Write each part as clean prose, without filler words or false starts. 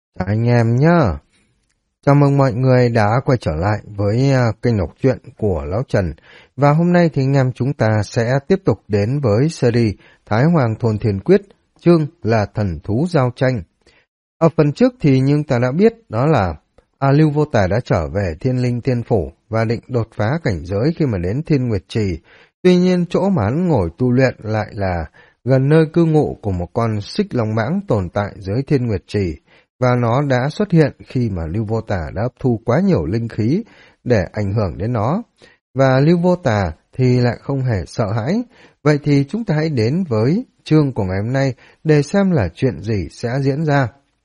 Chào anh em nhá. Chào mừng mọi người đã quay trở lại với kênh đọc truyện của Lão Trần. Và hôm nay thì anh em chúng ta sẽ tiếp tục đến với series Thái Hoàng Thôn Thiên Quyết, chương là Thần Thú Giao Tranh. Ở phần trước thì nhưng ta đã biết đó là Lưu Vô Tà đã trở về Thiên Linh Thiên Phủ và định đột phá cảnh giới khi mà đến Thiên Nguyệt Trì. Tuy nhiên chỗ mà hắn ngồi tu luyện lại là gần nơi cư ngụ của một con xích long mãng tồn tại dưới Thiên Nguyệt Trì. Và nó đã xuất hiện khi mà Lưu Vô Tà đã hấp thu quá nhiều linh khí để ảnh hưởng đến nó. Và Lưu Vô Tà thì lại không hề sợ hãi. Vậy thì chúng ta hãy đến với chương của ngày hôm nay để xem là chuyện gì sẽ diễn ra.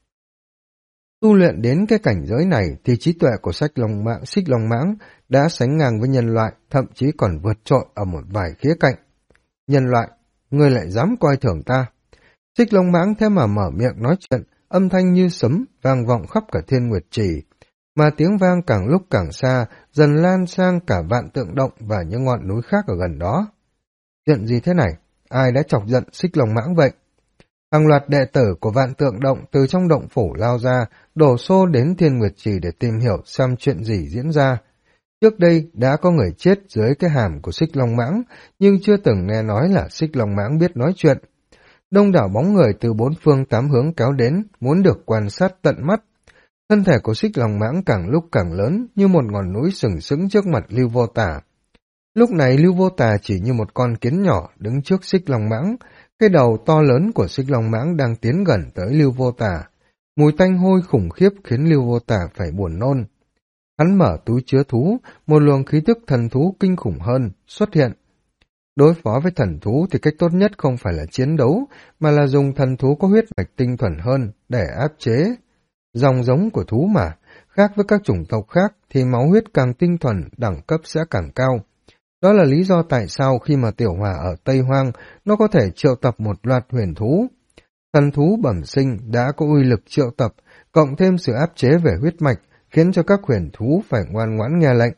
Tu luyện đến cái cảnh giới này thì trí tuệ của xích long mãng đã sánh ngang với nhân loại, thậm chí còn vượt trội ở một vài khía cạnh. Nhân loại, ngươi lại dám coi thường ta. Xích long mãng thế mà mở miệng nói chuyện, âm thanh như sấm vang vọng khắp cả Thiên Nguyệt Trì, mà tiếng vang càng lúc càng xa, dần lan sang cả vạn tượng động và những ngọn núi khác ở gần đó. Chuyện gì thế này? Ai đã chọc giận xích long mãng vậy? Hàng loạt đệ tử của vạn tượng động từ trong động phủ lao ra, đổ xô đến Thiên Nguyệt Trì để tìm hiểu xem chuyện gì diễn ra. Trước đây đã có người chết dưới cái hàm của xích long mãng, nhưng chưa từng nghe nói là xích long mãng biết nói chuyện. Đông đảo bóng người từ bốn phương tám hướng kéo đến, muốn được quan sát tận mắt. Thân thể của xích long mãng càng lúc càng lớn, như một ngọn núi sừng sững trước mặt Lưu Vô Tà. Lúc này Lưu Vô Tà chỉ như một con kiến nhỏ đứng trước xích long mãng, cái đầu to lớn của xích long mãng đang tiến gần tới Lưu Vô Tà. Mùi tanh hôi khủng khiếp khiến Lưu Vô Tà phải buồn nôn. Hắn mở túi chứa thú, một luồng khí tức thần thú kinh khủng hơn xuất hiện. Đối phó với thần thú thì cách tốt nhất không phải là chiến đấu, mà là dùng thần thú có huyết mạch tinh thuần hơn để áp chế. Dòng giống của thú mà, khác với các chủng tộc khác thì máu huyết càng tinh thuần, đẳng cấp sẽ càng cao. Đó là lý do tại sao khi mà Tiểu Hỏa ở Tây Hoang, nó có thể triệu tập một loạt huyền thú. Thần thú bẩm sinh đã có uy lực triệu tập, cộng thêm sự áp chế về huyết mạch, khiến cho các huyền thú phải ngoan ngoãn nghe lệnh.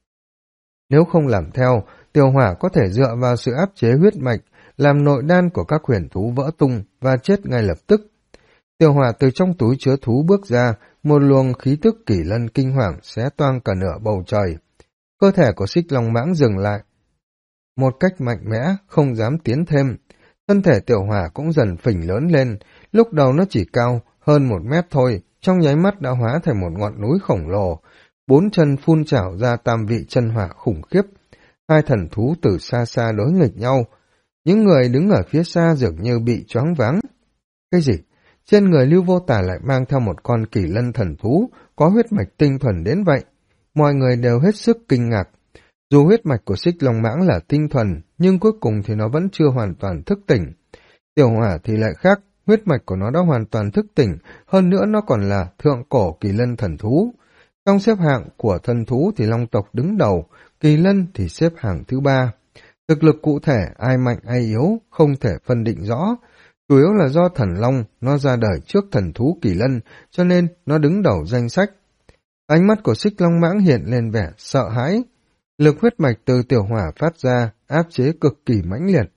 Nếu không làm theo, Tiểu Hỏa có thể dựa vào sự áp chế huyết mạch, làm nội đan của các huyền thú vỡ tung và chết ngay lập tức. Tiểu Hỏa từ trong túi chứa thú bước ra, một luồng khí tức kỳ lân kinh hoàng xé toang cả nửa bầu trời. Cơ thể của xích long mãng dừng lại, một cách mạnh mẽ, không dám tiến thêm. Thân thể Tiểu Hỏa cũng dần phình lớn lên, lúc đầu nó chỉ cao hơn 1 mét thôi, trong nháy mắt đã hóa thành một ngọn núi khổng lồ. 4 chân phun trào ra tam vị chân hỏa khủng khiếp. Hai thần thú từ xa xa đối nghịch nhau. Những người đứng ở phía xa dường như bị choáng váng. Cái gì? Trên người Lưu Vô Tà lại mang theo một con kỳ lân thần thú, có huyết mạch tinh thuần đến vậy. Mọi người đều hết sức kinh ngạc. Dù huyết mạch của xích long mãng là tinh thuần, nhưng cuối cùng thì nó vẫn chưa hoàn toàn thức tỉnh. Tiểu Hỏa thì lại khác, huyết mạch của nó đã hoàn toàn thức tỉnh, hơn nữa nó còn là thượng cổ kỳ lân thần thú. Trong xếp hạng của thần thú thì long tộc đứng đầu, kỳ lân thì xếp hạng thứ 3. Thực lực cụ thể ai mạnh ai yếu không thể phân định rõ, chủ yếu là do thần long nó ra đời trước thần thú kỳ lân, cho nên nó đứng đầu danh sách. Ánh mắt của xích long mãng hiện lên vẻ sợ hãi, lực huyết mạch từ Tiểu Hỏa phát ra áp chế cực kỳ mãnh liệt,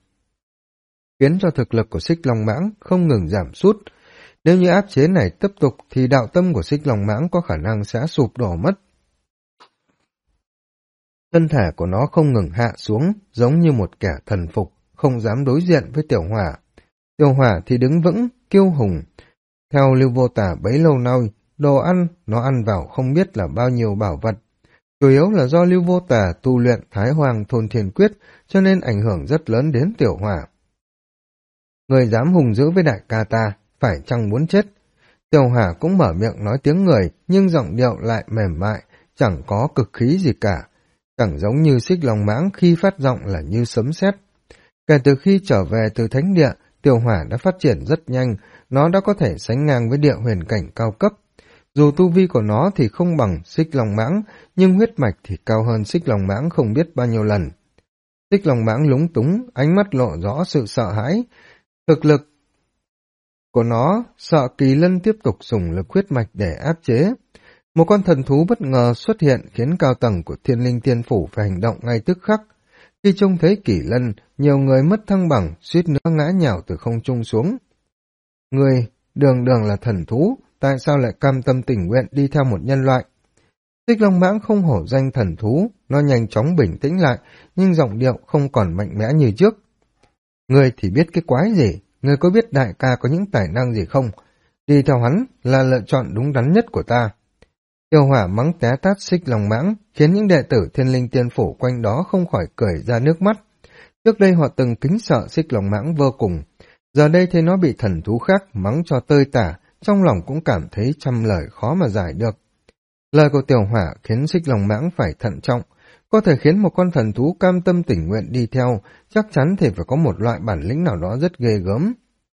khiến cho thực lực của xích long mãng không ngừng giảm sút. Nếu như áp chế này tiếp tục thì đạo tâm của xích long mãng có khả năng sẽ sụp đổ mất. Thân thể của nó không ngừng hạ xuống, giống như một kẻ thần phục, không dám đối diện với Tiểu Hỏa. Tiểu Hỏa thì đứng vững, kiêu hùng. Theo Lưu Vô Tà bấy lâu nay, đồ ăn nó ăn vào không biết là bao nhiêu bảo vật. Chủ yếu là do Lưu Vô Tà tu luyện Thái Hoàng Thôn Thiên Quyết, cho nên ảnh hưởng rất lớn đến Tiểu Hỏa. Người dám hùng dữ với đại ca ta, phải chăng muốn chết? Tiểu Hỏa cũng mở miệng nói tiếng người, nhưng giọng điệu lại mềm mại, chẳng có cực khí gì cả. Chẳng giống như xích long mãng khi phát giọng là như sấm sét. Kể từ khi trở về từ thánh địa, Tiểu Hỏa đã phát triển rất nhanh, nó đã có thể sánh ngang với địa huyền cảnh cao cấp. Dù tu vi của nó thì không bằng xích long mãng, nhưng huyết mạch thì cao hơn xích long mãng không biết bao nhiêu lần. Xích long mãng lúng túng, ánh mắt lộ rõ sự sợ hãi. Thực lực của nó sợ kỳ lân tiếp tục dùng lực huyết mạch để áp chế. Một con thần thú bất ngờ xuất hiện khiến cao tầng của Thiên Linh Thiên Phủ phải hành động ngay tức khắc. Khi trông thấy kỳ lân, nhiều người mất thăng bằng, suýt nữa ngã nhào từ không trung xuống. Người đường đường là thần thú, tại sao lại cam tâm tình nguyện đi theo một nhân loại? Xích Long Mãng không hổ danh thần thú, nó nhanh chóng bình tĩnh lại, nhưng giọng điệu không còn mạnh mẽ như trước. Ngươi thì biết cái quái gì, ngươi có biết đại ca có những tài năng gì không? Đi theo hắn là lựa chọn đúng đắn nhất của ta. Tiêu Hỏa mắng té tát Xích Long Mãng, khiến những đệ tử Thiên Linh Tiên Phủ quanh đó không khỏi cười ra nước mắt. Trước đây họ từng kính sợ Xích Long Mãng vô cùng, giờ đây thấy nó bị thần thú khác mắng cho tơi tả, trong lòng cũng cảm thấy trăm lời khó mà giải được. Lời của Tiểu Hỏa khiến Xích Long Mãng phải thận trọng, có thể khiến một con thần thú cam tâm tình nguyện đi theo, chắc chắn thì phải có một loại bản lĩnh nào đó rất ghê gớm.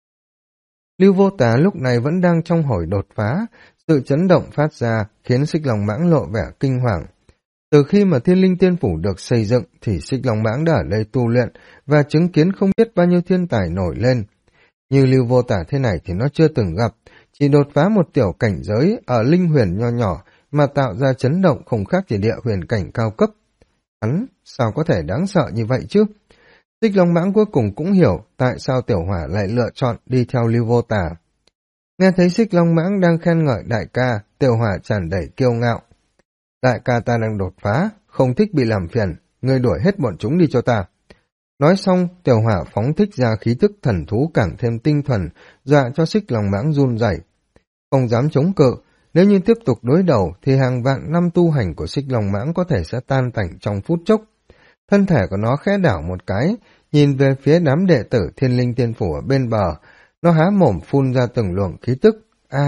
Lưu Vô Tà lúc này vẫn đang trong hồi đột phá, sự chấn động phát ra khiến Xích Long Mãng lộ vẻ kinh hoàng. Từ khi mà Thiên Linh Tiên Phủ được xây dựng thì Xích Long Mãng đã ở đây tu luyện và chứng kiến không biết bao nhiêu thiên tài nổi lên. Như Lưu Vô Tà thế này thì nó chưa từng gặp, chỉ đột phá một tiểu cảnh giới ở linh huyền nho nhỏ mà tạo ra chấn động không khác gì địa huyền cảnh cao cấp. Hắn sao có thể đáng sợ như vậy chứ? Xích Long Mãng cuối cùng cũng hiểu tại sao Tiểu Hỏa lại lựa chọn đi theo Lưu Vô Tà. Nghe thấy Xích Long Mãng đang khen ngợi đại ca, Tiểu Hỏa tràn đầy kiêu ngạo. Đại ca ta đang đột phá, không thích bị làm phiền, ngươi đuổi hết bọn chúng đi cho ta. Nói xong, Tiểu Hỏa phóng thích ra khí thức thần thú càng thêm tinh thuần, dọa cho Xích Long Mãng run rẩy. Không dám chống cự, nếu như tiếp tục đối đầu thì hàng vạn năm tu hành của Xích Long Mãng có thể sẽ tan tành trong phút chốc. Thân thể của nó khẽ đảo một cái, nhìn về phía đám đệ tử Thiên Linh Tiên Phủ ở bên bờ, nó há mồm phun ra từng luồng khí tức.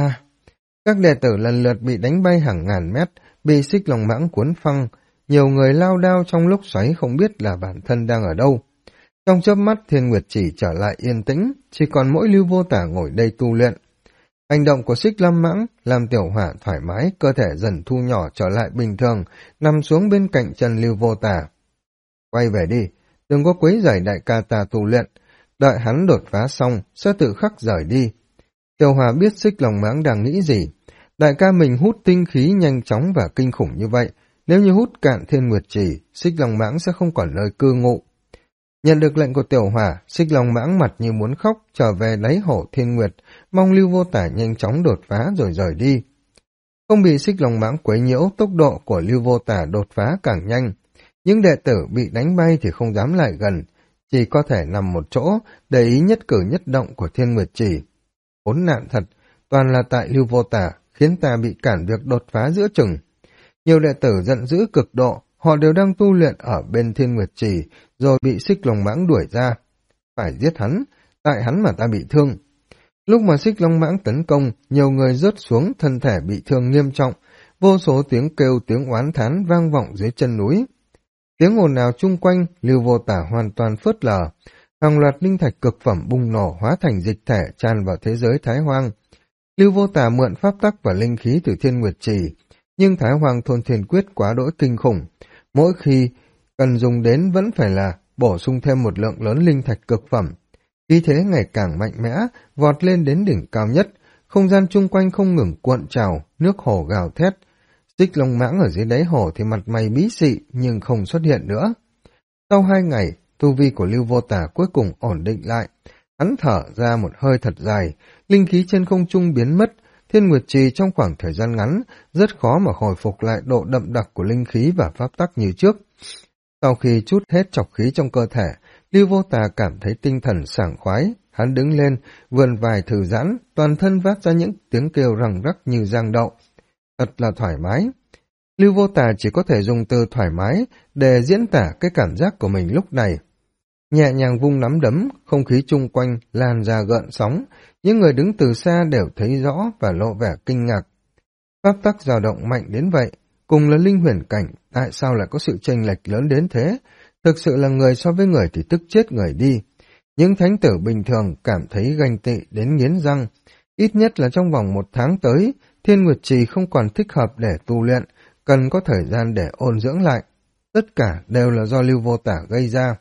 Các đệ tử lần lượt bị đánh bay hàng ngàn mét, bị Xích Long Mãng cuốn phăng, nhiều người lao đao trong lúc xoáy không biết là bản thân đang ở đâu. Trong chớp mắt Thiên Nguyệt Chỉ trở lại yên tĩnh, chỉ còn mỗi Lưu Vô Tà ngồi đây tu luyện. Hành động của Xích Long Mãng làm Tiểu Hỏa thoải mái, cơ thể dần thu nhỏ trở lại bình thường, nằm xuống bên cạnh chân Lưu Vô Tà. Quay về đi, đừng có quấy rầy đại ca ta tu luyện, đợi hắn đột phá xong sẽ tự khắc rời đi. Tiểu Hỏa biết Xích Long Mãng đang nghĩ gì. Đại ca mình hút tinh khí nhanh chóng và kinh khủng như vậy, nếu như hút cạn Thiên Nguyệt Chỉ, Xích Long Mãng sẽ không còn nơi cư ngụ. Nhận được lệnh của Tiểu Hỏa, Xích Long Mãng mặt như muốn khóc trở về đáy hổ Thiên Nguyệt, mong Lưu Vô Tà nhanh chóng đột phá rồi rời đi. Không bị Xích Long Mãng quấy nhiễu, tốc độ của Lưu Vô Tà đột phá càng nhanh. Những đệ tử bị đánh bay thì không dám lại gần, chỉ có thể nằm một chỗ để ý nhất cử nhất động của Thiên Nguyệt Chỉ. Khốn nạn thật, toàn là tại Lưu Vô Tà khiến ta bị cản việc đột phá giữa chừng. Nhiều đệ tử giận dữ cực độ, họ đều đang tu luyện ở bên Thiên Nguyệt Chỉ, rồi bị Xích Long Mãng đuổi ra. Phải giết hắn, tại hắn mà ta bị thương. Lúc mà Xích Long Mãng tấn công, nhiều người rớt xuống, thân thể bị thương nghiêm trọng, vô số tiếng kêu tiếng oán thán vang vọng dưới chân núi. Tiếng ồn ào chung quanh, Lưu Vô Tà hoàn toàn phớt lờ. Hàng loạt linh thạch cực phẩm bùng nổ hóa thành dịch thể tràn vào thế giới Thái Hoang. Lưu Vô Tà mượn pháp tắc và linh khí từ Thiên Nguyệt Trì, nhưng Thái Hoang Thôn Thiên Quyết quá đỗi kinh khủng. Mỗi khi cần dùng đến vẫn phải là bổ sung thêm một lượng lớn linh thạch cực phẩm. Khí thế ngày càng mạnh mẽ, vọt lên đến đỉnh cao nhất, không gian chung quanh không ngừng cuộn trào, nước hồ gào thét. Xích Long Mãng ở dưới đáy hồ thì mặt mày bí xị nhưng không xuất hiện nữa. Sau 2 ngày, tu vi của Lưu Vô Tà cuối cùng ổn định lại. Hắn thở ra một hơi thật dài, linh khí trên không trung biến mất, Thiên Nguyệt Trì trong khoảng thời gian ngắn rất khó mà hồi phục lại độ đậm đặc của linh khí và pháp tắc như trước. Sau khi trút hết trọc khí trong cơ thể, Lưu Vô Tà cảm thấy tinh thần sảng khoái, hắn đứng lên, vươn vai thư giãn, toàn thân vác ra những tiếng kêu răng rắc như giang đậu. Thật là thoải mái. Lưu Vô Tà chỉ có thể dùng từ thoải mái để diễn tả cái cảm giác của mình lúc này. Nhẹ nhàng vung nắm đấm, không khí chung quanh lan ra gợn sóng, những người đứng từ xa đều thấy rõ và lộ vẻ kinh ngạc. Pháp tắc dao động mạnh đến vậy, cùng là linh huyền cảnh, tại sao lại có sự chênh lệch lớn đến thế? Thực sự là người so với người thì tức chết người đi. Những thánh tử bình thường cảm thấy ganh tị đến nghiến răng. Ít nhất là trong vòng 1 tháng tới, Thiên Nguyệt Trì không còn thích hợp để tu luyện, cần có thời gian để ôn dưỡng lại. Tất cả đều là do Lưu Vô Tà gây ra.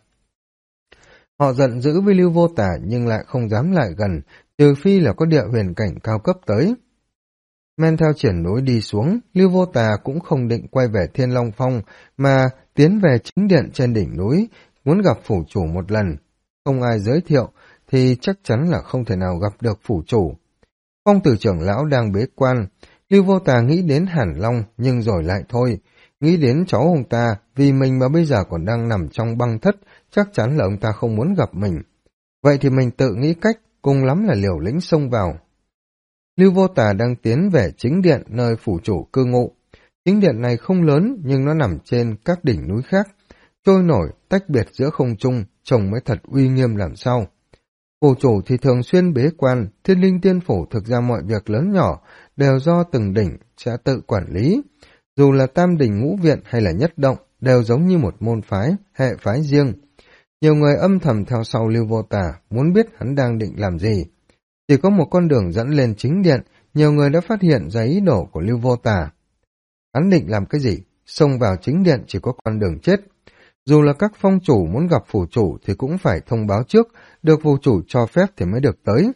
Họ giận dữ với Lưu Vô Tà nhưng lại không dám lại gần, trừ phi là có địa huyền cảnh cao cấp tới. Men theo triển núi đi xuống, Lưu Vô Tà cũng không định quay về Thiên Long Phong, mà tiến về chính điện trên đỉnh núi, muốn gặp phủ chủ một lần. Không ai giới thiệu, thì chắc chắn là không thể nào gặp được phủ chủ. Phong Tử trưởng lão đang bế quan. Lưu Vô Tà nghĩ đến Hàn Long nhưng rồi lại thôi. Nghĩ đến cháu ông ta, vì mình mà bây giờ còn đang nằm trong băng thất, chắc chắn là ông ta không muốn gặp mình. Vậy thì mình tự nghĩ cách, cùng lắm là liều lĩnh xông vào. Lưu Vô Tà đang tiến về chính điện nơi phủ chủ cư ngụ. Chính điện này không lớn nhưng nó nằm trên các đỉnh núi khác, trôi nổi, tách biệt giữa không trung, trông mới thật uy nghiêm làm sao. Phủ chủ thì thường xuyên bế quan, Thiên Linh Tiên Phủ thực ra mọi việc lớn nhỏ đều do từng đỉnh sẽ tự quản lý. Dù là tam đỉnh ngũ viện hay là nhất động, đều giống như một môn phái, hệ phái riêng. Nhiều người âm thầm theo sau Lưu Vô Tà, muốn biết hắn đang định làm gì. Chỉ có một con đường dẫn lên chính điện, nhiều người đã phát hiện ra ý đồ của Lưu Vô Tà. Hắn định làm cái gì? Xông vào chính điện chỉ có con đường chết. Dù là các phong chủ muốn gặp phủ chủ thì cũng phải thông báo trước, được phủ chủ cho phép thì mới được tới.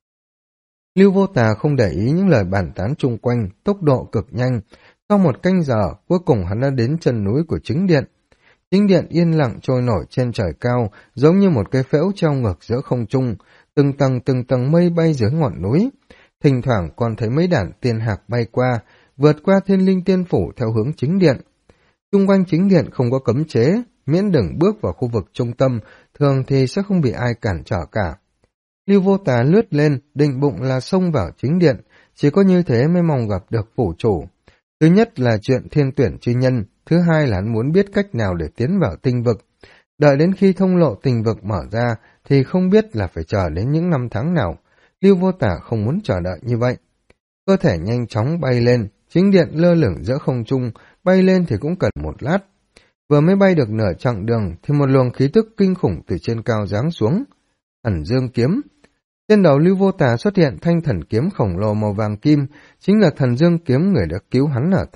Lưu Vô Tà không để ý những lời bàn tán chung quanh, tốc độ cực nhanh. Sau một canh giờ, cuối cùng hắn đã đến chân núi của chính điện. Chính điện yên lặng trôi nổi trên trời cao, giống như một cái phễu treo ngược giữa không trung, từng tầng mây bay dưới ngọn núi. Thỉnh thoảng còn thấy mấy đàn tiên hạc bay qua, vượt qua Thiên Linh Tiên Phủ theo hướng chính điện. Chung quanh chính điện không có cấm chế, miễn đừng bước vào khu vực trung tâm, thường thì sẽ không bị ai cản trở cả. Lưu Vô Tà lướt lên, định bụng là xông vào chính điện, chỉ có như thế mới mong gặp được phủ chủ. Thứ nhất là chuyện thiên tuyển chi nhân, thứ hai là hắn muốn biết cách nào để tiến vào tinh vực. Đợi đến khi thông lộ tinh vực mở ra thì không biết là phải chờ đến những năm tháng nào. Lưu Vô Tà không muốn chờ đợi như vậy. Cơ thể nhanh chóng bay lên, chính điện lơ lửng giữa không trung, bay lên thì cũng cần một lát. Vừa mới bay được nửa chặng đường thì một luồng khí tức kinh khủng từ trên cao giáng xuống. Thần Dương kiếm. Trên đầu Lưu Vô Tà xuất hiện thanh thần kiếm khổng lồ màu vàng kim, chính là Thần Dương kiếm người đã cứu hắn ở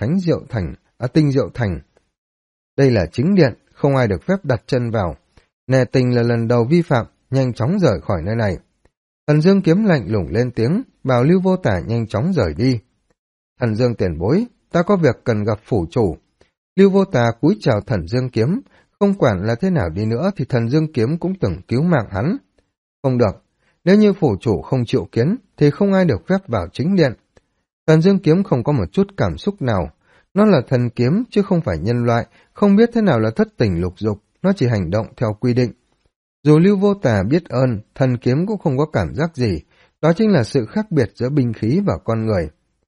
Tinh Diệu Thành. Đây là chính điện, không ai được phép đặt chân vào. Nề tình là lần đầu vi phạm, nhanh chóng rời khỏi nơi này. Thần Dương kiếm lạnh lùng lên tiếng, bảo Lưu Vô Tà nhanh chóng rời đi. Thần Dương tiền bối, ta có việc cần gặp phủ chủ. Lưu Vô Tà cúi chào Thần Dương kiếm, không quản là thế nào đi nữa thì Thần Dương kiếm cũng từng cứu mạng hắn. Không được, nếu như phủ chủ không chịu kiến thì không ai được phép vào chính điện. Thần Dương kiếm không có một chút cảm xúc nào. Nó là thần kiếm chứ không phải nhân loại, không biết thế nào là thất tình lục dục, nó chỉ hành động theo quy định. Dù Lưu Vô Tà biết ơn, thần kiếm cũng không có cảm giác gì, đó chính là sự khác biệt giữa binh khí và con người.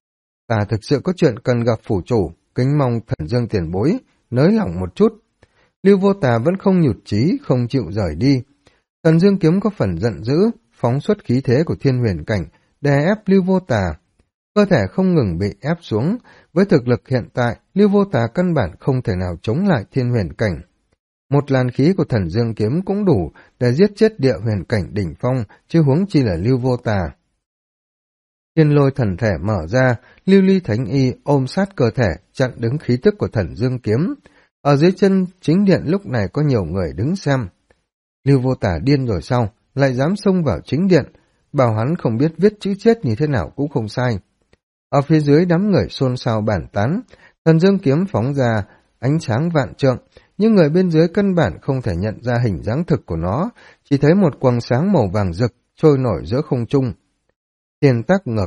Ta thực sự có chuyện cần gặp phủ chủ, kính mong Thần Dương tiền bối, nới lỏng một chút. Lưu Vô Tà vẫn không nhụt chí, không chịu rời đi. Thần Dương kiếm có phần giận dữ, phóng xuất khí thế của thiên huyền cảnh, đè ép Lưu Vô Tà. Cơ thể không ngừng bị ép xuống, với thực lực hiện tại, Lưu Vô Tà căn bản không thể nào chống lại thiên huyền cảnh. Một làn khí của Thần Dương kiếm cũng đủ để giết chết địa huyền cảnh đỉnh phong, chứ huống chi là Lưu Vô Tà. Thiên lôi thần thể mở ra, Lưu Ly Thánh Y ôm sát cơ thể, chặn đứng khí tức của Thần Dương kiếm. Ở dưới chân chính điện lúc này có nhiều người đứng xem. Lưu Vô Tà điên rồi sao, lại dám xông vào chính điện, bảo hắn không biết viết chữ chết như thế nào cũng không sai. Ở phía dưới đám người xôn xao bàn tán, Thần Dương kiếm phóng ra ánh sáng vạn trượng, nhưng người bên dưới căn bản không thể nhận ra hình dáng thực của nó, chỉ thấy một quầng sáng màu vàng rực trôi nổi giữa không trung. Thiên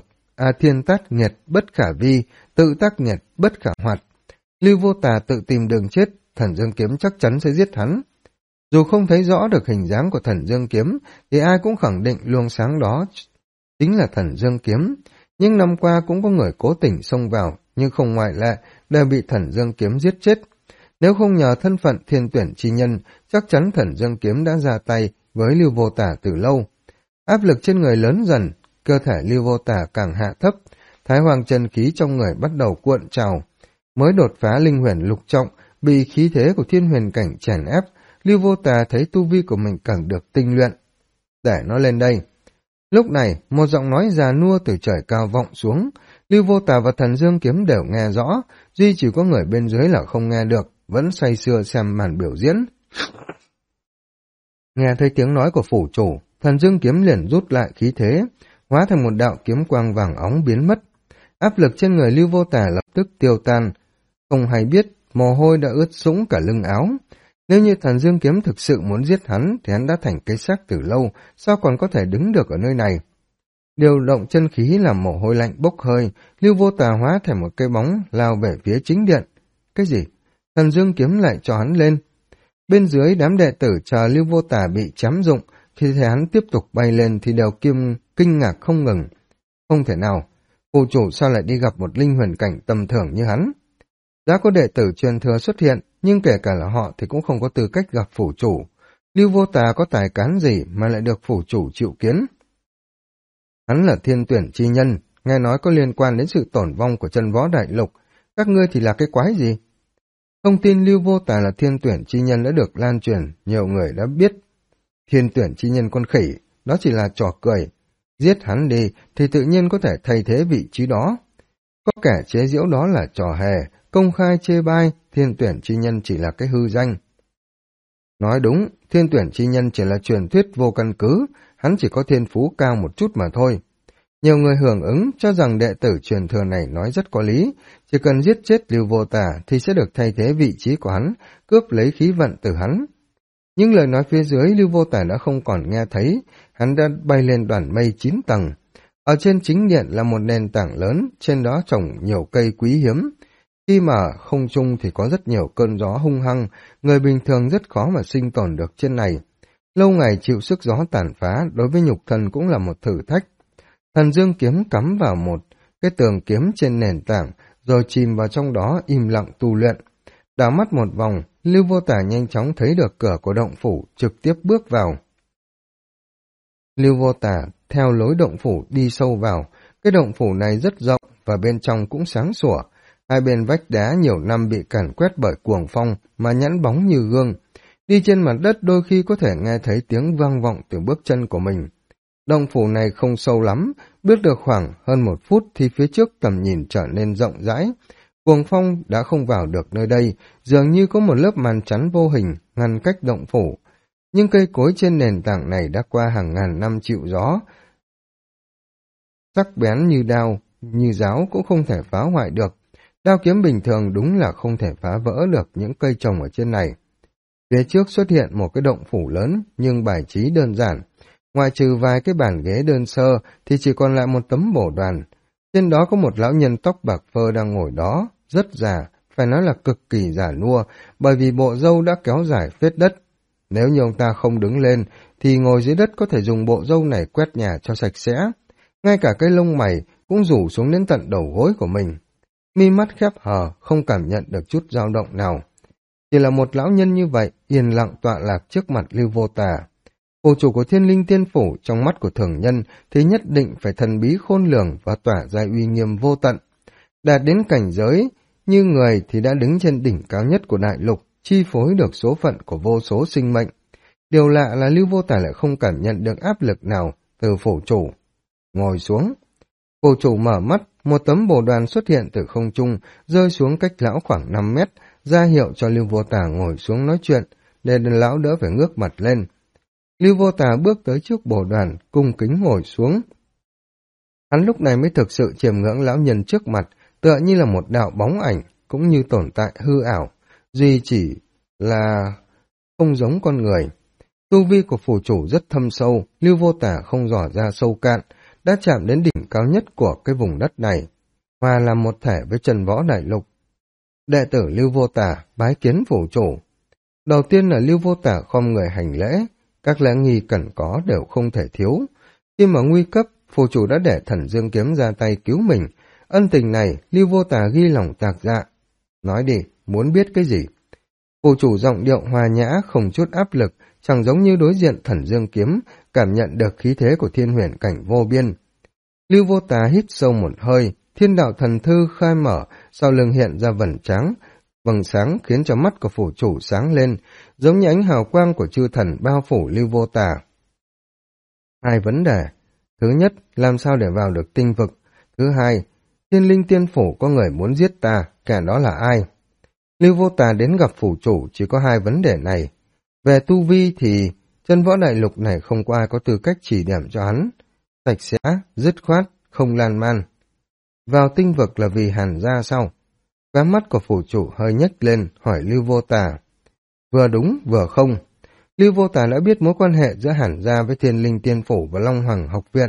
tác nghiệt bất khả vi, tự tác nghiệt bất khả hoạt. Lưu Vô Tà tự tìm đường chết, Thần Dương kiếm chắc chắn sẽ giết hắn. Dù không thấy rõ được hình dáng của Thần Dương kiếm, thì ai cũng khẳng định luồng sáng đó chính là Thần Dương kiếm. Nhưng năm qua cũng có người cố tình xông vào, nhưng không ngoại lệ, đều bị Thần Dương kiếm giết chết. Nếu không nhờ thân phận thiên tuyển chi nhân, chắc chắn Thần Dương kiếm đã ra tay với Lưu Vô Tà từ lâu. Áp lực trên người lớn dần, cơ thể Lưu Vô Tà càng hạ thấp, Thái Hoàng chân khí trong người bắt đầu cuộn trào. Mới đột phá linh huyền lục trọng, bị khí thế của thiên huyền cảnh chèn ép, Lưu Vô Tà thấy tu vi của mình càng được tinh luyện. Để nó lên đây. Lúc này, một giọng nói già nua từ trời cao vọng xuống, Lưu Vô Tà và Thần Dương kiếm đều nghe rõ, duy chỉ có người bên dưới là không nghe được, vẫn say sưa xem màn biểu diễn. Nghe thấy tiếng nói của phủ chủ, Thần Dương kiếm liền rút lại khí thế, hóa thành một đạo kiếm quang vàng óng biến mất. Áp lực trên người Lưu Vô Tà lập tức tiêu tan, không hay biết, mồ hôi đã ướt sũng cả lưng áo. Nếu như Thần Dương kiếm thực sự muốn giết hắn, thì hắn đã thành cái xác từ lâu, sao còn có thể đứng được ở nơi này? điều động chân khí làm mồ hôi lạnh bốc hơi, Lưu Vô Tà hóa thành một cái bóng lao về phía chính điện. Cái gì? Thần dương kiếm lại cho hắn lên. Bên dưới đám đệ tử chờ Lưu Vô Tà bị chém dụng, khi thấy hắn tiếp tục bay lên thì đều kinh ngạc không ngừng. Không thể nào, phù chủ sao lại đi gặp một linh huyền cảnh tầm thường như hắn? Đã có đệ tử truyền thừa xuất hiện, nhưng kể cả là họ thì cũng không có tư cách gặp phủ chủ. Lưu Vô Tà có tài cán gì mà lại được phủ chủ chịu kiến? Hắn là thiên tuyển chi nhân, nghe nói có liên quan đến sự tổn vong của chân võ đại lục. Các ngươi thì là cái quái gì? Thông tin Lưu Vô Tà là thiên tuyển chi nhân đã được lan truyền, nhiều người đã biết. Thiên tuyển chi nhân con khỉ, đó chỉ là trò cười. Giết hắn đi thì tự nhiên có thể thay thế vị trí đó. Có kẻ chế giễu đó là trò hề, công khai chê bai, thiên tuyển chi nhân chỉ là cái hư danh. Nói đúng, thiên tuyển chi nhân chỉ là truyền thuyết vô căn cứ, hắn chỉ có thiên phú cao một chút mà thôi. Nhiều người hưởng ứng cho rằng đệ tử truyền thừa này nói rất có lý, chỉ cần giết chết Lưu Vô Tà thì sẽ được thay thế vị trí của hắn, cướp lấy khí vận từ hắn. Những lời nói phía dưới Lưu Vô Tà đã không còn nghe thấy, hắn đã bay lên đoàn mây 9 tầng. Ở trên chính điện là một nền tảng lớn, trên đó trồng nhiều cây quý hiếm. Khi mà không trung thì có rất nhiều cơn gió hung hăng, người bình thường rất khó mà sinh tồn được trên này. Lâu ngày chịu sức gió tàn phá, đối với nhục thân cũng là một thử thách. Thần dương kiếm cắm vào một cái tường kiếm trên nền tảng, rồi chìm vào trong đó im lặng tu luyện. Đảo mắt một vòng, Lưu Vô Tà nhanh chóng thấy được cửa của động phủ, trực tiếp bước vào. Lưu Vô Tà theo lối động phủ đi sâu vào, cái động phủ này rất rộng và bên trong cũng sáng sủa. Hai bên vách đá nhiều năm bị càn quét bởi cuồng phong mà nhẵn bóng như gương. Đi trên mặt đất đôi khi có thể nghe thấy tiếng vang vọng từ bước chân của mình. Động phủ này không sâu lắm, bước được khoảng hơn 1 phút thì phía trước tầm nhìn trở nên rộng rãi. Cuồng phong đã không vào được nơi đây, dường như có một lớp màn chắn vô hình ngăn cách động phủ. Nhưng cây cối trên nền tảng này đã qua hàng ngàn năm chịu gió. Sắc bén như đao, như giáo cũng không thể phá hoại được. Đao kiếm bình thường đúng là không thể phá vỡ được những cây trồng ở trên này. Phía trước xuất hiện một cái động phủ lớn nhưng bài trí đơn giản. Ngoại trừ vài cái bàn ghế đơn sơ thì chỉ còn lại một tấm bồ đoàn. Trên đó có một lão nhân tóc bạc phơ đang ngồi đó, rất già, phải nói là cực kỳ già nua, bởi vì bộ râu đã kéo dài phết đất. Nếu như ông ta không đứng lên thì ngồi dưới đất có thể dùng bộ râu này quét nhà cho sạch sẽ. Ngay cả cái lông mày cũng rủ xuống đến tận đầu gối của mình. Mi mắt khép hờ, không cảm nhận được chút dao động nào. Chỉ là một lão nhân như vậy, yên lặng tọa lạc trước mặt Lưu Vô Tà. Phù chủ của Thiên Linh Tiên Phủ trong mắt của thường nhân thì nhất định phải thần bí khôn lường và tỏa ra uy nghiêm vô tận. Đạt đến cảnh giới như người thì đã đứng trên đỉnh cao nhất của đại lục, chi phối được số phận của vô số sinh mệnh. Điều lạ là Lưu Vô Tà lại không cảm nhận được áp lực nào từ phủ chủ. Ngồi xuống. Phù chủ mở mắt, một tấm bồ đoàn xuất hiện từ không trung, rơi xuống cách lão khoảng 5 mét, ra hiệu cho Lưu Vô Tà ngồi xuống nói chuyện, để lão đỡ phải ngước mặt lên. Lưu Vô Tà bước tới trước bồ đoàn, cung kính ngồi xuống. Hắn lúc này mới thực sự chiêm ngưỡng lão nhân trước mặt, tựa như là một đạo bóng ảnh, cũng như tồn tại hư ảo, duy chỉ là không giống con người. Tu vi của phủ chủ rất thâm sâu, Lưu Vô Tà không dò ra sâu cạn, đã chạm đến đỉnh cao nhất của cái vùng đất này, hòa làm một thể với chân võ đại lục. Đệ tử Lưu Vô Tà bái kiến phủ chủ. Đầu tiên là Lưu Vô Tà khom người hành lễ, các lễ nghi cần có đều không thể thiếu. Khi mà nguy cấp, phủ chủ đã để Thần Dương Kiếm ra tay cứu mình. Ân tình này, Lưu Vô Tà ghi lòng tạc dạ. Nói đi, muốn biết cái gì? Phủ chủ giọng điệu hòa nhã, không chút áp lực, chẳng giống như đối diện Thần Dương Kiếm, cảm nhận được khí thế của thiên huyền cảnh vô biên. Lưu Vô Tà hít sâu một hơi, thiên đạo thần thư khai mở, sau lưng hiện ra vầng sáng khiến cho mắt của phủ chủ sáng lên, giống như ánh hào quang của chư thần bao phủ Lưu Vô Tà. Hai vấn đề. Thứ nhất, làm sao để vào được tinh vực? Thứ hai, Thiên Linh Tiên Phủ có người muốn giết ta, kẻ đó là ai? Lưu Vô Tà đến gặp phủ chủ chỉ có hai vấn đề này. Về tu vi thì chân võ đại lục này không có ai có tư cách chỉ điểm cho hắn. Sạch sẽ, dứt khoát, không lan man. Vào tinh vực là vì Hàn gia sao? Khóe mắt của phủ chủ hơi nhếch lên, hỏi Lưu Vô Tà. Vừa đúng, vừa không. Lưu Vô Tà đã biết mối quan hệ giữa Hàn gia với Thiên Linh Tiên Phủ và Long Hoàng học viện.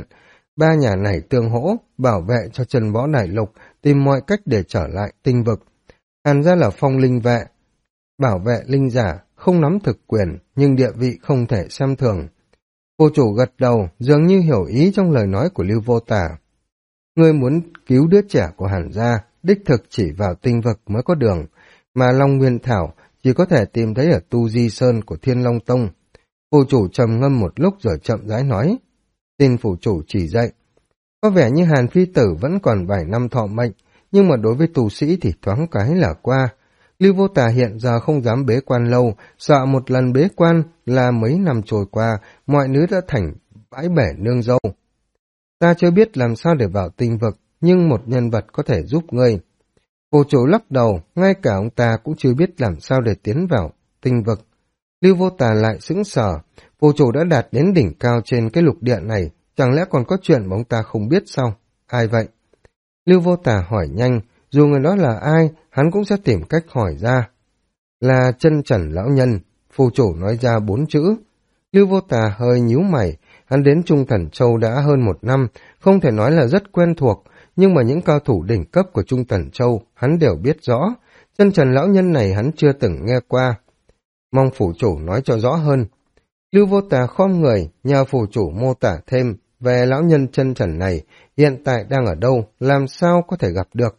Ba nhà này tương hỗ, bảo vệ cho chân võ đại lục, tìm mọi cách để trở lại tinh vực. Hàn gia là phong linh vệ, bảo vệ linh giả, không nắm thực quyền, nhưng địa vị không thể xem thường. Cô chủ gật đầu, dường như hiểu ý trong lời nói của Lưu Vô Tà. Ngươi muốn cứu đứa trẻ của Hàn gia, đích thực chỉ vào tinh vực mới có đường, mà Long Nguyên Thảo chỉ có thể tìm thấy ở Tu Di Sơn của Thiên Long Tông. Phủ chủ trầm ngâm một lúc rồi chậm rãi nói. Xin phủ chủ chỉ dạy. Có vẻ như Hàn Phi Tử vẫn còn vài năm thọ mệnh, nhưng mà đối với tu sĩ thì thoáng cái là qua. Lưu Vô Tà hiện giờ không dám bế quan lâu, sợ một lần bế quan là mấy năm trôi qua, mọi thứ đã thành bãi bể nương dâu. Ta chưa biết làm sao để vào tinh vực, nhưng một nhân vật có thể giúp ngươi. Phủ chủ lắc đầu, ngay cả ông ta cũng chưa biết làm sao để tiến vào tinh vực. Lưu Vô Tà lại sững sờ, phủ chủ đã đạt đến đỉnh cao trên cái lục địa này, chẳng lẽ còn có chuyện mà ông ta không biết sao? Ai vậy? Lưu Vô Tà hỏi nhanh, dù người đó là ai, hắn cũng sẽ tìm cách hỏi ra. Là Chân Trần lão nhân, phù chủ nói ra 4 chữ. Lưu Vô Tà hơi nhíu mày, hắn đến Trung Thần Châu đã hơn 1 năm, không thể nói là rất quen thuộc, nhưng mà những cao thủ đỉnh cấp của Trung Thần Châu hắn đều biết rõ. Chân Trần lão nhân này hắn chưa từng nghe qua. Mong phủ chủ nói cho rõ hơn. Lưu Vô Tà khom người, nhờ phủ chủ mô tả thêm về lão nhân Chân Trần này, hiện tại đang ở đâu, làm sao có thể gặp được.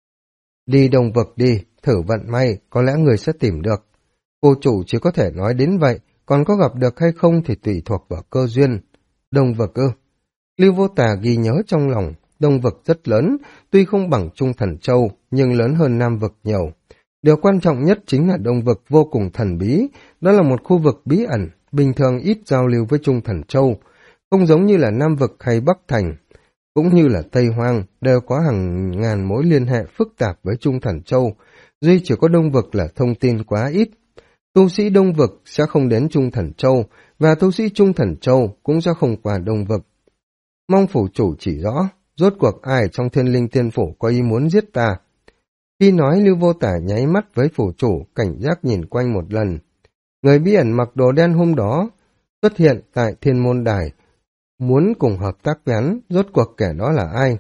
Đi Đông Vực đi, thử vận may, có lẽ người sẽ tìm được. Phủ chủ chỉ có thể nói đến vậy, còn có gặp được hay không thì tùy thuộc vào cơ duyên. Đông Vực ư? Lưu Vô Tà ghi nhớ trong lòng, Đông Vực rất lớn, tuy không bằng Trung Thần Châu, nhưng lớn hơn Nam Vực nhiều. Điều quan trọng nhất chính là Đông Vực vô cùng thần bí, đó là một khu vực bí ẩn, bình thường ít giao lưu với Trung Thần Châu, không giống như là Nam Vực hay Bắc Thành, cũng như là Tây Hoang, đều có hàng ngàn mối liên hệ phức tạp với Trung Thần Châu, duy chỉ có Đông Vực là thông tin quá ít. Tu sĩ Đông Vực sẽ không đến Trung Thần Châu, và tu sĩ Trung Thần Châu cũng sẽ không qua Đông Vực. Mong phủ chủ chỉ rõ, rốt cuộc ai trong Thiên Linh Tiên Phủ có ý muốn giết ta. Khi nói, Lưu Vô Tả nháy mắt với phủ chủ, cảnh giác nhìn quanh một lần. Người bí ẩn mặc đồ đen hôm đó xuất hiện tại Thiên Môn Đài, muốn cùng hợp tác với hắn, rốt cuộc kẻ đó là ai?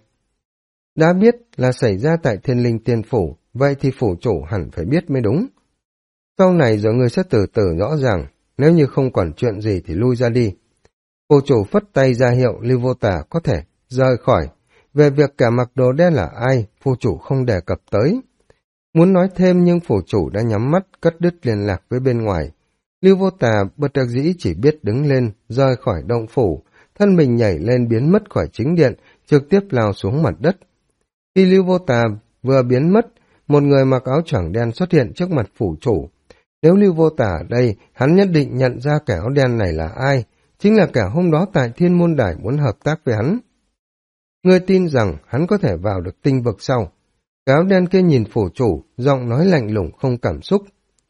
Đã biết là xảy ra tại Thiên Linh Tiên Phủ, vậy thì phủ chủ hẳn phải biết mới đúng. Sau này rồi người sẽ từ từ rõ ràng, nếu như không còn chuyện gì thì lui ra đi. Phủ chủ phất tay ra hiệu Lưu Vô Tả có thể rời khỏi. Về việc kẻ mặc đồ đen là ai, phủ chủ không đề cập tới. Muốn nói thêm nhưng phủ chủ đã nhắm mắt cắt đứt liên lạc với bên ngoài. Lưu Vô Tà bất đắc dĩ chỉ biết đứng lên, rời khỏi động phủ, thân mình nhảy lên biến mất khỏi chính điện, trực tiếp lao xuống mặt đất. Khi Lưu Vô Tà vừa biến mất, một người mặc áo choàng đen xuất hiện trước mặt phủ chủ. Nếu Lưu Vô Tà ở đây, hắn nhất định nhận ra kẻ áo đen này là ai, chính là kẻ hôm đó tại Thiên Môn Đài muốn hợp tác với hắn. Ngươi tin rằng hắn có thể vào được tinh vực sau? Kẻ áo đen kia nhìn phủ chủ, giọng nói lạnh lùng không cảm xúc.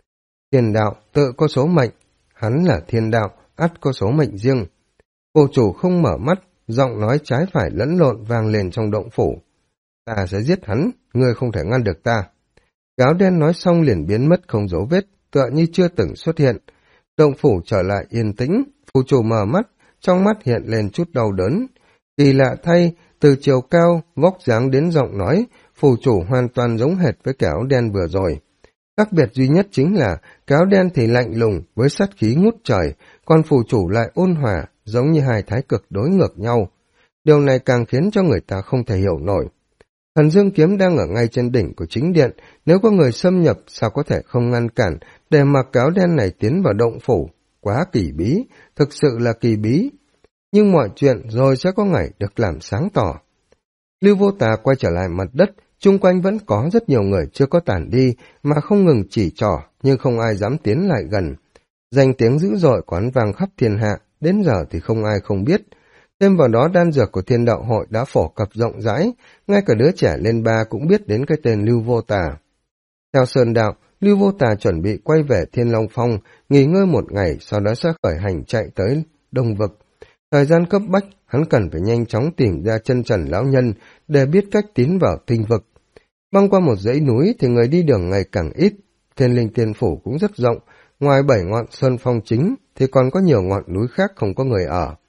Thiên đạo tự có số mệnh, hắn là thiên đạo, ắt có số mệnh riêng. Phủ chủ không mở mắt, giọng nói trái phải lẫn lộn vang lên trong động phủ. Ta sẽ giết hắn, ngươi không thể ngăn được ta. Kẻ áo đen nói xong liền biến mất không dấu vết, tựa như chưa từng xuất hiện. Động phủ trở lại yên tĩnh, phủ chủ mở mắt, trong mắt hiện lên chút đau đớn. Kỳ lạ thay, từ chiều cao, vóc dáng đến giọng nói, phủ chủ hoàn toàn giống hệt với kẻ áo đen vừa rồi. Khác biệt duy nhất chính là kẻ áo đen thì lạnh lùng với sát khí ngút trời, còn phủ chủ lại ôn hòa, giống như hai thái cực đối ngược nhau. Điều này càng khiến cho người ta không thể hiểu nổi. Thần Dương Kiếm đang ở ngay trên đỉnh của chính điện, nếu có người xâm nhập sao có thể không ngăn cản để mặc kẻ áo đen này tiến vào động phủ. Quá kỳ bí, thực sự là kỳ bí. Nhưng mọi chuyện rồi sẽ có ngày được làm sáng tỏ. Lưu Vô Tà quay trở lại mặt đất, chung quanh vẫn có rất nhiều người chưa có tản đi mà không ngừng chỉ trỏ, nhưng không ai dám tiến lại gần. Danh tiếng dữ dội quán vang khắp thiên hạ, đến giờ thì không ai không biết. Thêm vào đó đan dược của Thiên Đạo Hội đã phổ cập rộng rãi, ngay cả đứa trẻ lên 3 cũng biết đến cái tên Lưu Vô Tà. Theo Sơn Đạo, Lưu Vô Tà chuẩn bị quay về Thiên Long Phong, nghỉ ngơi một ngày, sau đó sẽ khởi hành chạy tới Đông Vực. Thời gian cấp bách, hắn cần phải nhanh chóng tìm ra Chân Trần lão nhân để biết cách tiến vào tinh vực. Băng qua một dãy núi thì người đi đường ngày càng ít, Thiên Linh Tiên Phủ cũng rất rộng, ngoài 7 ngọn sơn phong chính thì còn có nhiều ngọn núi khác không có người ở.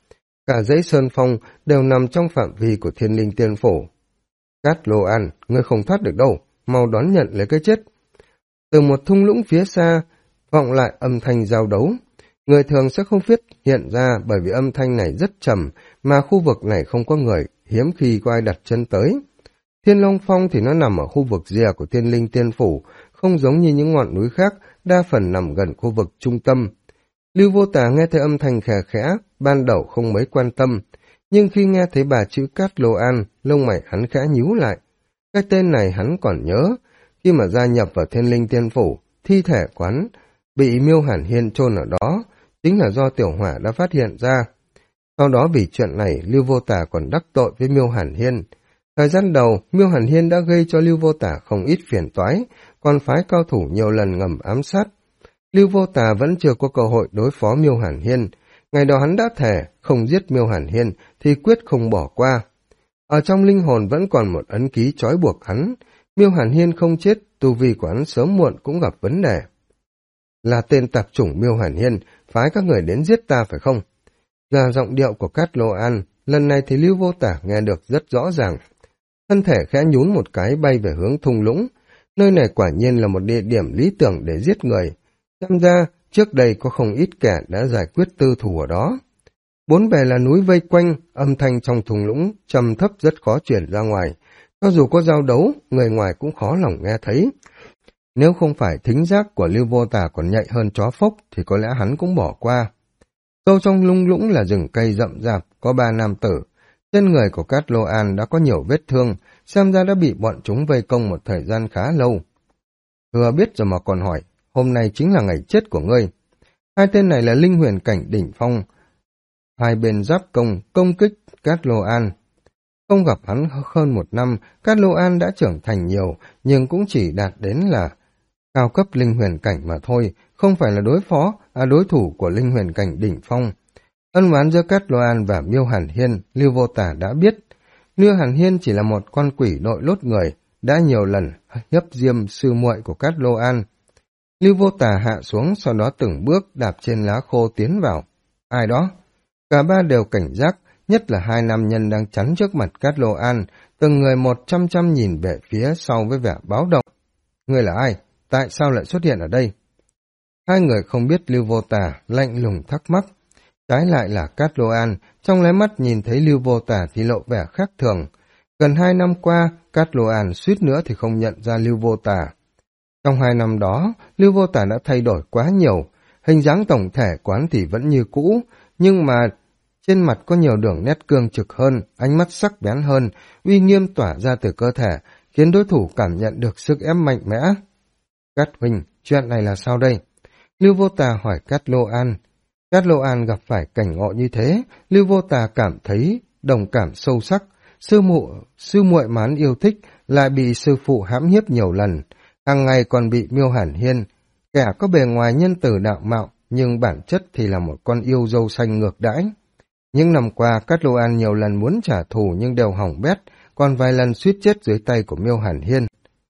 cả dãy sơn phong đều nằm trong phạm vi của Thiên Linh Tiên Phủ. Cát Lô An, ngươi không thoát được đâu, mau đón nhận lấy cái chết. Từ một thung lũng phía xa, vọng lại âm thanh giao đấu. Người thường sẽ không phát hiện ra bởi vì âm thanh này rất trầm, mà khu vực này không có người, hiếm khi có ai đặt chân tới. Thiên Long Phong thì nó nằm ở khu vực rìa của Thiên Linh Tiên Phủ, không giống như những ngọn núi khác, đa phần nằm gần khu vực trung tâm. Lưu Vô Tà nghe thấy âm thanh khẽ khẽ, ban đầu không mấy quan tâm, nhưng khi nghe thấy bà chữ Cát Lô An, lông mày hắn khẽ nhíu lại. Cái tên này hắn còn nhớ, khi mà gia nhập vào Thiên Linh Tiên Phủ, thi thể quán bị Miêu Hàn Hiên chôn ở đó, chính là do Tiểu Hỏa đã phát hiện ra. Sau đó vì chuyện này, Lưu Vô Tà còn đắc tội với Miêu Hàn Hiên. Thời gian đầu, Miêu Hàn Hiên đã gây cho Lưu Vô Tà không ít phiền toái, còn phái cao thủ nhiều lần ngầm ám sát. Lưu Vô Tà vẫn chưa có cơ hội đối phó Miêu Hàn Hiên. Ngày đó hắn đã thề, không giết Miêu Hàn Hiên thì quyết không bỏ qua. Ở trong linh hồn vẫn còn một ấn ký trói buộc hắn. Miêu Hàn Hiên không chết, tu vi của hắn sớm muộn cũng gặp vấn đề. Là tên tạp chủng Miêu Hàn Hiên, phái các người đến giết ta phải không? Là giọng điệu của Cát Lô An, lần này thì Lưu Vô Tà nghe được rất rõ ràng. Thân thể khẽ nhún một cái bay về hướng thung lũng. Nơi này quả nhiên là một địa điểm lý tưởng để giết người. Xem ra, trước đây có không ít kẻ đã giải quyết tư thủ ở đó. Bốn bề là núi vây quanh, âm thanh trong thung lũng, trầm thấp rất khó chuyển ra ngoài. Cho dù có giao đấu, người ngoài cũng khó lòng nghe thấy. Nếu không phải thính giác của Lưu Vô Tà còn nhạy hơn chó phốc, thì có lẽ hắn cũng bỏ qua. Sâu trong lung lũng là rừng cây rậm rạp, có 3 nam tử. Trên người của Cát Lô An đã có nhiều vết thương, xem ra đã bị bọn chúng vây công một thời gian khá lâu. Thừa biết rồi mà còn hỏi, hôm nay chính là ngày chết của ngươi. Hai tên này là linh huyền cảnh đỉnh phong. Hai bên giáp công kích Cát Lô An. Không gặp hắn hơn 1 năm, Cát Lô An đã trưởng thành nhiều, nhưng cũng chỉ đạt đến là cao cấp linh huyền cảnh mà thôi, không phải là đối thủ của linh huyền cảnh đỉnh phong. Ân oán giữa Cát Lô An và Miêu Hàn Hiên, Lưu Vô Tà đã biết. Miêu Hàn Hiên chỉ là một con quỷ đội lốt người, đã nhiều lần nhấp diêm sư muội của Cát Lô An. Lưu Vô Tà hạ xuống, sau đó từng bước đạp trên lá khô tiến vào. Ai đó? Cả ba đều cảnh giác, nhất là hai nam nhân đang chắn trước mặt Cát Lô An, từng người một chăm nhìn về phía sau với vẻ báo động. Người là ai? Tại sao lại xuất hiện ở đây? Hai người không biết Lưu Vô Tà, lạnh lùng thắc mắc. Trái lại là Cát Lô An, trong lái mắt nhìn thấy Lưu Vô Tà thì lộ vẻ khác thường. Gần 2 năm qua, Cát Lô An suýt nữa thì không nhận ra Lưu Vô Tà. Trong 2 năm đó, Lưu Vô Tà đã thay đổi quá nhiều. Hình dáng tổng thể quán thì vẫn như cũ, nhưng mà trên mặt có nhiều đường nét cương trực hơn, ánh mắt sắc bén hơn, uy nghiêm tỏa ra từ cơ thể, khiến đối thủ cảm nhận được sức ép mạnh mẽ. Cát huynh, chuyện này là sao đây? Lưu Vô Tà hỏi Cát Lô An. Cát Lô An gặp phải cảnh ngộ như thế, Lưu Vô Tà cảm thấy đồng cảm sâu sắc. Sư muội mán yêu thích lại bị sư phụ hãm hiếp nhiều lần, hàng ngày còn bị Miêu Hàn Hiên, kẻ có bề ngoài nhân từ đạo mạo, nhưng bản chất thì là một con yêu dâu xanh ngược đãi. Những năm qua, Cát Lô An nhiều lần muốn trả thù nhưng đều hỏng bét, còn vài lần suýt chết dưới tay của Miêu Hàn Hiên.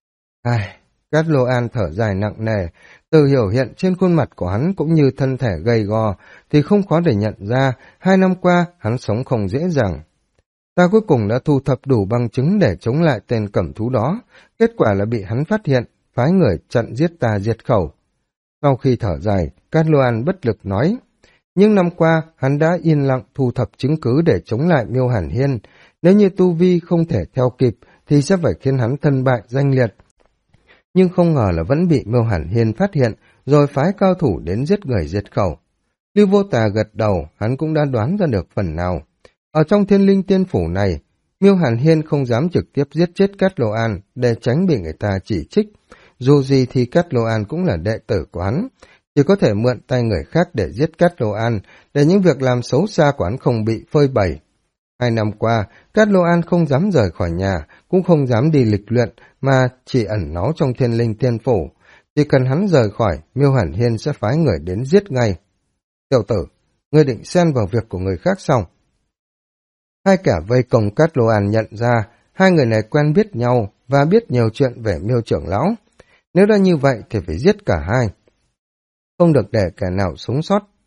Cát Lô An thở dài nặng nề, từ biểu hiện trên khuôn mặt của hắn cũng như thân thể gầy gò, thì không khó để nhận ra 2 năm qua hắn sống không dễ dàng. Ta cuối cùng đã thu thập đủ bằng chứng để chống lại tên cẩm thú đó, kết quả là bị hắn phát hiện, phái người chặn giết ta diệt khẩu. Sau khi thở dài, Cát Lô An bất lực nói, nhưng năm qua hắn đã yên lặng thu thập chứng cứ để chống lại Miêu Hàn Hiên, nếu như tu vi không thể theo kịp thì sẽ phải khiến hắn thân bại danh liệt. Nhưng không ngờ là vẫn bị Miêu Hàn Hiên phát hiện, rồi phái cao thủ đến giết người diệt khẩu. Lưu Vô Tà gật đầu, hắn cũng đã đoán ra được phần nào. Ở trong Thiên Linh Tiên Phủ này, Miêu Hàn Hiên không dám trực tiếp giết chết Cát Lô An để tránh bị người ta chỉ trích. Dù gì thì Cát Lô An cũng là đệ tử của hắn, chỉ có thể mượn tay người khác để giết Cát Lô An, để những việc làm xấu xa của hắn không bị phơi bày. 2 năm qua, Cát Lô An không dám rời khỏi nhà, cũng không dám đi lịch luyện, mà chỉ ẩn náu trong Thiên Linh Tiên Phủ. Chỉ cần hắn rời khỏi, Miêu Hàn Hiên sẽ phái người đến giết ngay. Tiểu tử, ngươi định xen vào việc của người khác sao? Hai kẻ vây công Cát Lô An nhận ra, hai người này quen biết nhau và biết nhiều chuyện về Miêu trưởng lão. Nếu đã như vậy thì phải giết cả hai. Không được để kẻ nào sống sót.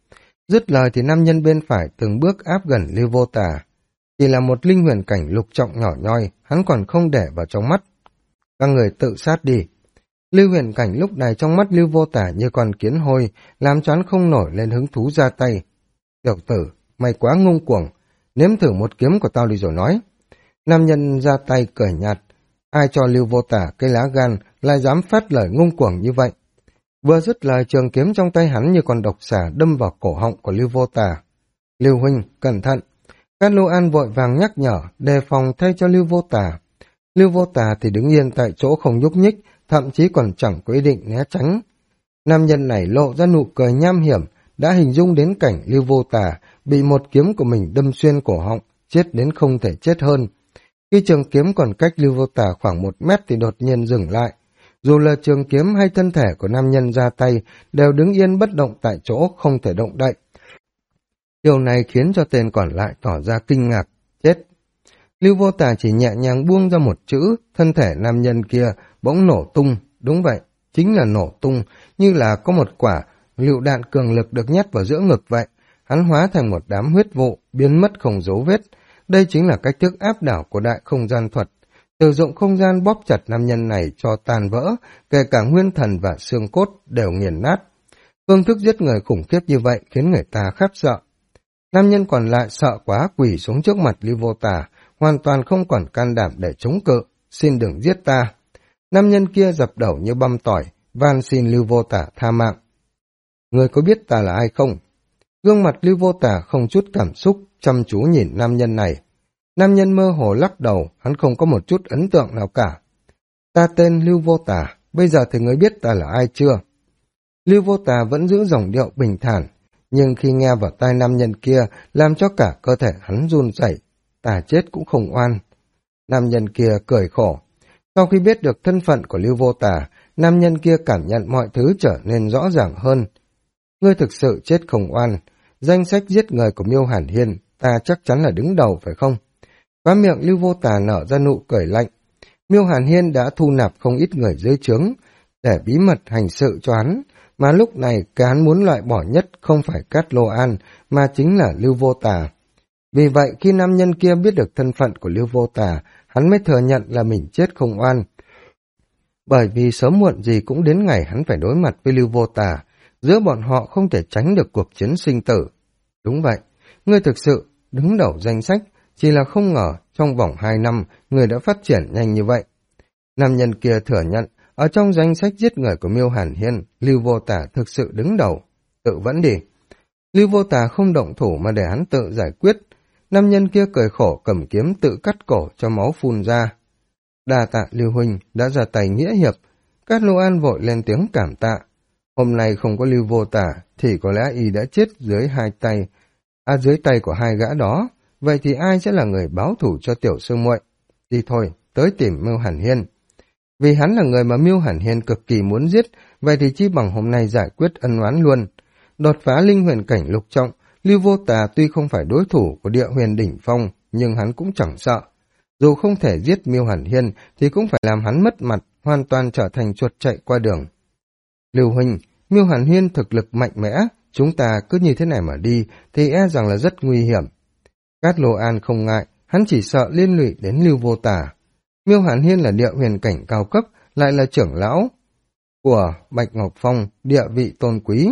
Dứt lời thì nam nhân bên phải từng bước áp gần Lưu Vô Tà. Chỉ là một linh huyền cảnh lục trọng nhỏ nhoi, hắn còn không để vào trong mắt. Các người tự sát đi. Lưu huyền cảnh lúc này trong mắt Lưu Vô Tà như con kiến hôi, làm cho hắn không nổi lên hứng thú ra tay. Tiểu tử, mày quá ngông cuồng, nếm thử một kiếm của tao đi rồi nói. Nam nhân ra tay cười nhạt, ai cho Lưu Vô Tà cái lá gan lại dám phát lời ngông cuồng như vậy. Vừa dứt lời, trường kiếm trong tay hắn như con độc xà đâm vào cổ họng của Lưu Vô Tà. Lưu huynh, cẩn thận. Cát Lô An vội vàng nhắc nhở, đề phòng thay cho Lưu Vô Tà. Lưu Vô Tà thì đứng yên tại chỗ không nhúc nhích, thậm chí còn chẳng có ý định né tránh. Nam nhân này lộ ra nụ cười nham hiểm, đã hình dung đến cảnh Lưu Vô Tà bị một kiếm của mình đâm xuyên cổ họng, chết đến không thể chết hơn. Khi trường kiếm còn cách Lưu Vô Tà khoảng 1 mét thì đột nhiên dừng lại. Dù là trường kiếm hay thân thể của nam nhân ra tay, đều đứng yên bất động tại chỗ, không thể động đậy. Điều này khiến cho tên còn lại tỏ ra kinh ngạc, chết. Lưu Vô Tà chỉ nhẹ nhàng buông ra một chữ, thân thể nam nhân kia bỗng nổ tung, đúng vậy, chính là nổ tung, như là có một quả lựu đạn cường lực được nhét vào giữa ngực vậy. Hắn hóa thành một đám huyết vụ, biến mất không dấu vết. Đây chính là cách thức áp đảo của đại không gian thuật. Sử dụng không gian bóp chặt nam nhân này cho tàn vỡ, kể cả nguyên thần và xương cốt đều nghiền nát. Phương thức giết người khủng khiếp như vậy khiến người ta khiếp sợ. Nam nhân còn lại sợ quá quỳ xuống trước mặt Lưu Vô Tà, hoàn toàn không còn can đảm để chống cự, xin đừng giết ta. Nam nhân kia dập đầu như băm tỏi, van xin Lưu Vô Tà tha mạng. Người có biết ta là ai không? Gương mặt Lưu Vô Tà không chút cảm xúc, chăm chú nhìn nam nhân này. Nam nhân mơ hồ lắc đầu, hắn không có một chút ấn tượng nào cả. Ta tên Lưu Vô Tà, bây giờ thì người biết ta là ai chưa? Lưu Vô Tà vẫn giữ giọng điệu bình thản, nhưng khi nghe vào tai nam nhân kia, làm cho cả cơ thể hắn run rẩy. Ta chết cũng không oan. Nam nhân kia cười khổ. Sau khi biết được thân phận của Lưu Vô Tà, nam nhân kia cảm nhận mọi thứ trở nên rõ ràng hơn. Ngươi thực sự chết không oan. Danh sách giết người của Miêu Hàn Hiên, ta chắc chắn là đứng đầu phải không? Khóe miệng Lưu Vô Tà nở ra nụ cười lạnh. Miêu Hàn Hiên đã thu nạp không ít người dưới trướng để bí mật hành sự cho hắn, mà lúc này cái hắn muốn loại bỏ nhất không phải Cát Lô An, mà chính là Lưu Vô Tà. Vì vậy khi nam nhân kia biết được thân phận của Lưu Vô Tà, hắn mới thừa nhận là mình chết không oan. Bởi vì sớm muộn gì cũng đến ngày hắn phải đối mặt với Lưu Vô Tà, giữa bọn họ không thể tránh được cuộc chiến sinh tử. Đúng vậy, ngươi thực sự đứng đầu danh sách, chỉ là không ngờ trong vòng 2 năm người đã phát triển nhanh như vậy. Nam nhân kia thừa nhận, ở trong danh sách giết người của Miêu Hàn Hiên, Lưu Vô Tà thực sự đứng đầu. Tự vẫn đi. Lưu Vô Tà không động thủ mà để hắn tự giải quyết. Nam nhân kia cười khổ cầm kiếm tự cắt cổ cho máu phun ra. Đa tạ Lưu huynh đã ra tay nghĩa hiệp. Cát Lô An vội lên tiếng cảm tạ. Hôm nay không có Lưu Vô Tà thì có lẽ y đã chết dưới dưới tay của hai gã đó. Vậy thì ai sẽ là người báo thủ cho tiểu sư muội? Đi thôi, tới tìm Miêu Hàn Hiên. Vì hắn là người mà Miêu Hàn Hiên cực kỳ muốn giết, vậy thì chi bằng hôm nay giải quyết ân oán luôn. Đột phá linh huyền cảnh lục trọng, Lưu Vô Tà tuy không phải đối thủ của Địa Huyền đỉnh phong, nhưng hắn cũng chẳng sợ. Dù không thể giết Miêu Hàn Hiên thì cũng phải làm hắn mất mặt, hoàn toàn trở thành chuột chạy qua đường. Lưu huynh, Miêu Hàn Hiên thực lực mạnh mẽ, chúng ta cứ như thế này mà đi thì e rằng là rất nguy hiểm. Cát Lô An không ngại, hắn chỉ sợ liên lụy đến Lưu Vô Tà. Miêu Hàn Hiên là địa huyền cảnh cao cấp, lại là trưởng lão của Bạch Ngọc Phong, địa vị tôn quý.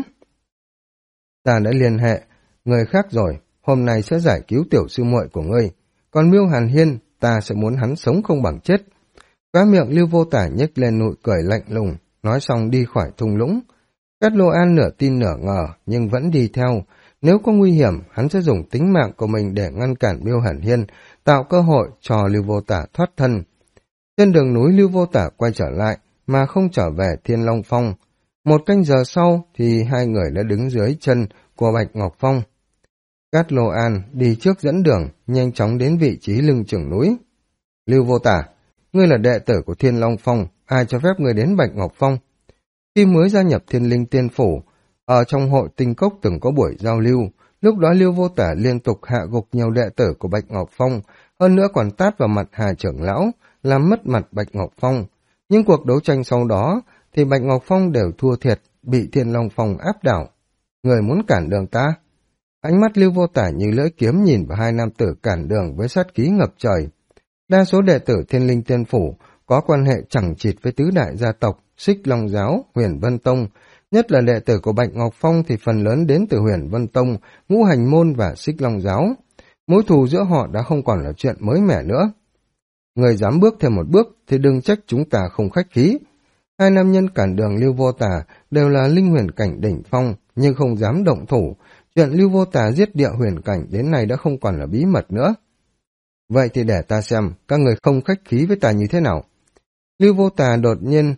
Ta đã liên hệ người khác rồi, hôm nay sẽ giải cứu tiểu sư muội của ngươi. Còn Miêu Hàn Hiên, ta sẽ muốn hắn sống không bằng chết. Khóe miệng Lưu Vô Tà nhếch lên nụ cười lạnh lùng, nói xong đi khỏi thung lũng. Cát Lô An nửa tin nửa ngờ, nhưng vẫn đi theo. Nếu có nguy hiểm, hắn sẽ dùng tính mạng của mình để ngăn cản Miêu Hàn Hiên, tạo cơ hội cho Lưu Vô Tà thoát thân. Trên đường núi Lưu Vô Tà quay trở lại, mà không trở về Thiên Long Phong. 1 canh giờ sau thì hai người đã đứng dưới chân của Bạch Ngọc Phong. Cát Lô An đi trước dẫn đường, nhanh chóng đến vị trí lưng chừng núi. Lưu Vô Tà, ngươi là đệ tử của Thiên Long Phong, ai cho phép ngươi đến Bạch Ngọc Phong? Khi mới gia nhập Thiên Linh Tiên Phủ, ở trong hội Tinh Cốc từng có buổi giao lưu, lúc đó Lưu Vô Tà liên tục hạ gục nhiều đệ tử của Bạch Ngọc Phong, hơn nữa còn tát vào mặt Hà trưởng lão, làm mất mặt Bạch Ngọc Phong. Nhưng cuộc đấu tranh sau đó thì Bạch Ngọc Phong đều thua thiệt, bị Thiên Long Phong áp đảo. Người muốn cản đường ta? Ánh mắt Lưu Vô Tả như lưỡi kiếm nhìn vào hai nam tử cản đường với sát khí ngập trời. Đa số đệ tử Thiên Linh Tiên Phủ có quan hệ chẳng chịt với tứ đại gia tộc, Xích Long Giáo, Huyền Vân Tông, nhất là đệ tử của Bạch Ngọc Phong thì phần lớn đến từ Huyền Vân Tông, Ngũ Hành Môn và Xích Long Giáo. Mối thù giữa họ đã không còn là chuyện mới mẻ nữa. Người dám bước thêm một bước thì đừng trách chúng ta không khách khí. Hai nam nhân cản đường Lưu Vô Tả đều là linh huyền cảnh đỉnh phong, nhưng không dám động thủ. Chuyện Lưu Vô Tả giết địa huyền cảnh đến nay đã không còn là bí mật nữa. Vậy thì để ta xem các người không khách khí với ta như thế nào. Lưu Vô Tả đột nhiên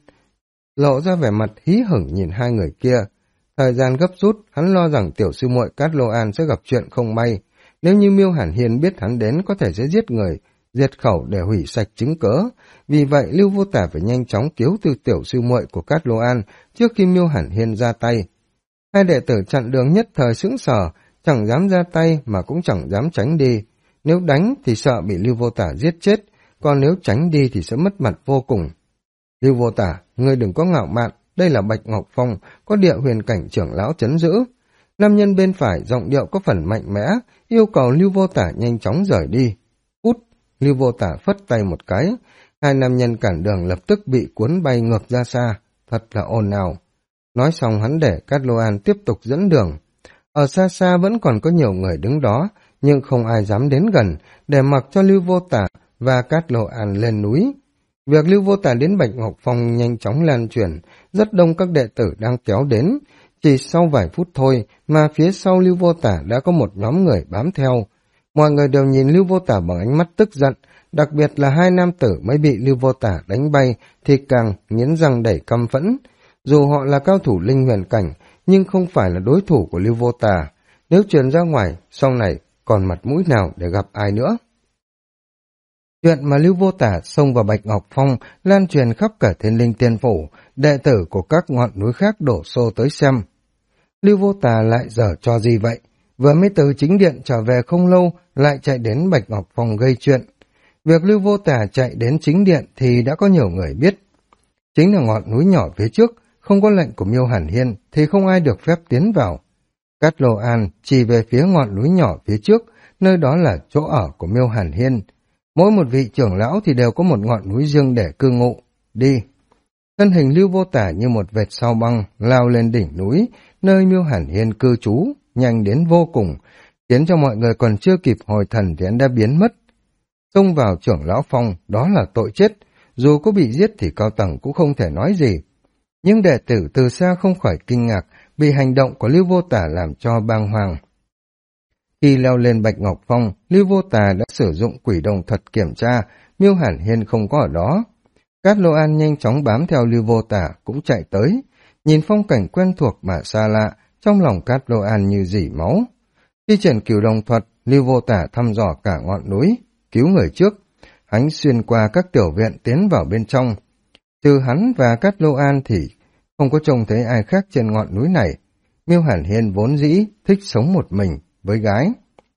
lộ ra vẻ mặt hí hửng nhìn hai người kia. Thời gian gấp rút, hắn lo rằng tiểu sư muội Cát Lô An sẽ gặp chuyện không may. Nếu như Miêu Hàn Hiên biết hắn đến có thể sẽ giết người, diệt khẩu để hủy sạch chứng cớ. Vì vậy Lưu Vô Tả phải nhanh chóng cứu từ tiểu sư muội của Cát Lô An trước khi Miêu Hàn Hiên ra tay. Hai đệ tử chặn đường nhất thời sững sờ, chẳng dám ra tay mà cũng chẳng dám tránh đi. Nếu đánh thì sợ bị Lưu Vô Tả giết chết, còn nếu tránh đi thì sẽ mất mặt vô cùng. Lưu Vô Tả, ngươi đừng có ngạo mạn, đây là Bạch Ngọc Phong, có địa huyền cảnh trưởng lão trấn giữ. Nam nhân bên phải giọng điệu có phần mạnh mẽ, yêu cầu Lưu Vô Tả nhanh chóng rời đi. Cút, Lưu Vô Tả phất tay một cái, hai nam nhân cản đường lập tức bị cuốn bay ngược ra xa, thật là ồn ào. Nói xong hắn để Cát Lô An tiếp tục dẫn đường. Ở xa xa vẫn còn có nhiều người đứng đó, nhưng không ai dám đến gần, để mặc cho Lưu Vô Tả và Cát Lô An lên núi. Việc Lưu Vô Tả đến Bạch Ngọc Phong nhanh chóng lan truyền, rất đông các đệ tử đang kéo đến. Chỉ sau vài phút thôi mà phía sau Lưu Vô Tả đã có một nhóm người bám theo. Mọi người đều nhìn Lưu Vô Tả bằng ánh mắt tức giận, đặc biệt là hai nam tử mới bị Lưu Vô Tả đánh bay thì càng nghiến răng đẩy căm phẫn. Dù họ là cao thủ linh huyền cảnh, nhưng không phải là đối thủ của Lưu Vô Tả. Nếu truyền ra ngoài, sau này còn mặt mũi nào để gặp ai nữa? Chuyện mà Lưu Vô Tả xông vào Bạch Ngọc Phong lan truyền khắp cả Thiên Linh Tiên Phủ, đệ tử của các ngọn núi khác đổ xô tới xem. Lưu Vô Tả lại dở trò gì vậy? Vừa mới từ chính điện trở về không lâu, lại chạy đến Bạch Ngọc Phong gây chuyện. Việc Lưu Vô Tả chạy đến chính điện thì đã có nhiều người biết. Chính là ngọn núi nhỏ phía trước, không có lệnh của Miêu Hàn Hiên thì không ai được phép tiến vào. Cát Lô An chỉ về phía ngọn núi nhỏ phía trước, nơi đó là chỗ ở của Miêu Hàn Hiên. Mỗi một vị trưởng lão thì đều có một ngọn núi riêng để cư ngụ. Đi! Thân hình Lưu Vô Tả như một vệt sao băng lao lên đỉnh núi, nơi Miêu Hàn Hiên cư trú, nhanh đến vô cùng, khiến cho mọi người còn chưa kịp hồi thần thì hắn đã biến mất. Xông vào trưởng lão Phong, đó là tội chết, dù có bị giết thì cao tầng cũng không thể nói gì. Nhưng đệ tử từ xa không khỏi kinh ngạc vì hành động của Lưu Vô Tả làm cho bàng hoàng. Khi leo lên Bạch Ngọc Phong, Lưu Vô Tả đã sử dụng quỷ đồng thuật kiểm tra, Miêu Hàn Hiên không có ở đó. Cát Lô An nhanh chóng bám theo Lưu Vô Tả cũng chạy tới, nhìn phong cảnh quen thuộc mà xa lạ, trong lòng Cát Lô An như dỉ máu. Khi triển cửu đồng thuật, Lưu Vô Tả thăm dò cả ngọn núi, cứu người trước. Hắn xuyên qua các tiểu viện tiến vào bên trong. Trừ hắn và Cát Lô An thì không có trông thấy ai khác trên ngọn núi này. Miêu Hàn Hiên vốn dĩ thích sống một mình với gái.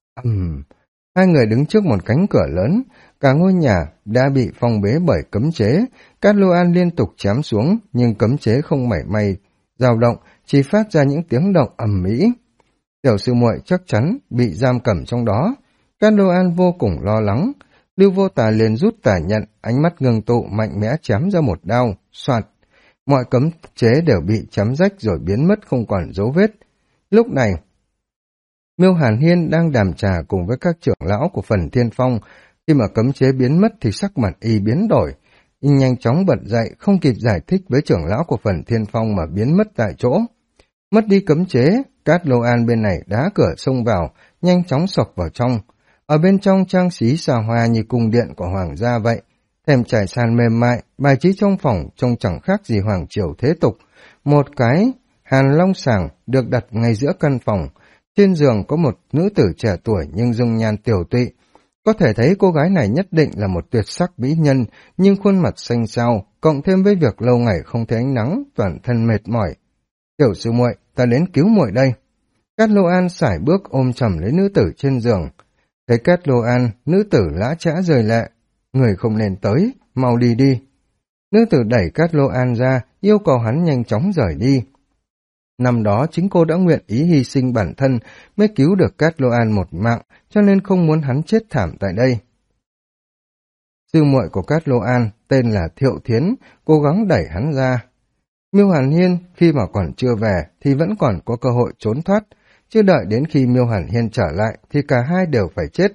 Hai người đứng trước một cánh cửa lớn, cả ngôi nhà đã bị phong bế bởi cấm chế. Cát Lô An liên tục chém xuống, nhưng cấm chế không mảy may dao động, chỉ phát ra những tiếng động ầm ĩ. Tiểu sư muội chắc chắn bị giam cầm trong đó. Cát Lô An vô cùng lo lắng. Lưu Vô Tả liền rút tả nhận, ánh mắt ngưng tụ mạnh mẽ chém ra một đao, soạt. Mọi cấm chế đều bị chém rách rồi biến mất không còn dấu vết. Lúc này, Miêu Hàn Hiên đang đàm trà cùng với các trưởng lão của Phần Thiên Phong. Khi mà cấm chế biến mất thì sắc mặt y biến đổi. Y nhanh chóng bật dậy, không kịp giải thích với trưởng lão của Phần Thiên Phong mà biến mất tại chỗ. Mất đi cấm chế, Cát Lô An bên này đá cửa xông vào, nhanh chóng sộc vào trong. Ở bên trong trang trí xa hoa như cung điện của hoàng gia vậy. Thềm trải sàn mềm mại, bài trí trong phòng trông chẳng khác gì hoàng triều thế tục. Một cái hàn long sàng được đặt ngay giữa căn phòng. Trên giường có một nữ tử trẻ tuổi nhưng dung nhan tiểu tụy. Có thể thấy cô gái này nhất định là một tuyệt sắc mỹ nhân, nhưng khuôn mặt xanh xao, cộng thêm với việc lâu ngày không thấy ánh nắng, toàn thân mệt mỏi. Tiểu sư muội, ta đến cứu muội đây. Cát Lô An sải bước ôm chầm lấy nữ tử trên giường. Thấy Cát Lô An, nữ tử lã chã rơi lệ. Người không nên tới, mau đi đi. Nữ tử đẩy Cát Lô An ra, yêu cầu hắn nhanh chóng rời đi. Năm đó chính cô đã nguyện ý hy sinh bản thân mới cứu được Cát Lô An một mạng, cho nên không muốn hắn chết thảm tại đây. Sư muội của Cát Lô An tên là Thiệu Thiến, cố gắng đẩy hắn ra. Miêu Hàn Hiên khi mà còn chưa về thì vẫn còn có cơ hội trốn thoát, chưa đợi đến khi Miêu Hàn Hiên trở lại thì cả hai đều phải chết.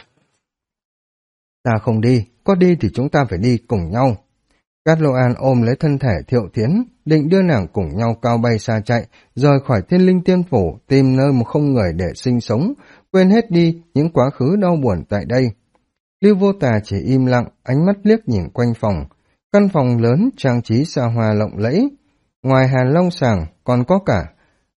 Ta không đi, có đi thì chúng ta phải đi cùng nhau. Cát Lô An ôm lấy thân thể Thiệu Thiến, định đưa nàng cùng nhau cao bay xa chạy, rời khỏi Thiên Linh Tiên Phủ, tìm nơi mà không người để sinh sống, quên hết đi những quá khứ đau buồn tại đây. Lưu Vô Tà chỉ im lặng, ánh mắt liếc nhìn quanh phòng. Căn phòng lớn, trang trí xa hoa lộng lẫy. Ngoài hàn long sàng còn có cả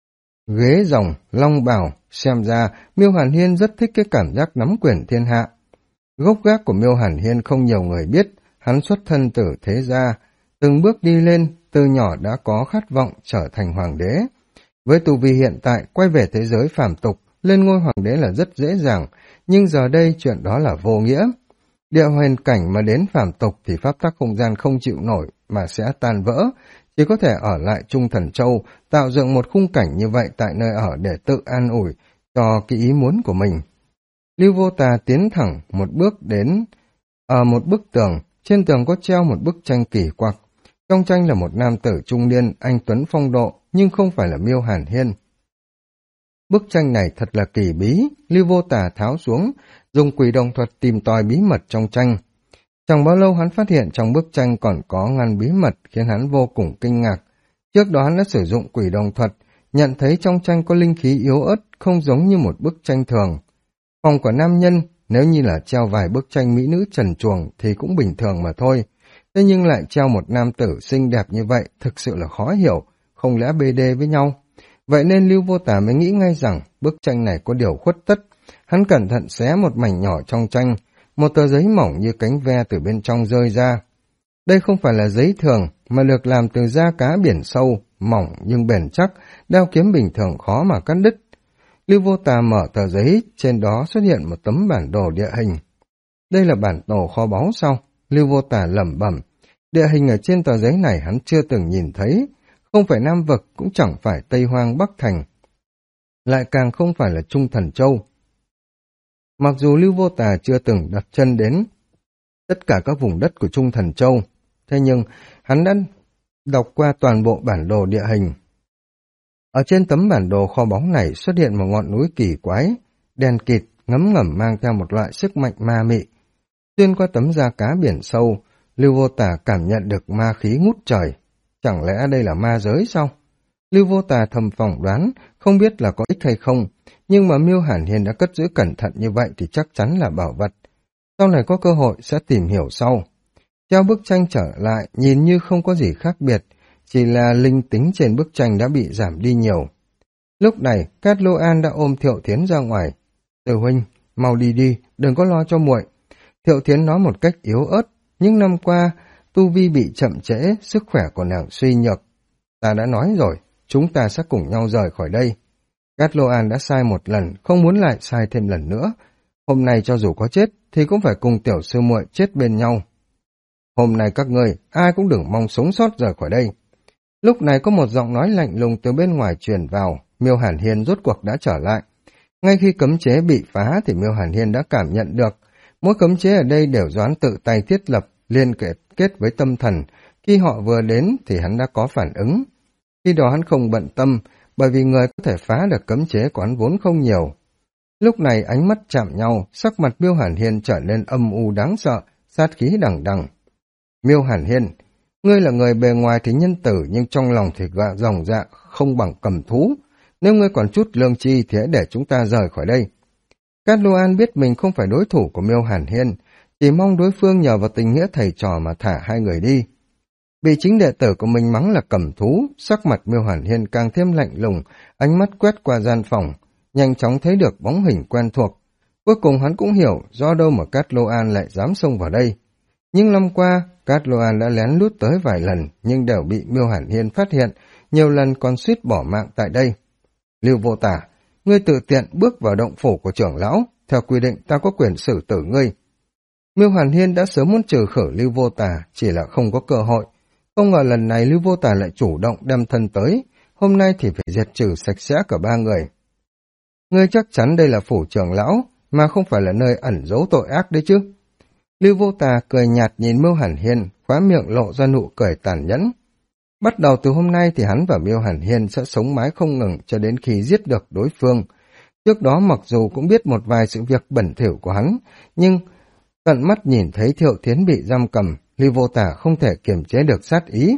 ghế rồng, long bào. Xem ra Miêu Hàn Hiên rất thích cái cảm giác nắm quyền thiên hạ. Gốc gác của Miêu Hàn Hiên không nhiều người biết, hắn xuất thân từ thế gia, từng bước đi lên, từ nhỏ đã có khát vọng trở thành hoàng đế. Với tu vi hiện tại, quay về thế giới phàm tục, lên ngôi hoàng đế là rất dễ dàng, nhưng giờ đây chuyện đó là vô nghĩa. Địa huyền cảnh mà đến phàm tục thì pháp tắc không gian không chịu nổi mà sẽ tan vỡ, chỉ có thể ở lại Trung Thần Châu, tạo dựng một khung cảnh như vậy tại nơi ở để tự an ủi cho cái ý muốn của mình. Lưu Vô Tà tiến thẳng một bước đến một bức tường, trên tường có treo một bức tranh kỳ quặc. Trong tranh là một nam tử trung niên, anh tuấn phong độ, nhưng không phải là Miêu Hàn Hiên. Bức tranh này thật là kỳ bí, Lưu Vô Tà tháo xuống, dùng quỷ đồng thuật tìm tòi bí mật trong tranh. Chẳng bao lâu hắn phát hiện trong bức tranh còn có ngăn bí mật khiến hắn vô cùng kinh ngạc. Trước đó hắn đã sử dụng quỷ đồng thuật, nhận thấy trong tranh có linh khí yếu ớt, không giống như một bức tranh thường. Phòng của nam nhân, nếu như là treo vài bức tranh mỹ nữ trần truồng thì cũng bình thường mà thôi. Thế nhưng lại treo một nam tử xinh đẹp như vậy, thực sự là khó hiểu, không lẽ BD với nhau. Vậy nên Lưu Vô Tà mới nghĩ ngay rằng bức tranh này có điều khuất tất. Hắn cẩn thận xé một mảnh nhỏ trong tranh, một tờ giấy mỏng như cánh ve từ bên trong rơi ra. Đây không phải là giấy thường, mà được làm từ da cá biển sâu, mỏng nhưng bền chắc, đao kiếm bình thường khó mà cắt đứt. Lưu Vô Tà mở tờ giấy, trên đó xuất hiện một tấm bản đồ địa hình. Đây là bản đồ kho báu sao? Lưu Vô Tà lẩm bẩm. Địa hình ở trên tờ giấy này hắn chưa từng nhìn thấy, không phải Nam Vực, cũng chẳng phải Tây Hoang Bắc Thành, lại càng không phải là Trung Thần Châu. Mặc dù Lưu Vô Tà chưa từng đặt chân đến tất cả các vùng đất của Trung Thần Châu, thế nhưng hắn đã đọc qua toàn bộ bản đồ địa hình. Ở trên tấm bản đồ kho báu này xuất hiện một ngọn núi kỳ quái, đen kịt, ngấm ngầm mang theo một loại sức mạnh ma mị. Xuyên qua tấm da cá biển sâu, Lưu Vô Tà cảm nhận được ma khí ngút trời. Chẳng lẽ đây là ma giới sao? Lưu Vô Tà thầm phỏng đoán, không biết là có ích hay không, nhưng mà Miêu Hàn Hiên đã cất giữ cẩn thận như vậy thì chắc chắn là bảo vật. Sau này có cơ hội sẽ tìm hiểu sau. Treo bức tranh trở lại, nhìn như không có gì khác biệt, chỉ là linh tính trên bức tranh đã bị giảm đi nhiều. Lúc này, Cát Lô An đã ôm Thiệu Thiến ra ngoài. Từ huynh, mau đi đi, đừng có lo cho muội. Thiệu Thiến nói một cách yếu ớt, những năm qua, tu vi bị chậm trễ, sức khỏe của nàng suy nhược. Ta đã nói rồi, chúng ta sẽ cùng nhau rời khỏi đây. Cát Lô An đã sai một lần, không muốn lại sai thêm lần nữa. Hôm nay cho dù có chết, thì cũng phải cùng tiểu sư muội chết bên nhau. Hôm nay các ngươi, ai cũng đừng mong sống sót rời khỏi đây. Lúc này có một giọng nói lạnh lùng từ bên ngoài truyền vào, Miêu Hàn Hiên rốt cuộc đã trở lại. Ngay khi cấm chế bị phá thì Miêu Hàn Hiên đã cảm nhận được, mỗi cấm chế ở đây đều do hắn tự tay thiết lập, liên kết với tâm thần. Khi họ vừa đến thì hắn đã có phản ứng. Khi đó hắn không bận tâm, bởi vì người có thể phá được cấm chế của hắn vốn không nhiều. Lúc này ánh mắt chạm nhau, sắc mặt Miêu Hàn Hiên trở nên âm u đáng sợ, sát khí đằng đằng. Miêu Hàn Hiên, ngươi là người bề ngoài thì nhân tử nhưng trong lòng thì ròng dạ, không bằng cầm thú. Nếu ngươi còn chút lương tri thì hãy để chúng ta rời khỏi đây. Cát Lô An biết mình không phải đối thủ của Miêu Hàn Hiên, chỉ mong đối phương nhờ vào tình nghĩa thầy trò mà thả hai người đi. Bị chính đệ tử của mình mắng là cầm thú, sắc mặt Miêu Hàn Hiên càng thêm lạnh lùng, ánh mắt quét qua gian phòng, nhanh chóng thấy được bóng hình quen thuộc. Cuối cùng hắn cũng hiểu do đâu mà Cát Lô An lại dám xông vào đây. Nhưng năm qua, Cát Lô An đã lén lút tới vài lần nhưng đều bị Miêu Hàn Hiên phát hiện, nhiều lần còn suýt bỏ mạng tại đây. Lưu Vô Tà, ngươi tự tiện bước vào động phủ của trưởng lão, theo quy định ta có quyền xử tử ngươi. Miêu Hàn Hiên đã sớm muốn trừ khử Lưu Vô Tà, chỉ là không có cơ hội. Không ngờ lần này Lưu Vô Tà lại chủ động đem thân tới, hôm nay thì phải diệt trừ sạch sẽ cả ba người. Ngươi chắc chắn đây là phủ trưởng lão, mà không phải là nơi ẩn giấu tội ác đấy chứ? Lưu Vô Tà cười nhạt nhìn Miêu Hàn Hiên, khóe miệng lộ ra nụ cười tàn nhẫn. Bắt đầu từ hôm nay thì hắn và Miêu Hàn Hiên sẽ sống mái không ngừng cho đến khi giết được đối phương. Trước đó mặc dù cũng biết một vài sự việc bẩn thỉu của hắn, nhưng tận mắt nhìn thấy Thiệu Thiến bị giam cầm, Lưu Vô Tà không thể kiềm chế được sát ý.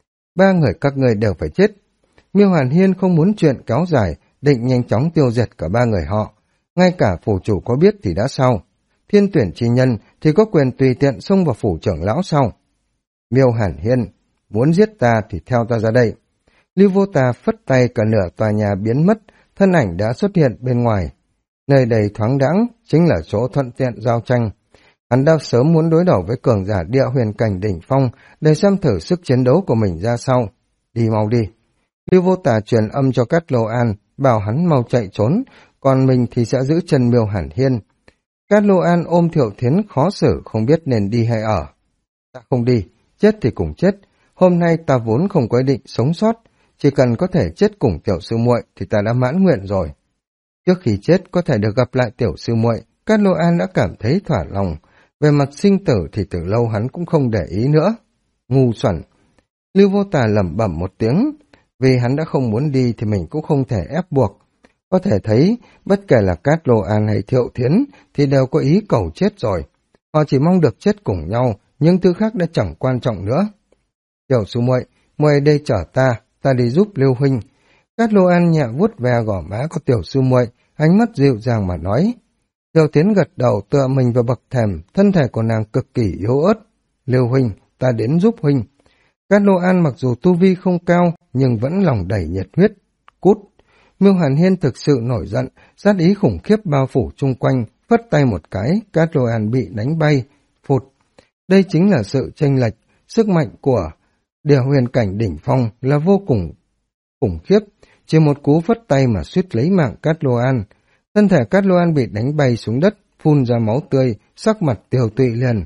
Ba người các ngươi đều phải chết. Miêu Hàn Hiên không muốn chuyện kéo dài, định nhanh chóng tiêu diệt cả ba người họ. Ngay cả phủ chủ có biết thì đã sao? Thiên tuyển chi nhân thì có quyền tùy tiện xông vào phủ trưởng lão sau. Miêu Hàn Hiên, muốn giết ta thì theo ta ra đây. Lưu Vô Tà phất tay, cả nửa tòa nhà biến mất, thân ảnh đã xuất hiện bên ngoài. Nơi đây thoáng đãng, chính là chỗ thuận tiện giao tranh. Hắn đã sớm muốn đối đầu với cường giả địa huyền cảnh đỉnh phong để xem thử sức chiến đấu của mình ra sao. Đi mau đi. Lưu Vô Tà truyền âm cho Cát Lô An, bảo hắn mau chạy trốn, còn mình thì sẽ giữ chân Miêu Hàn Hiên. Cát Lô An ôm Thiệu Thiến khó xử, không biết nên đi hay ở. Ta không đi, chết thì cùng chết. Hôm nay ta vốn không có ý định sống sót, chỉ cần có thể chết cùng tiểu sư muội thì ta đã mãn nguyện rồi. Trước khi chết có thể được gặp lại tiểu sư muội, Cát Lô An đã cảm thấy thỏa lòng. Về mặt sinh tử thì từ lâu hắn cũng không để ý nữa. Ngu xuẩn. Lưu Vô Tà lẩm bẩm một tiếng, vì hắn đã không muốn đi thì mình cũng không thể ép buộc. Có thể thấy, bất kể là Cát Lô An hay Thiệu Thiến thì đều có ý cầu chết rồi. Họ chỉ mong được chết cùng nhau, nhưng thứ khác đã chẳng quan trọng nữa. Tiểu sư muội, muội đây chở ta đi giúp Lưu huynh. Cát Lô An nhẹ vuốt ve gò má của tiểu sư muội, ánh mắt dịu dàng mà nói. Thiệu Thiến gật đầu tựa mình vào bậc thềm, thân thể của nàng cực kỳ yếu ớt. Lưu huynh, ta đến giúp huynh. Cát Lô An mặc dù tu vi không cao, nhưng vẫn lòng đầy nhiệt huyết. Cút! Miêu Hàn Hiên thực sự nổi giận, sát ý khủng khiếp bao phủ chung quanh, phất tay một cái, Cát Lô An bị đánh bay, phụt. Đây chính là sự chênh lệch, sức mạnh của địa huyền cảnh đỉnh phong là vô cùng khủng khiếp, chỉ một cú phất tay mà suýt lấy mạng Cát Lô An. Thân thể Cát Lô An bị đánh bay xuống đất, phun ra máu tươi, sắc mặt tiều tụy liền.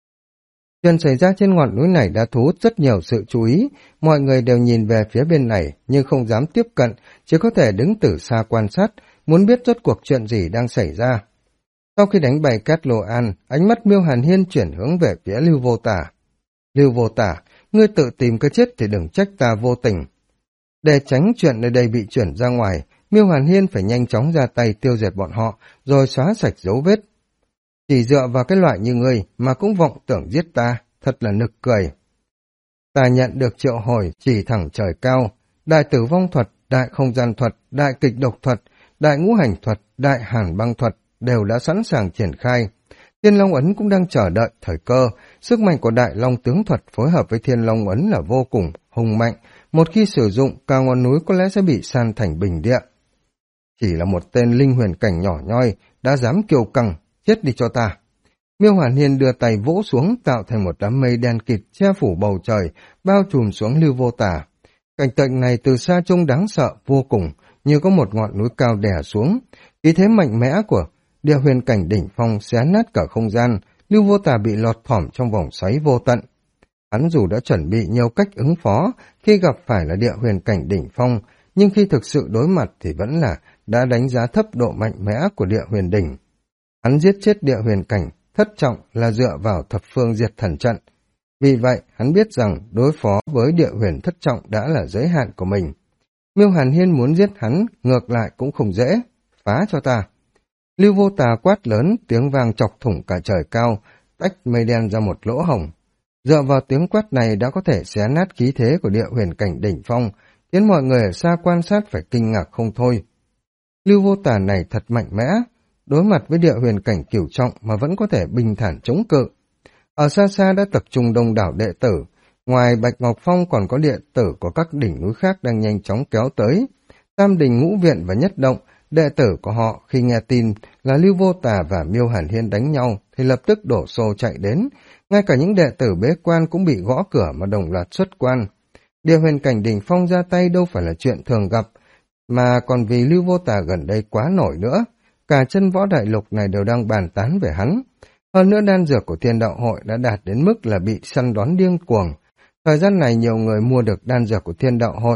Chuyện xảy ra trên ngọn núi này đã thu hút rất nhiều sự chú ý, mọi người đều nhìn về phía bên này nhưng không dám tiếp cận, chỉ có thể đứng từ xa quan sát, muốn biết rốt cuộc chuyện gì đang xảy ra. Sau khi đánh bại Cát Lô An, ánh mắt Miêu Hàn Hiên chuyển hướng về phía Lưu Vô Tà. Lưu Vô Tà, ngươi tự tìm cái chết thì đừng trách ta vô tình. Để tránh chuyện nơi đây bị chuyển ra ngoài, Miêu Hàn Hiên phải nhanh chóng ra tay tiêu diệt bọn họ, rồi xóa sạch dấu vết. Chỉ dựa vào cái loại như ngươi mà cũng vọng tưởng giết ta, thật là nực cười. Ta nhận được triệu hồi chỉ thẳng trời cao, đại tử vong thuật, đại không gian thuật, đại kịch độc thuật, đại ngũ hành thuật, đại hàn băng thuật đều đã sẵn sàng triển khai. Thiên Long Ấn cũng đang chờ đợi thời cơ, sức mạnh của đại long tướng thuật phối hợp với Thiên Long Ấn là vô cùng hùng mạnh, một khi sử dụng cả ngọn núi có lẽ sẽ bị san thành bình địa. Chỉ là một tên linh huyền cảnh nhỏ nhoi đã dám kiêu căng, chết đi cho ta. Miêu Hàn Hiên đưa tay vỗ xuống tạo thành một đám mây đen kịt che phủ bầu trời, bao trùm xuống Lưu Vô Tà. Cảnh tượng này từ xa trông đáng sợ vô cùng, như có một ngọn núi cao đè xuống. Khí thế mạnh mẽ của địa huyền cảnh đỉnh phong xé nát cả không gian, Lưu Vô Tà bị lọt thỏm trong vòng xoáy vô tận. Hắn dù đã chuẩn bị nhiều cách ứng phó khi gặp phải là địa huyền cảnh đỉnh phong, nhưng khi thực sự đối mặt thì vẫn là đã đánh giá thấp độ mạnh mẽ của địa huyền đỉnh. Hắn giết chết địa huyền cảnh thất trọng là dựa vào thập phương diệt thần trận. Vì vậy, hắn biết rằng đối phó với địa huyền thất trọng đã là giới hạn của mình. Miêu Hàn Hiên muốn giết hắn, ngược lại cũng không dễ. Phá cho ta. Lưu Vô Tà quát lớn, tiếng vang chọc thủng cả trời cao, tách mây đen ra một lỗ hổng. Dựa vào tiếng quát này đã có thể xé nát khí thế của địa huyền cảnh đỉnh phong, khiến mọi người ở xa quan sát phải kinh ngạc không thôi. Lưu Vô Tà này thật mạnh mẽ, đối mặt với địa huyền cảnh cửu trọng mà vẫn có thể bình thản chống cự. Ở xa xa đã tập trung đông đảo đệ tử, ngoài Bạch Ngọc Phong còn có đệ tử của các đỉnh núi khác đang nhanh chóng kéo tới. Tam Đình Ngũ Viện và Nhất Động, đệ tử của họ khi nghe tin là Lưu Vô Tà và Miêu Hàn Hiên đánh nhau thì lập tức đổ xô chạy đến, ngay cả những đệ tử bế quan cũng bị gõ cửa mà đồng loạt xuất quan. Địa huyền cảnh đỉnh phong ra tay đâu phải là chuyện thường gặp, mà còn vì Lưu Vô Tà gần đây quá nổi nữa. Cả chân võ đại lục này đều đang bàn tán về hắn. Hơn nữa đan dược của Thiên Đạo Hội đã đạt đến mức là bị săn đón điên cuồng. Thời gian này nhiều người mua được đan dược của Thiên Đạo Hội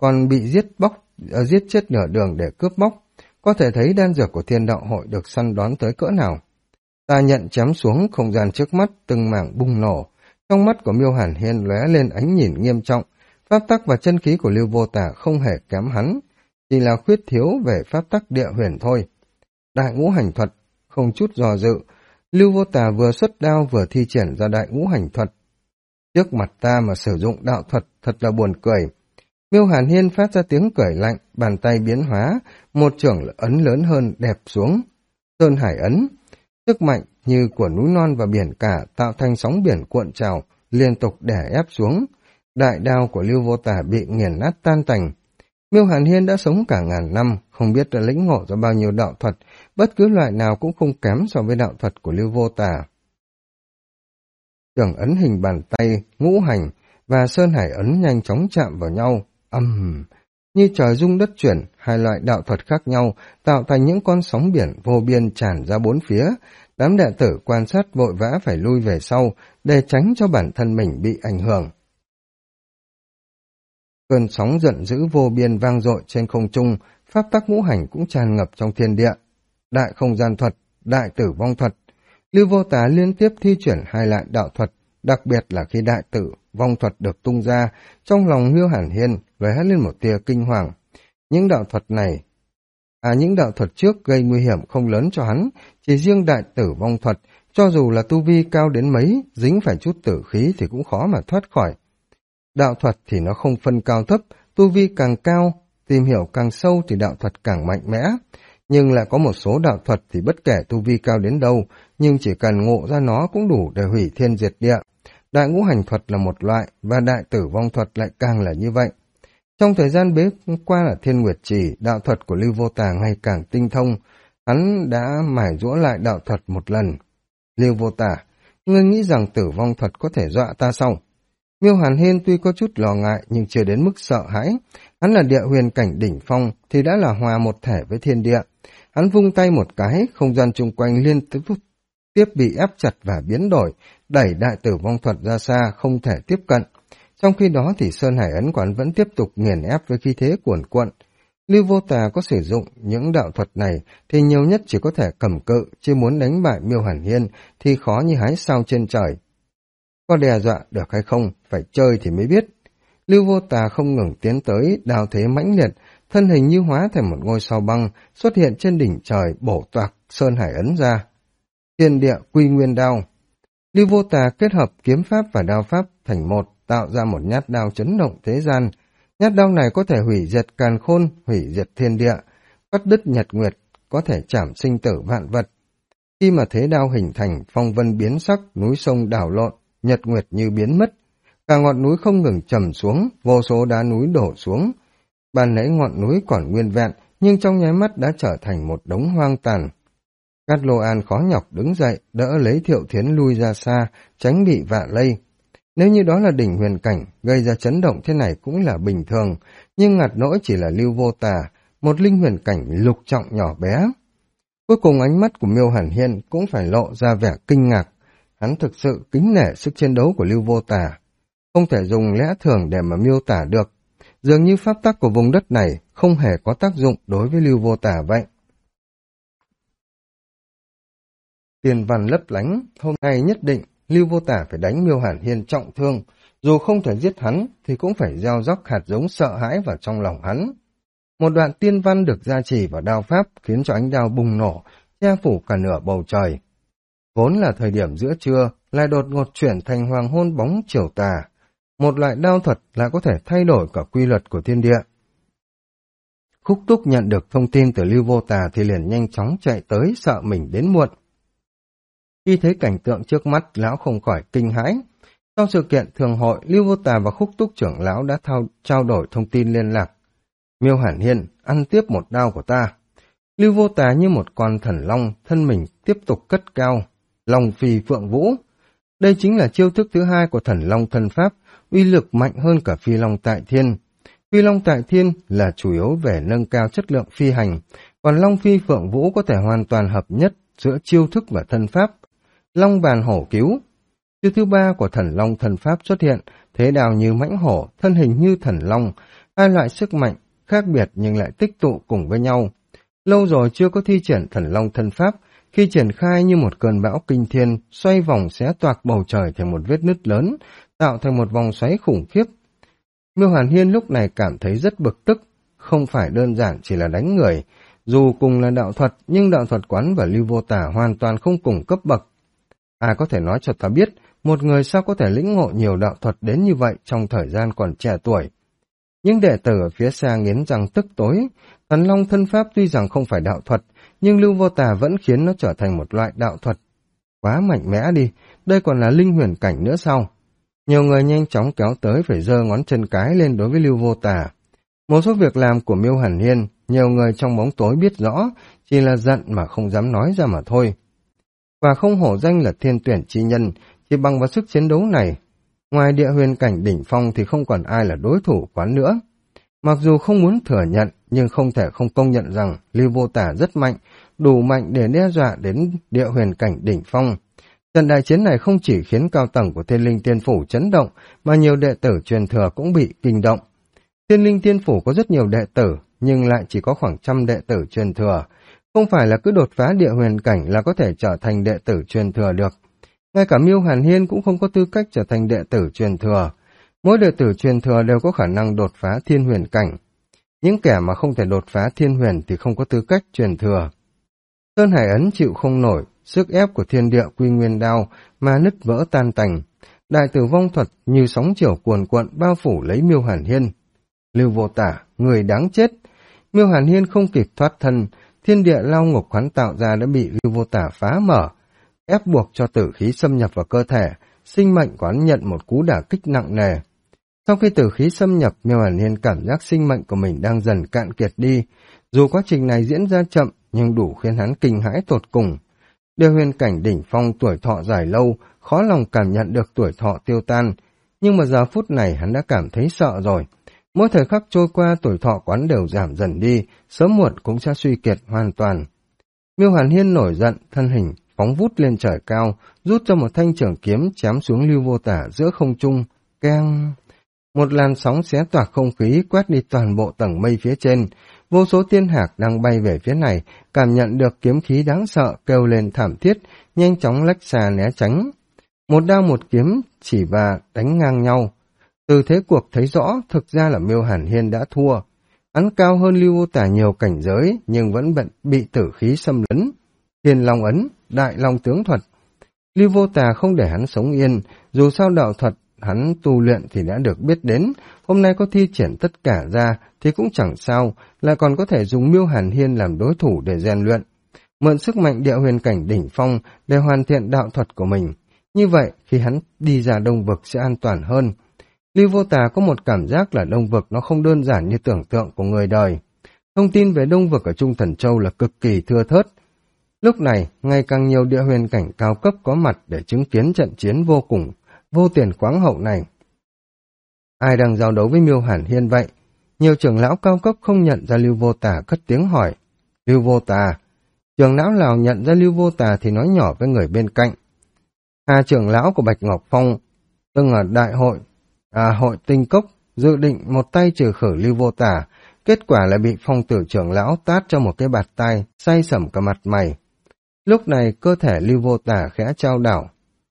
còn bị giết chết nửa đường để cướp bóc. Có thể thấy đan dược của Thiên Đạo Hội được săn đón tới cỡ nào. Ta nhận chém xuống, không gian trước mắt từng mảng bùng nổ. Trong mắt của Miêu Hàn Hiên lóe lên ánh nhìn nghiêm trọng. Pháp tắc và chân khí của Lưu Vô Tà không hề kém hắn, chỉ là khuyết thiếu về pháp tắc địa huyền thôi. Đại ngũ hành thuật, không chút do dự, Lưu Vô Tà vừa xuất đao vừa thi triển ra đại ngũ hành thuật. Trước mặt ta mà sử dụng đạo thuật thật là buồn cười. Miêu Hàn Hiên phát ra tiếng cười lạnh, bàn tay biến hóa, một chưởng ấn lớn hơn đẹp xuống. Sơn Hải ấn, sức mạnh như của núi non và biển cả tạo thành sóng biển cuộn trào, liên tục đè ép xuống. Đại đao của Lưu Vô Tà bị nghiền nát tan tành. Miêu Hàn Hiên đã sống cả ngàn năm, không biết đã lĩnh ngộ ra bao nhiêu đạo thuật, bất cứ loại nào cũng không kém so với đạo thuật của Lưu Vô Tà. Chưởng ấn hình bàn tay, ngũ hành và sơn hải ấn nhanh chóng chạm vào nhau, như trời rung đất chuyển, hai loại đạo thuật khác nhau tạo thành những con sóng biển vô biên tràn ra bốn phía. Đám đệ tử quan sát vội vã phải lui về sau để tránh cho bản thân mình bị ảnh hưởng. Cơn sóng giận dữ vô biên vang dội trên không trung, pháp tắc ngũ hành cũng tràn ngập trong thiên địa. Đại không gian thuật, đại tử vong thuật. Lưu Vô Tà liên tiếp thi chuyển hai loại đạo thuật, đặc biệt là khi đại tử vong thuật được tung ra, trong lòng Miêu Hàn Hiên lóe lên một tia kinh hoàng. Những đạo thuật trước gây nguy hiểm không lớn cho hắn, chỉ riêng đại tử vong thuật, cho dù là tu vi cao đến mấy, dính phải chút tử khí thì cũng khó mà thoát khỏi. Đạo thuật thì nó không phân cao thấp, tu vi càng cao, tìm hiểu càng sâu thì đạo thuật càng mạnh mẽ. Nhưng lại có một số đạo thuật thì bất kể tu vi cao đến đâu, nhưng chỉ cần ngộ ra nó cũng đủ để hủy thiên diệt địa. Đại ngũ hành thuật là một loại, và đại tử vong thuật lại càng là như vậy. Trong thời gian bế qua là Thiên Nguyệt Trì, đạo thuật của Lưu Vô Tà ngày càng tinh thông, hắn đã mài giũa lại đạo thuật một lần. Lưu Vô Tà, ngươi nghĩ rằng tử vong thuật có thể dọa ta sao? Miêu Hàn Hiên tuy có chút lo ngại nhưng chưa đến mức sợ hãi. Hắn là địa huyền cảnh đỉnh phong thì đã là hòa một thể với thiên địa. Hắn vung tay một cái, không gian chung quanh liên tiếp bị ép chặt và biến đổi, đẩy đại tử vong thuật ra xa, không thể tiếp cận. Trong khi đó thì Sơn Hải ấn quán vẫn tiếp tục nghiền ép với khí thế cuồn cuộn. Lưu Vô Tà có sử dụng những đạo thuật này thì nhiều nhất chỉ có thể cầm cự, chứ muốn đánh bại Miêu Hàn Hiên thì khó như hái sao trên trời. Có đe dọa được hay không, phải chơi thì mới biết. Lưu Vô Tà không ngừng tiến tới, đao thế mãnh liệt, thân hình như hóa thành một ngôi sao băng, xuất hiện trên đỉnh trời, bổ toạc Sơn Hải ấn ra. Thiên địa quy nguyên đao. Lưu Vô Tà kết hợp kiếm pháp và đao pháp thành một, tạo ra một nhát đao chấn động thế gian. Nhát đao này có thể hủy diệt càn khôn, hủy diệt thiên địa, cắt đứt nhật nguyệt, có thể chảm sinh tử vạn vật. Khi mà thế đao hình thành, phong vân biến sắc, núi sông đảo lộn, nhật nguyệt như biến mất. Cả ngọn núi không ngừng trầm xuống, vô số đá núi đổ xuống. Ban nãy ngọn núi còn nguyên vẹn, nhưng trong nháy mắt đã trở thành một đống hoang tàn. Cát Lô An khó nhọc đứng dậy, đỡ lấy Thiệu Thiến lui ra xa, tránh bị vạ lây. Nếu như đó là đỉnh huyền cảnh, gây ra chấn động thế này cũng là bình thường, nhưng ngặt nỗi chỉ là Lưu Vô Tà, một linh huyền cảnh lục trọng nhỏ bé. Cuối cùng ánh mắt của Miêu Hàn Hiên cũng phải lộ ra vẻ kinh ngạc. Hắn thực sự kính nể sức chiến đấu của Lưu Vô Tà, không thể dùng lẽ thường để mà miêu tả được. Dường như pháp tắc của vùng đất này không hề có tác dụng đối với Lưu Vô Tà vậy. Tiền văn lấp lánh, hôm nay nhất định Lưu Vô Tà phải đánh Miêu Hàn Hiên trọng thương, dù không thể giết hắn thì cũng phải gieo rắc hạt giống sợ hãi vào trong lòng hắn. Một đoạn tiên văn được gia trì vào đao pháp khiến cho ánh đao bùng nổ, che phủ cả nửa bầu trời. Vốn là thời điểm giữa trưa, lại đột ngột chuyển thành hoàng hôn bóng chiều tà. Một loại đao thuật lại có thể thay đổi cả quy luật của thiên địa. Khúc Túc nhận được thông tin từ Lưu Vô Tà thì liền nhanh chóng chạy tới, sợ mình đến muộn. Khi thấy cảnh tượng trước mắt, lão không khỏi kinh hãi. Sau sự kiện thường hội, Lưu Vô Tà và Khúc Túc trưởng lão đã trao đổi thông tin liên lạc. Miêu Hàn Hiên, ăn tiếp một đao của ta. Lưu Vô Tà như một con thần long, thân mình tiếp tục cất cao. Long phi phượng vũ. Đây chính là chiêu thức thứ hai của thần long thân pháp, uy lực mạnh hơn cả phi long tại thiên. Phi long tại thiên là chủ yếu về nâng cao chất lượng phi hành, còn long phi phượng vũ có thể hoàn toàn hợp nhất giữa chiêu thức và thân pháp. Long bàn hổ cứu. Chiêu thứ ba của thần long thần pháp xuất hiện, thế đào như mãnh hổ, thân hình như thần long, Hai loại sức mạnh khác biệt nhưng lại tích tụ cùng với nhau. Lâu rồi chưa có thi triển thần long thân pháp, khi triển khai như một cơn bão kinh thiên, xoay vòng xé toạc bầu trời thành một vết nứt lớn, tạo thành một vòng xoáy khủng khiếp. Miêu Hàn Hiên lúc này cảm thấy rất bực tức, không phải đơn giản chỉ là đánh người. Dù cùng là đạo thuật, nhưng đạo thuật quán và Lưu Vô Tả hoàn toàn không cùng cấp bậc. Ai có thể nói cho ta biết, một người sao có thể lĩnh ngộ nhiều đạo thuật đến như vậy trong thời gian còn trẻ tuổi. Những đệ tử ở phía xa nghiến răng tức tối, thần long thân pháp tuy rằng không phải đạo thuật, nhưng Lưu Vô Tả vẫn khiến nó trở thành một loại đạo thuật. Quá mạnh mẽ đi, đây còn là linh huyền cảnh nữa sao? Nhiều người nhanh chóng kéo tới phải giơ ngón chân cái lên đối với Lưu Vô Tả. Một số việc làm của Miêu Hàn Hiên, nhiều người trong bóng tối biết rõ, chỉ là giận mà không dám nói ra mà thôi. Và không hổ danh là thiên tuyển chi nhân, chỉ bằng vào sức chiến đấu này, ngoài địa huyền cảnh đỉnh phong thì không còn ai là đối thủ quán nữa. Mặc dù không muốn thừa nhận, nhưng không thể không công nhận rằng Lưu Vô Tả rất mạnh, đủ mạnh để đe dọa đến địa huyền cảnh đỉnh phong. Trận đại chiến này không chỉ khiến cao tầng của Thiên Linh Tiên Phủ chấn động, mà nhiều đệ tử truyền thừa cũng bị kinh động. Thiên Linh Tiên Phủ có rất nhiều đệ tử, nhưng lại chỉ có khoảng 100 đệ tử truyền thừa. Không phải là cứ đột phá địa huyền cảnh là có thể trở thành đệ tử truyền thừa được. Ngay cả Miêu Hàn Hiên cũng không có tư cách trở thành đệ tử truyền thừa. Mỗi đệ tử truyền thừa đều có khả năng đột phá thiên huyền cảnh. Những kẻ mà không thể đột phá thiên huyền thì không có tư cách truyền thừa. Sơn Hải Ấn chịu không nổi sức ép của thiên địa quy nguyên đao mà nứt vỡ tan tành. Đại tử vong thuật như sóng chiều cuồn cuộn bao phủ lấy Miêu Hàn Hiên. Lưu Vô Tả, người đáng chết. Miêu Hàn Hiên không kịp thoát thân, thiên địa lao ngục hắn tạo ra đã bị Lưu Vô Tả phá mở, ép buộc cho tử khí xâm nhập vào cơ thể, sinh mệnh của hắn nhận một cú đả kích nặng nề. Sau khi tử khí xâm nhập, Miêu Hàn Hiên cảm giác sinh mệnh của mình đang dần cạn kiệt đi. Dù quá trình này diễn ra chậm, nhưng đủ khiến hắn kinh hãi tột cùng. Địa huyền cảnh đỉnh phong tuổi thọ dài lâu, khó lòng cảm nhận được tuổi thọ tiêu tan. Nhưng mà giờ phút này hắn đã cảm thấy sợ rồi. Mỗi thời khắc trôi qua tuổi thọ quán đều giảm dần đi, sớm muộn cũng sẽ suy kiệt hoàn toàn. Miêu Hàn Hiên nổi giận, thân hình phóng vút lên trời cao, rút cho một thanh trường kiếm chém xuống Lưu Vô Tả giữa không trung, keng. Một làn sóng xé toạc không khí quét đi toàn bộ tầng mây phía trên, vô số tiên hạc đang bay về phía này, cảm nhận được kiếm khí đáng sợ kêu lên thảm thiết, nhanh chóng lách xa né tránh. Một đao một kiếm chỉ và đánh ngang nhau. Từ thế cuộc thấy rõ thực ra là Miêu Hàn Hiên đã thua. Hắn cao hơn Lưu Vô Tả nhiều cảnh giới nhưng vẫn bị tử khí xâm lấn. Thiên Long Ấn, Đại Long Tướng Thuật. Lưu Vô Tả không để hắn sống yên, dù sao đạo thuật hắn tu luyện thì đã được biết đến, hôm nay có thi triển tất cả ra thì cũng chẳng sao, lại còn có thể dùng Miêu Hàn Hiên làm đối thủ để rèn luyện, mượn sức mạnh địa huyền cảnh đỉnh phong để hoàn thiện đạo thuật của mình. Như vậy, khi hắn đi ra Đông Vực sẽ an toàn hơn. Lưu Vô Tả có một cảm giác là Đông Vực nó không đơn giản như tưởng tượng của người đời. Thông tin về Đông Vực ở Trung Thần Châu là cực kỳ thưa thớt. Lúc này, ngày càng nhiều địa huyền cảnh cao cấp có mặt để chứng kiến trận chiến vô tiền khoáng hậu này. Ai đang giao đấu với Miêu Hàn Hiên vậy? Nhiều trưởng lão cao cấp không nhận ra Lưu Vô Tả cất tiếng hỏi. Lưu Vô Tả. Trưởng lão nào nhận ra Lưu Vô Tả thì nói nhỏ với người bên cạnh. Hà trưởng lão của Bạch Ngọc Phong, từng ở đại hội, hội tinh cốc, dự định một tay trừ khử Lưu Vô Tả, kết quả lại bị Phong tử trưởng lão tát cho một cái bạt tai, say sẩm cả mặt mày. Lúc này cơ thể Lưu Vô Tả khẽ chao đảo.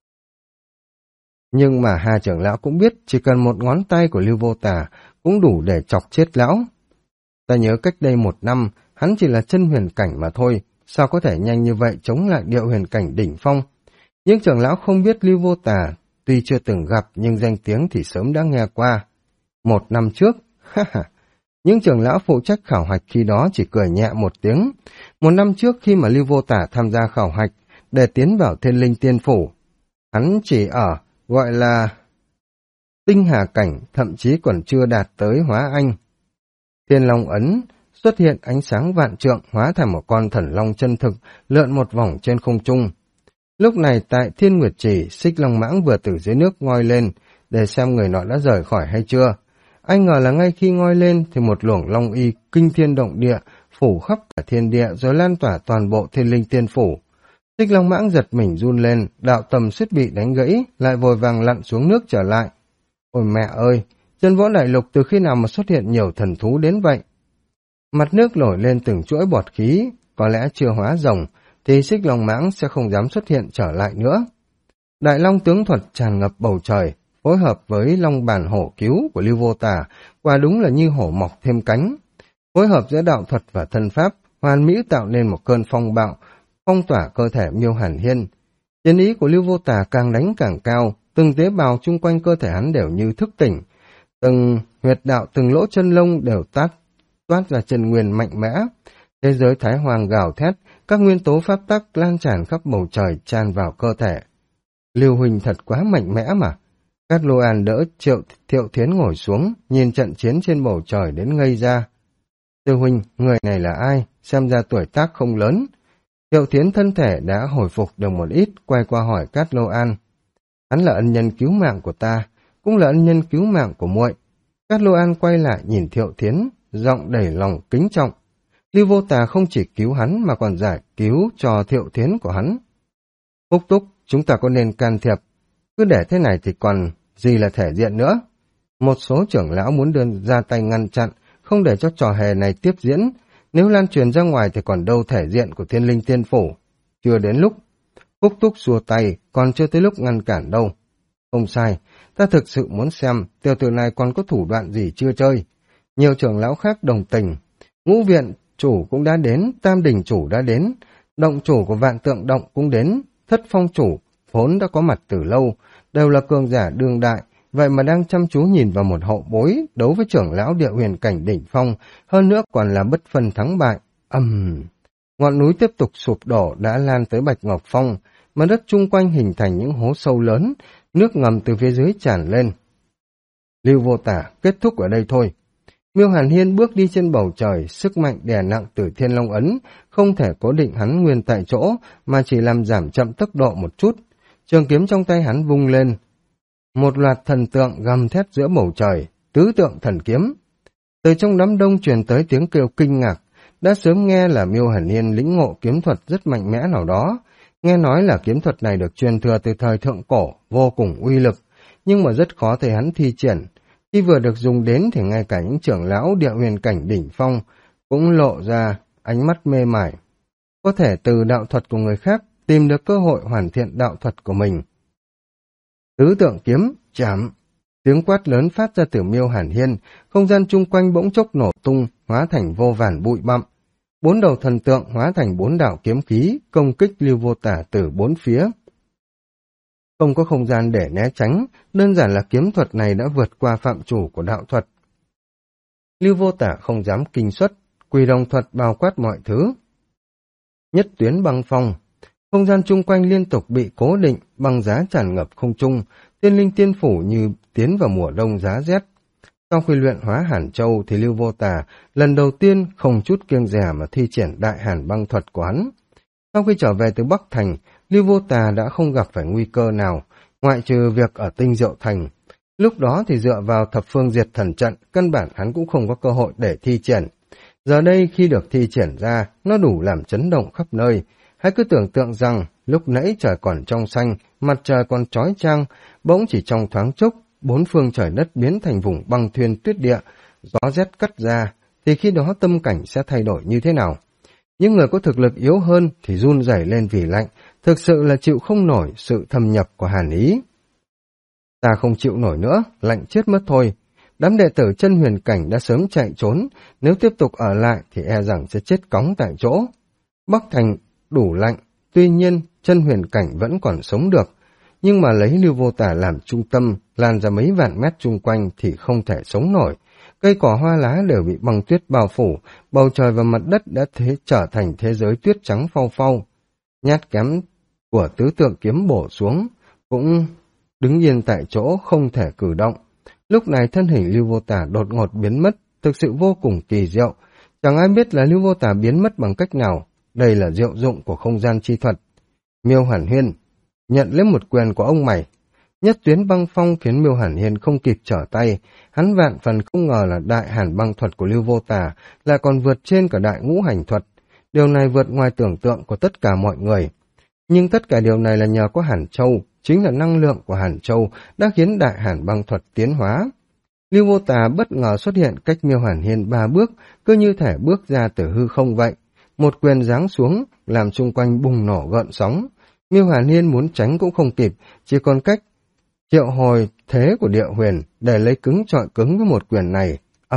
Nhưng mà Hà trưởng lão cũng biết chỉ cần một ngón tay của Lưu Vô Tả cũng đủ để chọc chết lão. Ta nhớ cách đây 1 năm, hắn chỉ là chân huyền cảnh mà thôi, sao có thể nhanh như vậy chống lại địa huyền cảnh đỉnh phong. Những trưởng lão không biết Lưu Vô Tả, tuy chưa từng gặp nhưng danh tiếng thì sớm đã nghe qua. 1 năm trước, những trưởng lão phụ trách khảo hạch khi đó chỉ cười nhẹ một tiếng. 1 năm trước khi mà Lưu Vô Tả tham gia khảo hạch để tiến vào Thiên Linh Tiên Phủ, hắn chỉ ở gọi là tinh hà cảnh, thậm chí còn chưa đạt tới hóa anh. Thiên Long Ấn xuất hiện ánh sáng vạn trượng, hóa thành một con thần long chân thực, lượn một vòng trên không trung. Lúc này tại Thiên Nguyệt Trì, Xích Long Mãng vừa từ dưới nước ngoi lên để xem người nọ đã rời khỏi hay chưa. Anh ngờ là ngay khi ngoi lên thì một luồng long y kinh thiên động địa phủ khắp cả thiên địa rồi lan tỏa toàn bộ Thiên Linh Tiên Phủ. Xích Long Mãng giật mình run lên, đạo tầm suýt bị đánh gãy, lại vội vàng lặn xuống nước trở lại. Ôi mẹ ơi, Trên võ đại lục từ khi nào mà xuất hiện nhiều thần thú đến vậy? Mặt nước nổi lên từng chuỗi bọt khí, có lẽ chưa hóa rồng, thì xích long mãng sẽ không dám xuất hiện trở lại nữa. Đại long tướng thuật tràn ngập bầu trời, phối hợp với long bản hổ cứu của Lưu Vô Tà, quả đúng là như hổ mọc thêm cánh. Phối hợp giữa đạo thuật và thân pháp, hoàn mỹ tạo nên một cơn phong bạo, phong tỏa cơ thể Miêu Hàn Hiên. Chiến ý của Lưu Vô Tà càng đánh càng cao, từng tế bào chung quanh cơ thể hắn đều như thức tỉnh, từng huyệt đạo từng lỗ chân lông đều toát ra chân nguyên mạnh mẽ. Thế giới thái hoàng gào thét, các nguyên tố pháp tắc lan tràn khắp bầu trời tràn vào cơ thể. Lưu huynh thật quá mạnh mẽ mà. Cát Lô An đỡ Thiệu Thiến ngồi xuống, nhìn trận chiến trên bầu trời đến ngây ra. Sư huynh, người này là ai? Xem ra tuổi tác không lớn. Thiệu Thiến thân thể đã hồi phục được một ít, quay qua hỏi Cát Lô An. Hắn là ân nhân cứu mạng của ta, cũng là ân nhân cứu mạng của muội. Cát Lô An quay lại nhìn Thiệu Thiến, giọng đầy lòng kính trọng. Lưu Vô Tà không chỉ cứu hắn mà còn giải cứu cho Thiệu Thiến của hắn. Phúc Túc, chúng ta có nên can thiệp? Cứ để thế này thì còn gì là thể diện nữa? Một số trưởng lão muốn ra tay ngăn chặn, không để cho trò hề này tiếp diễn. Nếu lan truyền ra ngoài thì còn đâu thể diện của Thiên Linh Tiên Phủ. Chưa đến lúc. Phúc Túc xua tay, còn chưa tới lúc ngăn cản đâu. Không sai, ta thực sự muốn xem tiểu tử này còn có thủ đoạn gì chưa chơi. Nhiều trưởng lão khác đồng tình. Ngũ viện chủ cũng đã đến, Tam Đình chủ đã đến, động chủ của Vạn Tượng Động cũng đến, Thất Phong chủ vốn đã có mặt từ lâu, đều là cường giả đương đại, vậy mà đang chăm chú nhìn vào một hậu bối đấu với trưởng lão địa huyền cảnh đỉnh phong, hơn nữa còn là bất phân thắng bại. Ngọn núi tiếp tục sụp đổ đã lan tới Bạch Ngọc Phong, mặt đất chung quanh hình thành những hố sâu lớn, nước ngầm từ phía dưới tràn lên. Lưu Vô Tà, kết thúc ở đây thôi. Miêu Hàn Hiên bước đi trên bầu trời, sức mạnh đè nặng từ Thiên Long Ấn, không thể cố định hắn nguyên tại chỗ, mà chỉ làm giảm chậm tốc độ một chút. Trường kiếm trong tay hắn vung lên. Một loạt thần tượng gầm thét giữa bầu trời, tứ tượng thần kiếm. Từ trong đám đông truyền tới tiếng kêu kinh ngạc, đã sớm nghe là Miêu Hàn Hiên lĩnh ngộ kiếm thuật rất mạnh mẽ nào đó. Nghe nói là kiếm thuật này được truyền thừa từ thời thượng cổ, vô cùng uy lực, nhưng mà rất khó thấy hắn thi triển. Khi vừa được dùng đến thì ngay cả những trưởng lão địa huyền cảnh đỉnh phong cũng lộ ra ánh mắt mê mải. Có thể từ đạo thuật của người khác tìm được cơ hội hoàn thiện đạo thuật của mình. Tứ tượng kiếm, chạm. Tiếng quát lớn phát ra từ Miêu Hàn Hiên, không gian chung quanh bỗng chốc nổ tung, hóa thành vô vàn bụi bặm. 4 đầu thần tượng hóa thành 4 đạo kiếm khí, công kích Lưu Vô Tà từ 4 phía. Không có không gian để né tránh, đơn giản là kiếm thuật này đã vượt qua phạm chủ của đạo thuật. Lưu Vô Tà không dám kinh xuất, Quỷ Đồng thuật bao quát mọi thứ. Nhất tuyến băng phong, không gian chung quanh liên tục bị cố định, băng giá tràn ngập không trung, Thiên Linh Tiên Phủ như tiến vào mùa đông giá rét. Sau khi luyện hóa Hàn Châu thì Lưu Vô Tà lần đầu tiên không chút kiêng dè mà thi triển đại hàn băng thuật của hắn. Sau khi trở về từ Bắc Thành, Lưu Vô Tà đã không gặp phải nguy cơ nào, ngoại trừ việc ở Tinh Diệu Thành. Lúc đó thì dựa vào thập phương diệt thần trận, căn bản hắn cũng không có cơ hội để thi triển. Giờ đây khi được thi triển ra, nó đủ làm chấn động khắp nơi. Hãy cứ tưởng tượng rằng, lúc nãy trời còn trong xanh, mặt trời còn chói chang, bỗng chỉ trong thoáng chốc, 4 phương trời đất biến thành vùng băng thuyền tuyết địa, gió rét cắt ra, thì khi đó tâm cảnh sẽ thay đổi như thế nào? Những người có thực lực yếu hơn thì run rẩy lên vì lạnh, thực sự là chịu không nổi sự thâm nhập của hàn ý. Ta không chịu nổi nữa, lạnh chết mất thôi. Đám đệ tử chân huyền cảnh đã sớm chạy trốn, nếu tiếp tục ở lại thì e rằng sẽ chết cóng tại chỗ. Bắc Thành đủ lạnh, tuy nhiên chân huyền cảnh vẫn còn sống được, nhưng mà lấy Lưu Vô Tà làm trung tâm, lan ra mấy vạn mét chung quanh thì không thể sống nổi. Cây cỏ hoa lá đều bị băng tuyết bao phủ, bầu trời và mặt đất đã trở thành thế giới tuyết trắng phau phau. Nhát kém của tứ tượng kiếm bổ xuống, cũng đứng yên tại chỗ không thể cử động. Lúc này thân hình Lưu Vô Tà đột ngột biến mất, thực sự vô cùng kỳ diệu. Chẳng ai biết là Lưu Vô Tà biến mất bằng cách nào, đây là diệu dụng của không gian chi thuật. Miêu Hàn Hiên, nhận lấy một quyền của ông mày. Nhất tuyến băng phong khiến Miêu Hàn Hiên không kịp trở tay, hắn vạn phần không ngờ là đại hàn băng thuật của Lưu Vô Tà lại còn vượt trên cả đại ngũ hành thuật. Điều này vượt ngoài tưởng tượng của tất cả mọi người. Nhưng tất cả điều này là nhờ có Hàn Châu, chính là năng lượng của Hàn Châu đã khiến đại hàn băng thuật tiến hóa. Lưu Vô Tà bất ngờ xuất hiện cách Miêu Hàn Hiên 3 bước, cứ như thể bước ra từ hư không vậy. Một quyền giáng xuống, làm xung quanh bùng nổ gợn sóng. Miêu Hàn Hiên muốn tránh cũng không kịp, chỉ còn cách triệu hồi thế của địa huyền để lấy cứng chọi cứng với một quyền này.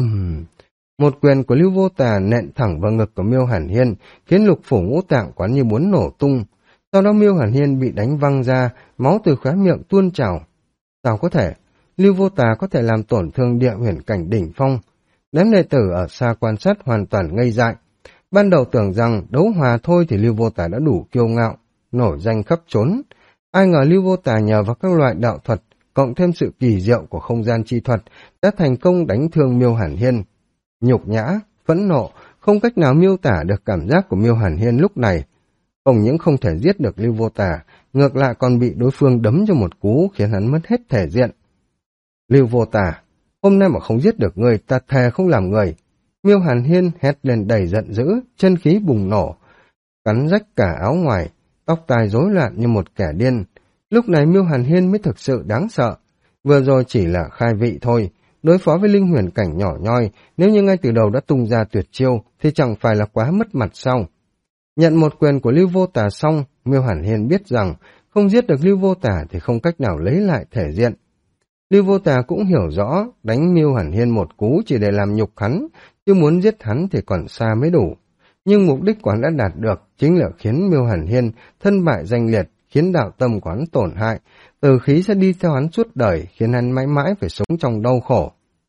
Một quyền của Lưu Vô Tà nện thẳng vào ngực của Miêu Hàn Hiên, khiến lục phủ ngũ tạng quán như muốn nổ tung. Sau đó Miêu Hàn Hiên bị đánh văng ra, máu từ khóe miệng tuôn trào. Sao có thể? Lưu Vô Tà có thể làm tổn thương địa huyền cảnh đỉnh phong. Đám đệ tử ở xa quan sát hoàn toàn ngây dại. Ban đầu tưởng rằng đấu hòa thôi thì Lưu Vô Tà đã đủ kiêu ngạo, nổi danh khắp trốn. Ai ngờ Lưu Vô Tà nhờ vào các loại đạo thuật, cộng thêm sự kỳ diệu của không gian chi thuật, đã thành công đánh thương Miêu Hàn Hiên. Nhục nhã, phẫn nộ, không cách nào miêu tả được cảm giác của Miêu Hàn Hiên lúc này. Không những không thể giết được Lưu Vô Tà, ngược lại còn bị đối phương đấm cho một cú khiến hắn mất hết thể diện. Lưu Vô Tà, hôm nay mà không giết được người, ta thề không làm người. Miêu Hàn Hiên hét lên đầy giận dữ, chân khí bùng nổ, cắn rách cả áo ngoài, tóc tai rối loạn như một kẻ điên. Lúc này Miêu Hàn Hiên mới thực sự đáng sợ. Vừa rồi chỉ là khai vị thôi, đối phó với linh huyền cảnh nhỏ nhoi, nếu như ngay từ đầu đã tung ra tuyệt chiêu thì chẳng phải là quá mất mặt sao? Nhận một quyền của Lưu Vô Tà xong, Miêu Hàn Hiên biết rằng không giết được Lưu Vô Tà thì không cách nào lấy lại thể diện. Lưu Vô Tà cũng hiểu rõ, đánh Miêu Hàn Hiên một cú chỉ để làm nhục hắn, chứ muốn giết hắn thì còn xa mới đủ. Nhưng mục đích của hắn đã đạt được, chính là khiến Miêu Hàn Hiên thân bại danh liệt, khiến đạo tâm của hắn tổn hại, từ khí sẽ đi theo hắn suốt đời, khiến hắn mãi mãi phải sống trong đau khổ.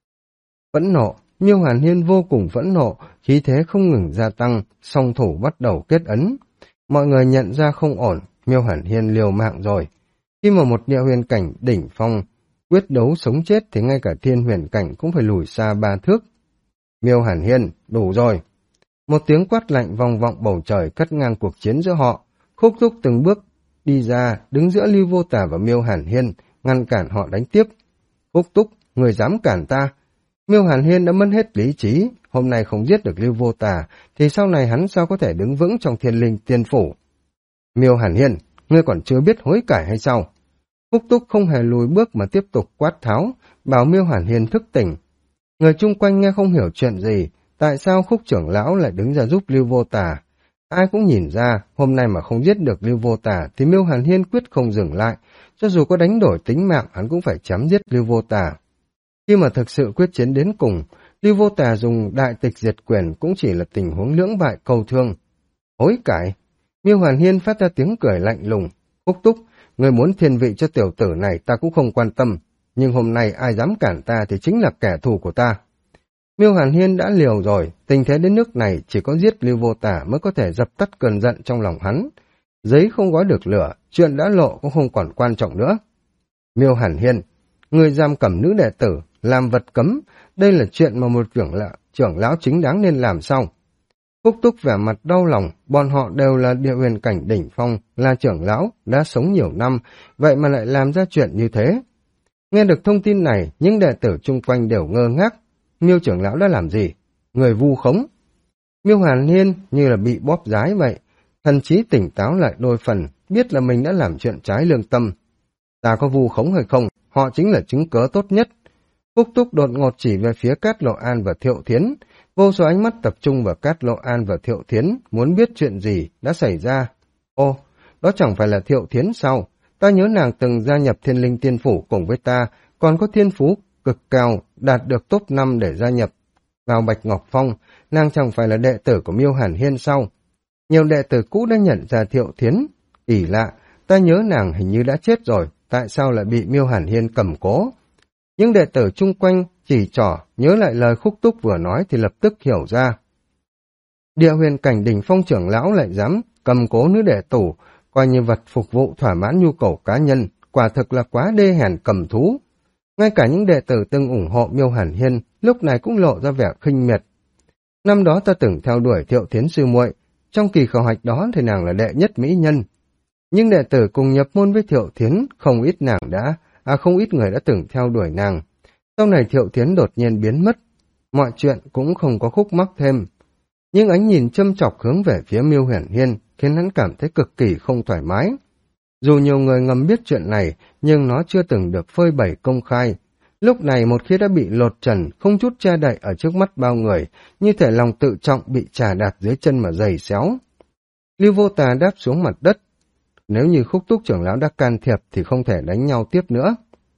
Phẫn nộ, Miêu Hàn Hiên vô cùng phẫn nộ, khí thế không ngừng gia tăng, song thủ bắt đầu kết ấn. Mọi người nhận ra không ổn, Miêu Hàn Hiên liều mạng rồi. Khi mà một địa huyền cảnh đỉnh phong quyết đấu sống chết thì ngay cả thiên huyền cảnh cũng phải lùi xa 3 thước. Miêu Hàn Hiên, đủ rồi. Một tiếng quát lạnh vang vọng bầu trời cắt ngang cuộc chiến giữa họ. Khúc Thúc từng bước đi ra, đứng giữa Lưu Vô Tà và Miêu Hàn Hiên, ngăn cản họ đánh tiếp. Khúc Thúc, người dám cản ta? Miêu Hàn Hiên đã mất hết lý trí, hôm nay không giết được Lưu Vô Tà, thì sau này hắn sao có thể đứng vững trong Thiên Linh Tiên Phủ? Miêu Hàn Hiên, ngươi còn chưa biết hối cải hay sao? Khúc Túc không hề lùi bước mà tiếp tục quát tháo, bảo Miêu Hàn Hiên thức tỉnh. Người chung quanh nghe không hiểu chuyện gì, tại sao Khúc trưởng lão lại đứng ra giúp Lưu Vô Tà? Ai cũng nhìn ra, hôm nay mà không giết được Lưu Vô Tà thì Miêu Hàn Hiên quyết không dừng lại, cho dù có đánh đổi tính mạng hắn cũng phải chém giết Lưu Vô Tà. Khi mà thực sự quyết chiến đến cùng, Lưu Vô Tà dùng đại tịch diệt quyền cũng chỉ là tình huống lưỡng bại cầu thương. Hối cải! Miêu Hàn Hiên phát ra tiếng cười lạnh lùng. Khúc Túc, người muốn thiên vị cho tiểu tử này ta cũng không quan tâm, nhưng hôm nay ai dám cản ta thì chính là kẻ thù của ta. Miêu Hàn Hiên đã liều rồi, tình thế đến nước này chỉ có giết Lưu Vô Tà mới có thể dập tắt cơn giận trong lòng hắn. Giấy không gói được lửa, chuyện đã lộ cũng không còn quan trọng nữa. Miêu Hàn Hiên, người giam cầm nữ đệ tử, làm vật cấm, đây là chuyện mà một trưởng lão chính đáng nên làm sao? Khúc Túc vẻ mặt đau lòng, bọn họ đều là địa huyền cảnh đỉnh phong, là trưởng lão, đã sống nhiều năm, vậy mà lại làm ra chuyện như thế. Nghe được thông tin này, những đệ tử chung quanh đều ngơ ngác. Miêu trưởng lão đã làm gì? Người vu khống. Miêu Hàn Hiên như là bị bóp giái vậy, thần trí tỉnh táo lại đôi phần, biết là mình đã làm chuyện trái lương tâm. Ta có vu khống hay không, họ chính là chứng cớ tốt nhất. Khúc Túc đột ngột chỉ về phía Cát Lộ An và Thiệu Thiến, vô số ánh mắt tập trung vào Cát Lộ An và Thiệu Thiến, muốn biết chuyện gì đã xảy ra. Ô, đó chẳng phải là Thiệu Thiến sao? Ta nhớ nàng từng gia nhập Thiên Linh Tiên Phủ cùng với ta, còn có thiên phú cực cao, đạt được top 5 để gia nhập vào Bạch Ngọc Phong, nàng chẳng phải là đệ tử của Miêu Hàn Hiên sao? Nhiều đệ tử cũ đã nhận ra Thiệu Thiến. Kỳ lạ, ta nhớ nàng hình như đã chết rồi, tại sao lại bị Miêu Hàn Hiên cầm cố? Những đệ tử chung quanh chỉ trỏ, nhớ lại lời Khúc Túc vừa nói thì lập tức hiểu ra. Địa huyền cảnh đỉnh phong trưởng lão lại dám cầm cố nữ đệ tử, coi như vật phục vụ thỏa mãn nhu cầu cá nhân, quả thực là quá đê hèn cầm thú. Ngay cả những đệ tử từng ủng hộ Miêu Hàn Hiên lúc này cũng lộ ra vẻ khinh miệt. Năm đó ta từng theo đuổi Thiệu Thiến sư muội, trong kỳ khảo hạch đó thì nàng là đệ nhất mỹ nhân. Nhưng đệ tử cùng nhập môn với Thiệu Thiến, không ít người đã từng theo đuổi nàng. Sau này Thiệu Thiến đột nhiên biến mất, mọi chuyện cũng không có khúc mắc thêm. Nhưng ánh nhìn châm chọc hướng về phía Miêu Hàn Hiên khiến hắn cảm thấy cực kỳ không thoải mái. Dù nhiều người ngầm biết chuyện này, nhưng nó chưa từng được phơi bày công khai. Lúc này một khi đã bị lột trần, không chút che đậy ở trước mắt bao người, như thể lòng tự trọng bị trà đạp dưới chân mà giày xéo. Lưu Vô Tà đáp xuống mặt đất. Nếu như Khúc Túc trưởng lão đã can thiệp thì không thể đánh nhau tiếp nữa.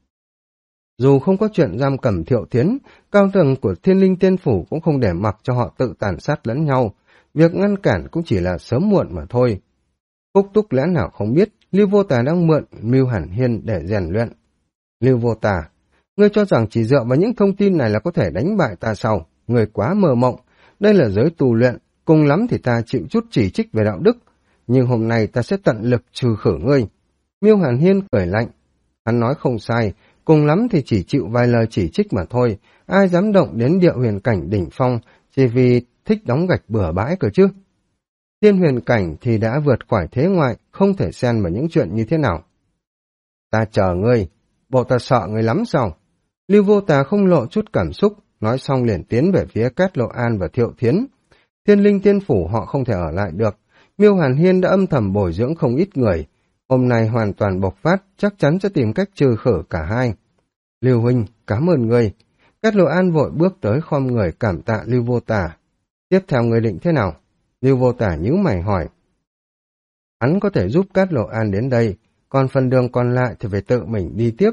Dù không có chuyện giam cầm Thiệu Thiến, cao tầng của Thiên Linh Tiên Phủ cũng không để mặc cho họ tự tàn sát lẫn nhau. Việc ngăn cản cũng chỉ là sớm muộn mà thôi. Khúc Túc lẽ nào không biết, Lưu Vô Tà đang mượn Mưu Hàn Hiên để rèn luyện. Lưu Vô Tà, ngươi cho rằng chỉ dựa vào những thông tin này là có thể đánh bại ta sao? Ngươi quá mơ mộng. Đây là giới tù luyện, cùng lắm thì ta chịu chút chỉ trích về đạo đức. Nhưng hôm nay ta sẽ tận lực trừ khử ngươi. Mưu Hàn Hiên cười lạnh. Hắn nói không sai, cùng lắm thì chỉ chịu vài lời chỉ trích mà thôi. Ai dám động đến địa huyền cảnh đỉnh phong chỉ vì thích đóng gạch bừa bãi cơ chứ. Thiên huyền cảnh thì đã vượt khỏi thế ngoại, không thể xen vào những chuyện như thế nào. Ta chờ ngươi, bộ ta sợ ngươi lắm sao? Lưu Vô Tà không lộ chút cảm xúc, nói xong liền tiến về phía Cát Lộ An và Thiệu Thiến. Thiên Linh Tiên Phủ họ không thể ở lại được. Miêu Hàn Hiên đã âm thầm bồi dưỡng không ít người. Hôm nay hoàn toàn bộc phát, chắc chắn sẽ tìm cách trừ khử cả hai. Lưu huynh, cảm ơn ngươi. Cát Lộ An vội bước tới khom người cảm tạ Lưu Vô Tà. Tiếp theo người định thế nào? Lưu Vô Tà nhíu mày hỏi. Hắn có thể giúp Cát Lộ An đến đây, còn phần đường còn lại thì phải tự mình đi tiếp.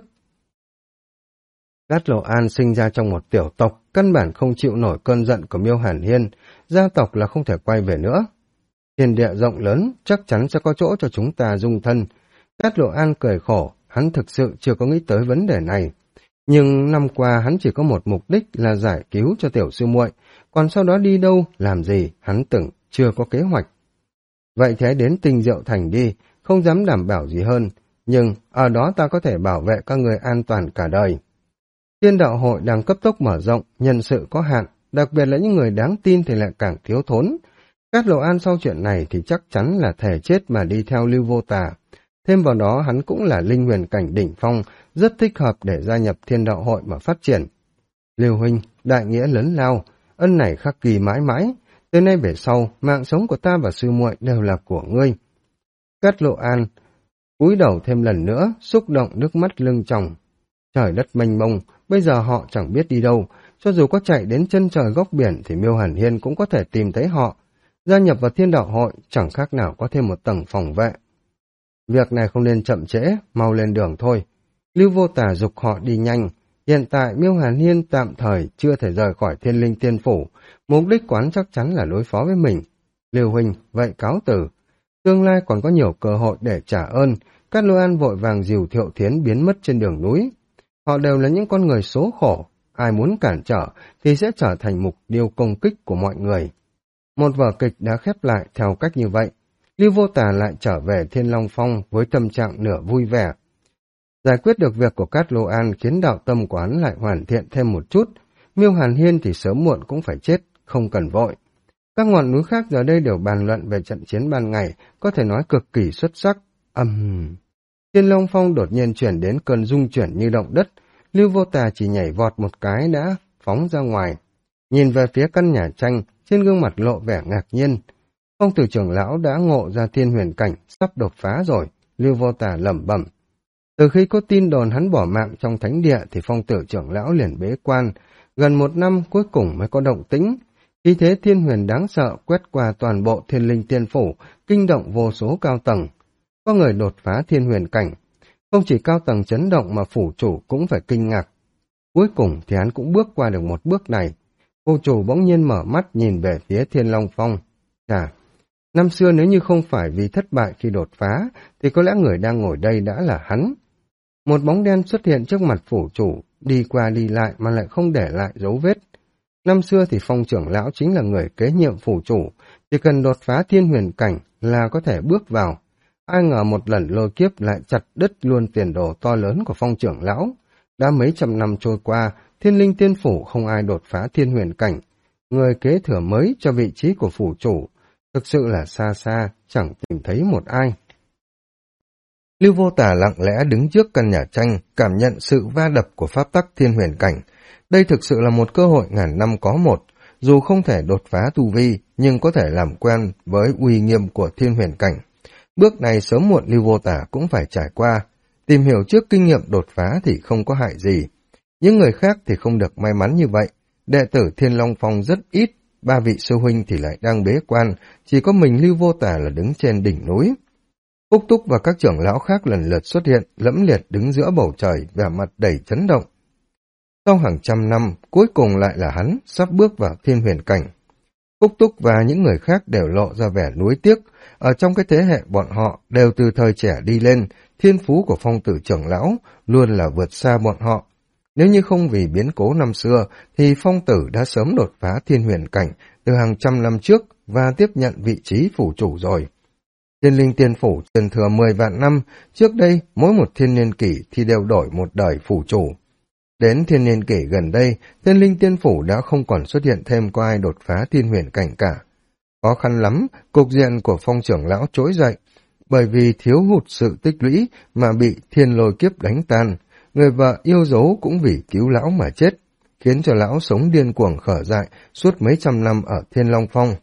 Cát Lộ An sinh ra trong một tiểu tộc, căn bản không chịu nổi cơn giận của Miêu Hàn Hiên, gia tộc là không thể quay về nữa. Thiên địa rộng lớn, chắc chắn sẽ có chỗ cho chúng ta dung thân. Cát Lộ An cười khổ, hắn thực sự chưa có nghĩ tới vấn đề này. Nhưng năm qua hắn chỉ có một mục đích là giải cứu cho tiểu sư muội, còn sau đó đi đâu, làm gì, hắn tưởng chưa có kế hoạch. Vậy thì hãy đến Tinh Diệu Thành đi, không dám đảm bảo gì hơn, nhưng ở đó ta có thể bảo vệ các người an toàn cả đời. Tiên đạo hội đang cấp tốc mở rộng, nhân sự có hạn, đặc biệt là những người đáng tin thì lại càng thiếu thốn. Cát Lộ An sau chuyện này thì chắc chắn là thể chết mà đi theo Lưu Vô Tà. Thêm vào đó hắn cũng là linh huyền cảnh đỉnh phong, rất thích hợp để gia nhập thiên đạo hội mà phát triển. Lưu huynh, đại nghĩa lớn lao, ân này khắc ghi mãi mãi, từ nay về sau, mạng sống của ta và sư muội đều là của ngươi. Cát Lộ An cúi đầu thêm lần nữa, xúc động nước mắt lưng tròng. Trời đất mênh mông, bây giờ họ chẳng biết đi đâu, cho dù có chạy đến chân trời góc biển thì Miêu Hàn Hiên cũng có thể tìm thấy họ. Gia nhập vào thiên đạo hội chẳng khác nào có thêm một tầng phòng vệ. Việc này không nên chậm trễ, mau lên đường thôi. Lưu Vô Tà giục họ đi nhanh. Hiện tại Miêu Hàn Hiên tạm thời chưa thể rời khỏi Thiên Linh Tiên Phủ, mục đích quán chắc chắn là đối phó với mình. Lưu huynh, vậy cáo từ. Tương lai còn có nhiều cơ hội để trả ơn. Cát Lộ An vội vàng dìu Thiệu Thiến biến mất trên đường núi. Họ đều là những con người số khổ, ai muốn cản trở thì sẽ trở thành mục tiêu công kích của mọi người. Một vở kịch đã khép lại theo cách như vậy. Lưu Vô Tà lại trở về Thiên Long Phong với tâm trạng nửa vui vẻ. Giải quyết được việc của Cát Lộ An khiến đạo tâm quán lại hoàn thiện thêm một chút. Miêu Hàn Hiên thì sớm muộn cũng phải chết, không cần vội. Các ngọn núi khác giờ đây đều bàn luận về trận chiến ban ngày, có thể nói cực kỳ xuất sắc. Thiên Long Phong đột nhiên chuyển đến cơn rung chuyển như động đất. Lưu Vô Tà chỉ nhảy vọt một cái đã phóng ra ngoài. Nhìn về phía căn nhà tranh, trên gương mặt lộ vẻ ngạc nhiên. Phong tử trưởng lão đã ngộ ra thiên huyền cảnh, sắp đột phá rồi. Lưu Vô Tà lẩm bẩm. Từ khi có tin đồn hắn bỏ mạng trong thánh địa thì phong tử trưởng lão liền bế quan. Gần một năm cuối cùng mới có động tĩnh. Khí thế thiên huyền đáng sợ quét qua toàn bộ Thiên Linh Tiên Phủ, kinh động vô số cao tầng. Có người đột phá thiên huyền cảnh. Không chỉ cao tầng chấn động mà phủ chủ cũng phải kinh ngạc. Cuối cùng thì hắn cũng bước qua được một bước này. Phủ chủ bỗng nhiên mở mắt nhìn về phía Thiên Long Phong. Năm xưa nếu như không phải vì thất bại khi đột phá, thì có lẽ người đang ngồi đây đã là hắn. Một bóng đen xuất hiện trước mặt phủ chủ, đi qua đi lại mà lại không để lại dấu vết. Năm xưa thì Phong trưởng lão chính là người kế nhiệm phủ chủ, chỉ cần đột phá thiên huyền cảnh là có thể bước vào. Ai ngờ một lần lôi kiếp lại chặt đứt luôn tiền đồ to lớn của Phong trưởng lão. Đã mấy trăm năm trôi qua, Thiên Linh Tiên Phủ không ai đột phá thiên huyền cảnh. Người kế thừa mới cho vị trí của phủ chủ, thực sự là xa xa, chẳng tìm thấy một ai. Lưu Vô Tà lặng lẽ đứng trước căn nhà tranh, cảm nhận sự va đập của pháp tắc thiên huyền cảnh. Đây thực sự là một cơ hội ngàn năm có một, dù không thể đột phá tu vi, nhưng có thể làm quen với uy nghiêm của thiên huyền cảnh. Bước này sớm muộn Lưu Vô Tà cũng phải trải qua. Tìm hiểu trước kinh nghiệm đột phá thì không có hại gì. Những người khác thì không được may mắn như vậy. Đệ tử Thiên Long Phong rất ít, 3 vị sư huynh thì lại đang bế quan, chỉ có mình Lưu Vô Tà là đứng trên đỉnh núi. Phúc Túc và các trưởng lão khác lần lượt xuất hiện, lẫm liệt đứng giữa bầu trời, vẻ mặt đầy chấn động. Sau hàng trăm năm, cuối cùng lại là hắn, sắp bước vào thiên huyền cảnh. Phúc Túc và những người khác đều lộ ra vẻ nuối tiếc, ở trong cái thế hệ bọn họ đều từ thời trẻ đi lên, thiên phú của phong tử trưởng lão luôn là vượt xa bọn họ. Nếu như không vì biến cố năm xưa, thì phong tử đã sớm đột phá thiên huyền cảnh từ hàng trăm năm trước và tiếp nhận vị trí phủ chủ rồi. Thiên linh tiên phủ truyền thừa 10 vạn năm, trước đây mỗi một thiên niên kỷ thì đều đổi một đời phủ chủ. Đến thiên niên kỷ gần đây, thiên linh tiên phủ đã không còn xuất hiện thêm có ai đột phá thiên huyền cảnh cả. Khó khăn lắm, cục diện của phong trưởng lão trỗi dậy, bởi vì thiếu hụt sự tích lũy mà bị thiên lôi kiếp đánh tan. Người vợ yêu dấu cũng vì cứu lão mà chết, khiến cho lão sống điên cuồng khở dại suốt mấy trăm năm ở Thiên Long Phong.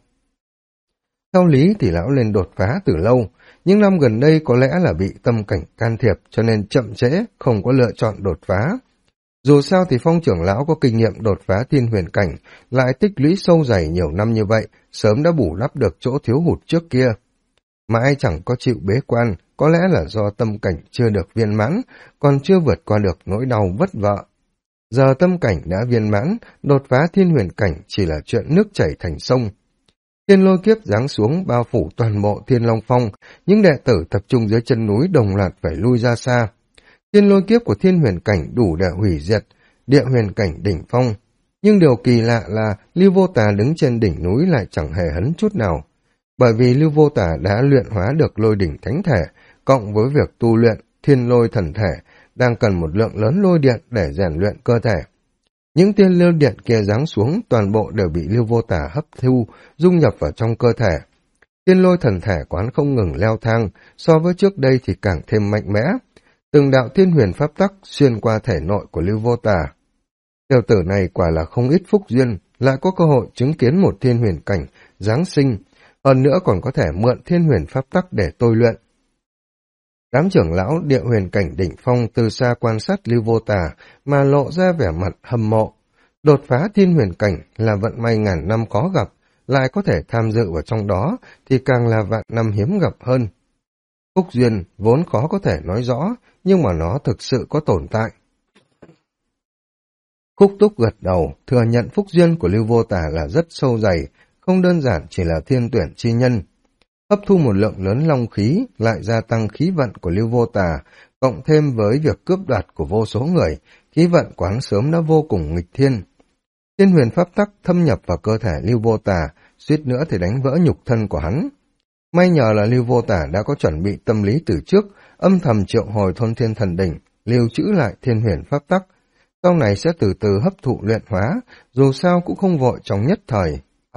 Theo lý thì lão lên đột phá từ lâu, nhưng năm gần đây có lẽ là bị tâm cảnh can thiệp cho nên chậm trễ, không có lựa chọn đột phá. Dù sao thì phong trưởng lão có kinh nghiệm đột phá thiên huyền cảnh, lại tích lũy sâu dày nhiều năm như vậy, sớm đã bù đắp được chỗ thiếu hụt trước kia. Mãi chẳng có chịu bế quan, có lẽ là do tâm cảnh chưa được viên mãn, còn chưa vượt qua được nỗi đau vất vợ. Giờ tâm cảnh đã viên mãn, đột phá thiên huyền cảnh chỉ là chuyện nước chảy thành sông. Thiên lôi kiếp giáng xuống bao phủ toàn bộ Thiên Long Phong, những đệ tử tập trung dưới chân núi đồng loạt phải lui ra xa. Thiên lôi kiếp của thiên huyền cảnh đủ để hủy diệt địa huyền cảnh đỉnh phong. Nhưng điều kỳ lạ là Lưu Vô Tà đứng trên đỉnh núi lại chẳng hề hấn chút nào. Bởi vì Lưu Vô Tà đã luyện hóa được lôi đỉnh thánh thể, cộng với việc tu luyện thiên lôi thần thể, đang cần một lượng lớn lôi điện để rèn luyện cơ thể. Những tia lôi điện kia giáng xuống toàn bộ đều bị Lưu Vô Tà hấp thu, dung nhập vào trong cơ thể. Thiên lôi thần thể quán không ngừng leo thang, so với trước đây thì càng thêm mạnh mẽ. Từng đạo thiên huyền pháp tắc xuyên qua thể nội của Lưu Vô Tà. Tiểu tử này quả là không ít phúc duyên, lại có cơ hội chứng kiến một thiên huyền cảnh giáng sinh, hơn nữa còn có thể mượn thiên huyền pháp tắc để tôi luyện. Đám trưởng lão địa huyền cảnh đỉnh phong từ xa quan sát Lưu Vô Tà mà lộ ra vẻ mặt hâm mộ. Đột phá thiên huyền cảnh là vận may ngàn năm khó gặp, lại có thể tham dự vào trong đó thì càng là vạn năm hiếm gặp hơn. Phúc duyên vốn khó có thể nói rõ, nhưng mà nó thực sự có tồn tại. Khúc Túc gật đầu, thừa nhận phúc duyên của Lưu Vô Tà là rất sâu dày, không đơn giản chỉ là thiên tuyển chi nhân. Hấp thu một lượng lớn long khí, lại gia tăng khí vận của Lưu Vô Tà, cộng thêm với việc cướp đoạt của vô số người, khí vận quán sớm đã vô cùng nghịch thiên. Thiên huyền pháp tắc thâm nhập vào cơ thể Lưu Vô Tà, suýt nữa thì đánh vỡ nhục thân của hắn. May nhờ là Lưu Vô Tà đã có chuẩn bị tâm lý từ trước, âm thầm triệu hồi thôn thiên thần đỉnh, lưu trữ lại thiên huyền pháp tắc. Sau này sẽ từ từ hấp thụ luyện hóa, dù sao cũng không vội trong nhất thời.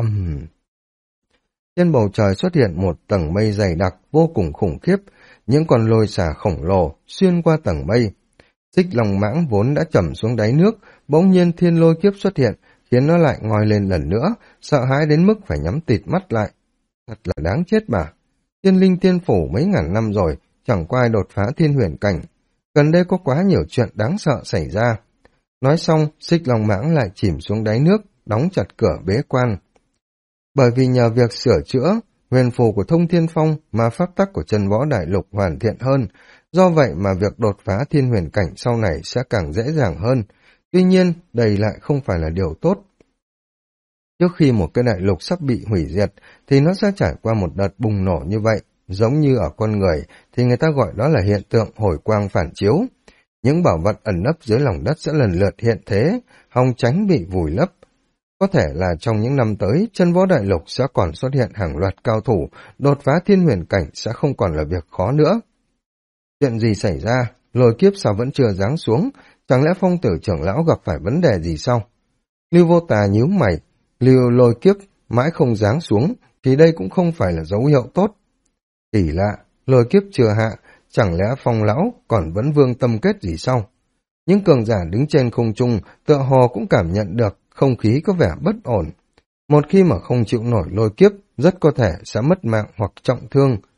Trên bầu trời xuất hiện một tầng mây dày đặc vô cùng khủng khiếp, những con lôi xả khổng lồ xuyên qua tầng mây. Xích Long Mãng vốn đã chầm xuống đáy nước, bỗng nhiên thiên lôi kiếp xuất hiện, khiến nó lại ngoi lên lần nữa, sợ hãi đến mức phải nhắm tịt mắt lại. Thật là đáng chết mà. Thiên linh tiên phủ mấy ngàn năm rồi, chẳng có ai đột phá thiên huyền cảnh. Gần đây có quá nhiều chuyện đáng sợ xảy ra. Nói xong, Xích Long Mãng lại chìm xuống đáy nước, đóng chặt cửa bế quan. Bởi vì nhờ việc sửa chữa, huyền phù của Thông Thiên Phong mà pháp tắc của chân võ đại lục hoàn thiện hơn, do vậy mà việc đột phá thiên huyền cảnh sau này sẽ càng dễ dàng hơn. Tuy nhiên, đây lại không phải là điều tốt. Trước khi một cái đại lục sắp bị hủy diệt, thì nó sẽ trải qua một đợt bùng nổ như vậy. Giống như ở con người, thì người ta gọi đó là hiện tượng hồi quang phản chiếu. Những bảo vật ẩn nấp dưới lòng đất sẽ lần lượt hiện thế, hòng tránh bị vùi lấp. Có thể là trong những năm tới, chân võ đại lục sẽ còn xuất hiện hàng loạt cao thủ, đột phá thiên huyền cảnh sẽ không còn là việc khó nữa. Chuyện gì xảy ra? Lôi kiếp sao vẫn chưa giáng xuống? Chẳng lẽ phong tử trưởng lão gặp phải vấn đề gì sao? Lưu Vô Tà nhíu mày, lôi kiếp mãi không giáng xuống, thì đây cũng không phải là dấu hiệu tốt. Kỳ lạ, lôi kiếp chưa hạ, chẳng lẽ phong lão còn vẫn vương tâm kết gì sao? Những cường giả đứng trên không trung tựa hồ cũng cảm nhận được không khí có vẻ bất ổn. Một khi mà không chịu nổi lôi kiếp, rất có thể sẽ mất mạng hoặc trọng thương.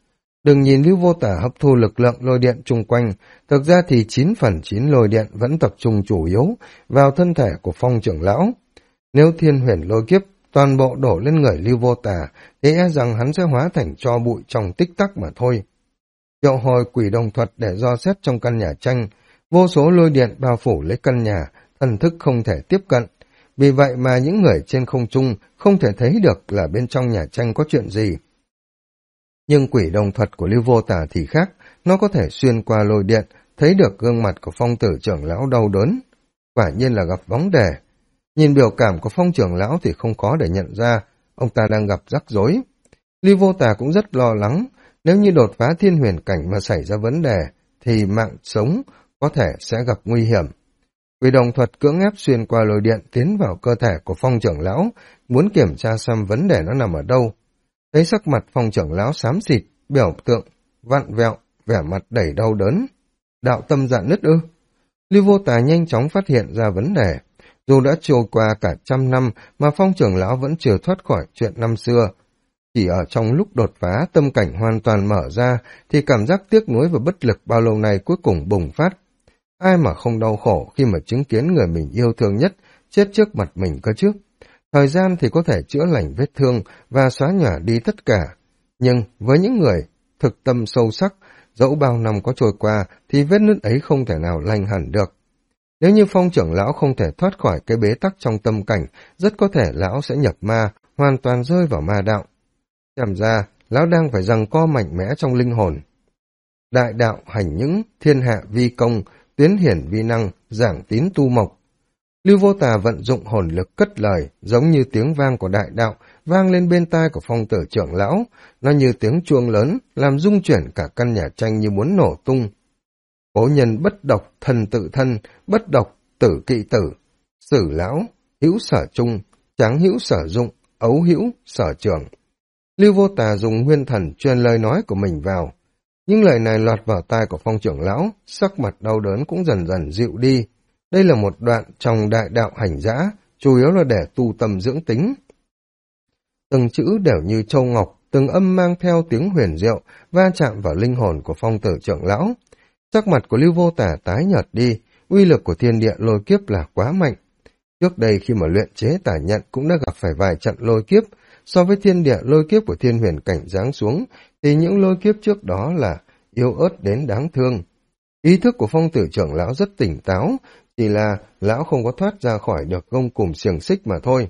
Đừng nhìn Lưu Vô Tả hấp thu lực lượng lôi điện chung quanh, thực ra thì 9/9 lôi điện vẫn tập trung chủ yếu vào thân thể của Phong trưởng lão. Nếu thiên huyền lôi kiếp toàn bộ đổ lên người Lưu Vô Tả, thì e rằng hắn sẽ hóa thành tro bụi trong tích tắc mà thôi. Triệu hồi quỷ đồng thuật để dò xét trong căn nhà tranh, vô số lôi điện bao phủ lấy căn nhà, thần thức không thể tiếp cận. Vì vậy mà những người trên không trung không thể thấy được là bên trong nhà tranh có chuyện gì. Nhưng quỷ đồng thuật của Lưu Vô Tả thì khác, nó có thể xuyên qua lôi điện, thấy được gương mặt của Phong tử trưởng lão đau đớn. Quả nhiên là gặp vấn đề. Nhìn biểu cảm của Phong trưởng lão thì không khó để nhận ra, ông ta đang gặp rắc rối. Lưu Vô Tả cũng rất lo lắng, nếu như đột phá thiên huyền cảnh mà xảy ra vấn đề, thì mạng sống có thể sẽ gặp nguy hiểm. Quỷ đồng thuật cưỡng ép xuyên qua lôi điện tiến vào cơ thể của Phong trưởng lão, muốn kiểm tra xem vấn đề nó nằm ở đâu. Thấy sắc mặt Phong trưởng lão xám xịt, biểu tượng vặn vẹo, vẻ mặt đầy đau đớn. Đạo tâm dạn nứt ư? Lưu Vô Tả nhanh chóng phát hiện ra vấn đề. Dù đã trôi qua cả 100 năm mà Phong trưởng lão vẫn chưa thoát khỏi chuyện năm xưa. Chỉ ở trong lúc đột phá tâm cảnh hoàn toàn mở ra thì cảm giác tiếc nuối và bất lực bao lâu nay cuối cùng bùng phát. Ai mà không đau khổ khi mà chứng kiến người mình yêu thương nhất chết trước mặt mình cơ chứ? Thời gian thì có thể chữa lành vết thương và xóa nhòa đi tất cả. Nhưng với những người thực tâm sâu sắc, dẫu bao năm có trôi qua thì vết nứt ấy không thể nào lành hẳn được. Nếu như Phong trưởng lão không thể thoát khỏi cái bế tắc trong tâm cảnh, rất có thể lão sẽ nhập ma, hoàn toàn rơi vào ma đạo. Xem ra, lão đang phải giằng co mạnh mẽ trong linh hồn. Đại đạo hành những, thiên hạ vi công, tuyến hiển vi năng, giảng tín tu mộc. Lưu Vô Tả vận dụng hồn lực cất lời, giống như tiếng vang của đại đạo, vang lên bên tai của Phong tử trưởng lão. Nó như tiếng chuông lớn, làm rung chuyển cả căn nhà tranh như muốn nổ tung. Cố nhân bất độc, thần tự thân, bất độc, tử kỵ tử. Sử lão, hữu sở trung, tráng hữu sở dụng, ấu hữu sở trường. Lưu Vô Tả dùng nguyên thần truyền lời nói của mình vào. Những lời này lọt vào tai của Phong trưởng lão, sắc mặt đau đớn cũng dần dần dịu đi. Đây là một đoạn trong đại đạo hành dã, chủ yếu là để tu tâm dưỡng tính. Từng chữ đều như châu ngọc, từng âm mang theo tiếng huyền diệu, va chạm vào linh hồn của Phong tử trưởng lão. Sắc mặt của Lưu Vô Tả tái nhợt đi, uy lực của thiên địa lôi kiếp là quá mạnh. Trước đây khi mà luyện chế tả nhận cũng đã gặp phải vài trận lôi kiếp, so với thiên địa lôi kiếp của thiên huyền cảnh giáng xuống, thì những lôi kiếp trước đó là yếu ớt đến đáng thương. Ý thức của Phong tử trưởng lão rất tỉnh táo, chỉ là lão không có thoát ra khỏi được gông cùm xiềng xích mà thôi.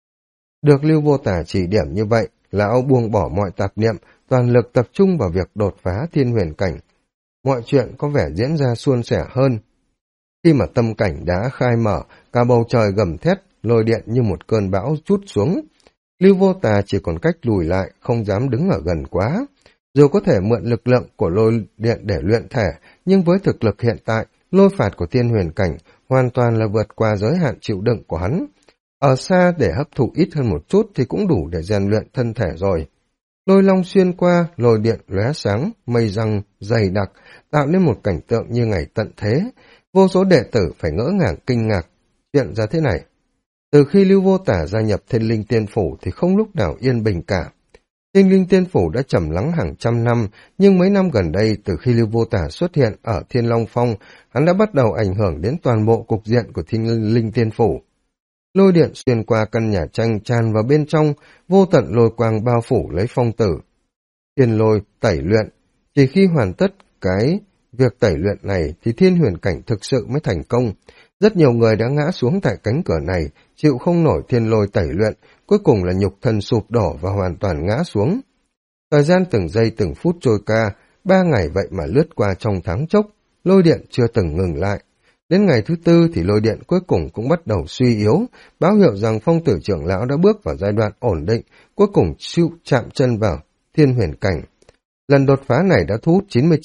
Được Lưu Vô Tả chỉ điểm như vậy, lão buông bỏ mọi tạp niệm, toàn lực tập trung vào việc đột phá thiên huyền cảnh. Mọi chuyện có vẻ diễn ra suôn sẻ hơn. Khi mà tâm cảnh đã khai mở, cả bầu trời gầm thét, lôi điện như một cơn bão trút xuống. Lưu Vô Tả chỉ còn cách lùi lại, không dám đứng ở gần quá. Dù có thể mượn lực lượng của lôi điện để luyện thể, nhưng với thực lực hiện tại, lôi phạt của thiên huyền cảnh hoàn toàn là vượt qua giới hạn chịu đựng của hắn. Ở xa để hấp thụ ít hơn một chút thì cũng đủ để rèn luyện thân thể rồi. Lôi long xuyên qua, lôi điện lóe sáng, mây răng, dày đặc, tạo nên một cảnh tượng như ngày tận thế. Vô số đệ tử phải ngỡ ngàng kinh ngạc. Chuyện ra thế này. Từ khi Lưu Vô Tả gia nhập Thiên Linh Tiên Phủ thì không lúc nào yên bình cả. Thiên Linh Tiên Phủ đã trầm lắng hàng trăm năm, nhưng mấy năm gần đây, từ khi Lưu Vô Tả xuất hiện ở Thiên Long Phong, hắn đã bắt đầu ảnh hưởng đến toàn bộ cục diện của Thiên Linh Tiên Phủ. Lôi điện xuyên qua căn nhà tranh tràn vào bên trong, vô tận lôi quang bao phủ lấy Phong tử. Thiên lôi tẩy luyện, chỉ khi hoàn tất cái việc tẩy luyện này thì thiên huyền cảnh thực sự mới thành công. Rất nhiều người đã ngã xuống tại cánh cửa này, chịu không nổi thiên lôi tẩy luyện, cuối cùng là nhục thân sụp đổ và hoàn toàn ngã xuống. Thời gian từng giây từng phút trôi qua, 3 ngày vậy mà lướt qua trong thoáng chốc, lôi điện chưa từng ngừng lại. Đến ngày thứ 4 thì lôi điện cuối cùng cũng bắt đầu suy yếu, báo hiệu rằng Phong tử trưởng lão đã bước vào giai đoạn ổn định, cuối cùng chịu chạm chân vào thiên huyền cảnh. Lần đột phá này đã thu hút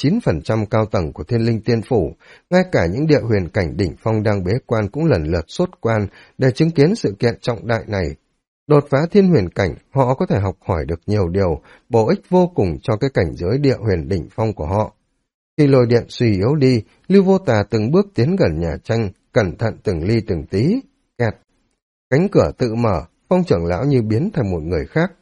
99% cao tầng của Thiên Linh Tiên Phủ, ngay cả những địa huyền cảnh đỉnh phong đang bế quan cũng lần lượt sốt quan để chứng kiến sự kiện trọng đại này. Đột phá thiên huyền cảnh, họ có thể học hỏi được nhiều điều, bổ ích vô cùng cho cái cảnh giới địa huyền đỉnh phong của họ. Khi lôi điện suy yếu đi, Lưu Vô Tả từng bước tiến gần nhà tranh, cẩn thận từng ly từng tí. Kẹt. Cánh cửa tự mở, Phong trưởng lão như biến thành một người khác.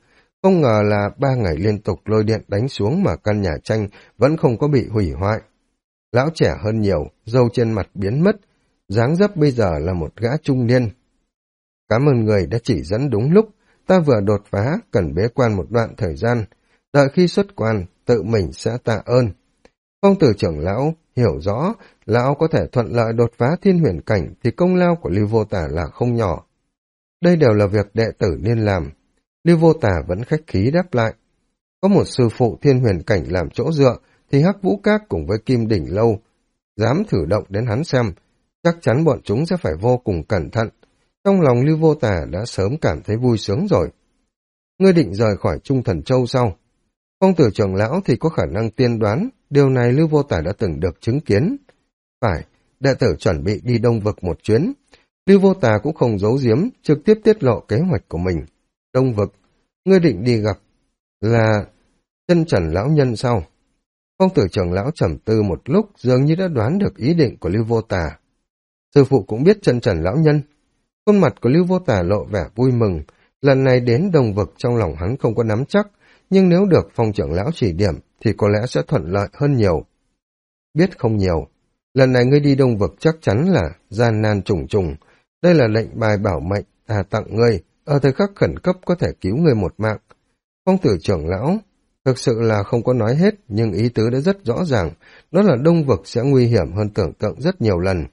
Không ngờ là 3 ngày liên tục lôi điện đánh xuống mà căn nhà tranh vẫn không có bị hủy hoại. Lão trẻ hơn nhiều, râu trên mặt biến mất, dáng dấp bây giờ là một gã trung niên. Cảm ơn người đã chỉ dẫn đúng lúc, ta vừa đột phá, cần bế quan một đoạn thời gian. Đợi khi xuất quan, tự mình sẽ tạ ơn. Phong tử trưởng lão hiểu rõ, lão có thể thuận lợi đột phá thiên huyền cảnh thì công lao của Lưu Vô Tả là không nhỏ. Đây đều là việc đệ tử nên làm. Lưu Vô Tả vẫn khách khí đáp lại. Có một sư phụ thiên huyền cảnh làm chỗ dựa, thì Hắc Vũ Các cùng với Kim Đỉnh Lâu dám thử động đến hắn xem, chắc chắn bọn chúng sẽ phải vô cùng cẩn thận. Trong lòng Lưu Vô Tả đã sớm cảm thấy vui sướng rồi. Ngươi định rời khỏi Trung Thần Châu sau. Phong tử trưởng lão thì có khả năng tiên đoán, điều này Lưu Vô Tả đã từng được chứng kiến. Phải, đệ tử chuẩn bị đi Đông Vực một chuyến. Lưu Vô Tả cũng không giấu giếm, trực tiếp tiết lộ kế hoạch của mình. Đông Vực, ngươi định đi gặp là Chân Trần lão nhân sau. Phong tử trưởng lão trầm tư một lúc, dường như đã đoán được ý định của Lưu Vô Tả. Sư phụ cũng biết Chân Trần lão nhân. Khuôn mặt của Lưu Vô Tả lộ vẻ vui mừng, lần này đến Đông Vực trong lòng hắn không có nắm chắc, nhưng nếu được Phong trưởng lão chỉ điểm thì có lẽ sẽ thuận lợi hơn nhiều. Biết không nhiều, lần này ngươi đi Đông Vực chắc chắn là gian nan trùng trùng, đây là lệnh bài bảo mệnh ta tặng ngươi, ở thời khắc khẩn cấp có thể cứu ngươi một mạng. Phong tử trưởng lão thực sự là không có nói hết, nhưng ý tứ đã rất rõ ràng, đó là Đông Vực sẽ nguy hiểm hơn tưởng tượng rất nhiều lần.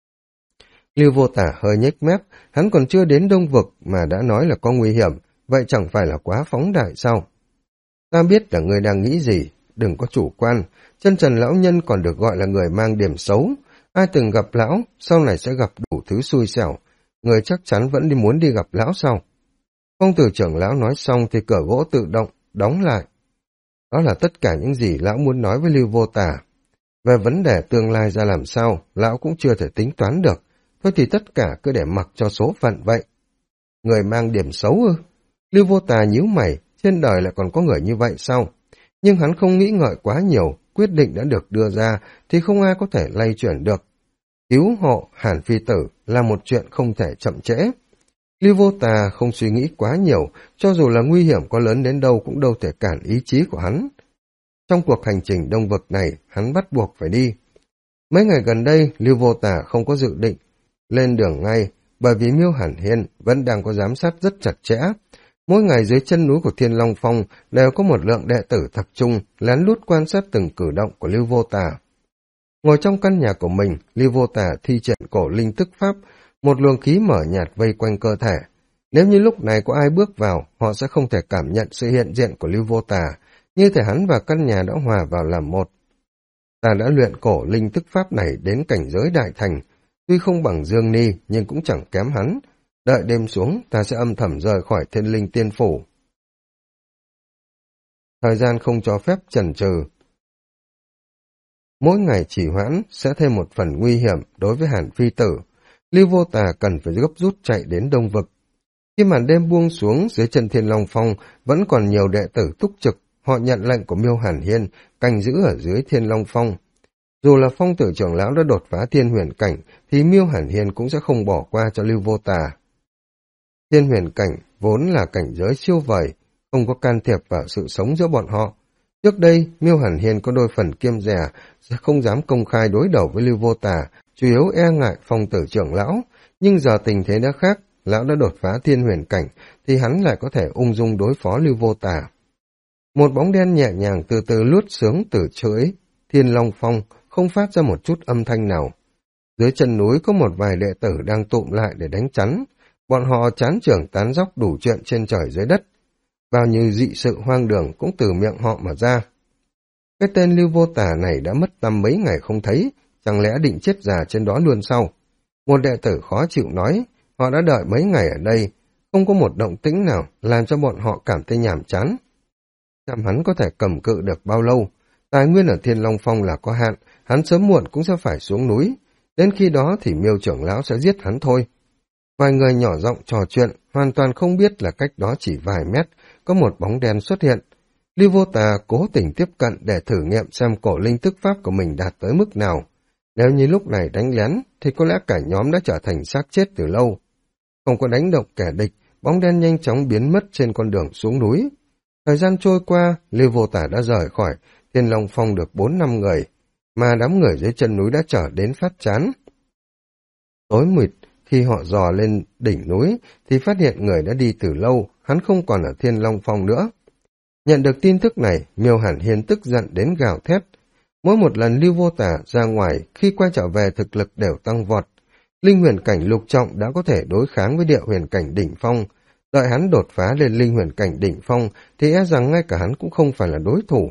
Lưu Vô Tả hơi nhếch mép, hắn còn chưa đến Đông Vực mà đã nói là có nguy hiểm, vậy chẳng phải là quá phóng đại sao? Ta biết là ngươi đang nghĩ gì, đừng có chủ quan, Chân Trần lão nhân còn được gọi là người mang điểm xấu, ai từng gặp lão, sau này sẽ gặp đủ thứ xui xẻo, người chắc chắn vẫn muốn đi gặp lão sau. Phong tử trưởng lão nói xong thì cửa gỗ tự động, đóng lại. Đó là tất cả những gì lão muốn nói với Lưu Vô Tả. Về vấn đề tương lai ra làm sao, lão cũng chưa thể tính toán được, thôi thì tất cả cứ để mặc cho số phận vậy. Người mang điểm xấu ư? Lưu Vô Tả nhíu mày, trên đời lại còn có người như vậy sao? Nhưng hắn không nghĩ ngợi quá nhiều, quyết định đã được đưa ra thì không ai có thể lay chuyển được. Cứu hộ Hàn Phi Tử là một chuyện không thể chậm trễ. Lưu Vô Tả không suy nghĩ quá nhiều, cho dù là nguy hiểm có lớn đến đâu cũng đâu thể cản ý chí của hắn. Trong cuộc hành trình Đông Vực này, hắn bắt buộc phải đi. Mấy ngày gần đây, Lưu Vô Tả không có dự định lên đường ngay, bởi vì Miêu Hàn Hiên vẫn đang có giám sát rất chặt chẽ. Mỗi ngày dưới chân núi của Thiên Long Phong đều có một lượng đệ tử tập trung, lén lút quan sát từng cử động của Lưu Vô Tả. Ngồi trong căn nhà của mình, Lưu Vô Tả thi triển cổ linh tức pháp, một luồng khí mở nhạt vây quanh cơ thể. Nếu như lúc này có ai bước vào, họ sẽ không thể cảm nhận sự hiện diện của Lưu Vô Tả, như thể hắn và căn nhà đã hòa vào làm một. Ta đã luyện cổ linh tức pháp này đến cảnh giới đại thành, tuy không bằng Dương Ni nhưng cũng chẳng kém hắn. Đợi đêm xuống, ta sẽ âm thầm rời khỏi Thiên Linh Tiên Phủ. Thời gian không cho phép chần chừ. Mỗi ngày trì hoãn sẽ thêm một phần nguy hiểm đối với Hàn Phi Tử. Lưu Vô Tả cần phải gấp rút chạy đến Đông Vực. Khi màn đêm buông xuống, dưới chân Thiên Long Phong vẫn còn nhiều đệ tử túc trực. Họ nhận lệnh của Miêu Hàn Hiên canh giữ ở dưới Thiên Long Phong. Dù là Phong tử trưởng lão đã đột phá thiên huyền cảnh, thì Miêu Hàn Hiên cũng sẽ không bỏ qua cho Lưu Vô Tả. Thiên huyền cảnh vốn là cảnh giới siêu vời, không có can thiệp vào sự sống giữa bọn họ. Trước đây, Miêu Hàn Hiên có đôi phần kiêng dè, sẽ không dám công khai đối đầu với Lưu Vô Tả, chủ yếu e ngại Phong tử trưởng lão. Nhưng giờ tình thế đã khác, lão đã đột phá thiên huyền cảnh, thì hắn lại có thể ung dung đối phó Lưu Vô Tả. Một bóng đen nhẹ nhàng từ từ lướt sướng từ chưỡi Thiên Long Phong, không phát ra một chút âm thanh nào. Dưới chân núi có một vài đệ tử đang tụm lại để đánh chắn. Bọn họ chán chường tán dóc đủ chuyện trên trời dưới đất. Bao nhiêu dị sự hoang đường cũng từ miệng họ mà ra. Cái tên Lưu Vô Tả này đã mất tăm mấy ngày không thấy, chẳng lẽ định chết già trên đó luôn sao? Một đệ tử khó chịu nói, họ đã đợi mấy ngày ở đây, không có một động tĩnh nào làm cho bọn họ cảm thấy nhàm chán. Xem hắn có thể cầm cự được bao lâu, tài nguyên ở Thiên Long Phong là có hạn, hắn sớm muộn cũng sẽ phải xuống núi, đến khi đó thì Miêu trưởng lão sẽ giết hắn thôi. Vài người nhỏ giọng trò chuyện, hoàn toàn không biết là cách đó chỉ vài mét, có một bóng đen xuất hiện. Lưu Vô Tả cố tình tiếp cận để thử nghiệm xem cổ linh tức pháp của mình đạt tới mức nào. Nếu như lúc này đánh lén, thì có lẽ cả nhóm đã trở thành xác chết từ lâu. Không có đánh động kẻ địch, bóng đen nhanh chóng biến mất trên con đường xuống núi. Thời gian trôi qua, Lưu Vô Tả đã rời khỏi Thiên Long Phong được 4-5 người, mà đám người dưới chân núi đã trở đến phát chán. Tối mịt, khi họ dò lên đỉnh núi, thì phát hiện người đã đi từ lâu, hắn không còn ở Thiên Long Phong nữa. Nhận được tin tức này, Miêu Hàn Hiên tức giận đến gào thét. Mỗi một lần Lưu Vô Tả ra ngoài, khi quay trở về thực lực đều tăng vọt. Linh huyền cảnh lục trọng đã có thể đối kháng với địa huyền cảnh đỉnh phong. Đợi hắn đột phá lên linh huyền cảnh đỉnh phong, thì e rằng ngay cả hắn cũng không phải là đối thủ.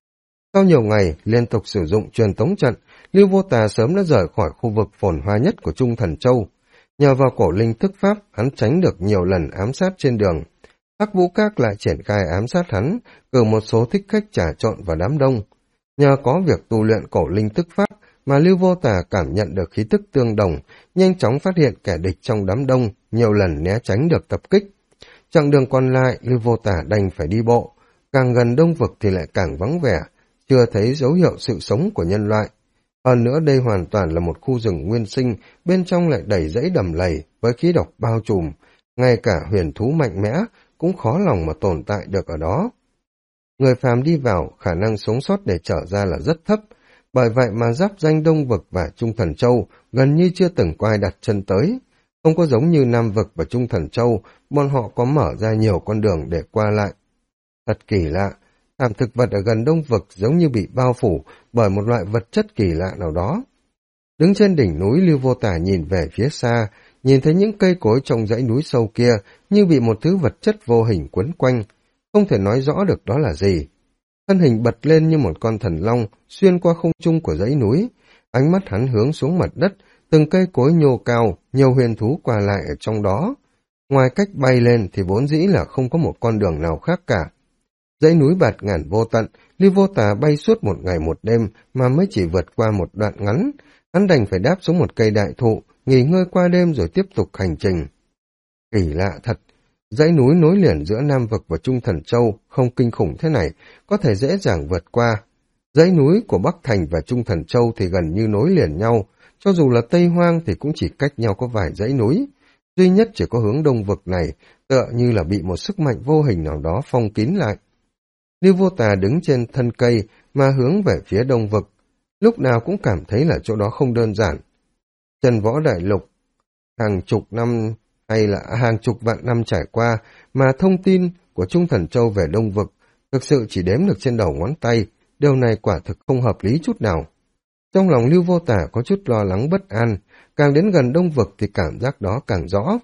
Sau nhiều ngày liên tục sử dụng truyền tống trận, Lưu Vô Tà sớm đã rời khỏi khu vực phồn hoa nhất của Trung Thần Châu. Nhờ vào cổ linh thức pháp, hắn tránh được nhiều lần ám sát trên đường. Hắc Vũ Các lại triển khai ám sát hắn, cử một số thích khách trà trộn vào đám đông. Nhờ có việc tu luyện cổ linh thức pháp mà Lưu Vô Tà cảm nhận được khí tức tương đồng, nhanh chóng phát hiện kẻ địch trong đám đông, nhiều lần né tránh được tập kích. Chặng đường còn lại, Lưu Vô Tà đành phải đi bộ, càng gần đông vực thì lại càng vắng vẻ, chưa thấy dấu hiệu sự sống của nhân loại. Hơn nữa đây hoàn toàn là một khu rừng nguyên sinh, bên trong lại đầy rẫy đầm lầy với khí độc bao trùm, ngay cả huyền thú mạnh mẽ cũng khó lòng mà tồn tại được ở đó. Người phàm đi vào, khả năng sống sót để trở ra là rất thấp, bởi vậy mà giáp danh Đông Vực và Trung Thần Châu gần như chưa từng có ai đặt chân tới. Không có giống như Nam Vực và Trung Thần Châu, bọn họ có mở ra nhiều con đường để qua lại. Thật kỳ lạ, thảm thực vật ở gần Đông Vực giống như bị bao phủ bởi một loại vật chất kỳ lạ nào đó. Đứng trên đỉnh núi, Lưu Vô Tả nhìn về phía xa, nhìn thấy những cây cối trong dãy núi sâu kia như bị một thứ vật chất vô hình quấn quanh, không thể nói rõ được đó là gì. Thân hình bật lên như một con thần long xuyên qua không trung của dãy núi, ánh mắt hắn hướng xuống mặt đất, từng cây cối nhô cao, nhiều huyền thú qua lại ở trong đó. Ngoài cách bay lên thì vốn dĩ là không có một con đường nào khác cả. Dãy núi bạt ngàn vô tận, Lưu Vô Tà bay suốt một ngày một đêm mà mới chỉ vượt qua một đoạn ngắn. Hắn đành phải đáp xuống một cây đại thụ, nghỉ ngơi qua đêm rồi tiếp tục hành trình. Kỳ lạ thật, dãy núi nối liền giữa Nam Vực và Trung Thần Châu không kinh khủng thế này, có thể dễ dàng vượt qua. Dãy núi của Bắc Thành và Trung Thần Châu thì gần như nối liền nhau, cho dù là Tây Hoang thì cũng chỉ cách nhau có vài dãy núi. Duy nhất chỉ có hướng Đông Vực này, tựa như là bị một sức mạnh vô hình nào đó phong kín lại. Lưu Vô Tà đứng trên thân cây mà hướng về phía Đông Vực, lúc nào cũng cảm thấy là chỗ đó không đơn giản. Trần Võ Đại Lục, hàng chục năm hay là hàng chục vạn năm trải qua mà thông tin của Trung Thần Châu về Đông Vực thực sự chỉ đếm được trên đầu ngón tay, điều này quả thực không hợp lý chút nào. Trong lòng Lưu Vô Tả có chút lo lắng bất an, càng đến gần Đông Vực thì cảm giác đó càng rõ.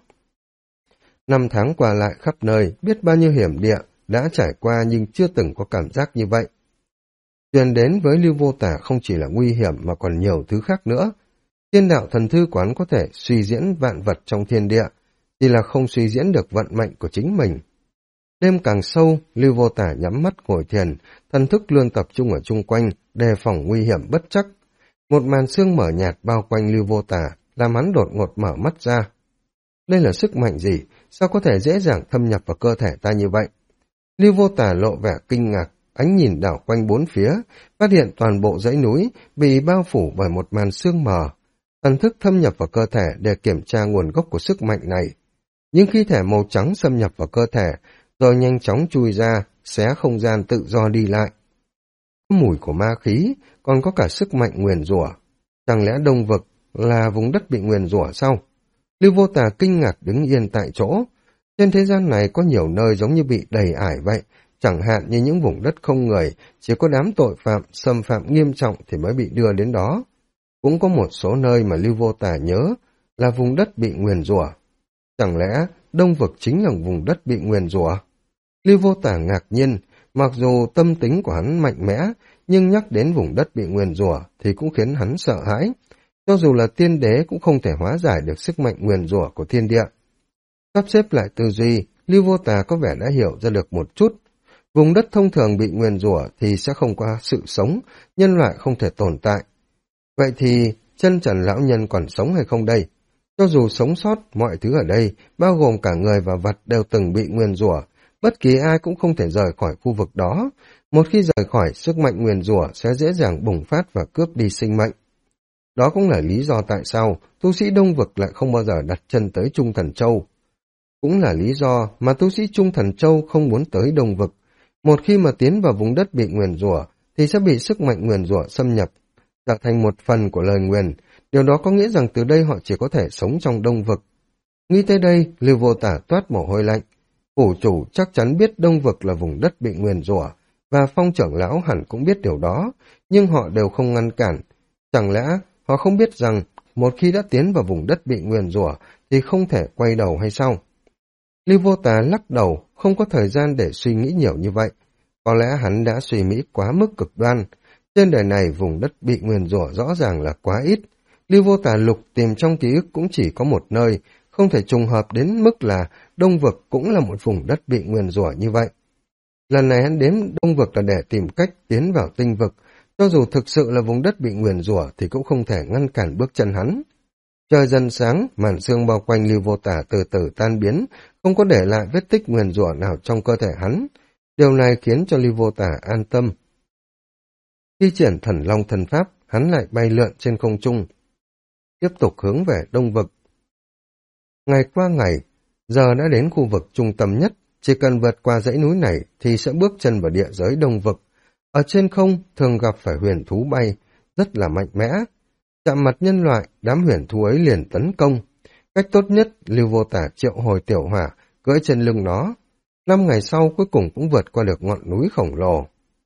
5 tháng qua lại khắp nơi, biết bao nhiêu hiểm địa đã trải qua nhưng chưa từng có cảm giác như vậy. Truyền đến với Lưu Vô Tả không chỉ là nguy hiểm mà còn nhiều thứ khác nữa. Thiên đạo thần thư quán có thể suy diễn vạn vật trong thiên địa, chỉ là không suy diễn được vận mệnh của chính mình. Đêm càng sâu, Lưu Vô Tả nhắm mắt ngồi thiền, thần thức luôn tập trung ở chung quanh, đề phòng nguy hiểm bất trắc. Một màn sương mờ nhạt bao quanh Lưu Vô Tả, làm hắn đột ngột mở mắt ra. Đây là sức mạnh gì? Sao có thể dễ dàng thâm nhập vào cơ thể ta như vậy? Lưu Vô Tả lộ vẻ kinh ngạc, ánh nhìn đảo quanh bốn phía, phát hiện toàn bộ dãy núi bị bao phủ bởi một màn sương mờ. Thần thức thâm nhập vào cơ thể để kiểm tra nguồn gốc của sức mạnh này. Những khí thể màu trắng xâm nhập vào cơ thể, rồi nhanh chóng chui ra, xé không gian tự do đi lại. Có mùi của ma khí, còn có cả sức mạnh nguyền rủa. Chẳng lẽ Đông Vực là vùng đất bị nguyền rủa sao? Lưu Vô Tà kinh ngạc đứng yên tại chỗ. Trên thế gian này có nhiều nơi giống như bị đầy ải vậy, chẳng hạn như những vùng đất không người, chỉ có đám tội phạm, xâm phạm nghiêm trọng thì mới bị đưa đến đó. Cũng có một số nơi mà Lưu Vô Tà nhớ là vùng đất bị nguyền rủa. Chẳng lẽ Đông Vực chính là vùng đất bị nguyền rủa? Lưu Vô Tả ngạc nhiên, mặc dù tâm tính của hắn mạnh mẽ, nhưng nhắc đến vùng đất bị nguyền rủa thì cũng khiến hắn sợ hãi. Cho dù là tiên đế cũng không thể hóa giải được sức mạnh nguyền rủa của thiên địa. Sắp xếp lại tư duy, Lưu Vô Tà có vẻ đã hiểu ra được một chút. Vùng đất thông thường bị nguyền rủa thì sẽ không có sự sống, nhân loại không thể tồn tại. Vậy thì chân trần lão nhân còn sống hay không đây? Cho dù sống sót, mọi thứ ở đây, bao gồm cả người và vật đều từng bị nguyền rủa, bất kỳ ai cũng không thể rời khỏi khu vực đó. Một khi rời khỏi, sức mạnh nguyền rủa sẽ dễ dàng bùng phát và cướp đi sinh mệnh. Đó cũng là lý do tại sao tu sĩ Đông Vực lại không bao giờ đặt chân tới Trung Thần Châu. Cũng là lý do mà tu sĩ Trung Thần Châu không muốn tới Đông Vực, Một khi mà tiến vào vùng đất bị nguyền rủa thì sẽ bị sức mạnh nguyền rủa xâm nhập, trở thành một phần của lời nguyền. Điều đó có nghĩa rằng từ đây họ chỉ có thể sống trong đông vực. Nghĩ tới đây, Lưu Vô Tả toát mồ hôi lạnh. Phủ chủ chắc chắn biết đông vực là vùng đất bị nguyền rủa, và Phong trưởng lão hẳn cũng biết điều đó, nhưng họ đều không ngăn cản. Chẳng lẽ họ không biết rằng một khi đã tiến vào vùng đất bị nguyền rủa thì không thể quay đầu hay sao? Lưu Vô Tà lắc đầu, không có thời gian để suy nghĩ nhiều như vậy. Có lẽ hắn đã suy nghĩ quá mức cực đoan. Trên đời này vùng đất bị nguyền rủa rõ ràng là quá ít. Lưu Vô Tà lục tìm trong ký ức cũng chỉ có một nơi, không thể trùng hợp đến mức là đông vực cũng là một vùng đất bị nguyền rủa như vậy. Lần này hắn đến đông vực là để tìm cách tiến vào tinh vực. Cho dù thực sự là vùng đất bị nguyền rủa thì cũng không thể ngăn cản bước chân hắn. Trời dần sáng, màn sương bao quanh Lưu Vô Tả từ từ tan biến, không có để lại vết tích nguyền rủa nào trong cơ thể hắn. Điều này khiến cho Lưu Vô Tả an tâm. Khi triển thần long thần pháp, hắn lại bay lượn trên không trung, tiếp tục hướng về đông vực. Ngày qua ngày, giờ đã đến khu vực trung tâm nhất, chỉ cần vượt qua dãy núi này thì sẽ bước chân vào địa giới đông vực. Ở trên không thường gặp phải huyền thú bay, rất là mạnh mẽ. Chạm mặt nhân loại, đám huyền thú ấy liền tấn công. Cách tốt nhất, Lưu Vô Tả triệu hồi tiểu hỏa, cưỡi trên lưng nó. 5 ngày sau cuối cùng cũng vượt qua được ngọn núi khổng lồ.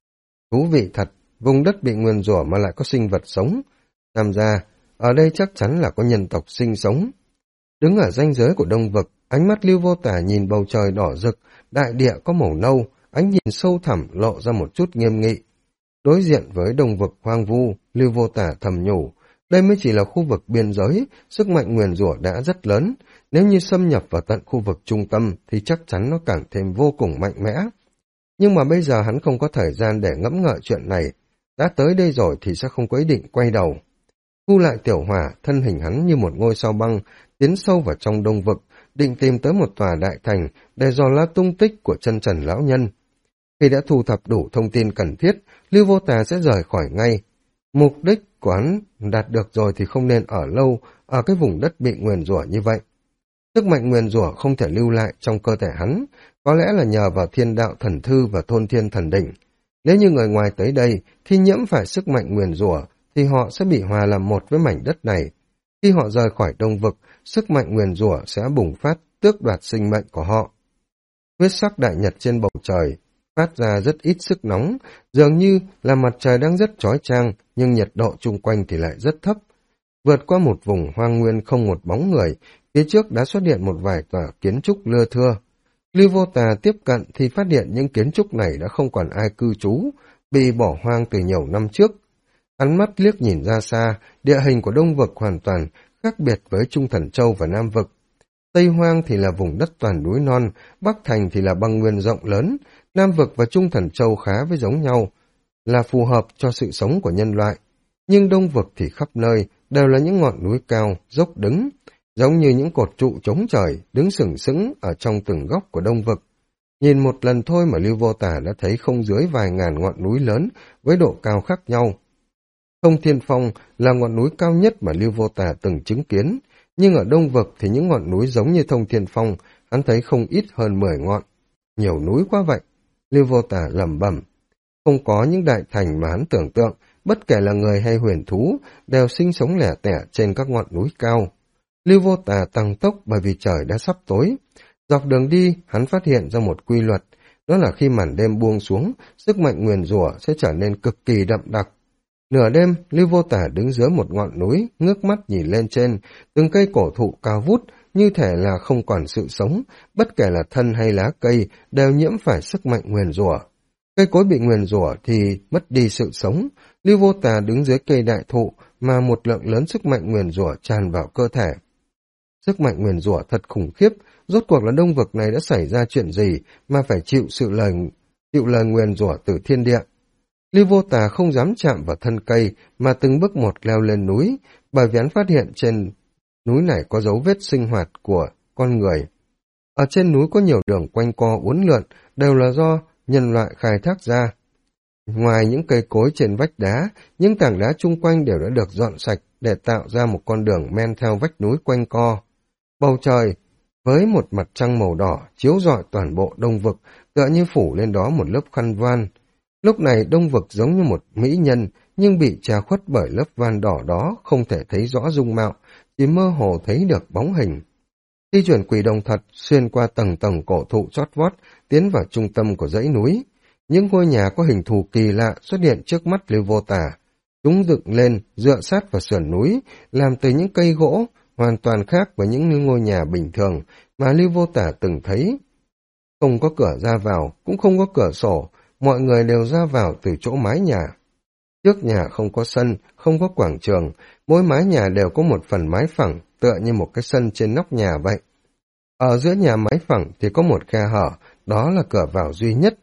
Thú vị thật, vùng đất bị nguyền rủa mà lại có sinh vật sống. Tham gia, ở đây chắc chắn là có nhân tộc sinh sống. Đứng ở ranh giới của đông vực, ánh mắt Lưu Vô Tả nhìn bầu trời đỏ rực, đại địa có màu nâu, ánh nhìn sâu thẳm lộ ra một chút nghiêm nghị. Đối diện với đông vực hoang vu, Lưu Vô Tả thầm nhủ, đây mới chỉ là khu vực biên giới, sức mạnh nguyền rủa đã rất lớn, nếu như xâm nhập vào tận khu vực trung tâm thì chắc chắn nó càng thêm vô cùng mạnh mẽ. Nhưng mà bây giờ hắn không có thời gian để ngẫm ngợi chuyện này, đã tới đây rồi thì sẽ không có ý định quay đầu. Thu lại tiểu hỏa, thân hình hắn như một ngôi sao băng, tiến sâu vào trong đông vực, định tìm tới một tòa đại thành để dò la tung tích của chân trần lão nhân. Khi đã thu thập đủ thông tin cần thiết, Lưu Vô Tà sẽ rời khỏi ngay. Mục đích của hắn đạt được rồi thì không nên ở lâu ở cái vùng đất bị nguyền rủa như vậy. Sức mạnh nguyền rủa không thể lưu lại trong cơ thể hắn, có lẽ là nhờ vào thiên đạo thần thư và thôn thiên thần đỉnh. Nếu như người ngoài tới đây, khi nhiễm phải sức mạnh nguyền rủa thì họ sẽ bị hòa làm một với mảnh đất này. Khi họ rời khỏi đông vực, sức mạnh nguyền rủa sẽ bùng phát, tước đoạt sinh mệnh của họ. Huyết sắc đại nhật trên bầu trời phát ra rất ít sức nóng, dường như là mặt trời đang rất chói chang, nhưng nhiệt độ chung quanh thì lại rất thấp. Vượt qua một vùng hoang nguyên không một bóng người, phía trước đã xuất hiện một vài tòa kiến trúc lưa thưa. Lưu Vô Tà tiếp cận thì phát hiện những kiến trúc này đã không còn ai cư trú, bị bỏ hoang từ nhiều năm trước. Hắn mắt liếc nhìn ra xa, địa hình của đông vực hoàn toàn khác biệt với Trung Thần Châu và Nam vực. Tây Hoang thì là vùng đất toàn núi non, Bắc Thành thì là băng nguyên rộng lớn, Nam vực và Trung Thần Châu khá với giống nhau, là phù hợp cho sự sống của nhân loại. Nhưng Đông vực thì khắp nơi đều là những ngọn núi cao, dốc đứng, giống như những cột trụ chống trời, đứng sừng sững ở trong từng góc của Đông vực. Nhìn một lần thôi mà Lưu Vô Tả đã thấy không dưới vài ngàn ngọn núi lớn với độ cao khác nhau. Thông Thiên Phong là ngọn núi cao nhất mà Lưu Vô Tả từng chứng kiến, nhưng ở Đông vực thì những ngọn núi giống như Thông Thiên Phong, hắn thấy không ít hơn 10 ngọn. Nhiều núi quá vậy, Lưu Vô Tả lẩm bẩm. Không có những đại thành mà hắn tưởng tượng, bất kể là người hay huyền thú, đều sinh sống lẻ tẻ trên các ngọn núi cao. Lưu Vô Tả tăng tốc bởi vì trời đã sắp tối. Dọc đường đi, hắn phát hiện ra một quy luật, đó là khi màn đêm buông xuống, sức mạnh nguyền rủa sẽ trở nên cực kỳ đậm đặc. Nửa đêm, Lưu Vô Tả đứng dưới một ngọn núi, ngước mắt nhìn lên trên, từng cây cổ thụ cao vút, như thể là không còn sự sống, bất kể là thân hay lá cây, đều nhiễm phải sức mạnh nguyền rủa. Cây cối bị nguyền rủa thì mất đi sự sống. Lưu Vô Tà đứng dưới cây đại thụ mà một lượng lớn sức mạnh nguyền rủa tràn vào cơ thể. Sức mạnh nguyền rủa thật khủng khiếp, rốt cuộc là đông vực này đã xảy ra chuyện gì mà phải chịu lời nguyền rủa từ thiên địa. Lưu Vô Tà không dám chạm vào thân cây mà từng bước một leo lên núi, bởi vì hắn phát hiện trên núi này có dấu vết sinh hoạt của con người. Ở trên núi có nhiều đường quanh co uốn lượn, đều là do nhân loại khai thác ra. Ngoài những cây cối trên vách đá, những tảng đá chung quanh đều đã được dọn sạch để tạo ra một con đường men theo vách núi quanh co. Bầu trời với một mặt trăng màu đỏ chiếu rọi toàn bộ Đông Vực, tựa như phủ lên đó một lớp khăn voan. Lúc này Đông Vực giống như một mỹ nhân, nhưng bị che khuất bởi lớp voan đỏ đó, không thể thấy rõ dung mạo, chỉ mơ hồ thấy được bóng hình. Di chuyển quỷ đồng thật xuyên qua tầng tầng cổ thụ chót vót, tiến vào trung tâm của dãy núi. Những ngôi nhà có hình thù kỳ lạ xuất hiện trước mắt Lưu Vô Tả. Chúng dựng lên, dựa sát vào sườn núi, làm từ những cây gỗ, hoàn toàn khác với những ngôi nhà bình thường mà Lưu Vô Tả từng thấy. Không có cửa ra vào, cũng không có cửa sổ, mọi người đều ra vào từ chỗ mái nhà. Trước nhà không có sân, không có quảng trường, mỗi mái nhà đều có một phần mái phẳng, tựa như một cái sân trên nóc nhà vậy. Ở giữa nhà mái phẳng thì có một khe hở, đó là cửa vào duy nhất.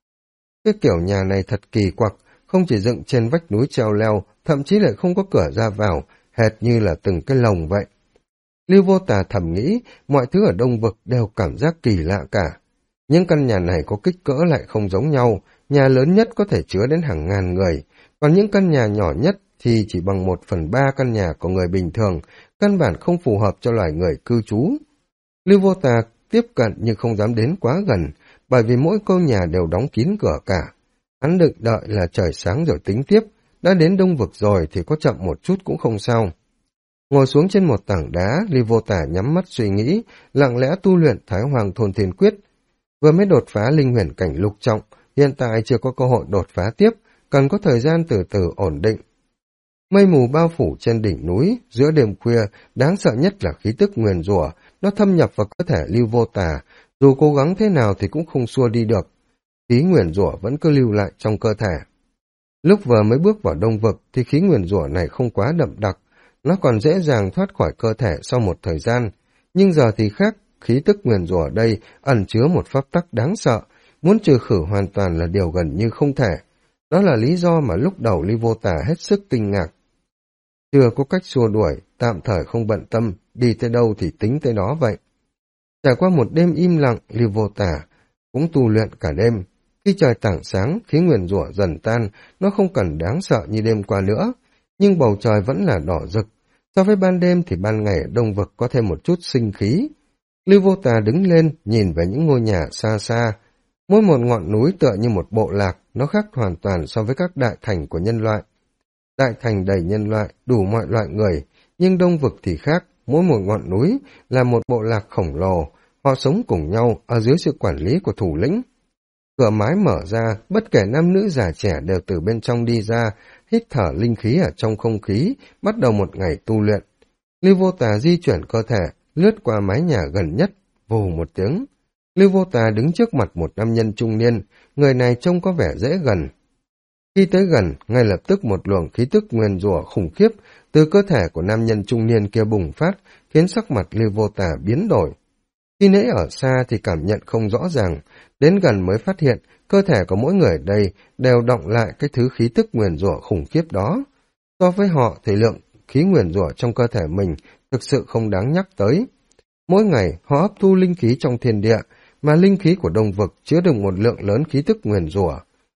Cái kiểu nhà này thật kỳ quặc, không chỉ dựng trên vách núi treo leo, thậm chí lại không có cửa ra vào, hệt như là từng cái lồng vậy. Lưu Vô Tà thầm nghĩ, mọi thứ ở Đông Vực đều cảm giác kỳ lạ cả. Những căn nhà này có kích cỡ lại không giống nhau, nhà lớn nhất có thể chứa đến hàng ngàn người, còn những căn nhà nhỏ nhất thì chỉ bằng 1/3 căn nhà của người bình thường, căn bản không phù hợp cho loài người cư trú. Lưu Vô Tà tiếp cận nhưng không dám đến quá gần, bởi vì mỗi ngôi nhà đều đóng kín cửa cả. Hắn định đợi là trời sáng rồi tính tiếp, đã đến Đông Vực rồi thì có chậm một chút cũng không sao. Ngồi xuống trên một tảng đá, Lưu Vô Tả nhắm mắt suy nghĩ, lặng lẽ tu luyện Thái Hoàng Thôn Thiên Quyết. Vừa mới đột phá linh huyền cảnh lục trọng, hiện tại chưa có cơ hội đột phá tiếp, cần có thời gian từ từ ổn định. Mây mù bao phủ trên đỉnh núi, giữa đêm khuya, đáng sợ nhất là khí tức nguyền rủa, nó thâm nhập vào cơ thể Lưu Vô Tả, dù cố gắng thế nào thì cũng không xua đi được. Khí nguyền rủa vẫn cứ lưu lại trong cơ thể. Lúc vừa mới bước vào Đông Vực thì khí nguyền rủa này không quá đậm đặc, nó còn dễ dàng thoát khỏi cơ thể sau một thời gian. Nhưng giờ thì khác, khí tức nguyền rủa ở đây ẩn chứa một pháp tắc đáng sợ, muốn trừ khử hoàn toàn là điều gần như không thể. Đó là lý do mà lúc đầu Lưu Vô Tả hết sức kinh ngạc. Chưa có cách xua đuổi, tạm thời không bận tâm, đi tới đâu thì tính tới đó vậy. Trải qua một đêm im lặng, Lưu Vô Tả cũng tu luyện cả đêm. Khi trời tảng sáng, khí nguyền rủa dần tan, nó không cần đáng sợ như đêm qua nữa, nhưng bầu trời vẫn là đỏ rực. So với ban đêm thì ban ngày ở Đông Vực có thêm một chút sinh khí. Lưu Vô Tà đứng lên, nhìn về những ngôi nhà xa xa. Mỗi một ngọn núi tựa như một bộ lạc, nó khác hoàn toàn so với các đại thành của nhân loại. Đại thành đầy nhân loại, đủ mọi loại người, nhưng Đông Vực thì khác, mỗi một ngọn núi là một bộ lạc khổng lồ, họ sống cùng nhau ở dưới sự quản lý của thủ lĩnh. Cửa mái mở ra, bất kể nam nữ già trẻ đều từ bên trong đi ra, hít thở linh khí ở trong không khí, bắt đầu một ngày tu luyện. Lưu Vô Tà di chuyển cơ thể, lướt qua mái nhà gần nhất, vù một tiếng. Lưu Vô Tà đứng trước mặt một nam nhân trung niên, người này trông có vẻ dễ gần. Khi tới gần, ngay lập tức một luồng khí tức nguyền rủa khủng khiếp từ cơ thể của nam nhân trung niên kia bùng phát, khiến sắc mặt Lưu Vô Tà biến đổi. Khi nãy ở xa thì cảm nhận không rõ ràng, đến gần mới phát hiện cơ thể của mỗi người ở đây đều đọng lại cái thứ khí tức nguyền rủa khủng khiếp đó. So với họ thì lượng khí nguyền rủa trong cơ thể mình thực sự không đáng nhắc tới. Mỗi ngày họ hấp thu linh khí trong thiên địa, mà linh khí của Đông Vực chứa được một lượng lớn khí tức nguyền rủa.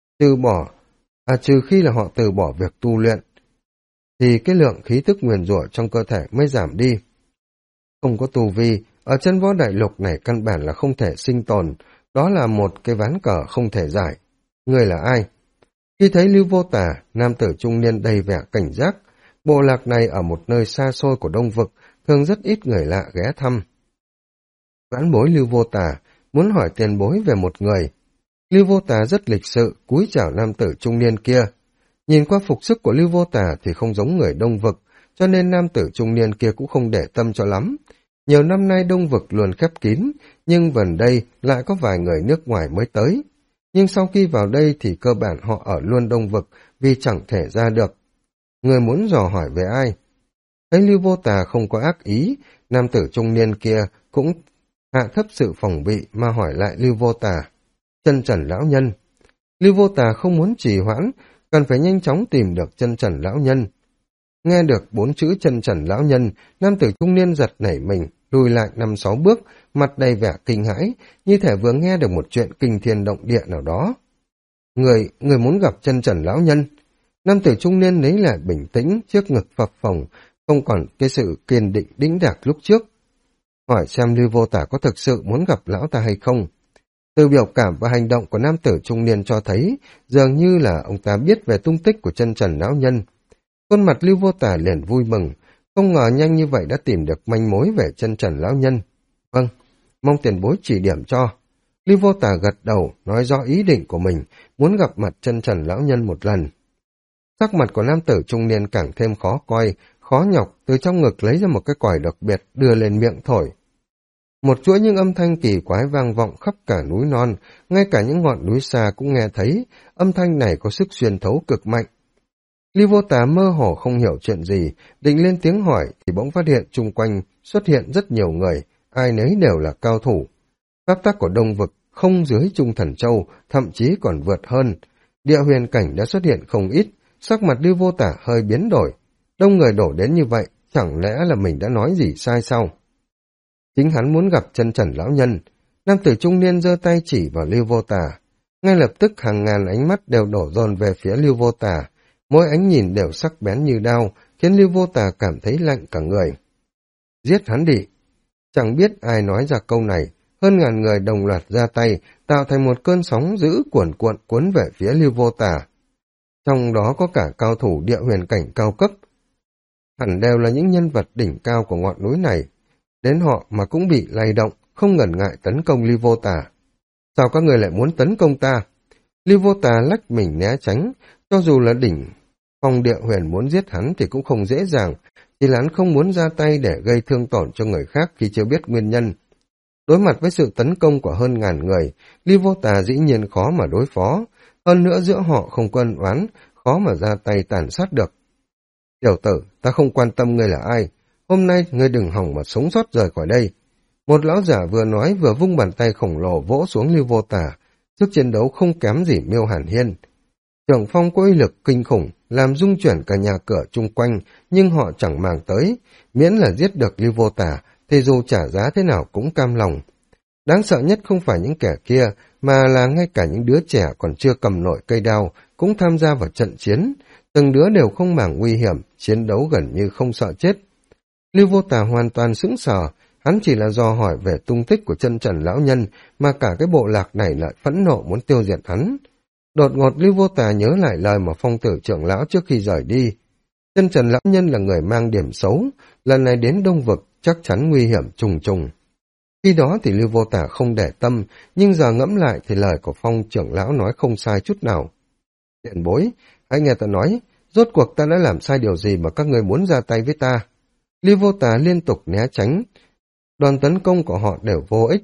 Trừ khi là họ từ bỏ việc tu luyện, thì cái lượng khí tức nguyền rủa trong cơ thể mới giảm đi. Không có tu vi, ở chân võ đại lục này căn bản là không thể sinh tồn, đó là một cái ván cờ không thể giải. Người là ai? Khi thấy Lưu Vô Tà, nam tử trung niên đầy vẻ cảnh giác, bộ lạc này ở một nơi xa xôi của Đông Vực, thường rất ít người lạ ghé thăm. Vãn bối Lưu Vô Tà muốn hỏi tiền bối về một người. Lưu Vô Tà rất lịch sự, cúi chào nam tử trung niên kia. Nhìn qua phục sức của Lưu Vô Tà thì không giống người Đông Vực, cho nên nam tử trung niên kia cũng không để tâm cho lắm. Nhiều năm nay Đông Vực luôn khép kín, nhưng gần đây lại có vài người nước ngoài mới tới. Nhưng sau khi vào đây thì cơ bản họ ở luôn Đông Vực vì chẳng thể ra được. Người muốn dò hỏi về ai? Thấy Lưu Vô Tà không có ác ý, nam tử trung niên kia cũng hạ thấp sự phòng bị mà hỏi lại Lưu Vô Tà. Chân Trần lão nhân. Lưu Vô Tà không muốn trì hoãn, cần phải nhanh chóng tìm được Chân Trần lão nhân. Nghe được 4 chữ Chân Trần lão nhân, nam tử trung niên giật nảy mình, lùi lại 5-6 bước, mặt đầy vẻ kinh hãi, như thể vừa nghe được một chuyện kinh thiên động địa nào đó. Người muốn gặp Chân Trần lão nhân. Nam tử trung niên lấy lại bình tĩnh, trước ngực phập phồng, không còn cái sự kiên định đĩnh đạc lúc trước. hỏi xem Lưu Vô Tả có thực sự muốn gặp lão ta hay không. Từ biểu cảm và hành động của nam tử trung niên cho thấy, dường như là ông ta biết về tung tích của chân trần lão nhân. Khuôn mặt Lưu Vô Tả liền vui mừng, không ngờ nhanh như vậy đã tìm được manh mối về chân trần lão nhân. Vâng, mong tiền bối chỉ điểm cho. Lưu Vô Tả gật đầu, nói rõ ý định của mình, muốn gặp mặt chân trần lão nhân một lần. Sắc mặt của nam tử trung niên càng thêm khó coi, khó nhọc, từ trong ngực lấy ra một cái còi đặc biệt đưa lên miệng thổi. Một chuỗi những âm thanh kỳ quái vang vọng khắp cả núi non, ngay cả những ngọn núi xa cũng nghe thấy, âm thanh này có sức xuyên thấu cực mạnh. Lưu Vô Tả mơ hồ không hiểu chuyện gì, định lên tiếng hỏi thì bỗng phát hiện chung quanh xuất hiện rất nhiều người, ai nấy đều là cao thủ. Pháp tắc của Đông Vực không dưới Trung Thần Châu, thậm chí còn vượt hơn. Địa huyền cảnh đã xuất hiện không ít, sắc mặt Lưu Vô Tả hơi biến đổi. Đông người đổ đến như vậy, chẳng lẽ là mình đã nói gì sai sao? Chính hắn muốn gặp chân trần lão nhân. Nam tử trung niên giơ tay chỉ vào Lưu Vô Tả. Ngay lập tức hàng ngàn ánh mắt đều đổ dồn về phía Lưu Vô Tả. Mỗi ánh nhìn đều sắc bén như đao, khiến Lưu Vô Tả cảm thấy lạnh cả người. Giết hắn đi! Chẳng biết ai nói ra câu này, hơn ngàn người đồng loạt ra tay, tạo thành một cơn sóng dữ cuồn cuộn cuốn về phía Lưu Vô Tả. Trong đó có cả cao thủ địa huyền cảnh cao cấp. Hẳn đều là những nhân vật đỉnh cao của ngọn núi này. Đến họ mà cũng bị lay động, không ngần ngại tấn công Lưu Vô Tả. Sao các người lại muốn tấn công ta? Lưu Vô Tả lách mình né tránh, cho dù là đỉnh phong địa huyền muốn giết hắn thì cũng không dễ dàng, chỉ là hắn không muốn ra tay để gây thương tổn cho người khác khi chưa biết nguyên nhân. Đối mặt với sự tấn công của hơn ngàn người, Lưu Vô Tả dĩ nhiên khó mà đối phó, hơn nữa giữa họ không có ân oán, khó mà ra tay tàn sát được. Tiểu tử, ta không quan tâm ngươi là ai, hôm nay ngươi đừng hỏng mà sống sót rời khỏi đây. Một lão giả vừa nói vừa vung bàn tay khổng lồ vỗ xuống Lưu Vô Tả, sức chiến đấu không kém gì Miêu Hàn Hiên. Trưởng phong có uy lực kinh khủng, làm rung chuyển cả nhà cửa chung quanh, nhưng họ chẳng màng tới, miễn là giết được Lưu Vô Tả, thì dù trả giá thế nào cũng cam lòng. Đáng sợ nhất không phải những kẻ kia, mà là ngay cả những đứa trẻ còn chưa cầm nổi cây đao, cũng tham gia vào trận chiến, từng đứa đều không màng nguy hiểm, chiến đấu gần như không sợ chết. Lưu Vô Tả hoàn toàn sững sờ, hắn chỉ là dò hỏi về tung tích của chân trần lão nhân, mà cả cái bộ lạc này lại phẫn nộ muốn tiêu diệt hắn. Đột ngột Lưu Vô Tả nhớ lại lời mà phong tử trưởng lão trước khi rời đi. Chân trần lão nhân là người mang điểm xấu, lần này đến Đông Vực chắc chắn nguy hiểm trùng trùng. Khi đó thì Lưu Vô Tả không để tâm, nhưng giờ ngẫm lại thì lời của phong trưởng lão nói không sai chút nào. Tiền bối, hãy nghe ta nói, rốt cuộc ta đã làm sai điều gì mà các người muốn ra tay với ta? Lưu Vô Tả liên tục né tránh, đòn tấn công của họ đều vô ích.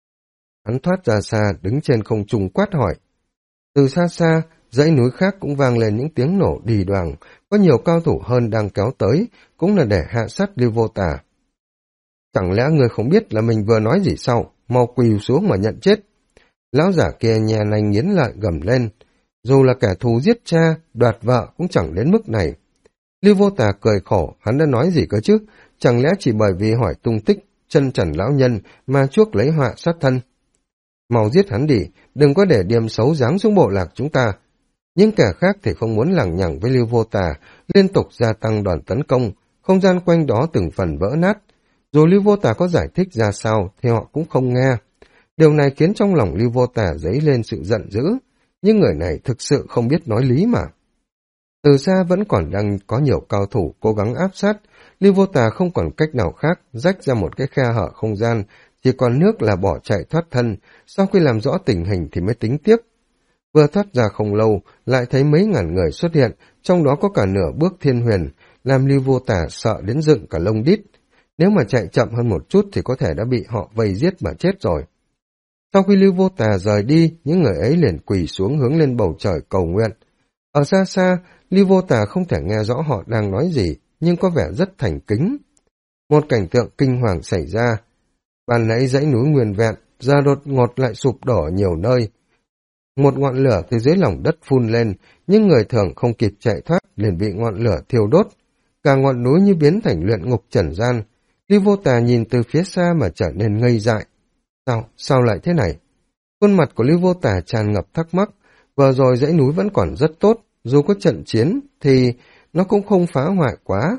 Hắn thoát ra xa, đứng trên không trung quát hỏi. Từ xa xa, dãy núi khác cũng vang lên những tiếng nổ đì đoàng, có nhiều cao thủ hơn đang kéo tới, cũng là để hạ sát Lưu Vô Tả. Chẳng lẽ người không biết là mình vừa nói gì sao, mau quỳ xuống mà nhận chết. Lão giả kia nhà nanh nghiến lợi gầm lên, dù là kẻ thù giết cha, đoạt vợ cũng chẳng đến mức này. Lưu Vô Tả cười khổ, hắn đã nói gì cơ chứ, chẳng lẽ chỉ bởi vì hỏi tung tích chân trần lão nhân mà chuốc lấy họa sát thân. Mau giết hắn đi, đừng có để điểm xấu giáng xuống bộ lạc chúng ta. Những kẻ khác thì không muốn lằng nhằng với Lưu Vô Tả, liên tục gia tăng đòn tấn công, không gian quanh đó từng phần vỡ nát. Dù Lưu Vô Tả có giải thích ra sao thì họ cũng không nghe. Điều này khiến trong lòng Lưu Vô Tả dấy lên sự giận dữ, nhưng người này thực sự không biết nói lý mà. Từ xa vẫn còn đang có nhiều cao thủ cố gắng áp sát, Lưu Vô Tả không còn cách nào khác, rách ra một cái khe hở không gian, chỉ còn nước là bỏ chạy thoát thân, sau khi làm rõ tình hình thì mới tính tiếp. Vừa thoát ra không lâu, lại thấy mấy ngàn người xuất hiện, trong đó có cả nửa bước thiên huyền, làm Lưu Vô Tả sợ đến dựng cả lông đít. Nếu mà chạy chậm hơn một chút thì có thể đã bị họ vây giết mà chết rồi. Sau khi Lưu Vô Tả rời đi, những người ấy liền quỳ xuống hướng lên bầu trời cầu nguyện. Ở xa xa, Lưu Vô Tả không thể nghe rõ họ đang nói gì, nhưng có vẻ rất thành kính. Một cảnh tượng kinh hoàng xảy ra. Ban nãy dãy núi nguyên vẹn, giờ đột ngột lại sụp đổ ở nhiều nơi. Một ngọn lửa từ dưới lòng đất phun lên, nhưng người thường không kịp chạy thoát liền bị ngọn lửa thiêu đốt. Cả ngọn núi như biến thành luyện ngục trần gian. Lưu Vô Tả nhìn từ phía xa mà trở nên ngây dại. Sao lại thế này? Khuôn mặt của Lưu Vô Tả tràn ngập thắc mắc. Vừa rồi dãy núi vẫn còn rất tốt, dù có trận chiến thì nó cũng không phá hoại quá.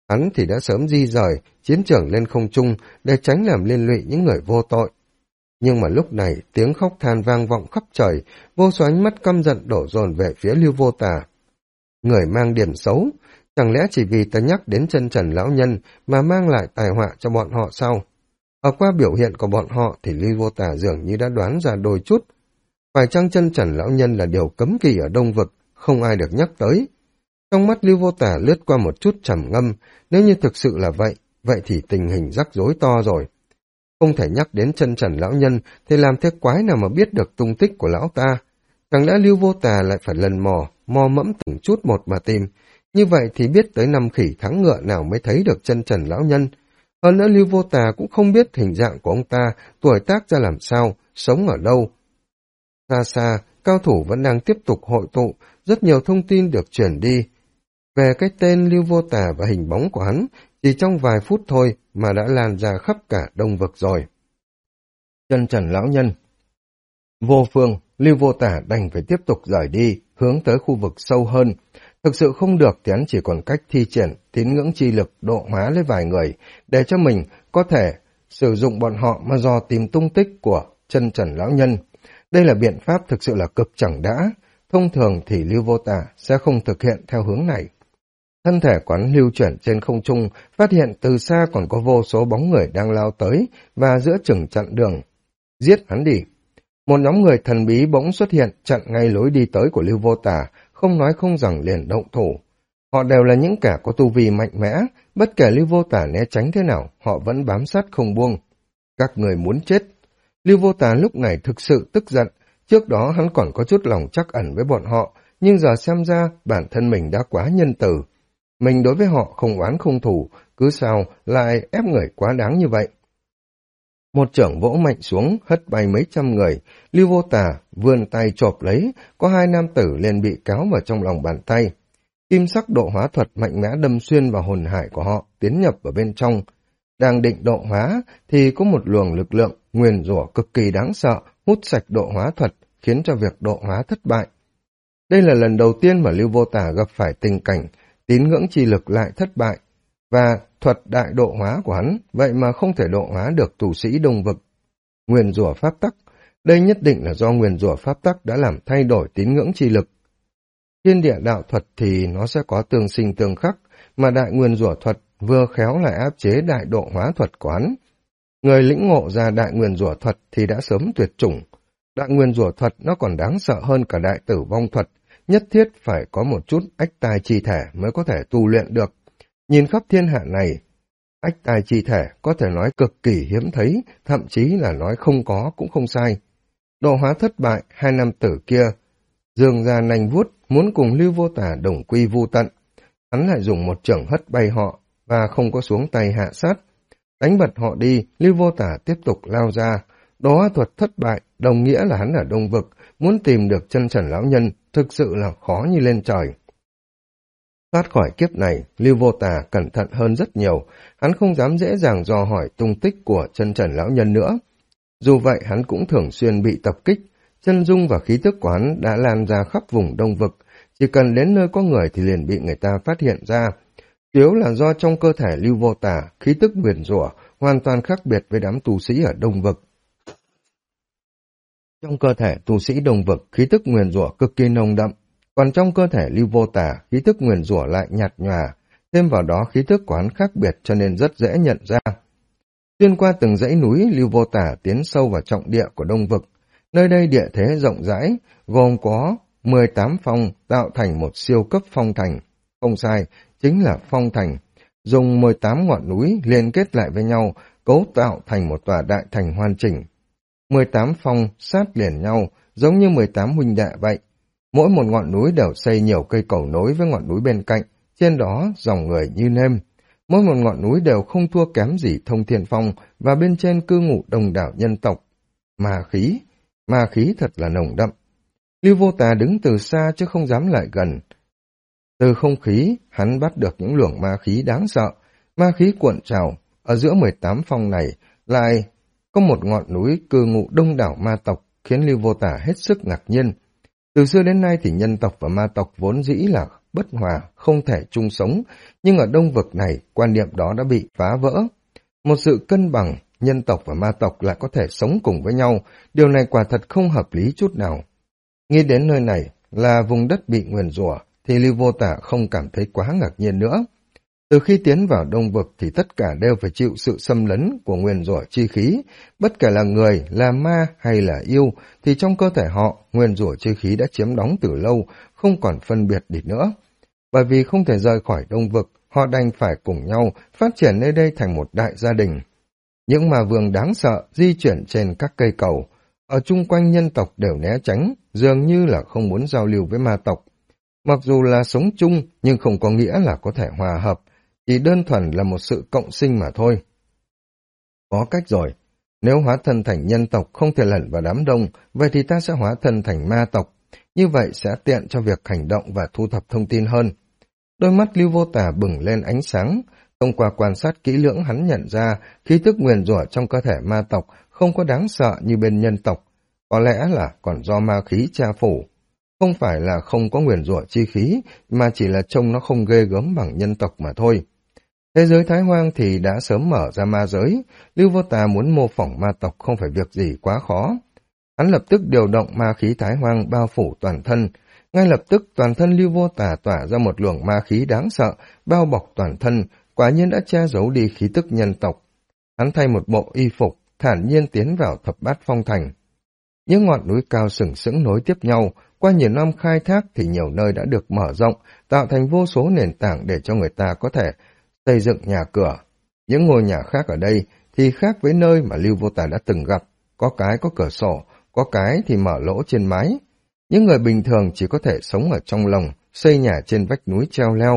Hắn thì đã sớm di rời chiến trường lên không trung để tránh làm liên lụy những người vô tội. Nhưng mà lúc này tiếng khóc than vang vọng khắp trời, vô số ánh mắt căm giận đổ dồn về phía Lưu Vô Tà. Người mang điểm xấu, chẳng lẽ chỉ vì ta nhắc đến chân trần lão nhân mà mang lại tai họa cho bọn họ sao? Ở qua biểu hiện của bọn họ thì Lưu Vô Tà dường như đã đoán ra đôi chút. Phải chăng chân trần lão nhân là điều cấm kỵ ở Đông Vực, không ai được nhắc tới? Trong mắt Lưu Vô Tà lướt qua một chút trầm ngâm, nếu như thực sự là vậy, vậy thì tình hình rắc rối to rồi. Không thể nhắc đến chân trần lão nhân thì làm thế quái nào mà biết được tung tích của lão ta. Chẳng lẽ Lưu Vô Tà lại phải lần mò mẫm từng chút một mà tìm. Như vậy thì biết tới năm khỉ thắng ngựa nào mới thấy được chân trần lão nhân. Hơn nữa Lưu Vô Tà cũng không biết hình dạng của ông ta, tuổi tác ra làm sao, sống ở đâu. Xa xa, cao thủ vẫn đang tiếp tục hội tụ, rất nhiều thông tin được truyền đi. Về cái tên Lưu Vô Tà và hình bóng của hắn, chỉ trong vài phút thôi mà đã lan ra khắp cả Đông Vực rồi. Chân trần lão nhân. Vô phương, Lưu Vô Tà đành phải tiếp tục rời đi, hướng tới khu vực sâu hơn. Thực sự không được thì hắn chỉ còn cách thi triển tín ngưỡng chi lực độ hóa lấy vài người, để cho mình có thể sử dụng bọn họ mà dò tìm tung tích của chân trần lão nhân. Đây là biện pháp thực sự là cực chẳng đã. Thông thường thì Lưu Vô Tà sẽ không thực hiện theo hướng này. Thân thể quán lưu chuyển trên không trung, phát hiện từ xa còn có vô số bóng người đang lao tới và giữa chừng chặn đường. Giết hắn đi. Một nhóm người thần bí bỗng xuất hiện chặn ngay lối đi tới của Lưu Vô Tà, không nói không rằng liền động thủ. Họ đều là những kẻ có tu vi mạnh mẽ, bất kể Lưu Vô Tà né tránh thế nào, họ vẫn bám sát không buông. Các người muốn chết. Lưu Vô Tà lúc này thực sự tức giận, trước đó hắn còn có chút lòng trắc ẩn với bọn họ, nhưng giờ xem ra bản thân mình đã quá nhân từ. Mình đối với họ không oán không thù, cứ sao lại ép người quá đáng như vậy. Một chưởng vỗ mạnh xuống, hất bay mấy trăm người, Lưu Vô Tà vươn tay chộp lấy, có hai nam tử liền bị kéo vào trong lòng bàn tay. Kim sắc độ hóa thuật mạnh mẽ đâm xuyên vào hồn hải của họ, tiến nhập vào bên trong. Đang định độ hóa thì có một luồng lực lượng nguyền rủa cực kỳ đáng sợ hút sạch độ hóa thuật, khiến cho việc độ hóa thất bại. Đây là lần đầu tiên mà Lưu Vô Tà gặp phải tình cảnh tín ngưỡng chi lực lại thất bại, và thuật đại độ hóa của hắn vậy mà không thể độ hóa được tù sĩ Đông Vực. Nguyền rủa pháp tắc, đây nhất định là do nguyền rủa pháp tắc đã làm thay đổi tín ngưỡng chi lực. Thiên địa đạo thuật thì nó sẽ có tương sinh tương khắc, mà đại nguyền rủa thuật vừa khéo lại áp chế đại độ hóa thuật của hắn. Người lĩnh ngộ ra đại nguyền rủa thuật thì đã sớm tuyệt chủng. Đại nguyền rủa thuật nó còn đáng sợ hơn cả đại tử vong thuật, nhất thiết phải có một chút ách tai chi thể mới có thể tu luyện được. Nhìn khắp thiên hạ này, ách tai chi thể có thể nói cực kỳ hiếm thấy, thậm chí là nói không có cũng không sai. Độ hóa thất bại, hai nam tử kia giương ra nanh vuốt, muốn cùng Lưu Vô Tà đồng quy vu tận. Hắn lại dùng một chưởng hất bay họ và không có xuống tay hạ sát. Đánh bật họ đi, Lưu Vô Tà tiếp tục lao ra. Độ hóa thuật thất bại, đồng nghĩa là hắn ở Đông Vực, muốn tìm được chân trần lão nhân thực sự là khó như lên trời. Thoát khỏi kiếp này, Lưu Vô Tà cẩn thận hơn rất nhiều, hắn không dám dễ dàng dò hỏi tung tích của chân trần lão nhân nữa. Dù vậy hắn cũng thường xuyên bị tập kích, chân dung và khí tức của hắn đã lan ra khắp vùng Đông Vực, chỉ cần đến nơi có người thì liền bị người ta phát hiện ra. Chủ yếu là do trong cơ thể Lưu Vô Tà, khí tức nguyền rủa hoàn toàn khác biệt với đám tu sĩ ở Đông Vực. Trong cơ thể tu sĩ Đông Vực, khí tức nguyền rủa cực kỳ nồng đậm, còn trong cơ thể Lưu Vô Tà, khí tức nguyền rủa lại nhạt nhòa, thêm vào đó khí tức của hắn khác biệt cho nên rất dễ nhận ra. Xuyên qua từng dãy núi, Lưu Vô Tà tiến sâu vào trọng địa của Đông Vực. Nơi đây địa thế rộng rãi, gồm có 18 phong tạo thành một siêu cấp phong thành. Không sai, chính là phong thành. Dùng 18 ngọn núi liên kết lại với nhau, cấu tạo thành một tòa đại thành hoàn chỉnh. 18 phong sát liền nhau, giống như 18 huynh đệ vậy. Mỗi một ngọn núi đều xây nhiều cây cầu nối với ngọn núi bên cạnh, trên đó dòng người như nêm. Mỗi một ngọn núi đều không thua kém gì Thông Thiên Phong, và bên trên cư ngụ đông đảo nhân tộc. Ma khí thật là nồng đậm. Lưu Vô Tà đứng từ xa chứ không dám lại gần. Từ không khí, hắn bắt được những luồng ma khí đáng sợ. Ma khí cuộn trào, ở giữa 18 phong này lại có một ngọn núi cư ngụ đông đảo ma tộc, khiến Lưu Vô Tà hết sức ngạc nhiên. Từ xưa đến nay thì nhân tộc và ma tộc vốn dĩ là bất hòa, không thể chung sống, nhưng ở Đông Vực này, quan niệm đó đã bị phá vỡ. Một sự cân bằng, nhân tộc và ma tộc lại có thể sống cùng với nhau, điều này quả thật không hợp lý chút nào. Nghĩ đến nơi này là vùng đất bị nguyền rủa, thì Lưu Vô Tả không cảm thấy quá ngạc nhiên nữa. Từ khi tiến vào Đông Vực thì tất cả đều phải chịu sự xâm lấn của nguyền rủa chi khí, bất kể là người, là ma hay là yêu, thì trong cơ thể họ, nguyền rủa chi khí đã chiếm đóng từ lâu, không còn phân biệt được nữa. Bởi vì không thể rời khỏi Đông Vực, họ đành phải cùng nhau phát triển nơi đây thành một đại gia đình. Những ma vương đáng sợ di chuyển trên các cây cầu, ở chung quanh nhân tộc đều né tránh, dường như là không muốn giao lưu với ma tộc. Mặc dù là sống chung nhưng không có nghĩa là có thể hòa hợp, chỉ đơn thuần là một sự cộng sinh mà thôi. Có cách rồi, nếu hóa thân thành nhân tộc không thể lẫn vào đám đông, vậy thì ta sẽ hóa thân thành ma tộc, như vậy sẽ tiện cho việc hành động và thu thập thông tin hơn. Đôi mắt Lưu Vô Tà bừng lên ánh sáng, thông qua quan sát kỹ lưỡng hắn nhận ra khí tức nguyền rủa trong cơ thể ma tộc không có đáng sợ như bên nhân tộc, có lẽ là còn do ma khí cha phủ. Không phải là không có nguyền rủa chi khí, mà chỉ là trông nó không ghê gớm bằng nhân tộc mà thôi. Thế giới Thái Hoang thì đã sớm mở ra ma giới, Lưu Vô Tà muốn mô phỏng ma tộc không phải việc gì quá khó. Hắn lập tức điều động ma khí Thái Hoang bao phủ toàn thân, ngay lập tức toàn thân Lưu Vô Tà tỏa ra một luồng ma khí đáng sợ, bao bọc toàn thân, quả nhiên đã che giấu đi khí tức nhân tộc. Hắn thay một bộ y phục, thản nhiên tiến vào Thập Bát Phong Thành. Những ngọn núi cao sừng sững nối tiếp nhau, qua nhiều năm khai thác thì nhiều nơi đã được mở rộng, tạo thành vô số nền tảng để cho người ta có thể xây dựng nhà cửa. Những ngôi nhà khác ở đây thì khác với nơi mà Lưu Vô Tà đã từng gặp, có cái có cửa sổ, có cái thì mở lỗ trên mái. Những người bình thường chỉ có thể sống ở trong lồng, xây nhà trên vách núi treo leo.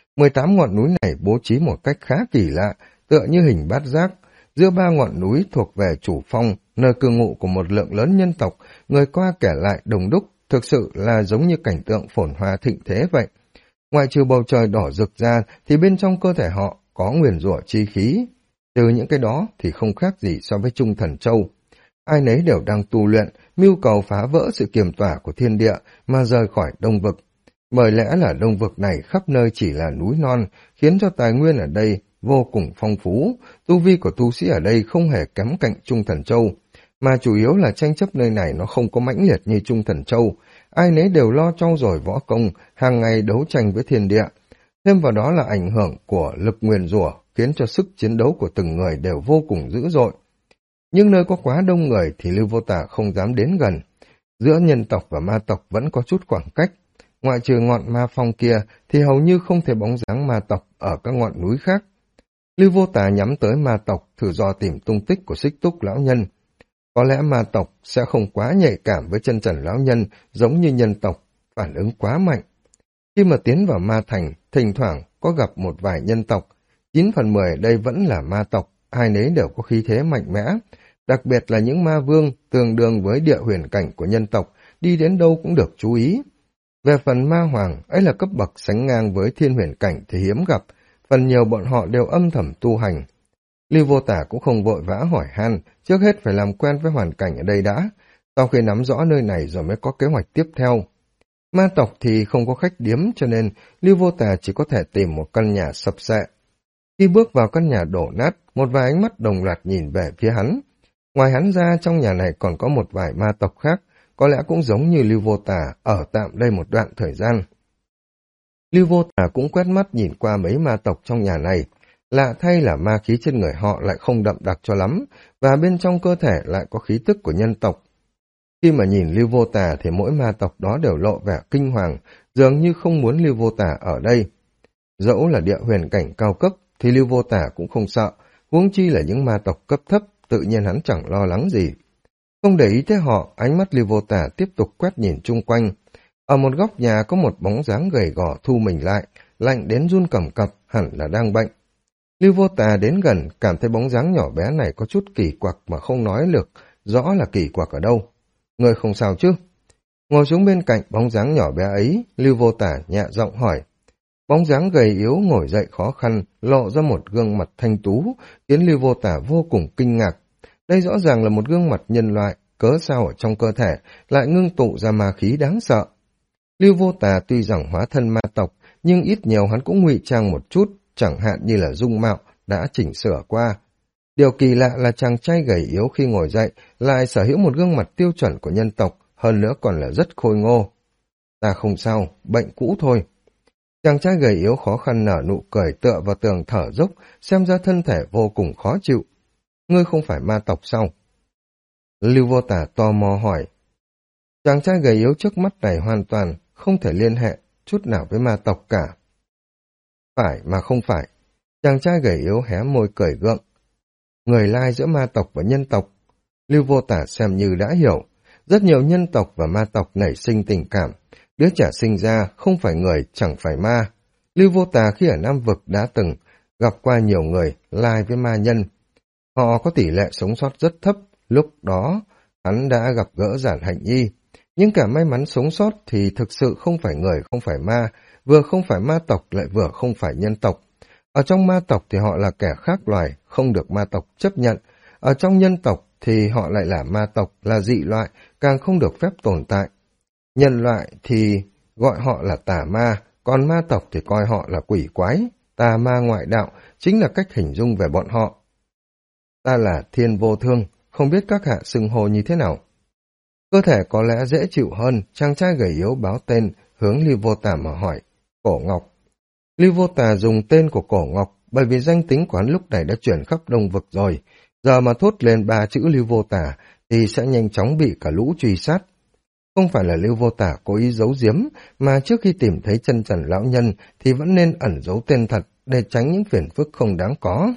18 ngọn núi này bố trí một cách khá kỳ lạ, tựa như hình bát giác. Giữa ba ngọn núi thuộc về chủ phong, nơi cư ngụ của một lượng lớn nhân tộc, người qua kể lại đông đúc, thực sự là giống như cảnh tượng phồn hoa thịnh thế vậy. Ngoại trừ bầu trời đỏ rực ra thì bên trong cơ thể họ có nguyền rủa chi khí. Từ những cái đó thì không khác gì so với Trung Thần Châu. Ai nấy đều đang tu luyện, mưu cầu phá vỡ sự kiềm tỏa của thiên địa mà rời khỏi Đông Vực. Bởi lẽ là Đông Vực này khắp nơi chỉ là núi non, khiến cho tài nguyên ở đây vô cùng phong phú, tu vi của tu sĩ ở đây không hề kém cạnh Trung Thần Châu. Mà chủ yếu là tranh chấp nơi này nó không có mãnh liệt như Trung Thần Châu, ai nấy đều lo trau dồi võ công, hàng ngày đấu tranh với thiên địa. Thêm vào đó là ảnh hưởng của lực nguyền rủa khiến cho sức chiến đấu của từng người đều vô cùng dữ dội. Nhưng nơi có quá đông người thì Lưu Vô Tà không dám đến gần. Giữa nhân tộc và ma tộc vẫn có chút khoảng cách. Ngoại trừ ngọn ma phong kia thì hầu như không thể bóng dáng ma tộc ở các ngọn núi khác. Lưu Vô Tà nhắm tới ma tộc thử dò tìm tung tích của Xích Túc lão nhân. Có lẽ ma tộc sẽ không quá nhạy cảm với chân trần lão nhân giống như nhân tộc, phản ứng quá mạnh. Khi mà tiến vào ma thành, thỉnh thoảng có gặp một vài nhân tộc, 9 phần 10 đây vẫn là ma tộc, ai nấy đều có khí thế mạnh mẽ, đặc biệt là những ma vương tương đương với địa huyền cảnh của nhân tộc, đi đến đâu cũng được chú ý. Về phần ma hoàng, ấy là cấp bậc sánh ngang với thiên huyền cảnh thì hiếm gặp, phần nhiều bọn họ đều âm thầm tu hành. Lưu Vô Tả cũng không vội vã hỏi han, trước hết phải làm quen với hoàn cảnh ở đây đã, sau khi nắm rõ nơi này rồi mới có kế hoạch tiếp theo. Ma tộc thì không có khách điếm cho nên Lưu Vô Tà chỉ có thể tìm một căn nhà sập xệ. Khi bước vào căn nhà đổ nát, một vài ánh mắt đồng loạt nhìn về phía hắn. Ngoài hắn ra trong nhà này còn có một vài ma tộc khác, có lẽ cũng giống như Lưu Vô Tà ở tạm đây một đoạn thời gian. Lưu Vô Tà cũng quét mắt nhìn qua mấy ma tộc trong nhà này. Lạ thay là ma khí trên người họ lại không đậm đặc cho lắm, và bên trong cơ thể lại có khí tức của nhân tộc. Khi mà nhìn Lưu Vô Tà thì mỗi ma tộc đó đều lộ vẻ kinh hoàng, dường như không muốn Lưu Vô Tà ở đây. Dẫu là địa huyền cảnh cao cấp thì Lưu Vô Tà cũng không sợ, huống chi là những ma tộc cấp thấp, tự nhiên hắn chẳng lo lắng gì. Không để ý tới họ, ánh mắt Lưu Vô Tà tiếp tục quét nhìn chung quanh. Ở một góc nhà có một bóng dáng gầy gò thu mình lại, lạnh đến run cầm cập, hẳn là đang bệnh. Lưu Vô Tà đến gần, cảm thấy bóng dáng nhỏ bé này có chút kỳ quặc mà không nói được, rõ là kỳ quặc ở đâu. Người không sao chứ? Ngồi xuống bên cạnh bóng dáng nhỏ bé ấy, Lưu Vô Tả nhẹ giọng hỏi. Bóng dáng gầy yếu ngồi dậy khó khăn, lộ ra một gương mặt thanh tú, khiến Lưu Vô Tả vô cùng kinh ngạc. Đây rõ ràng là một gương mặt nhân loại, cớ sao ở trong cơ thể lại ngưng tụ ra ma khí đáng sợ. Lưu Vô Tà tuy rằng hóa thân ma tộc, nhưng ít nhiều hắn cũng ngụy trang một chút, chẳng hạn như là dung mạo đã chỉnh sửa qua. Điều kỳ lạ là chàng trai gầy yếu khi ngồi dậy lại sở hữu một gương mặt tiêu chuẩn của nhân tộc, hơn nữa còn là rất khôi ngô. Ta không sao, bệnh cũ thôi. Chàng trai gầy yếu khó khăn nở nụ cười tựa vào tường thở dốc, xem ra thân thể vô cùng khó chịu. Ngươi không phải ma tộc sao? Lưu Vô Tả tò mò hỏi. Chàng trai gầy yếu trước mắt này hoàn toàn không thể liên hệ chút nào với ma tộc cả. Phải mà không phải. Chàng trai gầy yếu hé môi cười gượng. Người lai giữa ma tộc và nhân tộc. Lưu Vô Tả xem như đã hiểu. Rất nhiều nhân tộc và ma tộc nảy sinh tình cảm. Đứa trẻ sinh ra không phải người, chẳng phải ma. Lưu Vô Tả khi ở Nam Vực đã từng gặp qua nhiều người lai với ma nhân. Họ có tỷ lệ sống sót rất thấp. Lúc đó, hắn đã gặp gỡ Giản Hạnh Nhi. Nhưng cả may mắn sống sót thì thực sự không phải người, không phải ma. Vừa không phải ma tộc lại vừa không phải nhân tộc. Ở trong ma tộc thì họ là kẻ khác loài, không được ma tộc chấp nhận. Ở trong nhân tộc thì họ lại là ma tộc, là dị loại, càng không được phép tồn tại. Nhân loại thì gọi họ là tà ma, còn ma tộc thì coi họ là quỷ quái. Tà ma ngoại đạo chính là cách hình dung về bọn họ. Ta là Thiên Vô Thương, không biết các hạ xưng hô như thế nào. Cơ thể có lẽ dễ chịu hơn, chàng trai gầy yếu báo tên, hướng Lưu Vô Tả mà hỏi. Cổ Ngọc. Lưu Vô Tả dùng tên của Cổ Ngọc, bởi vì danh tính của hắn lúc này đã chuyển khắp Đông Vực rồi. Giờ mà thốt lên 3 chữ Lưu Vô Tả thì sẽ nhanh chóng bị cả lũ truy sát. Không phải là Lưu Vô Tả cố ý giấu giếm, mà trước khi tìm thấy chân trần lão nhân thì vẫn nên ẩn giấu tên thật để tránh những phiền phức không đáng có.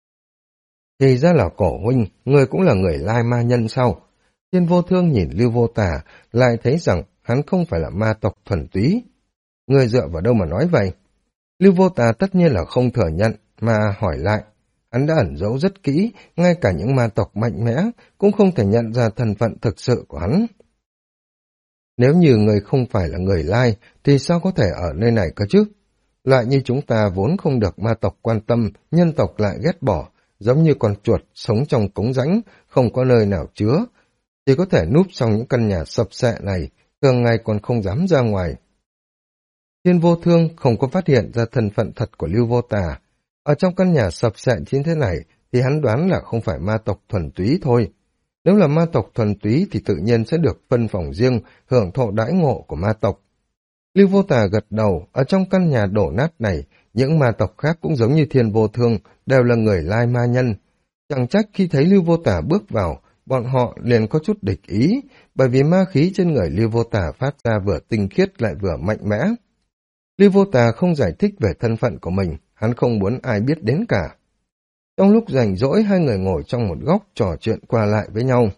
Thì ra là Cổ huynh, người cũng là người lai ma nhân sao? Thiên Vô Thương nhìn Lưu Vô Tả, lại thấy rằng hắn không phải là ma tộc thuần túy. Người dựa vào đâu mà nói vậy? Lưu Vô Tả tất nhiên là không thừa nhận, mà hỏi lại. Hắn đã ẩn giấu rất kỹ, ngay cả những ma tộc mạnh mẽ cũng không thể nhận ra thân phận thực sự của hắn. Nếu như người không phải là người lai, thì sao có thể ở nơi này cơ chứ? Loại như chúng ta vốn không được ma tộc quan tâm, nhân tộc lại ghét bỏ, giống như con chuột sống trong cống rãnh, không có nơi nào chứa. Chỉ có thể núp trong những căn nhà sập xệ này, thường ngày còn không dám ra ngoài. Thiên Vô Thương không có phát hiện ra thân phận thật của Lưu Vô Tả. Ở trong căn nhà sập xệ như thế này, thì hắn đoán là không phải ma tộc thuần túy thôi. Nếu là ma tộc thuần túy thì tự nhiên sẽ được phân phòng riêng, hưởng thụ đãi ngộ của ma tộc. Lưu Vô Tả gật đầu, ở trong căn nhà đổ nát này, những ma tộc khác cũng giống như Thiên Vô Thương, đều là người lai ma nhân. Chẳng trách khi thấy Lưu Vô Tả bước vào, bọn họ liền có chút địch ý, bởi vì ma khí trên người Lưu Vô Tả phát ra vừa tinh khiết lại vừa mạnh mẽ. Lưu Vô Tả không giải thích về thân phận của mình, hắn không muốn ai biết đến cả. Trong lúc rảnh rỗi, hai người ngồi trong một góc trò chuyện qua lại với nhau.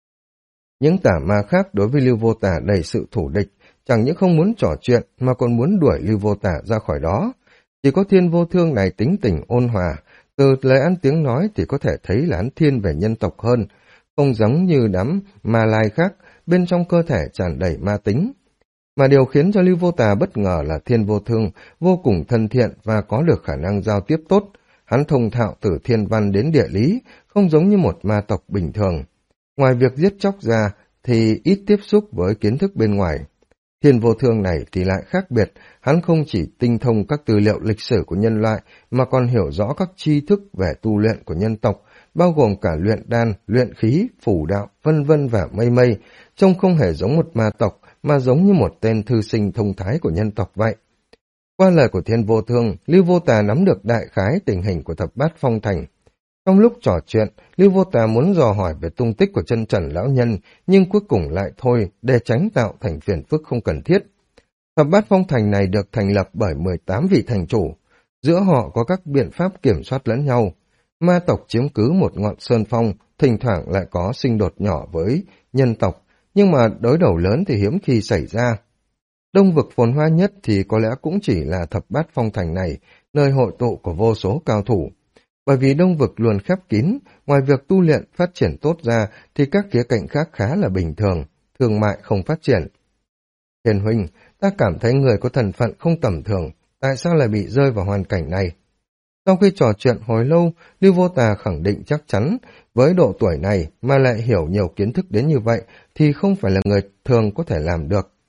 Những tà ma khác đối với Lưu Vô Tả đầy sự thủ địch, chẳng những không muốn trò chuyện mà còn muốn đuổi Lưu Vô Tả ra khỏi đó. Chỉ có Thiên Vô Thương này tính tình ôn hòa, từ lời ăn tiếng nói thì có thể thấy là hắn thiên về nhân tộc hơn, không giống như đám ma lai khác, bên trong cơ thể tràn đầy ma tính. Mà điều khiến cho Lưu Vô Tả bất ngờ là Thiên Vô Thương vô cùng thân thiện và có được khả năng giao tiếp tốt. Hắn thông thạo từ thiên văn đến địa lý, không giống như một ma tộc bình thường. Ngoài việc giết chóc ra thì ít tiếp xúc với kiến thức bên ngoài. Thiên Vô Thương này thì lại khác biệt, hắn không chỉ tinh thông các tư liệu lịch sử của nhân loại mà còn hiểu rõ các tri thức về tu luyện của nhân tộc, bao gồm cả luyện đan, luyện khí, phủ đạo, vân vân và mây mây, trông không hề giống một ma tộc mà giống như một tên thư sinh thông thái của nhân tộc vậy. Qua lời của Thiên Vô Thương, Lưu Vô Tả nắm được đại khái tình hình của Thập Bát Phong Thành. Trong lúc trò chuyện, Lưu Vô Tả muốn dò hỏi về tung tích của chân trần lão nhân, nhưng cuối cùng lại thôi để tránh tạo thành phiền phức không cần thiết. Thập Bát Phong Thành này được thành lập bởi 18 vị thành chủ, giữa họ có các biện pháp kiểm soát lẫn nhau. Ma tộc chiếm cứ một ngọn sơn phong, thỉnh thoảng lại có xung đột nhỏ với nhân tộc, nhưng mà đối đầu lớn thì hiếm khi xảy ra. Đông vực phồn hoa nhất thì có lẽ cũng chỉ là Thập Bát Phong Thành này, nơi hội tụ của vô số cao thủ. Bởi vì Đông vực luôn khép kín, ngoài việc tu luyện phát triển tốt ra thì các khía cạnh khác khá là bình thường, thương mại không phát triển. Hiền huynh, ta cảm thấy người có thân phận không tầm thường, tại sao lại bị rơi vào hoàn cảnh này? Sau khi trò chuyện hồi lâu, Lưu Vô Tả khẳng định chắc chắn, với độ tuổi này mà lại hiểu nhiều kiến thức đến như vậy thì không phải là người thường có thể làm được.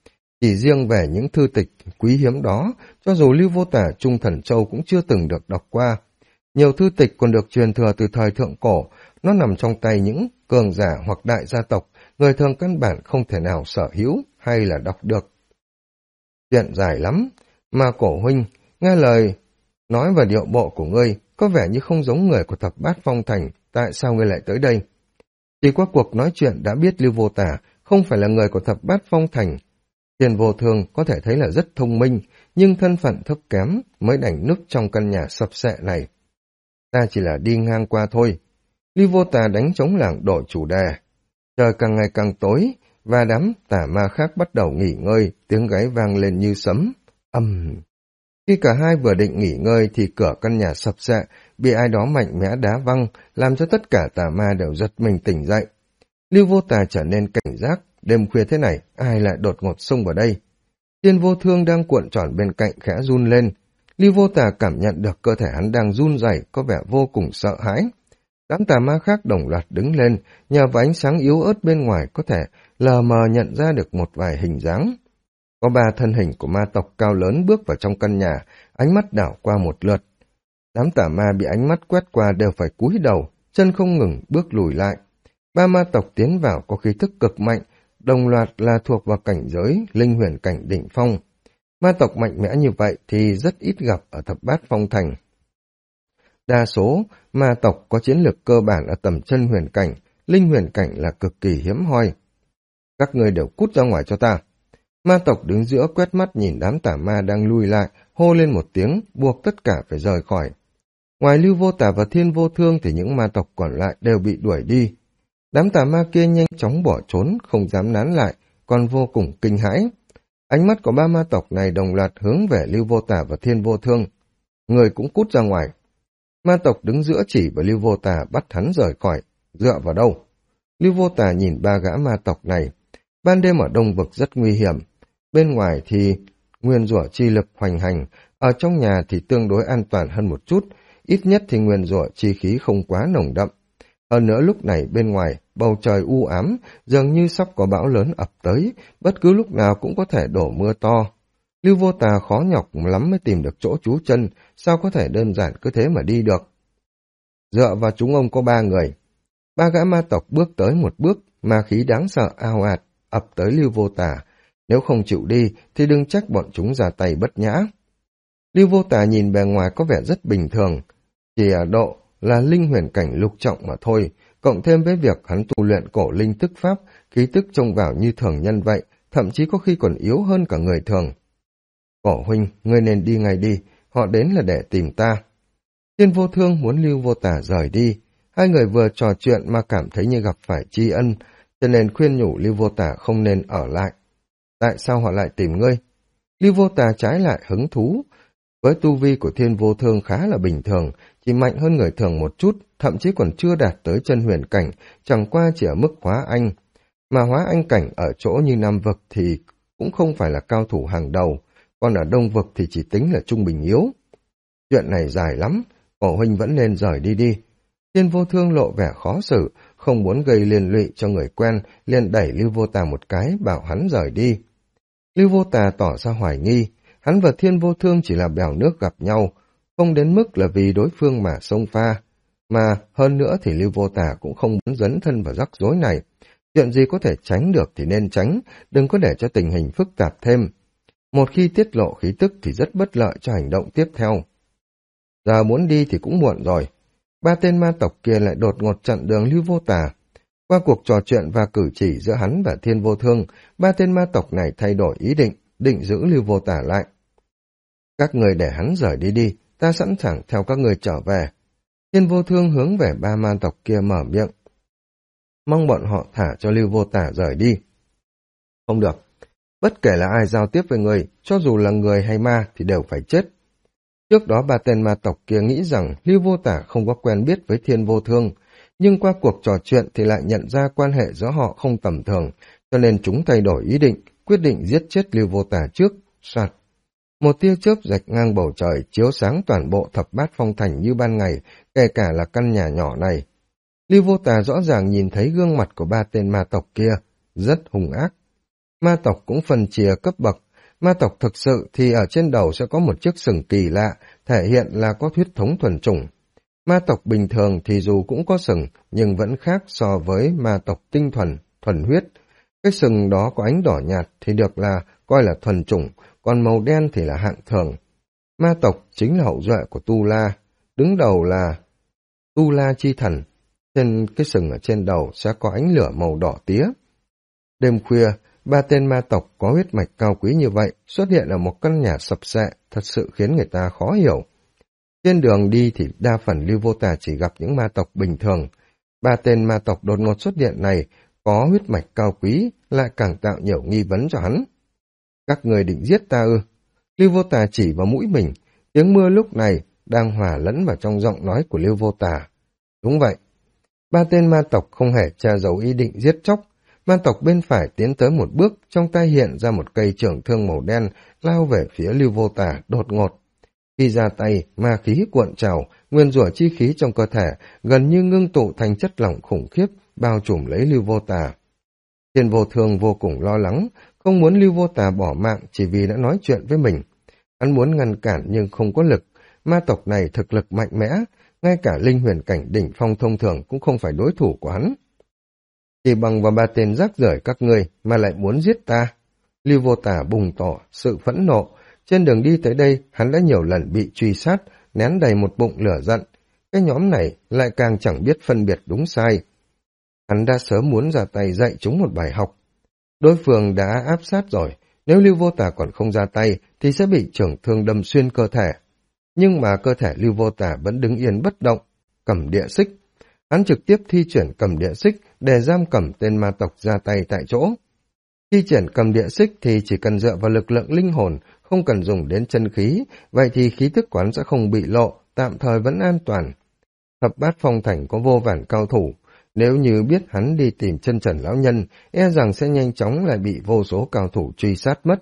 Chỉ riêng về những thư tịch quý hiếm đó, cho dù Lưu Vô Tả Trung Thần Châu cũng chưa từng được đọc qua. Nhiều thư tịch còn được truyền thừa từ thời thượng cổ, nó nằm trong tay những cường giả hoặc đại gia tộc, người thường căn bản không thể nào sở hữu hay là đọc được. Chuyện dài lắm, mà Cổ huynh, nghe lời nói và điệu bộ của ngươi, có vẻ như không giống người của Thập Bát Phong Thành, tại sao ngươi lại tới đây? Chỉ qua cuộc nói chuyện đã biết Lưu Vô Tả không phải là người của Thập Bát Phong Thành. Tiền Vô Thương có thể thấy là rất thông minh, nhưng thân phận thấp kém mới đành núp trong căn nhà sập sệ này. Ta chỉ là đi ngang qua thôi. Lưu Vô Tả đánh trống lảng đổi chủ đề. Trời càng ngày càng tối, và đám tà ma khác bắt đầu nghỉ ngơi, tiếng gáy vang lên như sấm. Khi cả hai vừa định nghỉ ngơi thì cửa căn nhà sập sệ, bị ai đó mạnh mẽ đá văng, làm cho tất cả tà ma đều giật mình tỉnh dậy. Lưu Vô Tả trở nên cảnh giác, đêm khuya thế này, ai lại đột ngột xông vào đây? Tiên Vô Thương đang cuộn tròn bên cạnh khẽ run lên. Lưu Vô Tả cảm nhận được cơ thể hắn đang run rẩy, có vẻ vô cùng sợ hãi. Đám tà ma khác đồng loạt đứng lên, nhờ vào ánh sáng yếu ớt bên ngoài có thể lờ mờ nhận ra được một vài hình dáng. Có 3 thân hình của ma tộc cao lớn bước vào trong căn nhà, ánh mắt đảo qua một lượt. Đám tà ma bị ánh mắt quét qua đều phải cúi đầu, chân không ngừng bước lùi lại. 3 ma tộc tiến vào có khí thức cực mạnh, đồng loạt là thuộc vào cảnh giới linh huyền cảnh đỉnh phong. Ma tộc mạnh mẽ như vậy thì rất ít gặp ở Thập Bát Phong Thành. Đa số ma tộc có chiến lược cơ bản ở tầm chân huyền cảnh, linh huyền cảnh là cực kỳ hiếm hoi. Các người đều cút ra ngoài cho ta. Ma tộc đứng giữa quét mắt nhìn đám tà ma đang lui lại, hô lên một tiếng, buộc tất cả phải rời khỏi. Ngoài Lưu Vô Tả và Thiên Vô Thương thì những ma tộc còn lại đều bị đuổi đi. Đám tà ma kia nhanh chóng bỏ trốn, không dám nán lại, còn vô cùng kinh hãi. Ánh mắt của 3 ma tộc này đồng loạt hướng về Lưu Vô Tả và Thiên Vô Thương. Người cũng cút ra ngoài. Ma tộc đứng giữa chỉ và Lưu Vô Tả bắt hắn rời khỏi. Dựa vào đâu? Lưu Vô Tả nhìn 3 gã ma tộc này. Ban đêm ở Đông Vực rất nguy hiểm. Bên ngoài thì nguyên rủa chi lực hoành hành, ở trong nhà thì tương đối an toàn hơn một chút, ít nhất thì nguyên rủa chi khí không quá nồng đậm. Hơn nữa lúc này bên ngoài, bầu trời u ám, dường như sắp có bão lớn ập tới, bất cứ lúc nào cũng có thể đổ mưa to. Lưu Vô Tả khó nhọc lắm mới tìm được chỗ trú chân, sao có thể đơn giản cứ thế mà đi được. Dựa vào chúng ông có 3 người. 3 gã ma tộc bước tới một bước, ma khí đáng sợ ào ạt, ập tới Lưu Vô Tả. Nếu không chịu đi thì đừng trách bọn chúng ra tay bất nhã. Lưu Vô Tả nhìn bề ngoài có vẻ rất bình thường, chỉ ở độ là linh huyền cảnh lục trọng mà thôi, cộng thêm với việc hắn tu luyện cổ linh tức pháp, khí tức trông vào như thường nhân vậy, thậm chí có khi còn yếu hơn cả người thường. Cổ huynh, ngươi nên đi ngay đi, họ đến là để tìm ta. Thiên Vô Thương muốn Lưu Vô Tả rời đi, hai người vừa trò chuyện mà cảm thấy như gặp phải tri ân, cho nên khuyên nhủ Lưu Vô Tả không nên ở lại. Tại sao họ lại tìm ngươi? Lưu Vô Tả trái lại hứng thú. Với tu vi của Thiên Vô Thương khá là bình thường, chỉ mạnh hơn người thường một chút, thậm chí còn chưa đạt tới chân huyền cảnh, chẳng qua chỉ ở mức hóa anh. Mà hóa anh cảnh ở chỗ như Nam Vực thì cũng không phải là cao thủ hàng đầu, còn ở Đông Vực thì chỉ tính là trung bình yếu. Chuyện này dài lắm, Cổ huynh vẫn nên rời đi đi. Thiên Vô Thương lộ vẻ khó xử, không muốn gây liên lụy cho người quen, liền đẩy Lưu Vô Tả một cái, bảo hắn rời đi. Lưu Vô Tả tỏ ra hoài nghi, hắn và Thiên Vô Thương chỉ là bèo nước gặp nhau, không đến mức là vì đối phương mà xông pha. Mà hơn nữa thì Lưu Vô Tả cũng không muốn dấn thân vào rắc rối này. Chuyện gì có thể tránh được thì nên tránh, đừng có để cho tình hình phức tạp thêm. Một khi tiết lộ khí tức thì rất bất lợi cho hành động tiếp theo. Giờ muốn đi thì cũng muộn rồi. 3 tên ma tộc kia lại đột ngột chặn đường Lưu Vô Tả. Qua cuộc trò chuyện và cử chỉ giữa hắn và Thiên Vô Thương, 3 tên ma tộc này thay đổi ý định, định giữ Lưu Vô Tả lại. Các người để hắn rời đi đi, ta sẵn sàng theo các người trở về. Thiên Vô Thương hướng về 3 ma tộc kia mở miệng, mong bọn họ thả cho Lưu Vô Tả rời đi. Không được, bất kể là ai giao tiếp với người, cho dù là người hay ma thì đều phải chết. Trước đó 3 tên ma tộc kia nghĩ rằng Lưu Vô Tả không có quen biết với Thiên Vô Thương, nhưng qua cuộc trò chuyện thì lại nhận ra quan hệ giữa họ không tầm thường, cho nên chúng thay đổi ý định, quyết định giết chết Lưu Vô Tả trước. Soạt. Một tia chớp rạch ngang bầu trời, chiếu sáng toàn bộ Thập Bát Phong Thành như ban ngày, kể cả là căn nhà nhỏ này. Lưu Vô Tả rõ ràng nhìn thấy gương mặt của 3 tên ma tộc kia, rất hung ác. Ma tộc cũng phân chia cấp bậc. Ma tộc thực sự thì ở trên đầu sẽ có một chiếc sừng kỳ lạ, thể hiện là có huyết thống thuần chủng. Ma tộc bình thường thì dù cũng có sừng, nhưng vẫn khác so với ma tộc tinh thuần, thuần huyết. Cái sừng đó có ánh đỏ nhạt thì được là coi là thuần chủng, còn màu đen thì là hạng thường. Ma tộc chính là hậu duệ của Tu La, đứng đầu là Tu La chi thần. Trên cái sừng ở trên đầu sẽ có ánh lửa màu đỏ tía. Đêm khuya, ba tên ma tộc có huyết mạch cao quý như vậy xuất hiện ở một căn nhà sập xệ, thật sự khiến người ta khó hiểu. Trên đường đi thì đa phần Lưu Vô Tà chỉ gặp những ma tộc bình thường. Ba tên ma tộc đột ngột xuất hiện này có huyết mạch cao quý, lại càng tạo nhiều nghi vấn cho hắn. Các người định giết ta ư? Lưu Vô Tà chỉ vào mũi mình, tiếng mưa lúc này đang hòa lẫn vào trong giọng nói của Lưu Vô Tà. Đúng vậy. Ba tên ma tộc không hề che giấu ý định giết chóc. Ma tộc bên phải tiến tới một bước, trong tay hiện ra một cây trường thương màu đen, lao về phía Lưu Vô Tà đột ngột. Khi ra tay, ma khí cuộn trào, nguyên rủa chi khí trong cơ thể gần như ngưng tụ thành chất lỏng khủng khiếp, bao trùm lấy Lưu Vô Tà. Thiên Vô Thương vô cùng lo lắng, không muốn Lưu Vô Tà bỏ mạng chỉ vì đã nói chuyện với mình. Hắn muốn ngăn cản nhưng không có lực. Ma tộc này thực lực mạnh mẽ, ngay cả linh huyền cảnh đỉnh phong thông thường cũng không phải đối thủ của hắn. Chỉ bằng vào ba tên rác rưởi các ngươi mà lại muốn giết ta. Lưu Vô Tà bùng tỏ sự phẫn nộ. Trên đường đi tới đây, hắn đã nhiều lần bị truy sát, nén đầy một bụng lửa giận. Cái nhóm này lại càng chẳng biết phân biệt đúng sai. Hắn đã sớm muốn ra tay dạy chúng một bài học. Đối phương đã áp sát rồi, nếu Lưu Vô Tà còn không ra tay thì sẽ bị trưởng thương đâm xuyên cơ thể. Nhưng mà cơ thể Lưu Vô Tà vẫn đứng yên bất động, cầm địa xích. Hắn trực tiếp thi chuyển cầm địa xích để giam cầm tên ma tộc ra tay tại chỗ. Thi triển cầm địa xích thì chỉ cần dựa vào lực lượng linh hồn, không cần dùng đến chân khí, vậy thì khí thức quán sẽ không bị lộ, tạm thời vẫn an toàn. Thập Bát Phong Thành có vô vàn cao thủ, nếu như biết hắn đi tìm Chân Trần lão nhân, e rằng sẽ nhanh chóng lại bị vô số cao thủ truy sát mất.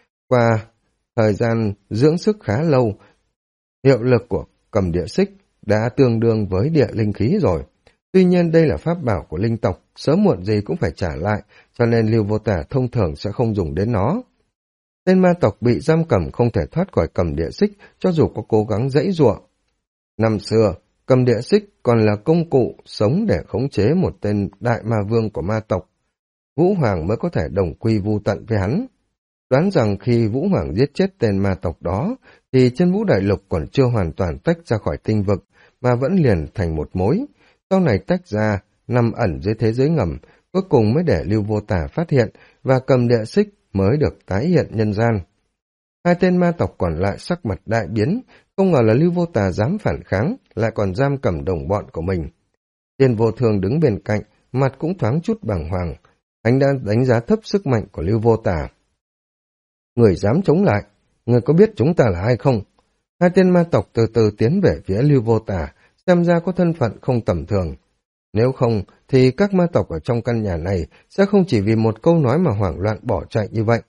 Qua thời gian dưỡng sức khá lâu, hiệu lực của cầm địa xích đã tương đương với địa linh khí rồi. Tuy nhiên đây là pháp bảo của linh tộc, sớm muộn gì cũng phải trả lại, cho nên Lưu Vô Tà thông thường sẽ không dùng đến nó. Tên ma tộc bị giam cầm không thể thoát khỏi cầm địa xích, cho dù có cố gắng giãy giụa. Năm xưa, cầm địa xích còn là công cụ sống để khống chế một tên đại ma vương của ma tộc. Vũ Hoàng mới có thể đồng quy vu tận với hắn. Đoán rằng khi Vũ Hoàng giết chết tên ma tộc đó, thì chân Vũ Đại Lục còn chưa hoàn toàn tách ra khỏi tinh vực, mà vẫn liền thành một mối. Sau này tách ra, nằm ẩn dưới thế giới ngầm, cuối cùng mới để Lưu Vô Tà phát hiện, và cầm địa xích mới được tái hiện nhân gian. Hai tên ma tộc còn lại sắc mặt đại biến, không ngờ là Lưu Vô Tà dám phản kháng, lại còn giam cầm đồng bọn của mình. Thiên Vô Thường đứng bên cạnh, mặt cũng thoáng chút bàng hoàng. Anh đang đánh giá thấp sức mạnh của Lưu Vô Tà. Người dám chống lại, người có biết chúng ta là ai không? Hai tên ma tộc từ từ tiến về phía Lưu Vô Tà, xem ra có thân phận không tầm thường. Nếu không, thì các ma tộc ở trong căn nhà này sẽ không chỉ vì một câu nói mà hoảng loạn bỏ chạy như vậy.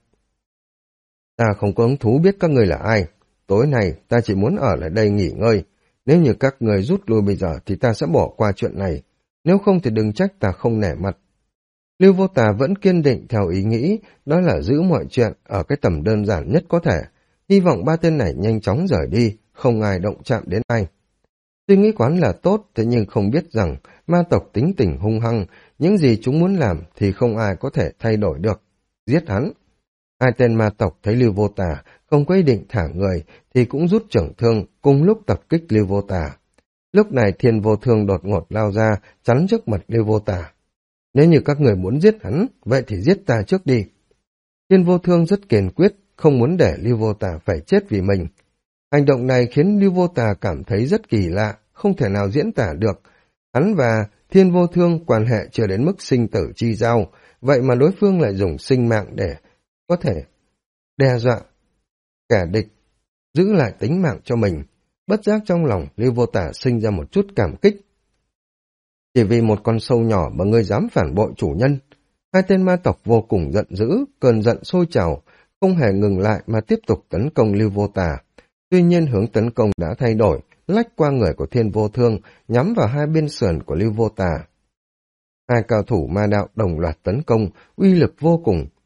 Ta không có hứng thú biết các người là ai. Tối nay ta chỉ muốn ở lại đây nghỉ ngơi. Nếu như các người rút lui bây giờ thì ta sẽ bỏ qua chuyện này. Nếu không thì đừng trách ta không nể mặt. Lưu Vô Tà vẫn kiên định theo ý nghĩ, đó là giữ mọi chuyện ở cái tầm đơn giản nhất có thể. Hy vọng ba tên này nhanh chóng rời đi, không ai động chạm đến ai. Suy nghĩ quán là tốt, thế nhưng không biết rằng ma tộc tính tình hung hăng, những gì chúng muốn làm thì không ai có thể thay đổi được. Giết hắn. Hai tên ma tộc thấy Lưu Vô Tà không có ý định thả người thì cũng rút trưởng thương cùng lúc tập kích Lưu Vô Tà. Lúc này Thiên Vô Thương đột ngột lao ra chắn trước mặt Lưu Vô Tà. Nếu như các người muốn giết hắn, vậy thì giết ta trước đi. Thiên Vô Thương rất kiên quyết, không muốn để Lưu Vô Tà phải chết vì mình. Hành động này khiến Lưu Vô Tà cảm thấy rất kỳ lạ, không thể nào diễn tả được. Hắn và Thiên Vô Thương quan hệ chưa đến mức sinh tử chi giao, vậy mà đối phương lại dùng sinh mạng để có thể đe dọa kẻ địch, giữ lại tính mạng cho mình. Bất giác trong lòng Lưu Vô Tà sinh ra một chút cảm kích. Chỉ vì một con sâu nhỏ mà ngươi dám phản bội chủ nhân. Hai tên ma tộc vô cùng giận dữ, cơn giận sôi trào, không hề ngừng lại mà tiếp tục tấn công Lưu Vô Tà. Tuy nhiên hướng tấn công đã thay đổi, lách qua người của Thiên Vô Thương, nhắm vào hai bên sườn của Lưu Vô Tà. Hai cao thủ ma đạo đồng loạt tấn công, uy lực vô cùng,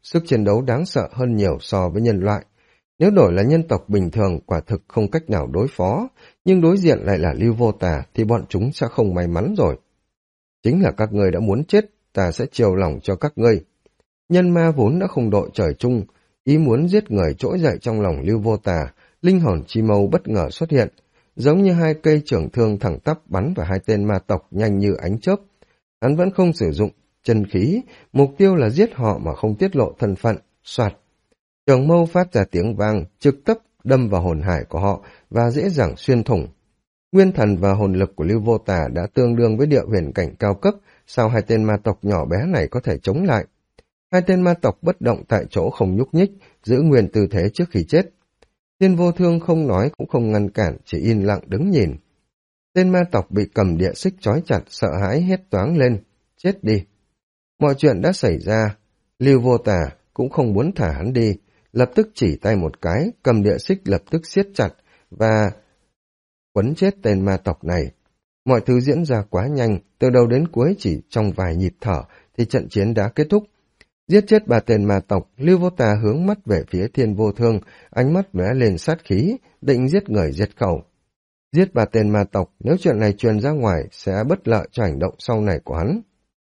sức chiến đấu đáng sợ hơn nhiều so với nhân loại. Nếu đổi là nhân tộc bình thường quả thực không cách nào đối phó, nhưng đối diện lại là Lưu Vô Tà thì bọn chúng sẽ không may mắn rồi. Chính là các ngươi đã muốn chết, ta sẽ chiều lòng cho các ngươi. Nhân ma vốn đã không đội trời chung, ý muốn giết người trỗi dậy trong lòng Lưu Vô Tà, linh hồn chi mâu bất ngờ xuất hiện, giống như hai cây trường thương thẳng tắp bắn vào hai tên ma tộc nhanh như ánh chớp. Hắn vẫn không sử dụng chân khí, mục tiêu là giết họ mà không tiết lộ thân phận, soạt. Trường mâu phát ra tiếng vang, trực tiếp đâm vào hồn hải của họ và dễ dàng xuyên thủng. Nguyên thần và hồn lực của Lưu Vô Tà đã tương đương với địa huyền cảnh cao cấp, sao hai tên ma tộc nhỏ bé này có thể chống lại? Hai tên ma tộc bất động tại chỗ không nhúc nhích, giữ nguyên tư thế trước khi chết. Thiên Vô Thương không nói cũng không ngăn cản, chỉ yên lặng đứng nhìn. Tên ma tộc bị cầm địa xích trói chặt, sợ hãi hét toáng lên, chết đi. Mọi chuyện đã xảy ra, Lưu Vô Tà cũng không muốn thả hắn đi, lập tức chỉ tay một cái, cầm địa xích lập tức siết chặt và quấn chết tên ma tộc này. Mọi thứ diễn ra quá nhanh, từ đầu đến cuối chỉ trong vài nhịp thở thì trận chiến đã kết thúc. Giết chết ba tên ma tộc, Lưu Vô Tà hướng mắt về phía Thiên Vô Thương, ánh mắt lóe lên sát khí, định giết người diệt khẩu. Giết ba tên ma tộc, nếu chuyện này truyền ra ngoài sẽ bất lợi cho hành động sau này của hắn.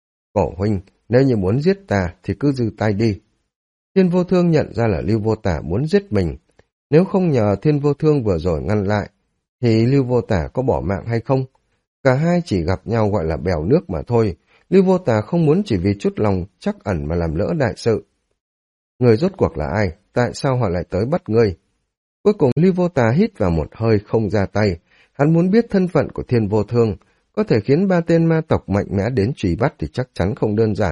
Cổ huynh, nếu như muốn giết ta thì cứ giơ tay đi. Thiên Vô Thương nhận ra là Lưu Vô Tà muốn giết mình. Nếu không nhờ Thiên Vô Thương vừa rồi ngăn lại, thì Lưu Vô Tà có bỏ mạng hay không? Cả hai chỉ gặp nhau gọi là bèo nước mà thôi. Lưu Vô Tà không muốn chỉ vì chút lòng trắc ẩn mà làm lỡ đại sự. Người rốt cuộc là ai? Tại sao họ lại tới bắt ngươi? Cuối cùng Lưu Vô Tà hít vào một hơi không ra tay. Hắn muốn biết thân phận của Thiên Vô Thương. Có thể khiến ba tên ma tộc mạnh mẽ đến truy bắt thì chắc chắn không đơn giản.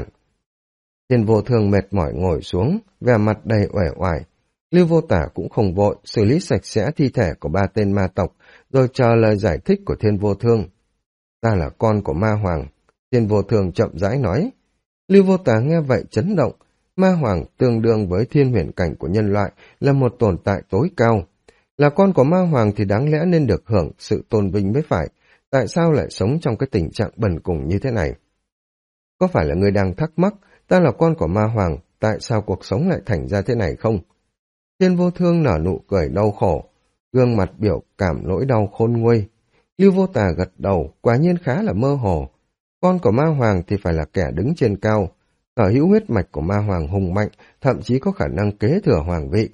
Thiên Vô Thương mệt mỏi ngồi xuống, vẻ mặt đầy uể oải. Lưu Vô Tà cũng không vội, xử lý sạch sẽ thi thể của ba tên ma tộc, rồi chờ lời giải thích của Thiên Vô Thương. Ta là con của ma hoàng. Thiên Vô Thương chậm rãi nói. Lưu Vô Tà nghe vậy chấn động. Ma hoàng tương đương với thiên huyền cảnh của nhân loại, là một tồn tại tối cao. Là con của ma hoàng thì đáng lẽ nên được hưởng sự tôn vinh mới phải. Tại sao lại sống trong cái tình trạng bần cùng như thế này? Có phải là người đang thắc mắc, ta là con của ma hoàng, tại sao cuộc sống lại thành ra thế này không? Thiên Vô Thương nở nụ cười đau khổ, gương mặt biểu cảm nỗi đau khôn nguôi. Lưu Vô Tà gật đầu, quả nhiên khá là mơ hồ. Con của ma hoàng thì phải là kẻ đứng trên cao, sở hữu huyết mạch của ma hoàng hùng mạnh, thậm chí có khả năng kế thừa hoàng vị.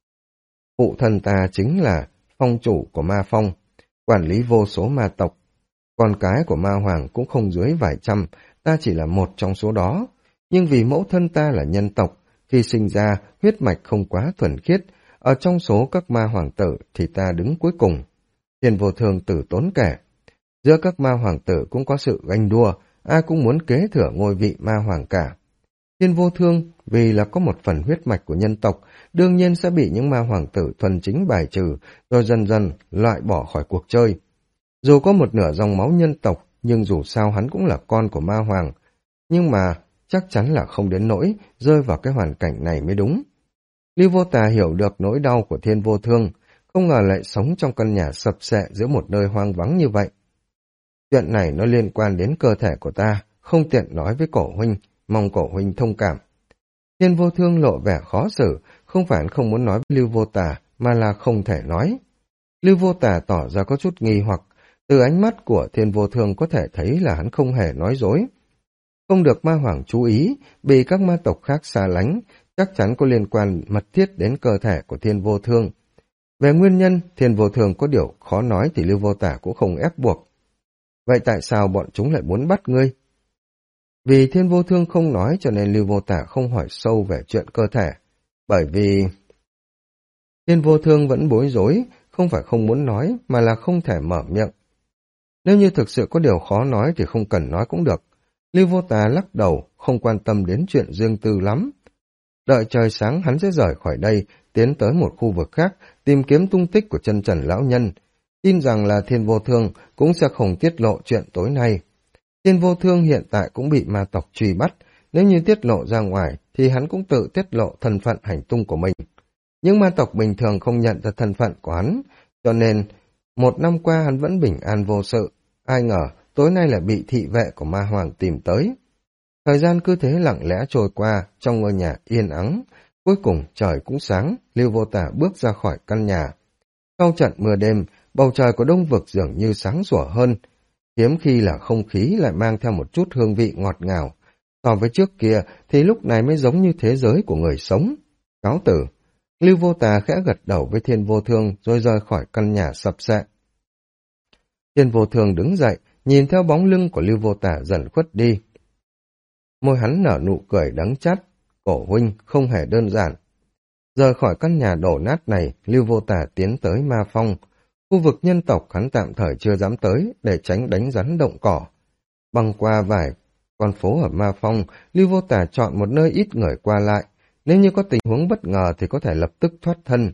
Phụ thân ta chính là phong chủ của ma phong, quản lý vô số ma tộc. Con cái của ma hoàng cũng không dưới vài trăm, ta chỉ là một trong số đó. Nhưng vì mẫu thân ta là nhân tộc, khi sinh ra huyết mạch không quá thuần khiết, ở trong số các ma hoàng tử thì ta đứng cuối cùng. Thiên Vô Thương tử tốn kể. Giữa các ma hoàng tử cũng có sự ganh đua, ai cũng muốn kế thừa ngôi vị ma hoàng cả. Thiên Vô Thương vì là có một phần huyết mạch của nhân tộc, đương nhiên sẽ bị những ma hoàng tử thuần chính bài trừ, rồi dần dần loại bỏ khỏi cuộc chơi. Dù có một nửa dòng máu nhân tộc, nhưng dù sao hắn cũng là con của ma hoàng. Nhưng mà chắc chắn là không đến nỗi rơi vào cái hoàn cảnh này mới đúng. Lưu Vô Tà hiểu được nỗi đau của Thiên Vô Thương, không ngờ lại sống trong căn nhà sập xệ giữa một nơi hoang vắng như vậy. Chuyện này nó liên quan đến cơ thể của ta, không tiện nói với Cổ huynh, mong Cổ huynh thông cảm. Thiên Vô Thương lộ vẻ khó xử, không phải không muốn nói với Lưu Vô Tà, mà là không thể nói. Lưu Vô Tà tỏ ra có chút nghi hoặc, từ ánh mắt của Thiên Vô Thương có thể thấy là hắn không hề nói dối. Không được ma hoàng chú ý, bị các ma tộc khác xa lánh, chắc chắn có liên quan mật thiết đến cơ thể của Thiên Vô Thương. Về nguyên nhân, Thiên Vô Thương có điều khó nói thì Lưu Vô Tà cũng không ép buộc. Vậy tại sao bọn chúng lại muốn bắt ngươi? Vì Thiên Vô Thương không nói cho nên Lưu Vô Tà không hỏi sâu về chuyện cơ thể. Bởi vì Thiên Vô Thương vẫn bối rối, không phải không muốn nói mà là không thể mở miệng. Nếu như thực sự có điều khó nói thì không cần nói cũng được. Lưu Vô Tà lắc đầu, không quan tâm đến chuyện riêng tư lắm. Đợi trời sáng hắn sẽ rời khỏi đây, tiến tới một khu vực khác, tìm kiếm tung tích của chân trần lão nhân. Tin rằng là Thiên Vô Thương cũng sẽ không tiết lộ chuyện tối nay. Thiên Vô Thương hiện tại cũng bị ma tộc truy bắt, nếu như tiết lộ ra ngoài thì hắn cũng tự tiết lộ thân phận hành tung của mình. Nhưng ma tộc bình thường không nhận ra thân phận của hắn, cho nên một năm qua hắn vẫn bình an vô sự. Ai ngờ tối nay lại bị thị vệ của ma hoàng tìm tới. Thời gian cứ thế lặng lẽ trôi qua, trong ngôi nhà yên ắng. Cuối cùng trời cũng sáng, Lưu Vô Tả bước ra khỏi căn nhà. Sau trận mưa đêm, bầu trời của Đông Vực dường như sáng sủa hơn. Hiếm khi là không khí lại mang theo một chút hương vị ngọt ngào. So với trước kia thì lúc này mới giống như thế giới của người sống. Cáo tử, Lưu Vô Tà khẽ gật đầu với Thiên Vô Thương rồi rời khỏi căn nhà sập sệ. Thiên Vô Thương đứng dậy, nhìn theo bóng lưng của Lưu Vô Tà dần khuất đi. Môi hắn nở nụ cười đắng chát, cổ huynh không hề đơn giản. Rời khỏi căn nhà đổ nát này, Lưu Vô Tà tiến tới Ma Phong. Khu vực nhân tộc hắn tạm thời chưa dám tới để tránh đánh rắn động cỏ. Băng qua vài con phố ở Ma Phong, Lưu Vô Tà chọn một nơi ít người qua lại. Nếu như có tình huống bất ngờ thì có thể lập tức thoát thân.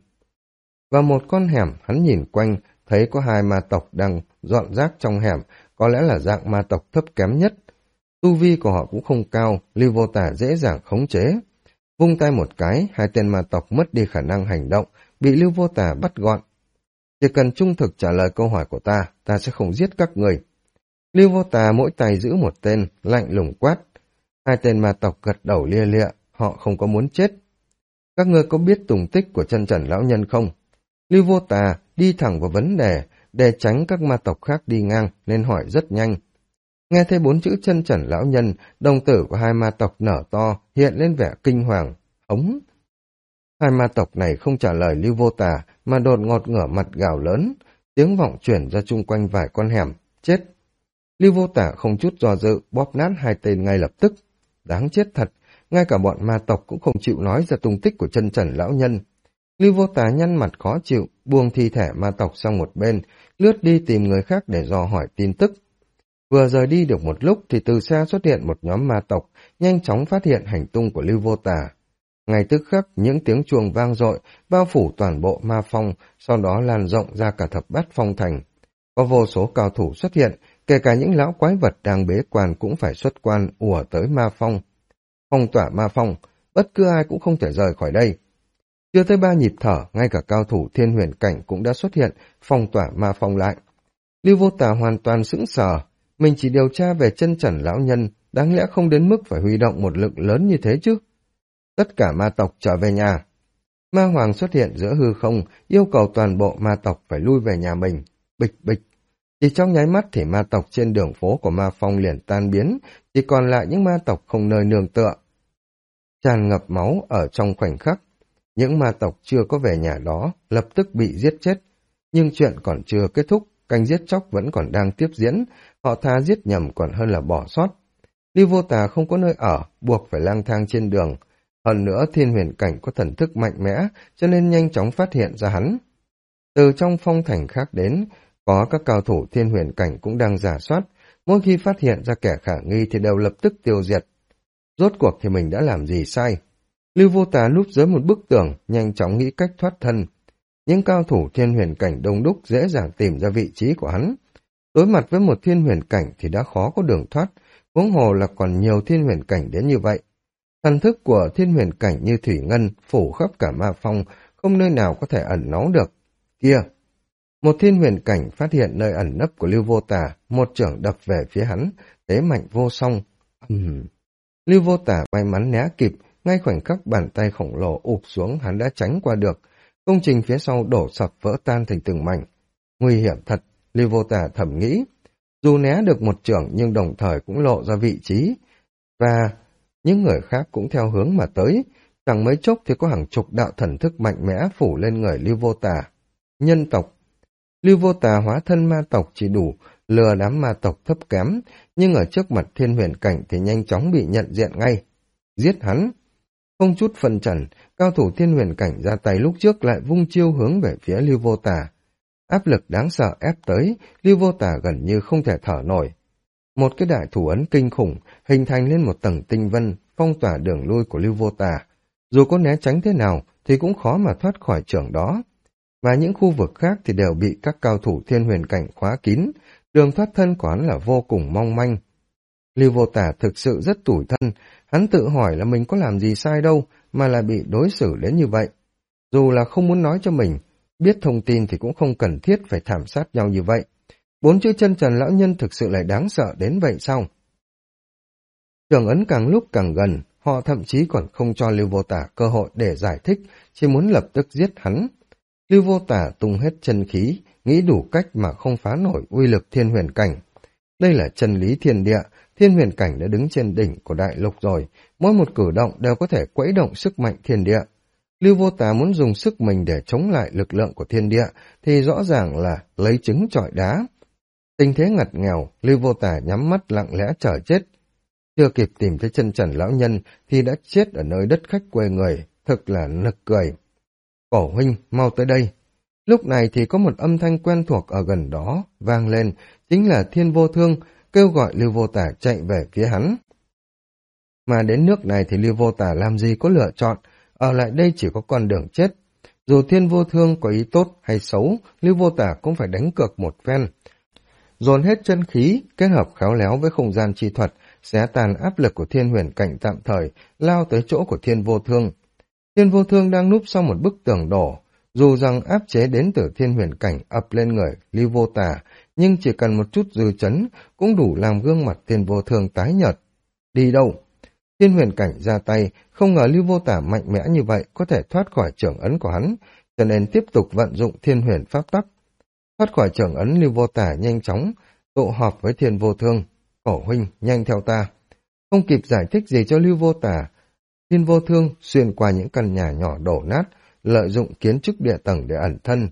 Vào một con hẻm, hắn nhìn quanh, thấy có hai ma tộc đang dọn rác trong hẻm, có lẽ là dạng ma tộc thấp kém nhất. Tu vi của họ cũng không cao, Lưu Vô Tà dễ dàng khống chế. Vung tay một cái, hai tên ma tộc mất đi khả năng hành động, bị Lưu Vô Tà bắt gọn. Chỉ cần trung thực trả lời câu hỏi của ta sẽ không giết các người. Lưu Vô Tà mỗi tay giữ một tên, lạnh lùng quát. Hai tên ma tộc gật đầu lia lịa, họ không có muốn chết. Các ngươi có biết tung tích của chân trần lão nhân không? Lưu Vô Tà đi thẳng vào vấn đề, để tránh các ma tộc khác đi ngang, nên hỏi rất nhanh. Nghe thấy 4 chữ chân trần lão nhân, đồng tử của hai ma tộc nở to, hiện lên vẻ kinh hoàng, hống. Hai ma tộc này không trả lời Lưu Vô Tà, mà đột ngột ngửa mặt gào lớn, tiếng vọng chuyển ra chung quanh vài con hẻm, chết. Lưu Vô Tà không chút do dự, bóp nát hai tên ngay lập tức. Đáng chết thật, ngay cả bọn ma tộc cũng không chịu nói ra tung tích của chân trần lão nhân. Lưu Vô Tà nhăn mặt khó chịu, buông thi thể ma tộc sang một bên, lướt đi tìm người khác để dò hỏi tin tức. Vừa rời đi được một lúc thì từ xa xuất hiện một nhóm ma tộc, nhanh chóng phát hiện hành tung của Lưu Vô Tà. Ngay tức khắc, những tiếng chuông vang dội, bao phủ toàn bộ Ma Phong, sau đó lan rộng ra cả thập bát phong thành. Có vô số cao thủ xuất hiện, kể cả những lão quái vật đang bế quan cũng phải xuất quan ùa tới Ma Phong. Phong tỏa Ma Phong, bất cứ ai cũng không thể rời khỏi đây. Chưa tới 3 nhịp thở, ngay cả cao thủ thiên huyền cảnh cũng đã xuất hiện, phong tỏa Ma Phong lại. Lưu Vô Tà hoàn toàn sững sờ, mình chỉ điều tra về chân trần lão nhân, đáng lẽ không đến mức phải huy động một lượng lớn như thế chứ. Tất cả ma tộc trở về nhà. Ma Hoàng xuất hiện giữa hư không, yêu cầu toàn bộ ma tộc phải lui về nhà mình. Bịch bịch. Chỉ trong nháy mắt thì ma tộc trên đường phố của Ma Phong liền tan biến, chỉ còn lại những ma tộc không nơi nương tựa. Tràn ngập máu ở trong khoảnh khắc. Những ma tộc chưa có về nhà đó, lập tức bị giết chết. Nhưng chuyện còn chưa kết thúc, canh giết chóc vẫn còn đang tiếp diễn, họ thà giết nhầm còn hơn là bỏ sót. Lưu Vô Tà không có nơi ở, buộc phải lang thang trên đường. Hơn nữa thiên huyền cảnh có thần thức mạnh mẽ, cho nên nhanh chóng phát hiện ra hắn. Từ trong phong thành khác đến, có các cao thủ thiên huyền cảnh cũng đang rà soát, mỗi khi phát hiện ra kẻ khả nghi thì đều lập tức tiêu diệt. Rốt cuộc thì mình đã làm gì sai? Lưu Vô Tà núp dưới một bức tường, nhanh chóng nghĩ cách thoát thân. Những cao thủ thiên huyền cảnh đông đúc dễ dàng tìm ra vị trí của hắn. Đối mặt với một thiên huyền cảnh thì đã khó có đường thoát, huống hồ là còn nhiều thiên huyền cảnh đến như vậy. Thần thức của thiên huyền cảnh như thủy ngân phủ khắp cả Ma Phong, không nơi nào có thể ẩn náu được. Kia! Một thiên huyền cảnh phát hiện nơi ẩn nấp của Lưu Vô Tà, một chưởng đập về phía hắn, thế mạnh vô song. Lưu Vô Tà may mắn né kịp, ngay khoảnh khắc bàn tay khổng lồ ụp xuống hắn đã tránh qua được. Công trình phía sau đổ sập vỡ tan thành từng mảnh. Nguy hiểm thật, Lưu Vô Tà thầm nghĩ. Dù né được một chưởng nhưng đồng thời cũng lộ ra vị trí. Và những người khác cũng theo hướng mà tới. Chẳng mấy chốc thì có hàng chục đạo thần thức mạnh mẽ phủ lên người Lưu Vô Tà. Nhân tộc. Lưu Vô Tà hóa thân ma tộc chỉ đủ lừa đám ma tộc thấp kém, nhưng ở trước mặt thiên huyền cảnh thì nhanh chóng bị nhận diện ngay. Giết hắn. Không chút phân trần, cao thủ thiên huyền cảnh ra tay lúc trước lại vung chiêu hướng về phía Lưu Vô Tà. Áp lực đáng sợ ép tới, Lưu Vô Tà gần như không thể thở nổi. Một cái đại thủ ấn kinh khủng hình thành lên một tầng tinh vân, phong tỏa đường lui của Lưu Vô Tà. Dù có né tránh thế nào thì cũng khó mà thoát khỏi chưởng đó. Và những khu vực khác thì đều bị các cao thủ thiên huyền cảnh khóa kín, đường thoát thân của hắn là vô cùng mong manh. Lưu Vô Tà thực sự rất tủi thân, hắn tự hỏi là mình có làm gì sai đâu mà lại bị đối xử đến như vậy. Dù là không muốn nói cho mình, biết thông tin thì cũng không cần thiết phải thảm sát nhau như vậy. 4 chữ chân trần lão nhân thực sự lại đáng sợ đến vậy sao? Trưởng ấn càng lúc càng gần, họ thậm chí còn không cho Lưu Vô Tả cơ hội để giải thích, chỉ muốn lập tức giết hắn. Lưu Vô Tả tung hết chân khí, nghĩ đủ cách mà không phá nổi uy lực thiên huyền cảnh. Đây là chân lý thiên địa, thiên huyền cảnh đã đứng trên đỉnh của đại lục rồi, mỗi một cử động đều có thể quấy động sức mạnh thiên địa. Lưu Vô Tả muốn dùng sức mình để chống lại lực lượng của thiên địa thì rõ ràng là lấy trứng chọi đá. Tình thế ngặt nghèo, Lưu Vô Tả nhắm mắt lặng lẽ chờ chết. Chưa kịp tìm thấy chân trần lão nhân thì đã chết ở nơi đất khách quê người, thật là nực cười. Cổ huynh, mau tới đây. Lúc này thì có một âm thanh quen thuộc ở gần đó, vang lên, chính là Thiên Vô Thương, kêu gọi Lưu Vô Tả chạy về phía hắn. Mà đến nước này thì Lưu Vô Tả làm gì có lựa chọn, ở lại đây chỉ có con đường chết. Dù Thiên Vô Thương có ý tốt hay xấu, Lưu Vô Tả cũng phải đánh cược một phen. Dồn hết chân khí, kết hợp khéo léo với không gian chi thuật, xé tan áp lực của thiên huyền cảnh tạm thời, lao tới chỗ của Thiên Vô Thương. Thiên Vô Thương đang núp sau một bức tường đổ, dù rằng áp chế đến từ thiên huyền cảnh ập lên người Lưu Vô Tả, nhưng chỉ cần một chút dư chấn cũng đủ làm gương mặt Thiên Vô Thương tái nhợt. Đi đâu? Thiên huyền cảnh ra tay, không ngờ Lưu Vô Tả mạnh mẽ như vậy có thể thoát khỏi trưởng ấn của hắn, cho nên tiếp tục vận dụng thiên huyền pháp tắc. Thoát khỏi trưởng ấn, Lưu Vô Tả nhanh chóng tụ họp với Thiên Vô Thương. Cổ huynh, nhanh theo ta. Không kịp giải thích gì cho Lưu Vô Tả, Thiên Vô Thương xuyên qua những căn nhà nhỏ đổ nát, lợi dụng kiến trúc địa tầng để ẩn thân.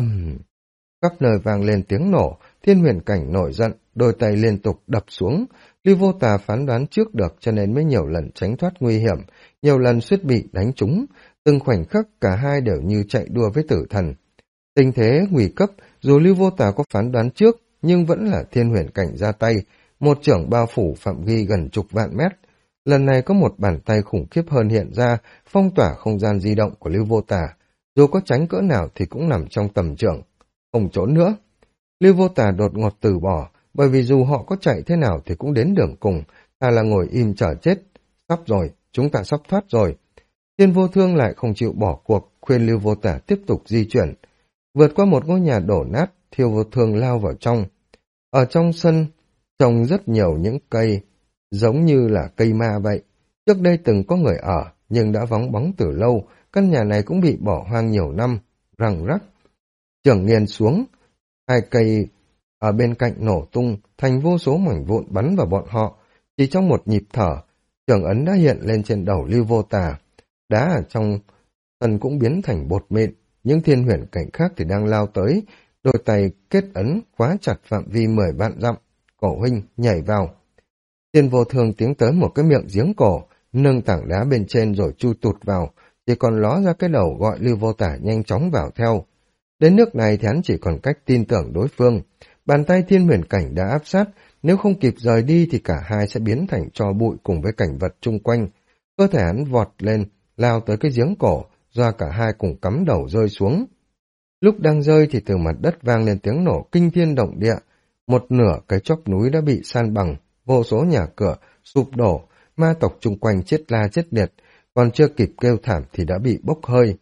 Khắp nơi vang lên tiếng nổ, thiên huyền cảnh nổi giận, đôi tay liên tục đập xuống. Lưu Vô Tả phán đoán trước được cho nên mới nhiều lần tránh thoát nguy hiểm, nhiều lần suýt bị đánh trúng. Từng khoảnh khắc cả hai đều như chạy đua với tử thần. Tình thế nguy cấp, dù Lưu Vô Tả có phán đoán trước, nhưng vẫn là thiên huyền cảnh ra tay, một chưởng bao phủ phạm vi gần chục vạn mét. Lần này có một bàn tay khủng khiếp hơn hiện ra, phong tỏa không gian di động của Lưu Vô Tả. Dù có tránh cỡ nào thì cũng nằm trong tầm chưởng. Không trốn nữa. Lưu Vô Tả đột ngột từ bỏ, bởi vì dù họ có chạy thế nào thì cũng đến đường cùng, thà là ngồi im chờ chết. Sắp rồi, chúng ta sắp thoát rồi. Thiên Vô Thương lại không chịu bỏ cuộc, khuyên Lưu Vô Tả tiếp tục di chuyển. Vượt qua một ngôi nhà đổ nát, Thiên Vô Thương lao vào trong. Ở trong sân, trồng rất nhiều những cây, giống như là cây ma vậy. Trước đây từng có người ở, nhưng đã vắng bóng từ lâu, căn nhà này cũng bị bỏ hoang nhiều năm, răng rắc. Chưởng nghiền xuống, hai cây ở bên cạnh nổ tung, thành vô số mảnh vụn bắn vào bọn họ. Chỉ trong một nhịp thở, chưởng ấn đã hiện lên trên đầu Lưu Vô Tả. Đá ở trong sân cũng biến thành bột mịn, những thiên huyền cảnh khác thì đang lao tới, đôi tay kết ấn khóa chặt phạm vi 10 vạn dặm. Cổ huynh nhảy vào. Thiên Vô Thương tiến tới một cái miệng giếng cổ, nâng tảng đá bên trên rồi chui tụt vào, chỉ còn ló ra cái đầu gọi Lưu Vô Tả nhanh chóng vào theo. Đến nước này thì hắn chỉ còn cách tin tưởng đối phương. Bàn tay thiên huyền cảnh đã áp sát, nếu không kịp rời đi thì cả hai sẽ biến thành tro bụi cùng với cảnh vật chung quanh. Cơ thể hắn vọt lên, lao tới cái giếng cổ, do cả hai cùng cắm đầu rơi xuống. Lúc đang rơi thì từ mặt đất vang lên tiếng nổ kinh thiên động địa. Một nửa cái chóp núi đã bị san bằng, vô số nhà cửa sụp đổ, ma tộc chung quanh chết la chết liệt, còn chưa kịp kêu thảm thì đã bị bốc hơi.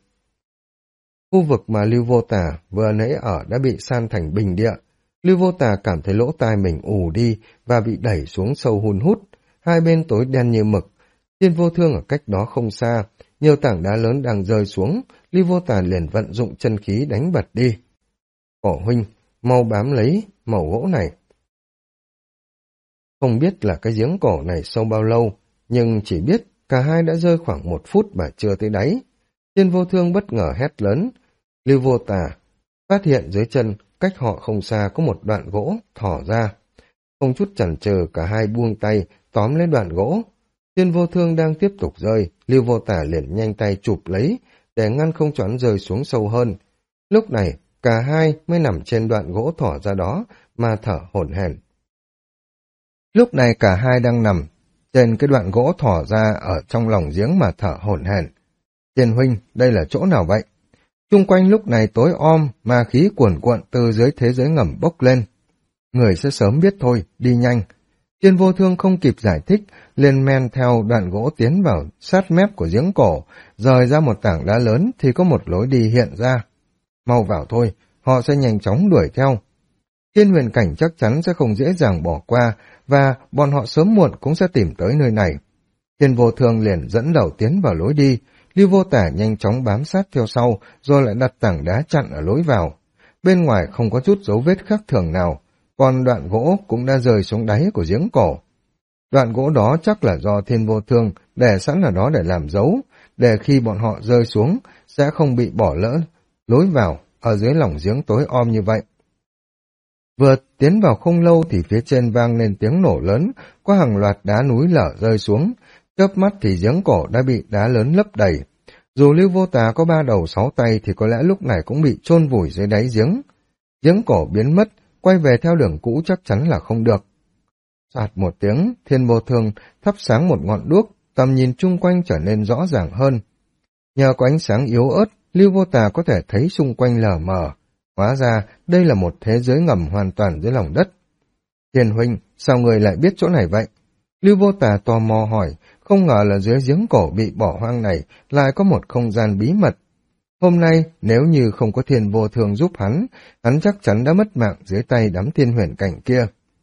Khu vực mà Lưu Vô Tả vừa nãy ở đã bị san thành bình địa. Lưu Vô Tả cảm thấy lỗ tai mình ù đi và bị đẩy xuống sâu hun hút, hai bên tối đen như mực. Thiên Vô Thương ở cách đó không xa, nhiều tảng đá lớn đang rơi xuống, Lưu Vô Tả liền vận dụng chân khí đánh bật đi. Cổ huynh, mau bám lấy mẩu gỗ này. Không biết là cái giếng cổ này sâu bao lâu, nhưng chỉ biết cả hai đã rơi khoảng 1 phút mà chưa tới đáy. Thiên Vô Thương bất ngờ hét lớn. Lưu Vô Tả phát hiện dưới chân cách họ không xa có một đoạn gỗ thỏ ra. Không chút chần chừ cả hai buông tay tóm lấy đoạn gỗ. Thiên Vô Thương đang tiếp tục rơi, Lưu Vô Tả liền nhanh tay chụp lấy để ngăn không cho hắn rơi xuống sâu hơn. Lúc này cả hai mới nằm trên đoạn gỗ thỏ ra đó mà thở hổn hển. Lúc này cả hai đang nằm trên cái đoạn gỗ thỏ ra ở trong lòng giếng mà thở hổn hển. Tiền huynh, đây là chỗ nào vậy? Chung quanh lúc này tối om, ma khí cuồn cuộn từ dưới thế giới ngầm bốc lên. Người sẽ sớm biết thôi, đi nhanh. Thiên Vô Thương không kịp giải thích, liền men theo đoạn gỗ tiến vào sát mép của giếng cổ, rời ra một tảng đá lớn thì có một lối đi hiện ra. Mau vào thôi, họ sẽ nhanh chóng đuổi theo. Thiên huyền cảnh chắc chắn sẽ không dễ dàng bỏ qua, và bọn họ sớm muộn cũng sẽ tìm tới nơi này. Thiên Vô Thương liền dẫn đầu tiến vào lối đi, Lưu Vô Tả nhanh chóng bám sát theo sau, rồi lại đặt tảng đá chặn ở lối vào. Bên ngoài không có chút dấu vết khác thường nào, còn đoạn gỗ cũng đã rơi xuống đáy của giếng cổ. Đoạn gỗ đó chắc là do Thiên Vô Thương để sẵn ở đó để làm dấu, để khi bọn họ rơi xuống sẽ không bị bỏ lỡ lối vào ở dưới lòng giếng tối om như vậy. Vừa tiến vào không lâu thì phía trên vang lên tiếng nổ lớn, có hàng loạt đá núi lở rơi xuống, chớp mắt thì giếng cổ đã bị đá lớn lấp đầy. Dù Lưu Vô Tà có 3 đầu 6 tay thì có lẽ lúc này cũng bị chôn vùi dưới đáy giếng. Giếng cổ biến mất, quay về theo đường cũ chắc chắn là không được. Soạt một tiếng, Thiên Vô Thương thắp sáng một ngọn đuốc, tầm nhìn chung quanh trở nên rõ ràng hơn. Nhờ có ánh sáng yếu ớt, Lưu Vô Tà có thể thấy xung quanh lờ mờ. Hóa ra, đây là một thế giới ngầm hoàn toàn dưới lòng đất. Thiên huynh, sao người lại biết chỗ này vậy? Lưu Vô Tà tò mò hỏi, không ngờ là dưới giếng cổ bị bỏ hoang này lại có một không gian bí mật. Hôm nay, nếu như không có Thiên Vô Thương giúp hắn chắc chắn đã mất mạng dưới tay đám thiên huyền cảnh kia.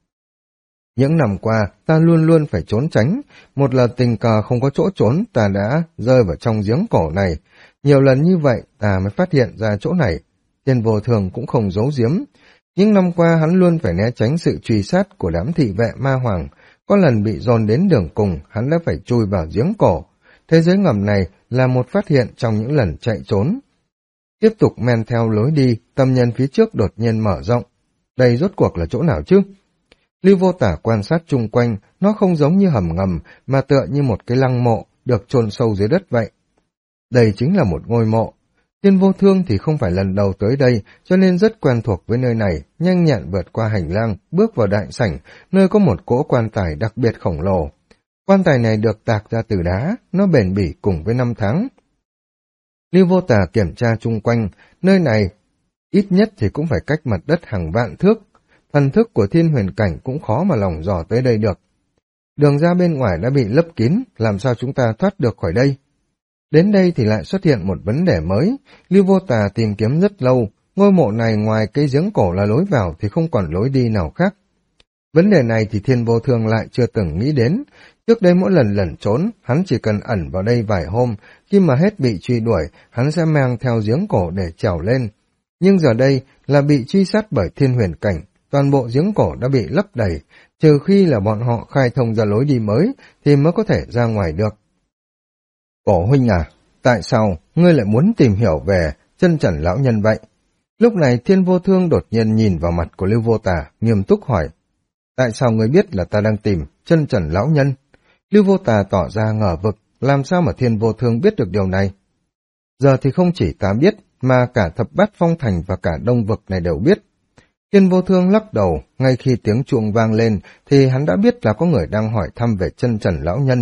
Những năm qua, ta luôn luôn phải trốn tránh, một lần tình cờ không có chỗ trốn, ta đã rơi vào trong giếng cổ này. Nhiều lần như vậy, ta mới phát hiện ra chỗ này. Thiên Vô Thương cũng không giấu giếm. Những năm qua, hắn luôn phải né tránh sự truy sát của đám thị vệ ma hoàng. Có lần bị dồn đến đường cùng, hắn đã phải chui vào giếng cổ. Thế giới ngầm này là một phát hiện trong những lần chạy trốn. Tiếp tục men theo lối đi, tầm nhìn phía trước đột nhiên mở rộng. Đây rốt cuộc là chỗ nào chứ? Lưu Vô Tả quan sát chung quanh, nó không giống như hầm ngầm, mà tựa như một cái lăng mộ, được chôn sâu dưới đất vậy. Đây chính là một ngôi mộ. Thiên Vô Thương thì không phải lần đầu tới đây, cho nên rất quen thuộc với nơi này, nhanh nhẹn vượt qua hành lang, bước vào đại sảnh, nơi có một cỗ quan tài đặc biệt khổng lồ. Quan tài này được tạc ra từ đá, nó bền bỉ cùng với năm tháng. Lưu Vô Tả kiểm tra chung quanh, nơi này ít nhất thì cũng phải cách mặt đất hàng vạn thước. Thần thức của thiên huyền cảnh cũng khó mà lòng dò tới đây được. Đường ra bên ngoài đã bị lấp kín, làm sao chúng ta thoát được khỏi đây? Đến đây thì lại xuất hiện một vấn đề mới. Lưu Vô Tà tìm kiếm rất lâu, ngôi mộ này ngoài cây giếng cổ là lối vào thì không còn lối đi nào khác. Vấn đề này thì Thiên Vô Thương lại chưa từng nghĩ đến. Trước đây mỗi lần lẩn trốn, hắn chỉ cần ẩn vào đây vài hôm, khi mà hết bị truy đuổi, hắn sẽ mang theo giếng cổ để trèo lên. Nhưng giờ đây là bị truy sát bởi thiên huyền cảnh, toàn bộ giếng cổ đã bị lấp đầy, trừ khi là bọn họ khai thông ra lối đi mới thì mới có thể ra ngoài được. Cổ huynh à, tại sao ngươi lại muốn tìm hiểu về chân trần lão nhân vậy? Lúc này Thiên Vô Thương đột nhiên nhìn vào mặt của Lưu Vô Tà, nghiêm túc hỏi. Tại sao ngươi biết là ta đang tìm chân trần lão nhân? Lưu Vô Tà tỏ ra ngờ vực, làm sao mà Thiên Vô Thương biết được điều này? Giờ thì không chỉ ta biết, mà cả thập bát phong thành và cả đông vực này đều biết. Thiên Vô Thương lắc đầu, ngay khi tiếng chuông vang lên thì hắn đã biết là có người đang hỏi thăm về chân trần lão nhân.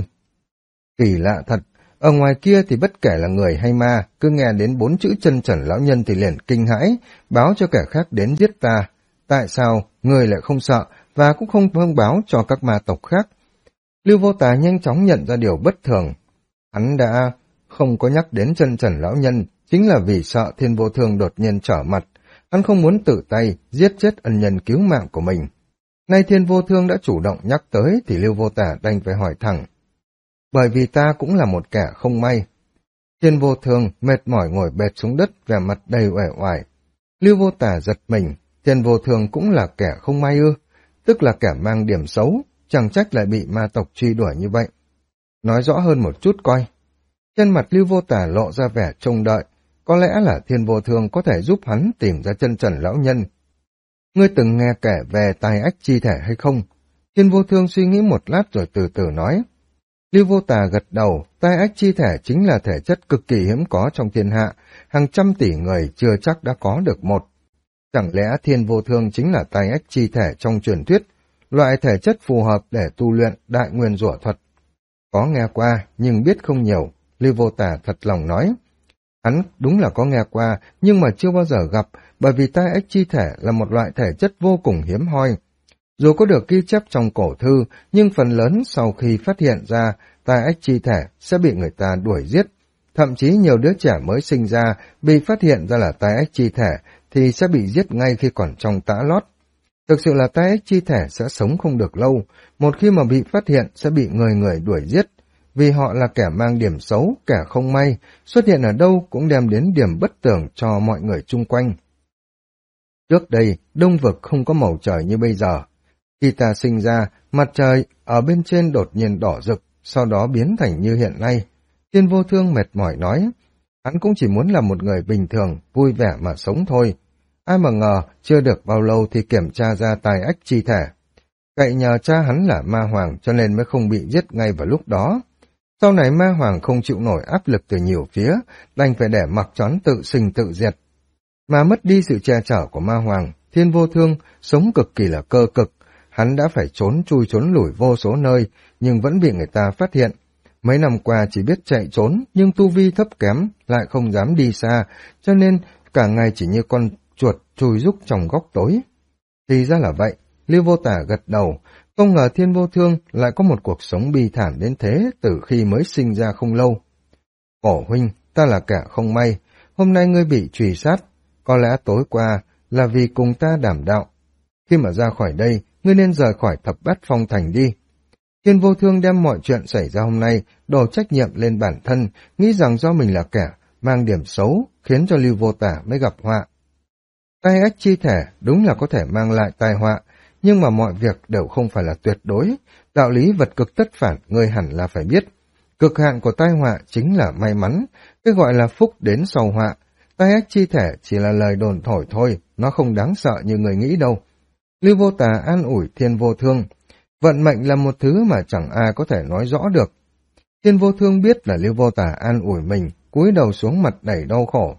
Kỳ lạ thật, ở ngoài kia thì bất kể là người hay ma, cứ nghe đến 4 chữ chân trần lão nhân thì liền kinh hãi, báo cho kẻ khác đến giết ta. Tại sao người lại không sợ và cũng không thông báo cho các ma tộc khác? Lưu Vô Tà nhanh chóng nhận ra điều bất thường. Hắn đã không có nhắc đến chân trần lão nhân, chính là vì sợ Thiên Vô Thương đột nhiên trở mặt. Hắn không muốn tự tay giết chết ân nhân cứu mạng của mình. Nay Thiên Vô Thương đã chủ động nhắc tới thì Lưu Vô Tà đành phải hỏi thẳng. Bởi vì ta cũng là một kẻ không may. Thiên Vô Thương mệt mỏi ngồi bệt xuống đất, vẻ mặt đầy uể oải. Lưu Vô Tà giật mình, Thiên Vô Thương cũng là kẻ không may ư? Tức là kẻ mang điểm xấu, chẳng trách lại bị ma tộc truy đuổi như vậy. Nói rõ hơn một chút coi. Trên mặt Lưu Vô Tà lộ ra vẻ trông đợi, có lẽ là Thiên Vô Thương có thể giúp hắn tìm ra chân trần lão nhân. Ngươi từng nghe kể về tai ách chi thể hay không? Thiên Vô Thương suy nghĩ một lát rồi từ từ nói. Lưu Vô Tà gật đầu, tai ách chi thể chính là thể chất cực kỳ hiếm có trong thiên hạ, hàng trăm tỷ người chưa chắc đã có được một. Chẳng lẽ Thiên Vô Thương chính là tai ách chi thể trong truyền thuyết, loại thể chất phù hợp để tu luyện đại nguyên rủa thuật? Có nghe qua, nhưng biết không nhiều, Lưu Vô Tà thật lòng nói. Hắn đúng là có nghe qua, nhưng mà chưa bao giờ gặp, bởi vì tai ách chi thể là một loại thể chất vô cùng hiếm hoi. Dù có được ghi chép trong cổ thư, nhưng phần lớn sau khi phát hiện ra tai ách chi thể sẽ bị người ta đuổi giết. Thậm chí nhiều đứa trẻ mới sinh ra bị phát hiện ra là tai ách chi thể thì sẽ bị giết ngay khi còn trong tã lót. Thực sự là tai ách chi thể sẽ sống không được lâu, một khi mà bị phát hiện sẽ bị người người đuổi giết, vì họ là kẻ mang điểm xấu, kẻ không may, xuất hiện ở đâu cũng đem đến điểm bất tưởng cho mọi người chung quanh. Trước đây, đông vực không có màu trời như bây giờ. Khi ta sinh ra, mặt trời ở bên trên đột nhiên đỏ rực, sau đó biến thành như hiện nay. Thiên Vô Thương mệt mỏi nói, hắn cũng chỉ muốn là một người bình thường, vui vẻ mà sống thôi. Ai mà ngờ, chưa được bao lâu thì kiểm tra ra tai ách chi thể. Cậy nhờ cha hắn là ma hoàng cho nên mới không bị giết ngay vào lúc đó. Sau này ma hoàng không chịu nổi áp lực từ nhiều phía, đành phải để mặc choán tự sinh tự diệt. Mà mất đi sự che chở của ma hoàng, Thiên Vô Thương sống cực kỳ là cơ cực. Hắn đã phải trốn chui trốn lủi vô số nơi, nhưng vẫn bị người ta phát hiện. Mấy năm qua chỉ biết chạy trốn, nhưng tu vi thấp kém, lại không dám đi xa, cho nên cả ngày chỉ như con chuột chui rúc trong góc tối. Thì ra là vậy, Lưu Vô Tả gật đầu, không ngờ Thiên Vô Thương lại có một cuộc sống bi thảm đến thế từ khi mới sinh ra không lâu. Cổ huynh, ta là kẻ không may, hôm nay ngươi bị truy sát, có lẽ tối qua là vì cùng ta đảm đạo. Khi mà ra khỏi đây, ngươi nên rời khỏi Thập Bát Phong Thành đi. Thiên Vô Thương đem mọi chuyện xảy ra hôm nay đổ trách nhiệm lên bản thân, nghĩ rằng do mình là kẻ mang điểm xấu, khiến cho Lưu Vô Tả mới gặp họa. Tai ách chi thể đúng là có thể mang lại tai họa, nhưng mà mọi việc đều không phải là tuyệt đối. Đạo lý vật cực tất phản, ngươi hẳn là phải biết. Cực hạn của tai họa chính là may mắn, cái gọi là phúc đến sau họa. Tai ách chi thể chỉ là lời đồn thổi thôi, nó không đáng sợ như người nghĩ đâu. Lưu Vô Tà an ủi Thiên Vô Thương. Vận mệnh là một thứ mà chẳng ai có thể nói rõ được. Thiên Vô Thương biết là Lưu Vô Tà an ủi mình, cúi đầu xuống mặt đầy đau khổ.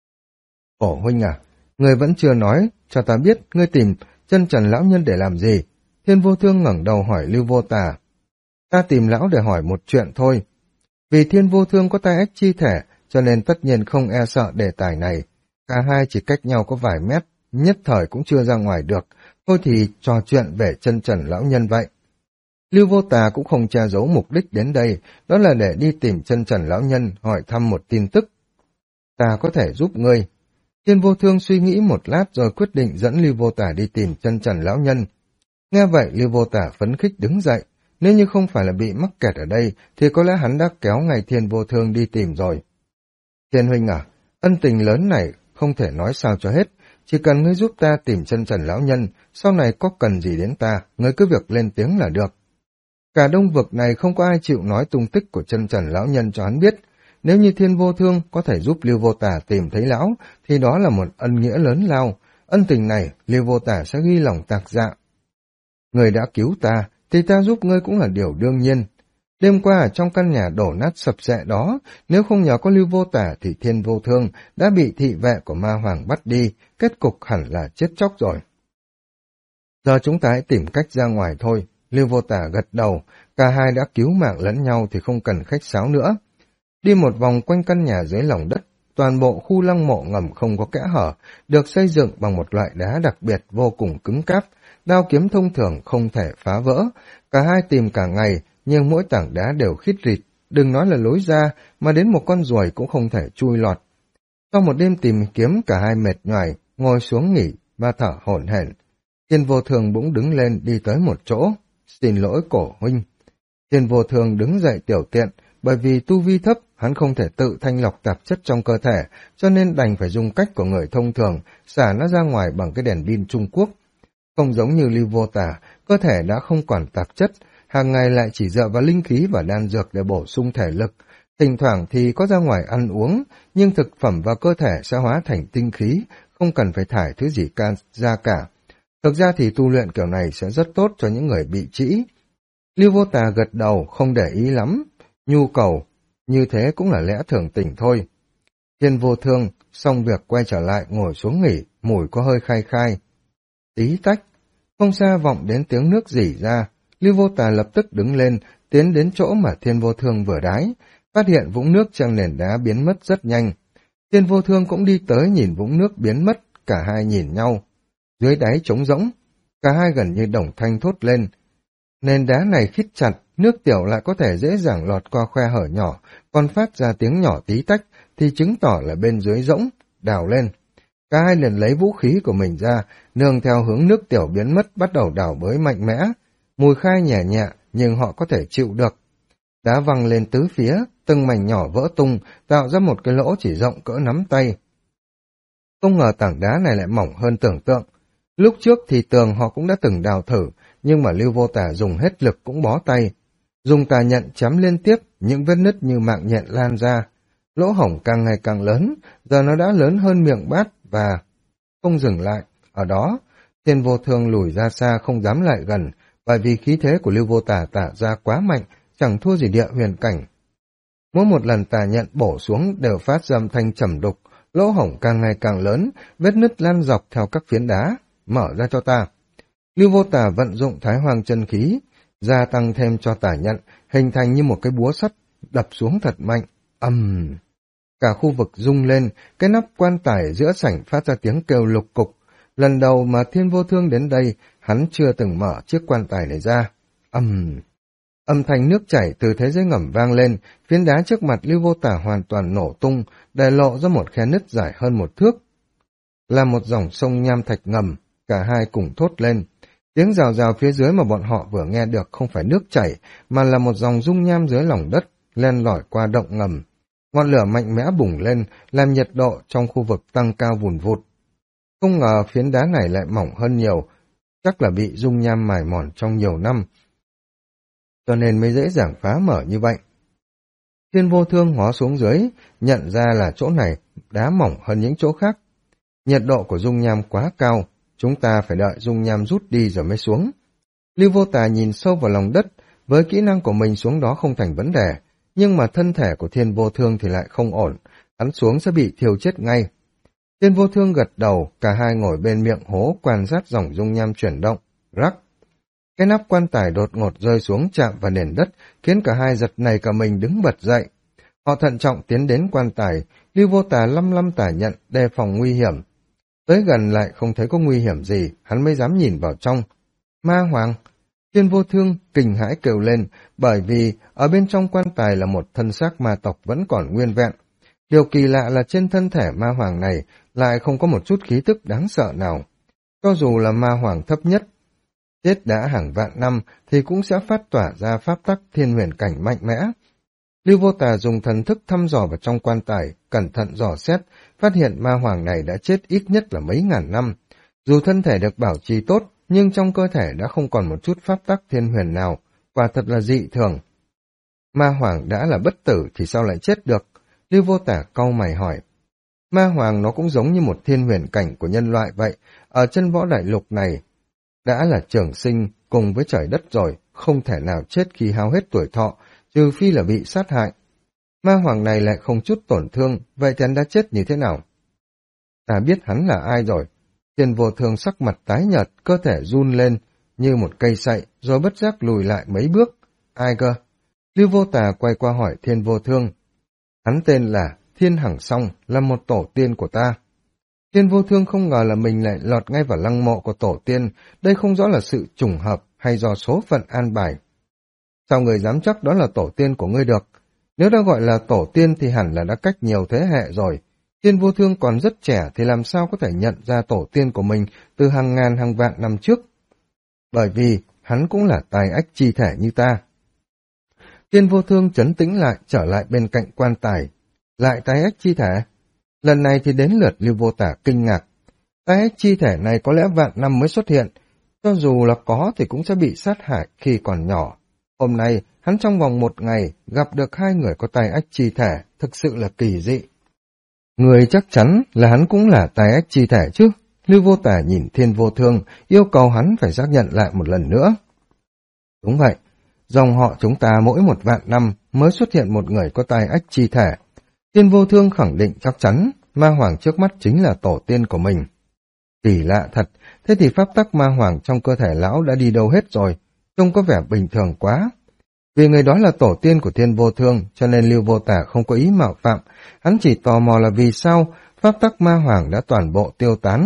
Cổ huynh à, ngươi vẫn chưa nói, cho ta biết ngươi tìm Chân Trần lão nhân để làm gì? Thiên Vô Thương ngẩng đầu hỏi Lưu Vô Tà. Ta tìm lão để hỏi một chuyện thôi. Vì Thiên Vô Thương có tai ách chi thể, cho nên tất nhiên không e sợ đề tài này. Cả hai chỉ cách nhau có vài mét, nhất thời cũng chưa ra ngoài được. Thôi thì trò chuyện về Chân Trần lão nhân vậy. Lưu Vô Tà cũng không che giấu mục đích đến đây, đó là để đi tìm Chân Trần lão nhân hỏi thăm một tin tức. Ta có thể giúp ngươi. Thiên Vô Thương suy nghĩ một lát rồi quyết định dẫn Lưu Vô Tà đi tìm Chân Trần lão nhân. Nghe vậy Lưu Vô Tà phấn khích đứng dậy, nếu như không phải là bị mắc kẹt ở đây thì có lẽ hắn đã kéo ngay Thiên Vô Thương đi tìm rồi. Thiên huynh à, ân tình lớn này không thể nói sao cho hết, chỉ cần ngươi giúp ta tìm Chân Trần lão nhân, sau này có cần gì đến ta, ngươi cứ việc lên tiếng là được. Cả đông vực này không có ai chịu nói tung tích của Chân Trần lão nhân cho hắn biết. Nếu như Thiên Vô Thương có thể giúp Lưu Vô Tà tìm thấy lão, thì đó là một ân nghĩa lớn lao. Ân tình này, Lưu Vô Tà sẽ ghi lòng tạc dạ. Người đã cứu ta, thì ta giúp ngươi cũng là điều đương nhiên. Đêm qua ở trong căn nhà đổ nát sập xệ đó, nếu không nhờ có Lưu Vô Tà thì Thiên Vô Thương đã bị thị vệ của ma hoàng bắt đi, kết cục hẳn là chết chóc rồi. Giờ chúng ta hãy tìm cách ra ngoài thôi. Lưu Vô Tà gật đầu, cả hai đã cứu mạng lẫn nhau thì không cần khách sáo nữa. Đi một vòng quanh căn nhà dưới lòng đất, toàn bộ khu lăng mộ ngầm không có kẽ hở, được xây dựng bằng một loại đá đặc biệt vô cùng cứng cáp, đao kiếm thông thường không thể phá vỡ. Cả hai tìm cả ngày, nhưng mỗi tảng đá đều khít rịt, đừng nói là lối ra, mà đến một con ruồi cũng không thể chui lọt. Sau một đêm tìm kiếm, cả hai mệt nhoài, ngồi xuống nghỉ và thở hổn hển. Thiên Vô Thương bỗng đứng lên đi tới một chỗ. Xin lỗi cổ huynh. Thiên Vô Thương đứng dậy tiểu tiện, bởi vì tu vi thấp, hắn không thể tự thanh lọc tạp chất trong cơ thể, cho nên đành phải dùng cách của người thông thường, xả nó ra ngoài bằng cái đèn pin Trung Quốc. Không giống như Lưu Vô Tà, cơ thể đã không còn tạp chất, hàng ngày lại chỉ dựa vào linh khí và đan dược để bổ sung thể lực. Thỉnh thoảng thì có ra ngoài ăn uống, nhưng thực phẩm vào cơ thể sẽ hóa thành tinh khí, không cần phải thải thứ gì ra cả. Thực ra thì tu luyện kiểu này sẽ rất tốt cho những người bị trĩ. Lưu Vô Tà gật đầu, không để ý lắm. Nhu cầu như thế cũng là lẽ thường tình thôi. Thiên Vô Thương xong việc quay trở lại ngồi xuống nghỉ, mùi có hơi khai khai. Tí tách, không xa vọng đến tiếng nước rỉ ra. Lưu Vô Tà lập tức đứng lên, tiến đến chỗ mà Thiên Vô Thương vừa đái, phát hiện vũng nước trong nền đá biến mất rất nhanh. Thiên Vô Thương cũng đi tới nhìn vũng nước biến mất, cả hai nhìn nhau. Dưới đáy trống rỗng, cả hai gần như đồng thanh thốt lên. Nền đá này khít chặt, nước tiểu lại có thể dễ dàng lọt qua khe hở nhỏ, còn phát ra tiếng nhỏ tí tách thì chứng tỏ là bên dưới rỗng, đào lên. Cả hai liền lấy vũ khí của mình ra, nương theo hướng nước tiểu biến mất bắt đầu đào bới mạnh mẽ. Mùi khai nhẹ nhẹ, nhưng họ có thể chịu được. Đá văng lên tứ phía, từng mảnh nhỏ vỡ tung, tạo ra một cái lỗ chỉ rộng cỡ nắm tay. Không ngờ tảng đá này lại mỏng hơn tưởng tượng. Lúc trước thì tường họ cũng đã từng đào thử, nhưng mà Lưu Vô Tả dùng hết lực cũng bó tay. Dùng tà nhận chém liên tiếp, những vết nứt như mạng nhện lan ra. Lỗ hổng càng ngày càng lớn, giờ nó đã lớn hơn miệng bát và không dừng lại. Ở đó, Thiên Vô Thương lùi ra xa không dám lại gần, bởi vì khí thế của Lưu Vô Tả tả ra quá mạnh, chẳng thua gì địa huyền cảnh. Mỗi một lần tà nhận bổ xuống đều phát ra âm thanh trầm đục, lỗ hổng càng ngày càng lớn, vết nứt lan dọc theo các phiến đá. Mở ra cho ta. Lưu Vô Tả vận dụng Thái Hoàng chân khí, gia tăng thêm cho tà nhận, hình thành như một cái búa sắt, đập xuống thật mạnh. Cả khu vực rung lên, cái nắp quan tài giữa sảnh phát ra tiếng kêu lục cục. Lần đầu mà Thiên Vô Thương đến đây, hắn chưa từng mở chiếc quan tài này ra. Âm thanh nước chảy từ thế giới ngầm vang lên, phiến đá trước mặt Lưu Vô Tả hoàn toàn nổ tung, để lộ ra một khe nứt dài hơn 1 thước. Là một dòng sông nham thạch ngầm, cả hai cùng thốt lên. Tiếng rào rào phía dưới mà bọn họ vừa nghe được không phải nước chảy, mà là một dòng dung nham dưới lòng đất, len lỏi qua động ngầm. Ngọn lửa mạnh mẽ bùng lên, làm nhiệt độ trong khu vực tăng cao vùn vụt. Không ngờ phiến đá này lại mỏng hơn nhiều, chắc là bị dung nham mài mòn trong nhiều năm, cho nên mới dễ dàng phá mở như vậy. Thiên Vô Thương ngó xuống dưới, nhận ra là chỗ này đá mỏng hơn những chỗ khác. Nhiệt độ của dung nham quá cao, chúng ta phải đợi dung nham rút đi rồi mới xuống. Lưu Vô Tả nhìn sâu vào lòng đất, với kỹ năng của mình xuống đó không thành vấn đề, nhưng mà thân thể của Thiên Vô Thương thì lại không ổn, hắn xuống sẽ bị thiêu chết ngay. Thiên Vô Thương gật đầu, cả hai ngồi bên miệng hố quan sát dòng dung nham chuyển động. Rắc! Cái nắp quan tài đột ngột rơi xuống chạm vào nền đất, khiến cả hai giật nảy cả mình đứng bật dậy. Họ thận trọng tiến đến quan tài, Lưu Vô Tả lăm tả nhận, đề phòng nguy hiểm. Tới gần lại không thấy có nguy hiểm gì, hắn mới dám nhìn vào trong. Ma Hoàng! Thiên Vô Thương kinh hãi kêu lên, bởi vì ở bên trong quan tài là một thân xác ma tộc vẫn còn nguyên vẹn. Điều kỳ lạ là trên thân thể ma hoàng này lại không có một chút khí tức đáng sợ nào. Cho dù là ma hoàng thấp nhất, chết đã hàng vạn năm thì cũng sẽ phát tỏa ra pháp tắc thiên huyền cảnh mạnh mẽ. Lưu Vô Tả dùng thần thức thăm dò vào trong quan tài, cẩn thận dò xét, phát hiện ma hoàng này đã chết ít nhất là mấy ngàn năm. Dù thân thể được bảo trì tốt, nhưng trong cơ thể đã không còn một chút pháp tắc thiên huyền nào, quả thật là dị thường. Ma hoàng đã là bất tử thì sao lại chết được? Lưu Vô Tả cau mày hỏi. Ma hoàng nó cũng giống như một thiên huyền cảnh của nhân loại vậy, ở chân võ đại lục này đã là trường sinh cùng với trời đất rồi, không thể nào chết khi hao hết tuổi thọ, trừ phi là bị sát hại. Ma hoàng này lại không chút tổn thương, vậy thì hắn đã chết như thế nào? Ta biết hắn là ai rồi. Thiên Vô Thương sắc mặt tái nhợt, cơ thể run lên như một cây sậy, rồi bất giác lùi lại mấy bước. Ai cơ? Lưu Vô Tả quay qua hỏi Thiên Vô Thương. Hắn tên là Thiên Hằng Song, là một tổ tiên của ta. Thiên Vô Thương không ngờ là mình lại lọt ngay vào lăng mộ của tổ tiên, đây không rõ là sự trùng hợp hay do số phận an bài. Sao người dám chắc đó là tổ tiên của ngươi được? Nếu đã gọi là tổ tiên thì hẳn là đã cách nhiều thế hệ rồi. Thiên Vô Thương còn rất trẻ thì làm sao có thể nhận ra tổ tiên của mình từ hàng ngàn hàng vạn năm trước? Bởi vì hắn cũng là tài ách chi thể như ta. Thiên Vô Thương trấn tĩnh lại, trở lại bên cạnh quan tài. Lại tài ách chi thể? Lần này thì đến lượt Lưu Vô Tả kinh ngạc. Tài ách chi thể này có lẽ vạn năm mới xuất hiện. Cho dù là có thì cũng sẽ bị sát hại khi còn nhỏ. Hôm nay, hắn trong vòng 1 ngày gặp được 2 người có tài ách chi thể, thực sự là kỳ dị. Người chắc chắn là hắn cũng là tài ách chi thể chứ. Lưu Vô Tả nhìn Thiên Vô Thương, yêu cầu hắn phải xác nhận lại một lần nữa. Đúng vậy, dòng họ chúng ta mỗi 1 vạn năm mới xuất hiện một người có tài ách chi thể. Thiên Vô Thương khẳng định chắc chắn, ma hoàng trước mắt chính là tổ tiên của mình. Kỳ lạ thật, thế thì pháp tắc ma hoàng trong cơ thể lão đã đi đâu hết rồi, trông có vẻ bình thường quá. Vì người đó là tổ tiên của Thiên Vô Thương, cho nên Lưu Vô Tả không có ý mạo phạm, hắn chỉ tò mò là vì sao pháp tắc ma hoàng đã toàn bộ tiêu tán.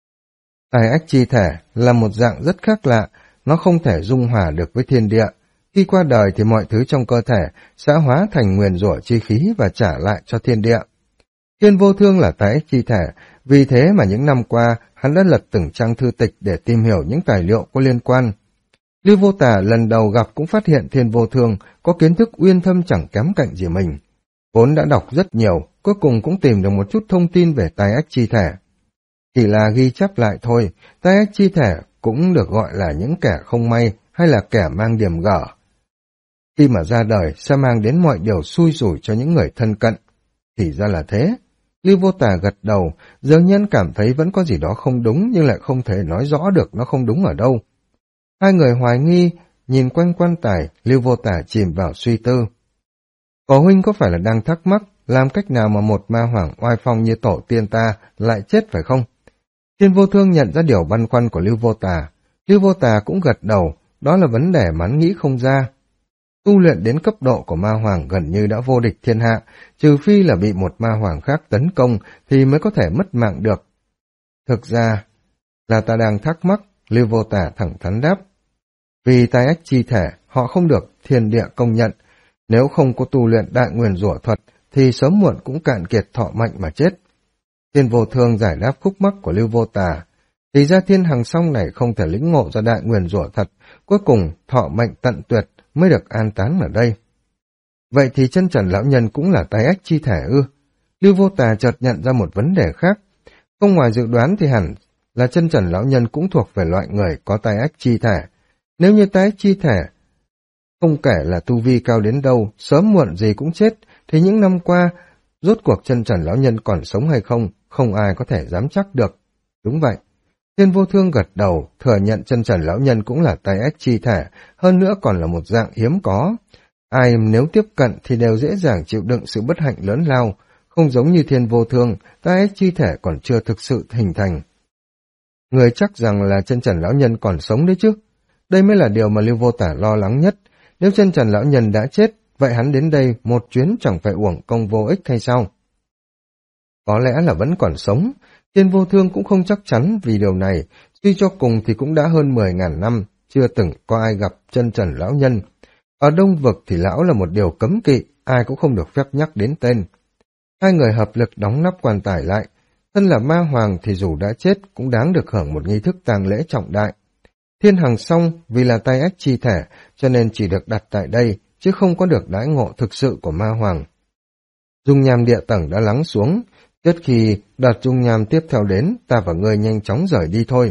Tài ách chi thể là một dạng rất khác lạ, nó không thể dung hòa được với thiên địa. Khi qua đời thì mọi thứ trong cơ thể sẽ hóa thành nguyền rủa chi khí và trả lại cho thiên địa. Thiên Vô Thương là tài ách chi thể, Vì thế mà những năm qua, hắn đã lật từng trang thư tịch để tìm hiểu những tài liệu có liên quan. Lưu Vô Tà lần đầu gặp cũng phát hiện Thiên Vô Thương có kiến thức uyên thâm chẳng kém cạnh gì mình. Vốn đã đọc rất nhiều, cuối cùng cũng tìm được một chút thông tin về tai ách chi thể. Chỉ là ghi chép lại thôi, tai ách chi thể cũng được gọi là những kẻ không may hay là kẻ mang điểm gở. Khi mà ra đời sẽ mang đến mọi điều xui rủi cho những người thân cận. Thì ra là thế. Lưu Vô Tà gật đầu, dường nhiên cảm thấy vẫn có gì đó không đúng nhưng lại không thể nói rõ được nó không đúng ở đâu. Hai người hoài nghi, nhìn quanh quan tài, Lưu Vô Tà chìm vào suy tư. Cổ huynh có phải là đang thắc mắc làm cách nào mà một ma hoàng oai phong như tổ tiên ta lại chết phải không? Thiên Vô Thương nhận ra điều băn khoăn của Lưu Vô Tà. Lưu Vô Tà cũng gật đầu, đó là vấn đề mà hắn nghĩ không ra. Tu luyện đến cấp độ của ma hoàng gần như đã vô địch thiên hạ, trừ phi là bị một ma hoàng khác tấn công thì mới có thể mất mạng được. Thực ra là ta đang thắc mắc, Lưu Vô Tà thẳng thắn đáp. Vì tai ách chi thể, họ không được thiên địa công nhận. Nếu không có tu luyện đại nguyền rủa thuật, thì sớm muộn cũng cạn kiệt thọ mệnh mà chết. Thiên Vô Thương giải đáp khúc mắc của Lưu Vô Tà. Thì ra Thiên Hằng Song này không thể lĩnh ngộ ra đại nguyền rủa thật, cuối cùng thọ mệnh tận tuyệt mới được an táng ở đây. Vậy thì chân trần lão nhân cũng là tai ách chi thể ư? Lưu Vô Tà chợt nhận ra một vấn đề khác. Không ngoài dự đoán thì hẳn là chân trần lão nhân cũng thuộc về loại người có tai ách chi thể. Nếu như tai ách chi thể, không kể là tu vi cao đến đâu, sớm muộn gì cũng chết, thì những năm qua, rốt cuộc chân trần lão nhân còn sống hay không, không ai có thể dám chắc được. Đúng vậy. Thiên Vô Thương gật đầu, thừa nhận chân trần lão nhân cũng là tai ách chi thể, hơn nữa còn là một dạng hiếm có. Ai nếu tiếp cận thì đều dễ dàng chịu đựng sự bất hạnh lớn lao, không giống như Thiên Vô Thương, tai ách chi thể còn chưa thực sự hình thành. Người chắc rằng là chân trần lão nhân còn sống đấy chứ. Đây mới là điều mà Lưu Vô Tà lo lắng nhất. Nếu chân trần lão nhân đã chết, vậy hắn đến đây một chuyến chẳng phải uổng công vô ích hay sao? Có lẽ là vẫn còn sống. Thiên Vô Thương cũng không chắc chắn vì điều này, suy cho cùng thì cũng đã hơn 10.000 năm, chưa từng có ai gặp chân trần lão nhân. Ở Đông Vực thì lão là một điều cấm kỵ, ai cũng không được phép nhắc đến tên. Hai người hợp lực đóng nắp quan tài lại. Thân là ma hoàng thì dù đã chết cũng đáng được hưởng một nghi thức tang lễ trọng đại. Thiên Hằng Song vì là tai ách chi thể cho nên chỉ được đặt tại đây, chứ không có được đãi ngộ thực sự của ma hoàng. Dung nham địa tầng đã lắng xuống, trước khi đợt dung nham tiếp theo đến, ta và ngươi nhanh chóng rời đi thôi.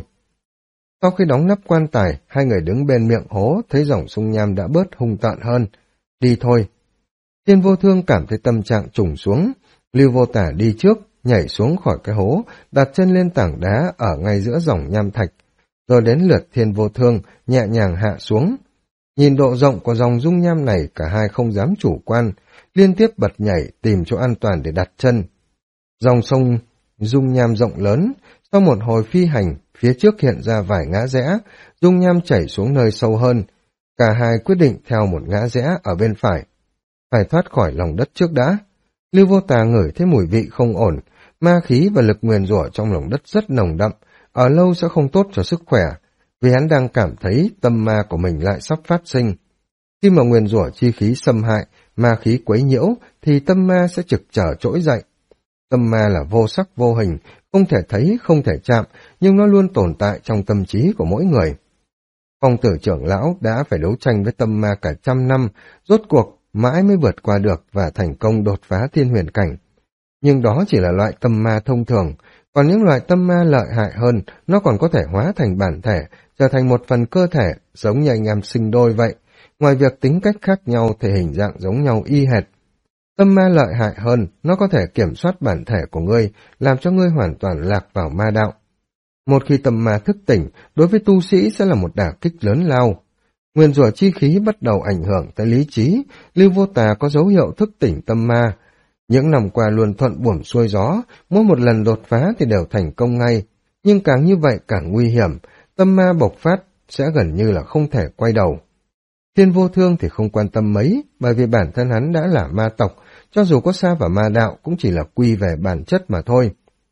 Sau khi đóng nắp quan tài, hai người đứng bên miệng hố, thấy dòng dung nham đã bớt hung tợn hơn. Đi thôi. Thiên Vô Thương cảm thấy tâm trạng trùng xuống, Lưu Vô Tà đi trước, nhảy xuống khỏi cái hố, đặt chân lên tảng đá ở ngay giữa dòng nham thạch, rồi đến lượt Thiên Vô Thương nhẹ nhàng hạ xuống. Nhìn độ rộng của dòng dung nham này, cả hai không dám chủ quan, liên tiếp bật nhảy tìm chỗ an toàn để đặt chân. Dòng sông dung nham rộng lớn, sau một hồi phi hành, phía trước hiện ra vài ngã rẽ, dung nham chảy xuống nơi sâu hơn. Cả hai quyết định theo một ngã rẽ ở bên phải. Phải thoát khỏi lòng đất trước đã. Lưu Vô Tà ngửi thấy mùi vị không ổn, ma khí và lực nguyền rủa trong lòng đất rất nồng đậm, ở lâu sẽ không tốt cho sức khỏe, vì hắn đang cảm thấy tâm ma của mình lại sắp phát sinh. Khi mà nguyền rủa chi khí xâm hại, ma khí quấy nhiễu, thì tâm ma sẽ trực trở trỗi dậy. Tâm ma là vô sắc vô hình, không thể thấy, không thể chạm, nhưng nó luôn tồn tại trong tâm trí của mỗi người. Phong Tử trưởng lão đã phải đấu tranh với tâm ma cả 100 năm, rốt cuộc mãi mới vượt qua được và thành công đột phá thiên huyền cảnh. Nhưng đó chỉ là loại tâm ma thông thường, còn những loại tâm ma lợi hại hơn, nó còn có thể hóa thành bản thể, trở thành một phần cơ thể, giống như anh em sinh đôi vậy. Ngoài việc tính cách khác nhau thì hình dạng giống nhau y hệt. Tâm ma lợi hại hơn, nó có thể kiểm soát bản thể của ngươi, làm cho ngươi hoàn toàn lạc vào ma đạo. Một khi tâm ma thức tỉnh, đối với tu sĩ sẽ là một đả kích lớn lao. Nguyên rủa chi khí bắt đầu ảnh hưởng tới lý trí, Lưu Vô Tà có dấu hiệu thức tỉnh tâm ma. Những năm qua luôn thuận buồm xuôi gió, mỗi một lần đột phá thì đều thành công ngay. Nhưng càng như vậy càng nguy hiểm, tâm ma bộc phát sẽ gần như là không thể quay đầu. Thiên Vô Thương thì không quan tâm mấy, bởi vì bản thân hắn đã là ma tộc, cho dù có xa vào ma đạo cũng chỉ là quy về bản chất mà thôi.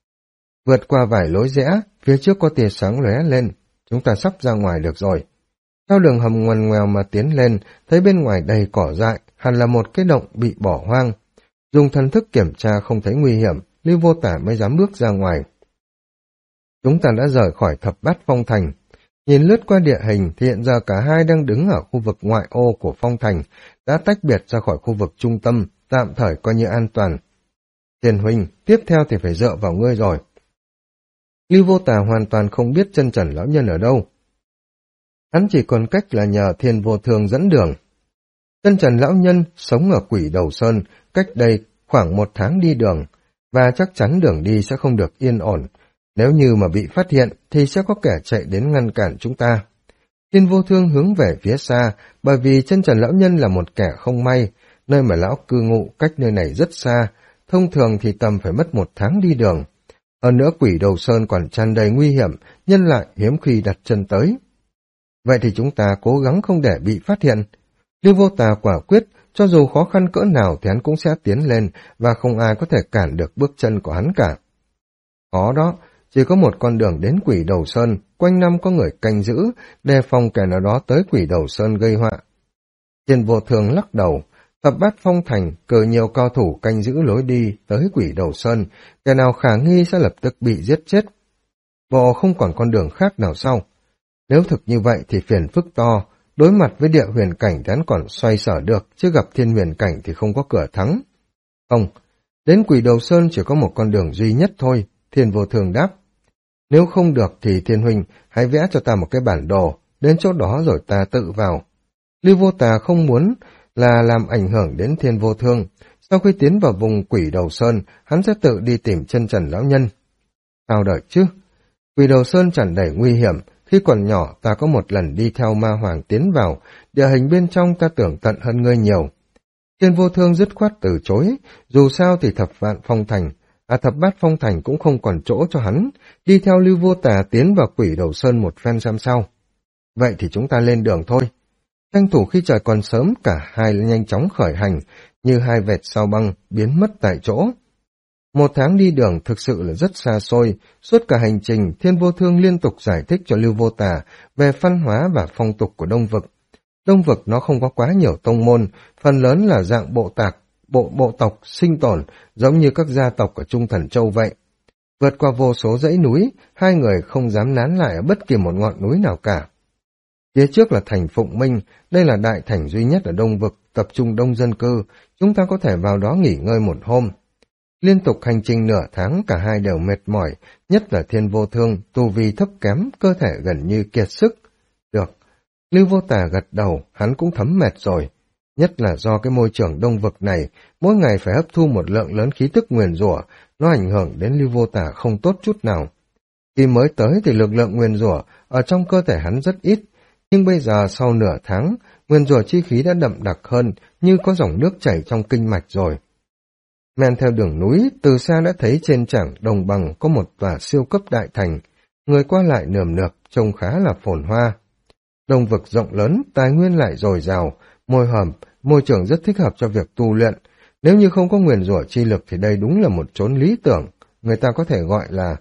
Vượt qua vài lối rẽ, phía trước có tia sáng lóe lên, chúng ta sắp ra ngoài được rồi. Theo đường hầm ngoằn ngoèo mà tiến lên, thấy bên ngoài đầy cỏ dại, hẳn là một cái động bị bỏ hoang. Dùng thần thức kiểm tra không thấy nguy hiểm, Lưu Vô Tà mới dám bước ra ngoài. Chúng ta đã rời khỏi Thập Bát Phong Thành. Nhìn lướt qua địa hình thì hiện giờ cả hai đang đứng ở khu vực ngoại ô của Phong Thành, đã tách biệt ra khỏi khu vực trung tâm, tạm thời coi như an toàn. Thiên huynh, tiếp theo thì phải dựa vào ngươi rồi. Lưu Vô Tà hoàn toàn không biết Chân Trần lão nhân ở đâu. Hắn chỉ còn cách là nhờ Thiên Vô Thường dẫn đường. Chân Trần lão nhân sống ở Quỷ Đầu Sơn, cách đây khoảng 1 tháng đi đường, và chắc chắn đường đi sẽ không được yên ổn. Nếu như mà bị phát hiện thì sẽ có kẻ chạy đến ngăn cản chúng ta. Thiên Vô Thương hướng về phía xa, bởi vì Chân Trần lão nhân là một kẻ không may, nơi mà lão cư ngụ cách nơi này rất xa, thông thường thì tầm phải mất 1 tháng đi đường. Hơn nữa Quỷ Đầu Sơn còn tràn đầy nguy hiểm, nhân lại hiếm khi đặt chân tới. Vậy thì chúng ta cố gắng không để bị phát hiện. Lưu Vô Tà quả quyết, cho dù khó khăn cỡ nào thì hắn cũng sẽ tiến lên, và không ai có thể cản được bước chân của hắn cả. Khó đó, chỉ có một con đường đến Quỷ Đầu Sơn, quanh năm có người canh giữ, đề phòng kẻ nào đó tới Quỷ Đầu Sơn gây họa. Thiên Vô Thường lắc đầu, Thập Bát Phong Thành cử nhiều cao thủ canh giữ lối đi tới Quỷ Đầu Sơn, kẻ nào khả nghi sẽ lập tức bị giết chết. Bộ không còn con đường khác nào sau. Nếu thực như vậy thì phiền phức to, đối mặt với địa huyền cảnh thì hắn còn xoay sở được, chứ gặp thiên huyền cảnh thì không có cửa thắng. Không, đến Quỷ Đầu Sơn chỉ có một con đường duy nhất thôi, Thiên Vô Thường đáp. Nếu không được thì Thiên huynh hãy vẽ cho ta một cái bản đồ, đến chỗ đó rồi ta tự vào. Lưu Vô Tà không muốn là làm ảnh hưởng đến Thiên Vô Thương. Sau khi tiến vào vùng Quỷ Đầu Sơn, hắn sẽ tự đi tìm Chân Trần lão nhân. Sao đợi chứ? Quỷ Đầu Sơn tràn đầy nguy hiểm. Khi còn nhỏ ta có một lần đi theo ma hoàng tiến vào, địa hình bên trong ta tưởng tận hơn ngươi nhiều. Thiên Vô Thương dứt khoát từ chối, dù sao thì Thập Bát Phong Thành cũng không còn chỗ cho hắn, đi theo Lưu Vô Tà tiến vào Quỷ Đầu Sơn một phen xem sao. Vậy thì chúng ta lên đường thôi. Tranh thủ khi trời còn sớm, cả hai nhanh chóng khởi hành, như hai vệt sao băng, biến mất tại chỗ. 1 tháng đi đường thực sự là rất xa xôi, suốt cả hành trình Thiên Vô Thương liên tục giải thích cho Lưu Vô Tà về văn hóa và phong tục của Đông Vực. Đông Vực nó không có quá nhiều tông môn, phần lớn là dạng bộ tộc sinh tồn, giống như các gia tộc ở Trung Thần Châu vậy. Vượt qua vô số dãy núi, hai người không dám nán lại ở bất kỳ một ngọn núi nào cả. Phía trước là thành Phụng Minh, đây là đại thành duy nhất ở Đông Vực, tập trung đông dân cư, chúng ta có thể vào đó nghỉ ngơi một hôm. Liên tục hành trình nửa tháng cả hai đều mệt mỏi, nhất là Thiên Vô Thương, tu vi thấp kém, cơ thể gần như kiệt sức. Được, Lưu Vô Tà gật đầu, hắn cũng thấm mệt rồi. Nhất là do cái môi trường Đông Vực này, mỗi ngày phải hấp thu một lượng lớn khí tức nguyền rủa, nó ảnh hưởng đến Lưu Vô Tà không tốt chút nào. Khi mới tới thì lực lượng nguyền rủa ở trong cơ thể hắn rất ít, nhưng bây giờ sau nửa tháng, nguyền rủa chi khí đã đậm đặc hơn, như có dòng nước chảy trong kinh mạch rồi. Men theo đường núi, từ xa đã thấy trên trảng đồng bằng có một tòa siêu cấp đại thành, người qua lại nườm nượp, trông khá là phồn hoa. Đông Vực rộng lớn, tài nguyên lại dồi dào, môi trường rất thích hợp cho việc tu luyện. Nếu như không có nguyền rủa chi lực thì đây đúng là một chốn lý tưởng, người ta có thể gọi là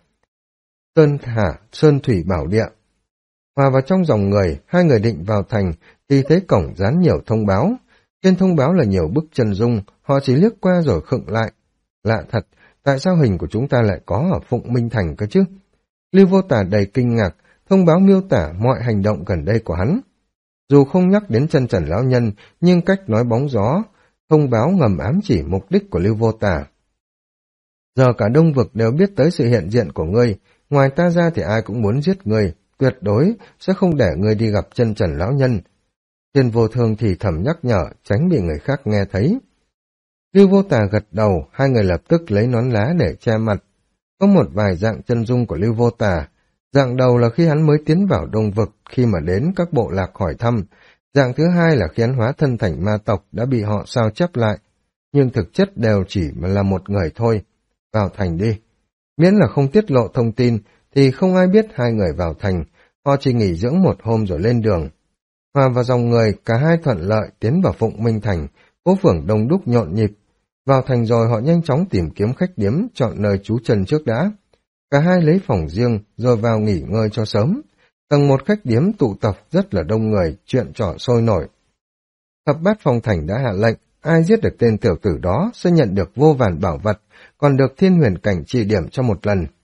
Sơn Thủy Bảo Địa. Hòa vào trong dòng người, hai người định vào thành thì thấy cổng dán nhiều thông báo. Trên thông báo là nhiều bức chân dung, họ chỉ liếc qua rồi khựng lại. Lạ thật, tại sao hình của chúng ta lại có ở Phụng Minh Thành cơ chứ? Lưu Vô Tà đầy kinh ngạc, thông báo miêu tả mọi hành động gần đây của hắn. Dù không nhắc đến Chân Trần lão nhân, nhưng cách nói bóng gió, thông báo ngầm ám chỉ mục đích của Lưu Vô Tà. Giờ cả Đông Vực đều biết tới sự hiện diện của ngươi, ngoài ta ra thì ai cũng muốn giết ngươi, tuyệt đối sẽ không để ngươi đi gặp Chân Trần lão nhân. Thiên Vô Thương thì thầm nhắc nhở, tránh bị người khác nghe thấy. Lưu Vô Tà gật đầu, hai người lập tức lấy nón lá để che mặt. Có một vài dạng chân dung của Lưu Vô Tà. Dạng đầu là khi hắn mới tiến vào Đông Vực, khi mà đến các bộ lạc hỏi thăm. Dạng thứ hai là khi hắn hóa thân thành ma tộc đã bị họ sao chép lại. Nhưng thực chất đều chỉ là một người thôi. Vào thành đi. Miễn là không tiết lộ thông tin, thì không ai biết hai người vào thành. Họ chỉ nghỉ dưỡng một hôm rồi lên đường. Hòa vào dòng người, cả hai thuận lợi tiến vào Phụng Minh Thành, phố phường đông đúc nhộn nhịp. Vào thành rồi họ nhanh chóng tìm kiếm khách điếm, chọn nơi trú chân trước đã. Cả hai lấy phòng riêng, rồi vào nghỉ ngơi cho sớm. Tầng một khách điếm tụ tập rất là đông người, chuyện trò sôi nổi. Thập Bát Phong Thành đã hạ lệnh, ai giết được tên tiểu tử đó sẽ nhận được vô vàn bảo vật, còn được thiên huyền cảnh chỉ điểm cho một lần.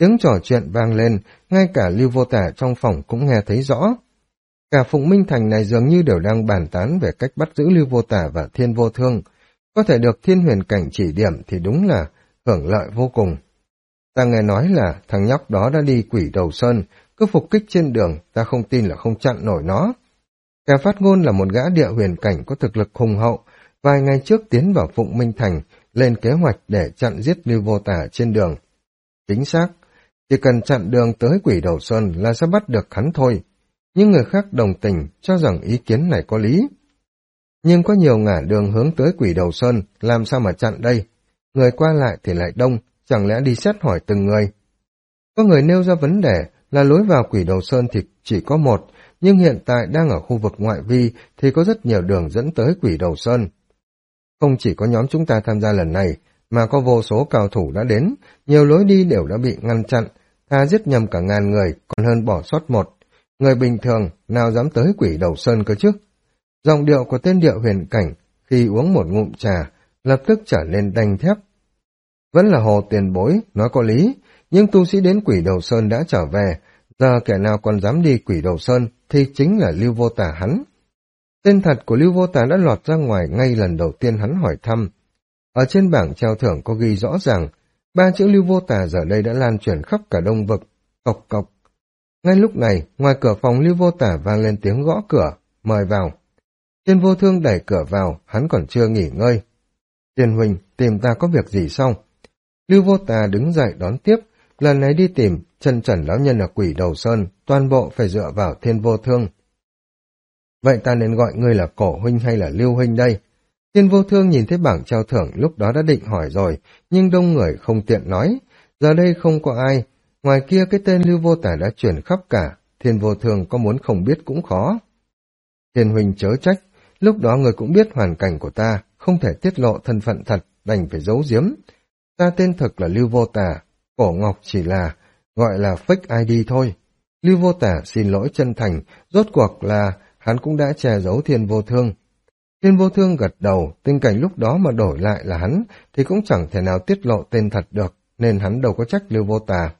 Tiếng trò chuyện vang lên, ngay cả Lưu Vô Tả trong phòng cũng nghe thấy rõ. Cả Phụng Minh Thành này dường như đều đang bàn tán về cách bắt giữ Lưu Vô Tả và Thiên Vô Thương. Có thể được Thiên Huyền Cảnh chỉ điểm thì đúng là hưởng lợi vô cùng. Ta nghe nói là thằng nhóc đó đã đi Quỷ Đầu Sơn, cứ phục kích trên đường, ta không tin là không chặn nổi nó. Kẻ phát ngôn là một gã địa huyền cảnh có thực lực hùng hậu, vài ngày trước tiến vào Phụng Minh Thành, lên kế hoạch để chặn giết Lưu Vô Tả trên đường. Chính xác, chỉ cần chặn đường tới Quỷ Đầu Sơn là sẽ bắt được hắn thôi. Nhưng người khác đồng tình cho rằng ý kiến này có lý. Nhưng có nhiều ngả đường hướng tới Quỷ Đầu Sơn, làm sao mà chặn đây? Người qua lại thì lại đông, chẳng lẽ đi xét hỏi từng người? Có người nêu ra vấn đề là lối vào Quỷ Đầu Sơn thì chỉ có một, nhưng hiện tại đang ở khu vực ngoại vi thì có rất nhiều đường dẫn tới Quỷ Đầu Sơn. Không chỉ có nhóm chúng ta tham gia lần này, mà có vô số cao thủ đã đến, nhiều lối đi đều đã bị ngăn chặn, thà giết nhầm cả ngàn người còn hơn bỏ sót một. Người bình thường nào dám tới Quỷ Đầu Sơn cơ chứ? Giọng điệu của tên địa huyền cảnh khi uống một ngụm trà lập tức trở nên đanh thép. Vẫn là Hồ Tiền Bối, nói có lý, nhưng tu sĩ đến Quỷ Đầu Sơn đã trở về, giờ kẻ nào còn dám đi Quỷ Đầu Sơn thì chính là Lưu Vô Tả hắn. Tên thật của Lưu Vô Tả đã lọt ra ngoài ngay lần đầu tiên hắn hỏi thăm. Ở trên bảng treo thưởng có ghi rõ ràng, 3 chữ Lưu Vô Tả giờ đây đã lan truyền khắp cả Đông Vực, cộc cộc. Ngay lúc này, ngoài cửa phòng Lưu Vô Tả vang lên tiếng gõ cửa, mời vào. Thiên Vô Thương đẩy cửa vào, hắn còn chưa nghỉ ngơi. Tiền huynh, tìm ta có việc gì xong? Lưu Vô Tả đứng dậy đón tiếp, lần này đi tìm chân trần lão nhân ở Quỷ Đầu Sơn, toàn bộ phải dựa vào Thiên Vô Thương. Vậy ta nên gọi ngươi là Cổ huynh hay là Lưu huynh đây? Thiên Vô Thương nhìn thấy bảng treo thưởng lúc đó đã định hỏi rồi, nhưng đông người không tiện nói. Giờ đây không có ai, ngoài kia cái tên Lưu Vô Tả đã truyền khắp cả, Thiên Vô Thương có muốn không biết cũng khó. Thiên huynh chớ trách, lúc đó người cũng biết hoàn cảnh của ta, không thể tiết lộ thân phận thật, đành phải giấu giếm. Ta tên thực là Lưu Vô Tả, Cổ Ngọc chỉ là, gọi là fake ID thôi. Lưu Vô Tả xin lỗi chân thành, rốt cuộc là hắn cũng đã che giấu Thiên Vô Thương. Thiên Vô Thương gật đầu, tình cảnh lúc đó mà đổi lại là hắn, thì cũng chẳng thể nào tiết lộ tên thật được, nên hắn đâu có trách Lưu Vô Tả.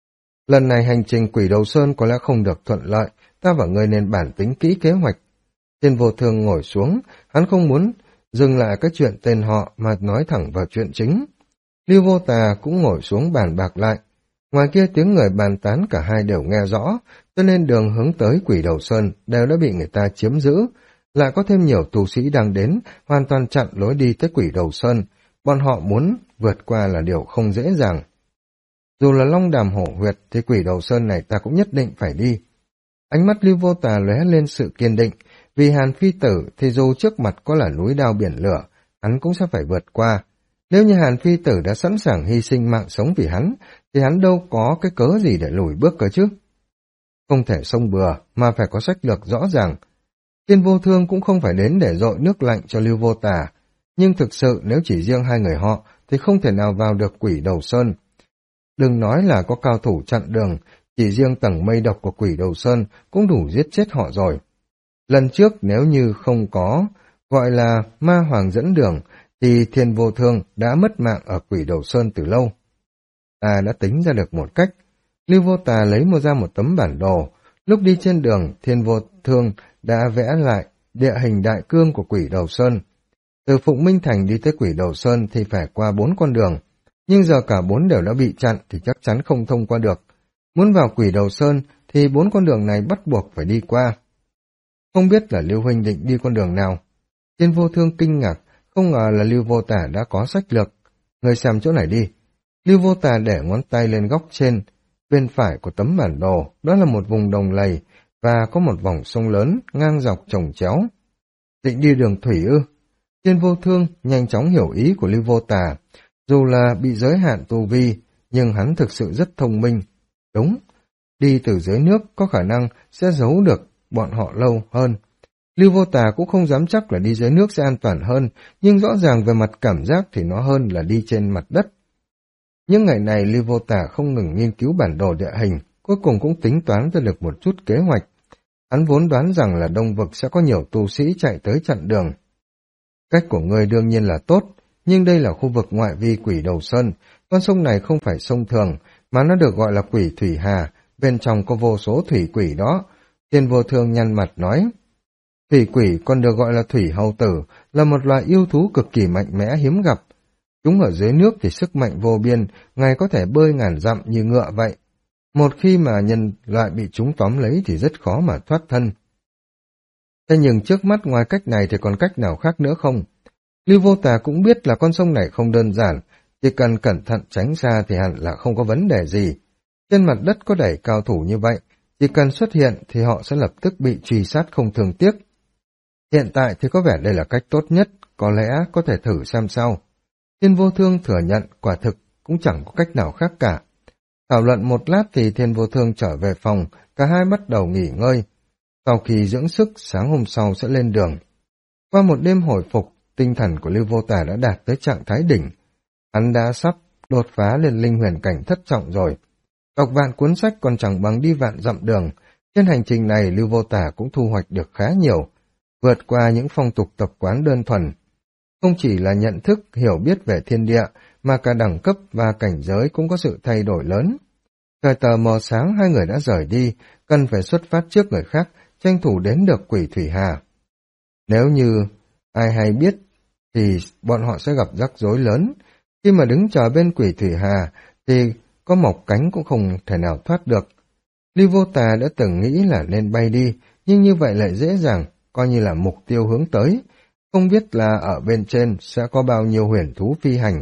Lần này hành trình Quỷ Đầu Sơn có lẽ không được thuận lợi, ta và ngươi nên bản tính kỹ kế hoạch. Thiên Vô Thương ngồi xuống, hắn không muốn dừng lại cái chuyện tên họ mà nói thẳng vào chuyện chính. Lưu Vô Tà cũng ngồi xuống bàn bạc lại. Ngoài kia tiếng người bàn tán cả hai đều nghe rõ, cho nên đường hướng tới Quỷ Đầu Sơn đều đã bị người ta chiếm giữ. Lại có thêm nhiều tu sĩ đang đến, hoàn toàn chặn lối đi tới Quỷ Đầu Sơn. Bọn họ muốn vượt qua là điều không dễ dàng. Dù là Long Đàm Hổ Huyệt thì Quỷ Đầu Sơn này ta cũng nhất định phải đi. Ánh mắt Lưu Vô Tà lóe lên sự kiên định, vì Hàn Phi Tử thì dù trước mặt có là núi đao biển lửa, hắn cũng sẽ phải vượt qua. Nếu như Hàn Phi Tử đã sẵn sàng hy sinh mạng sống vì hắn, thì hắn đâu có cái cớ gì để lùi bước cơ chứ. Không thể xông bừa, mà phải có sách lược rõ ràng. Thiên Vô Thương cũng không phải đến để dội nước lạnh cho Lưu Vô Tà, nhưng thực sự nếu chỉ riêng hai người họ, thì không thể nào vào được Quỷ Đầu Sơn. Đừng nói là có cao thủ chặn đường, chỉ riêng tầng mây độc của Quỷ Đầu Sơn cũng đủ giết chết họ rồi. Lần trước nếu như không có, gọi là ma hoàng dẫn đường, thì Thiên Vô Thương đã mất mạng ở Quỷ Đầu Sơn từ lâu. Ta đã tính ra được một cách. Lưu Vô Tà lấy ra một tấm bản đồ. Lúc đi trên đường, Thiên Vô Thương đã vẽ lại địa hình đại cương của Quỷ Đầu Sơn. Từ Phụng Minh Thành đi tới Quỷ Đầu Sơn thì phải qua 4 con đường, nhưng giờ cả 4 đều đã bị chặn thì chắc chắn không thông qua được. Muốn vào Quỷ Đầu Sơn thì 4 con đường này bắt buộc phải đi qua. Không biết là Lưu huynh định đi con đường nào? Thiên Vô Thương kinh ngạc, không ngờ là Lưu Vô Tả đã có sách lược. Người xem chỗ này đi. Lưu Vô Tả để ngón tay lên góc trên, bên phải của tấm bản đồ, đó là một vùng đồng lầy và có một vòng sông lớn ngang dọc chồng chéo. Định đi đường thủy ư? Thiên Vô Thương nhanh chóng hiểu ý của Lưu Vô Tả. Dù là bị giới hạn tu vi, nhưng hắn thực sự rất thông minh. Đúng, đi từ dưới nước có khả năng sẽ giấu được bọn họ lâu hơn. Lưu Vô Tà cũng không dám chắc là đi dưới nước sẽ an toàn hơn, nhưng rõ ràng về mặt cảm giác thì nó hơn là đi trên mặt đất. Những ngày này Lưu Vô Tà không ngừng nghiên cứu bản đồ địa hình, cuối cùng cũng tính toán ra được một chút kế hoạch. Hắn vốn đoán rằng là Đông Vực sẽ có nhiều tu sĩ chạy tới chặn đường. Cách của người đương nhiên là tốt, nhưng đây là khu vực ngoại vi Quỷ Đầu Sơn, con sông này không phải sông thường, mà nó được gọi là quỷ thủy hà, bên trong có vô số thủy quỷ đó. Thiên Vô Thương nhăn mặt nói, thủy quỷ còn được gọi là thủy hầu tử, là một loài yêu thú cực kỳ mạnh mẽ hiếm gặp. Chúng ở dưới nước thì sức mạnh vô biên, ngày có thể bơi ngàn dặm như ngựa vậy. Một khi mà nhân loại bị chúng tóm lấy thì rất khó mà thoát thân. Thế nhưng trước mắt ngoài cách này thì còn cách nào khác nữa không? Lưu Vô Tà cũng biết là con sông này không đơn giản, chỉ cần cẩn thận tránh xa thì hẳn là không có vấn đề gì. Trên mặt đất có đẩy cao thủ như vậy, chỉ cần xuất hiện thì họ sẽ lập tức bị truy sát không thương tiếc. Hiện tại thì có vẻ đây là cách tốt nhất, có lẽ có thể thử xem sao. Thiên Vô Thương thừa nhận quả thực cũng chẳng có cách nào khác cả. Thảo luận một lát thì Thiên Vô Thương trở về phòng, cả hai bắt đầu nghỉ ngơi. Sau khi dưỡng sức, sáng hôm sau sẽ lên đường. Qua một đêm hồi phục, tinh thần của Lưu Vô Tà đã đạt tới trạng thái đỉnh. Hắn đã sắp đột phá lên linh huyền cảnh thất trọng rồi. Đọc vạn cuốn sách còn chẳng bằng đi vạn dặm đường. Trên hành trình này Lưu Vô Tà cũng thu hoạch được khá nhiều, vượt qua những phong tục tập quán đơn thuần. Không chỉ là nhận thức, hiểu biết về thiên địa, mà cả đẳng cấp và cảnh giới cũng có sự thay đổi lớn. Trời tờ mờ sáng hai người đã rời đi, cần phải xuất phát trước người khác, tranh thủ đến được quỷ thủy hà. Nếu như ai hay biết, thì bọn họ sẽ gặp rắc rối lớn. Khi mà đứng chờ bên quỷ thủy hà, thì có mọc cánh cũng không thể nào thoát được. Lưu Vô Tà đã từng nghĩ là nên bay đi, nhưng như vậy lại dễ dàng, coi như là mục tiêu hướng tới. Không biết là ở bên trên sẽ có bao nhiêu huyền thú phi hành.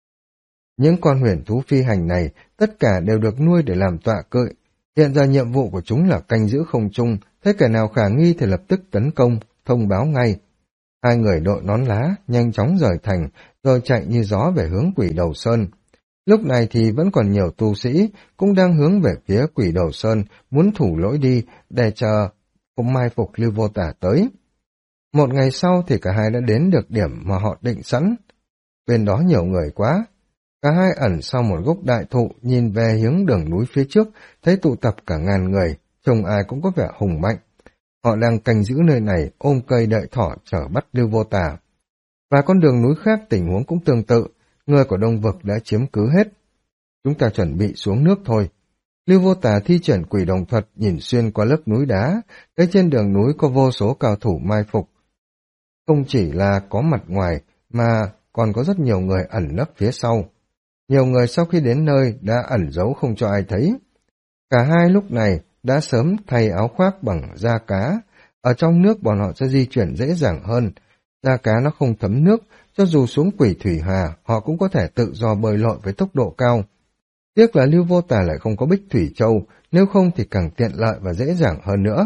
Những con huyền thú phi hành này tất cả đều được nuôi để làm tọa kỵ. Hiện giờ nhiệm vụ của chúng là canh giữ không trung, thấy kẻ nào khả nghi thì lập tức tấn công, thông báo ngay. Hai người đội nón lá, nhanh chóng rời thành, rồi chạy như gió về hướng Quỷ Đầu Sơn. Lúc này thì vẫn còn nhiều tu sĩ cũng đang hướng về phía Quỷ Đầu Sơn, muốn thủ lỗi đi để chờ cùng mai phục Lưu Vô Tà tới. Một ngày sau thì cả hai đã đến được điểm mà họ định sẵn. Bên đó nhiều người quá. Cả hai ẩn sau một gốc đại thụ, nhìn về hướng đường núi phía trước, thấy tụ tập cả ngàn người, trông ai cũng có vẻ hùng mạnh. Họ đang canh giữ nơi này, ôm cây đợi thỏ chở bắt Lưu Vô Tà. Và con đường núi khác tình huống cũng tương tự, người của Đông Vực đã chiếm cứ hết. Chúng ta chuẩn bị xuống nước thôi. Lưu Vô Tà thi triển quỷ đồng thuật, nhìn xuyên qua lớp núi đá, thấy trên đường núi có vô số cao thủ mai phục. Không chỉ là có mặt ngoài, mà còn có rất nhiều người ẩn nấp phía sau. Nhiều người sau khi đến nơi đã ẩn giấu không cho ai thấy. Cả hai lúc này đã sớm thay áo khoác bằng da cá. Ở trong nước bọn họ sẽ di chuyển dễ dàng hơn. Da cá nó không thấm nước, cho dù xuống quỷ thủy hà, họ cũng có thể tự do bơi lội với tốc độ cao. Tiếc là Lưu Vô Tà lại không có Bích Thủy Châu, nếu không thì càng tiện lợi và dễ dàng hơn nữa.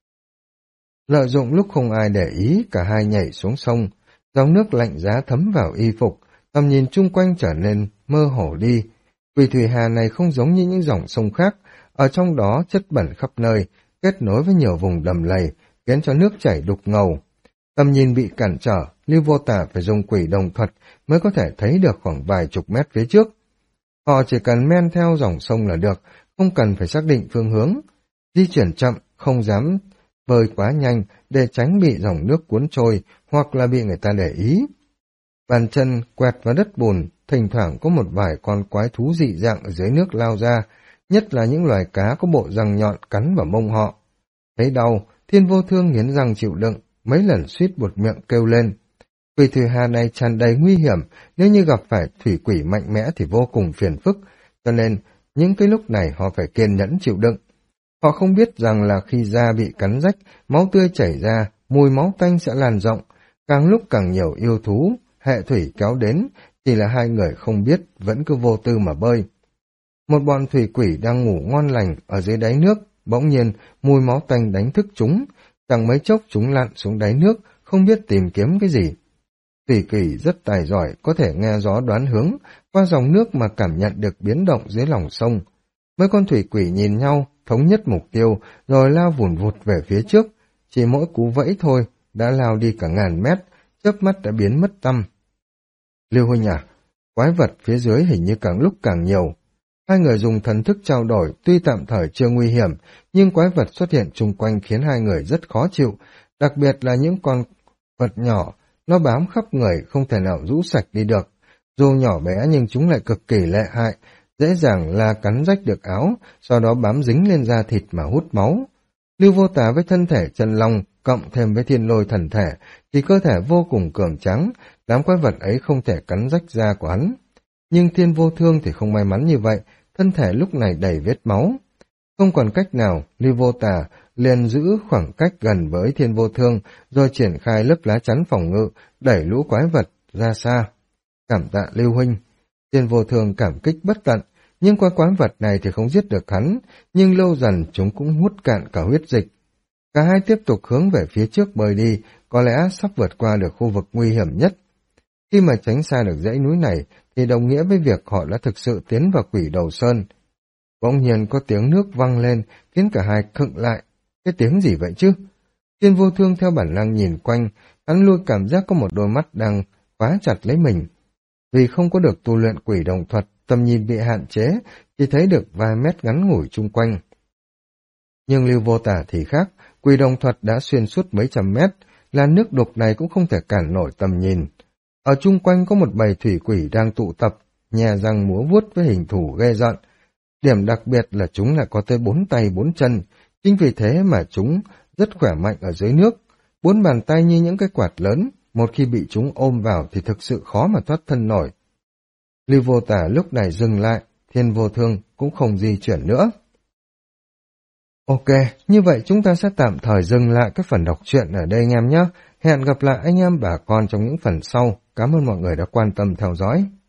Lợi dụng lúc không ai để ý, cả hai nhảy xuống sông. Dòng nước lạnh giá thấm vào y phục, tầm nhìn chung quanh trở nên mơ hồ đi. Quỷ thủy hà này không giống như những dòng sông khác, ở trong đó chất bẩn khắp nơi, kết nối với nhiều vùng đầm lầy, khiến cho nước chảy đục ngầu. Tầm nhìn bị cản trở, Lưu Vô Tà phải dùng quỷ đồng thuật mới có thể thấy được khoảng vài chục mét phía trước. Họ chỉ cần men theo dòng sông là được, không cần phải xác định phương hướng. Di chuyển chậm, không dám bơi quá nhanh để tránh bị dòng nước cuốn trôi hoặc là bị người ta để ý. Bàn chân quẹt vào đất bùn, thỉnh thoảng có một vài con quái thú dị dạng ở dưới nước lao ra, nhất là những loài cá có bộ răng nhọn cắn vào mông họ. Thấy đau, Thiên Vô Thương nghiến răng chịu đựng, mấy lần suýt buột miệng kêu lên. Quỷ thủy hà này tràn đầy nguy hiểm, nếu như gặp phải thủy quỷ mạnh mẽ thì vô cùng phiền phức, cho nên những cái lúc này họ phải kiên nhẫn chịu đựng. Họ không biết rằng là khi da bị cắn rách, máu tươi chảy ra, mùi máu tanh sẽ lan rộng, càng lúc càng nhiều yêu thú, hệ thủy kéo đến, chỉ là hai người không biết, vẫn cứ vô tư mà bơi. Một bọn thủy quỷ đang ngủ ngon lành ở dưới đáy nước, bỗng nhiên mùi máu tanh đánh thức chúng, chẳng mấy chốc chúng lặn xuống đáy nước, không biết tìm kiếm cái gì. Thủy quỷ rất tài giỏi, có thể nghe gió đoán hướng, qua dòng nước mà cảm nhận được biến động dưới lòng sông. Mấy con thủy quỷ nhìn nhau, thống nhất mục tiêu, rồi lao vùn vụt về phía trước. Chỉ mỗi cú vẫy thôi, đã lao đi cả ngàn mét, chớp mắt đã biến mất tăm. Lưu huynh à, quái vật phía dưới hình như càng lúc càng nhiều. Hai người dùng thần thức trao đổi, tuy tạm thời chưa nguy hiểm, nhưng quái vật xuất hiện chung quanh khiến hai người rất khó chịu, đặc biệt là những con vật nhỏ, nó bám khắp người không thể nào rũ sạch đi được. Dù nhỏ bé nhưng chúng lại cực kỳ lợi hại, dễ dàng là cắn rách được áo, sau đó bám dính lên da thịt mà hút máu. Lưu Vô Tà với thân thể chân long, cộng thêm với thiên lôi thần thể, thì cơ thể vô cùng cường tráng, đám quái vật ấy không thể cắn rách da của hắn. Nhưng Thiên Vô Thương thì không may mắn như vậy, thân thể lúc này đầy vết máu. Không còn cách nào, Lưu Vô Tà liền giữ khoảng cách gần với Thiên Vô Thương, rồi triển khai lớp lá chắn phòng ngự, đẩy lũ quái vật ra xa. Cảm tạ Lưu huynh. Thiên Vô Thương cảm kích bất tận, nhưng qua quái vật này thì không giết được hắn, nhưng lâu dần chúng cũng hút cạn cả huyết dịch. Cả hai tiếp tục hướng về phía trước bơi đi, có lẽ sắp vượt qua được khu vực nguy hiểm nhất. Khi mà tránh xa được dãy núi này, thì đồng nghĩa với việc họ đã thực sự tiến vào Quỷ Đầu Sơn. Bỗng nhiên có tiếng nước văng lên, khiến cả hai khựng lại. Cái tiếng gì vậy chứ? Thiên Vô Thương theo bản năng nhìn quanh, hắn luôn cảm giác có một đôi mắt đang khóa chặt lấy mình. Vì không có được tu luyện quỷ đồng thuật, tầm nhìn bị hạn chế, chỉ thấy được vài mét ngắn ngủi chung quanh. Nhưng Lưu Vô Tà thì khác, quỷ đồng thuật đã xuyên suốt mấy trăm mét, làn nước đục này cũng không thể cản nổi tầm nhìn. Ở chung quanh có một bầy thủy quỷ đang tụ tập, nhè răng múa vuốt với hình thù ghê rợn. Điểm đặc biệt là chúng lại có tới 4 tay 4 chân, chính vì thế mà chúng rất khỏe mạnh ở dưới nước. 4 bàn tay như những cái quạt lớn, một khi bị chúng ôm vào thì thực sự khó mà thoát thân nổi. Lưu Vô Tà lúc này dừng lại, Thiên Vô Thương cũng không di chuyển nữa. Ok, như vậy chúng ta sẽ tạm thời dừng lại cái phần đọc truyện ở đây anh em nhé. Hẹn gặp lại anh em bà con trong những phần sau. Cảm ơn mọi người đã quan tâm theo dõi.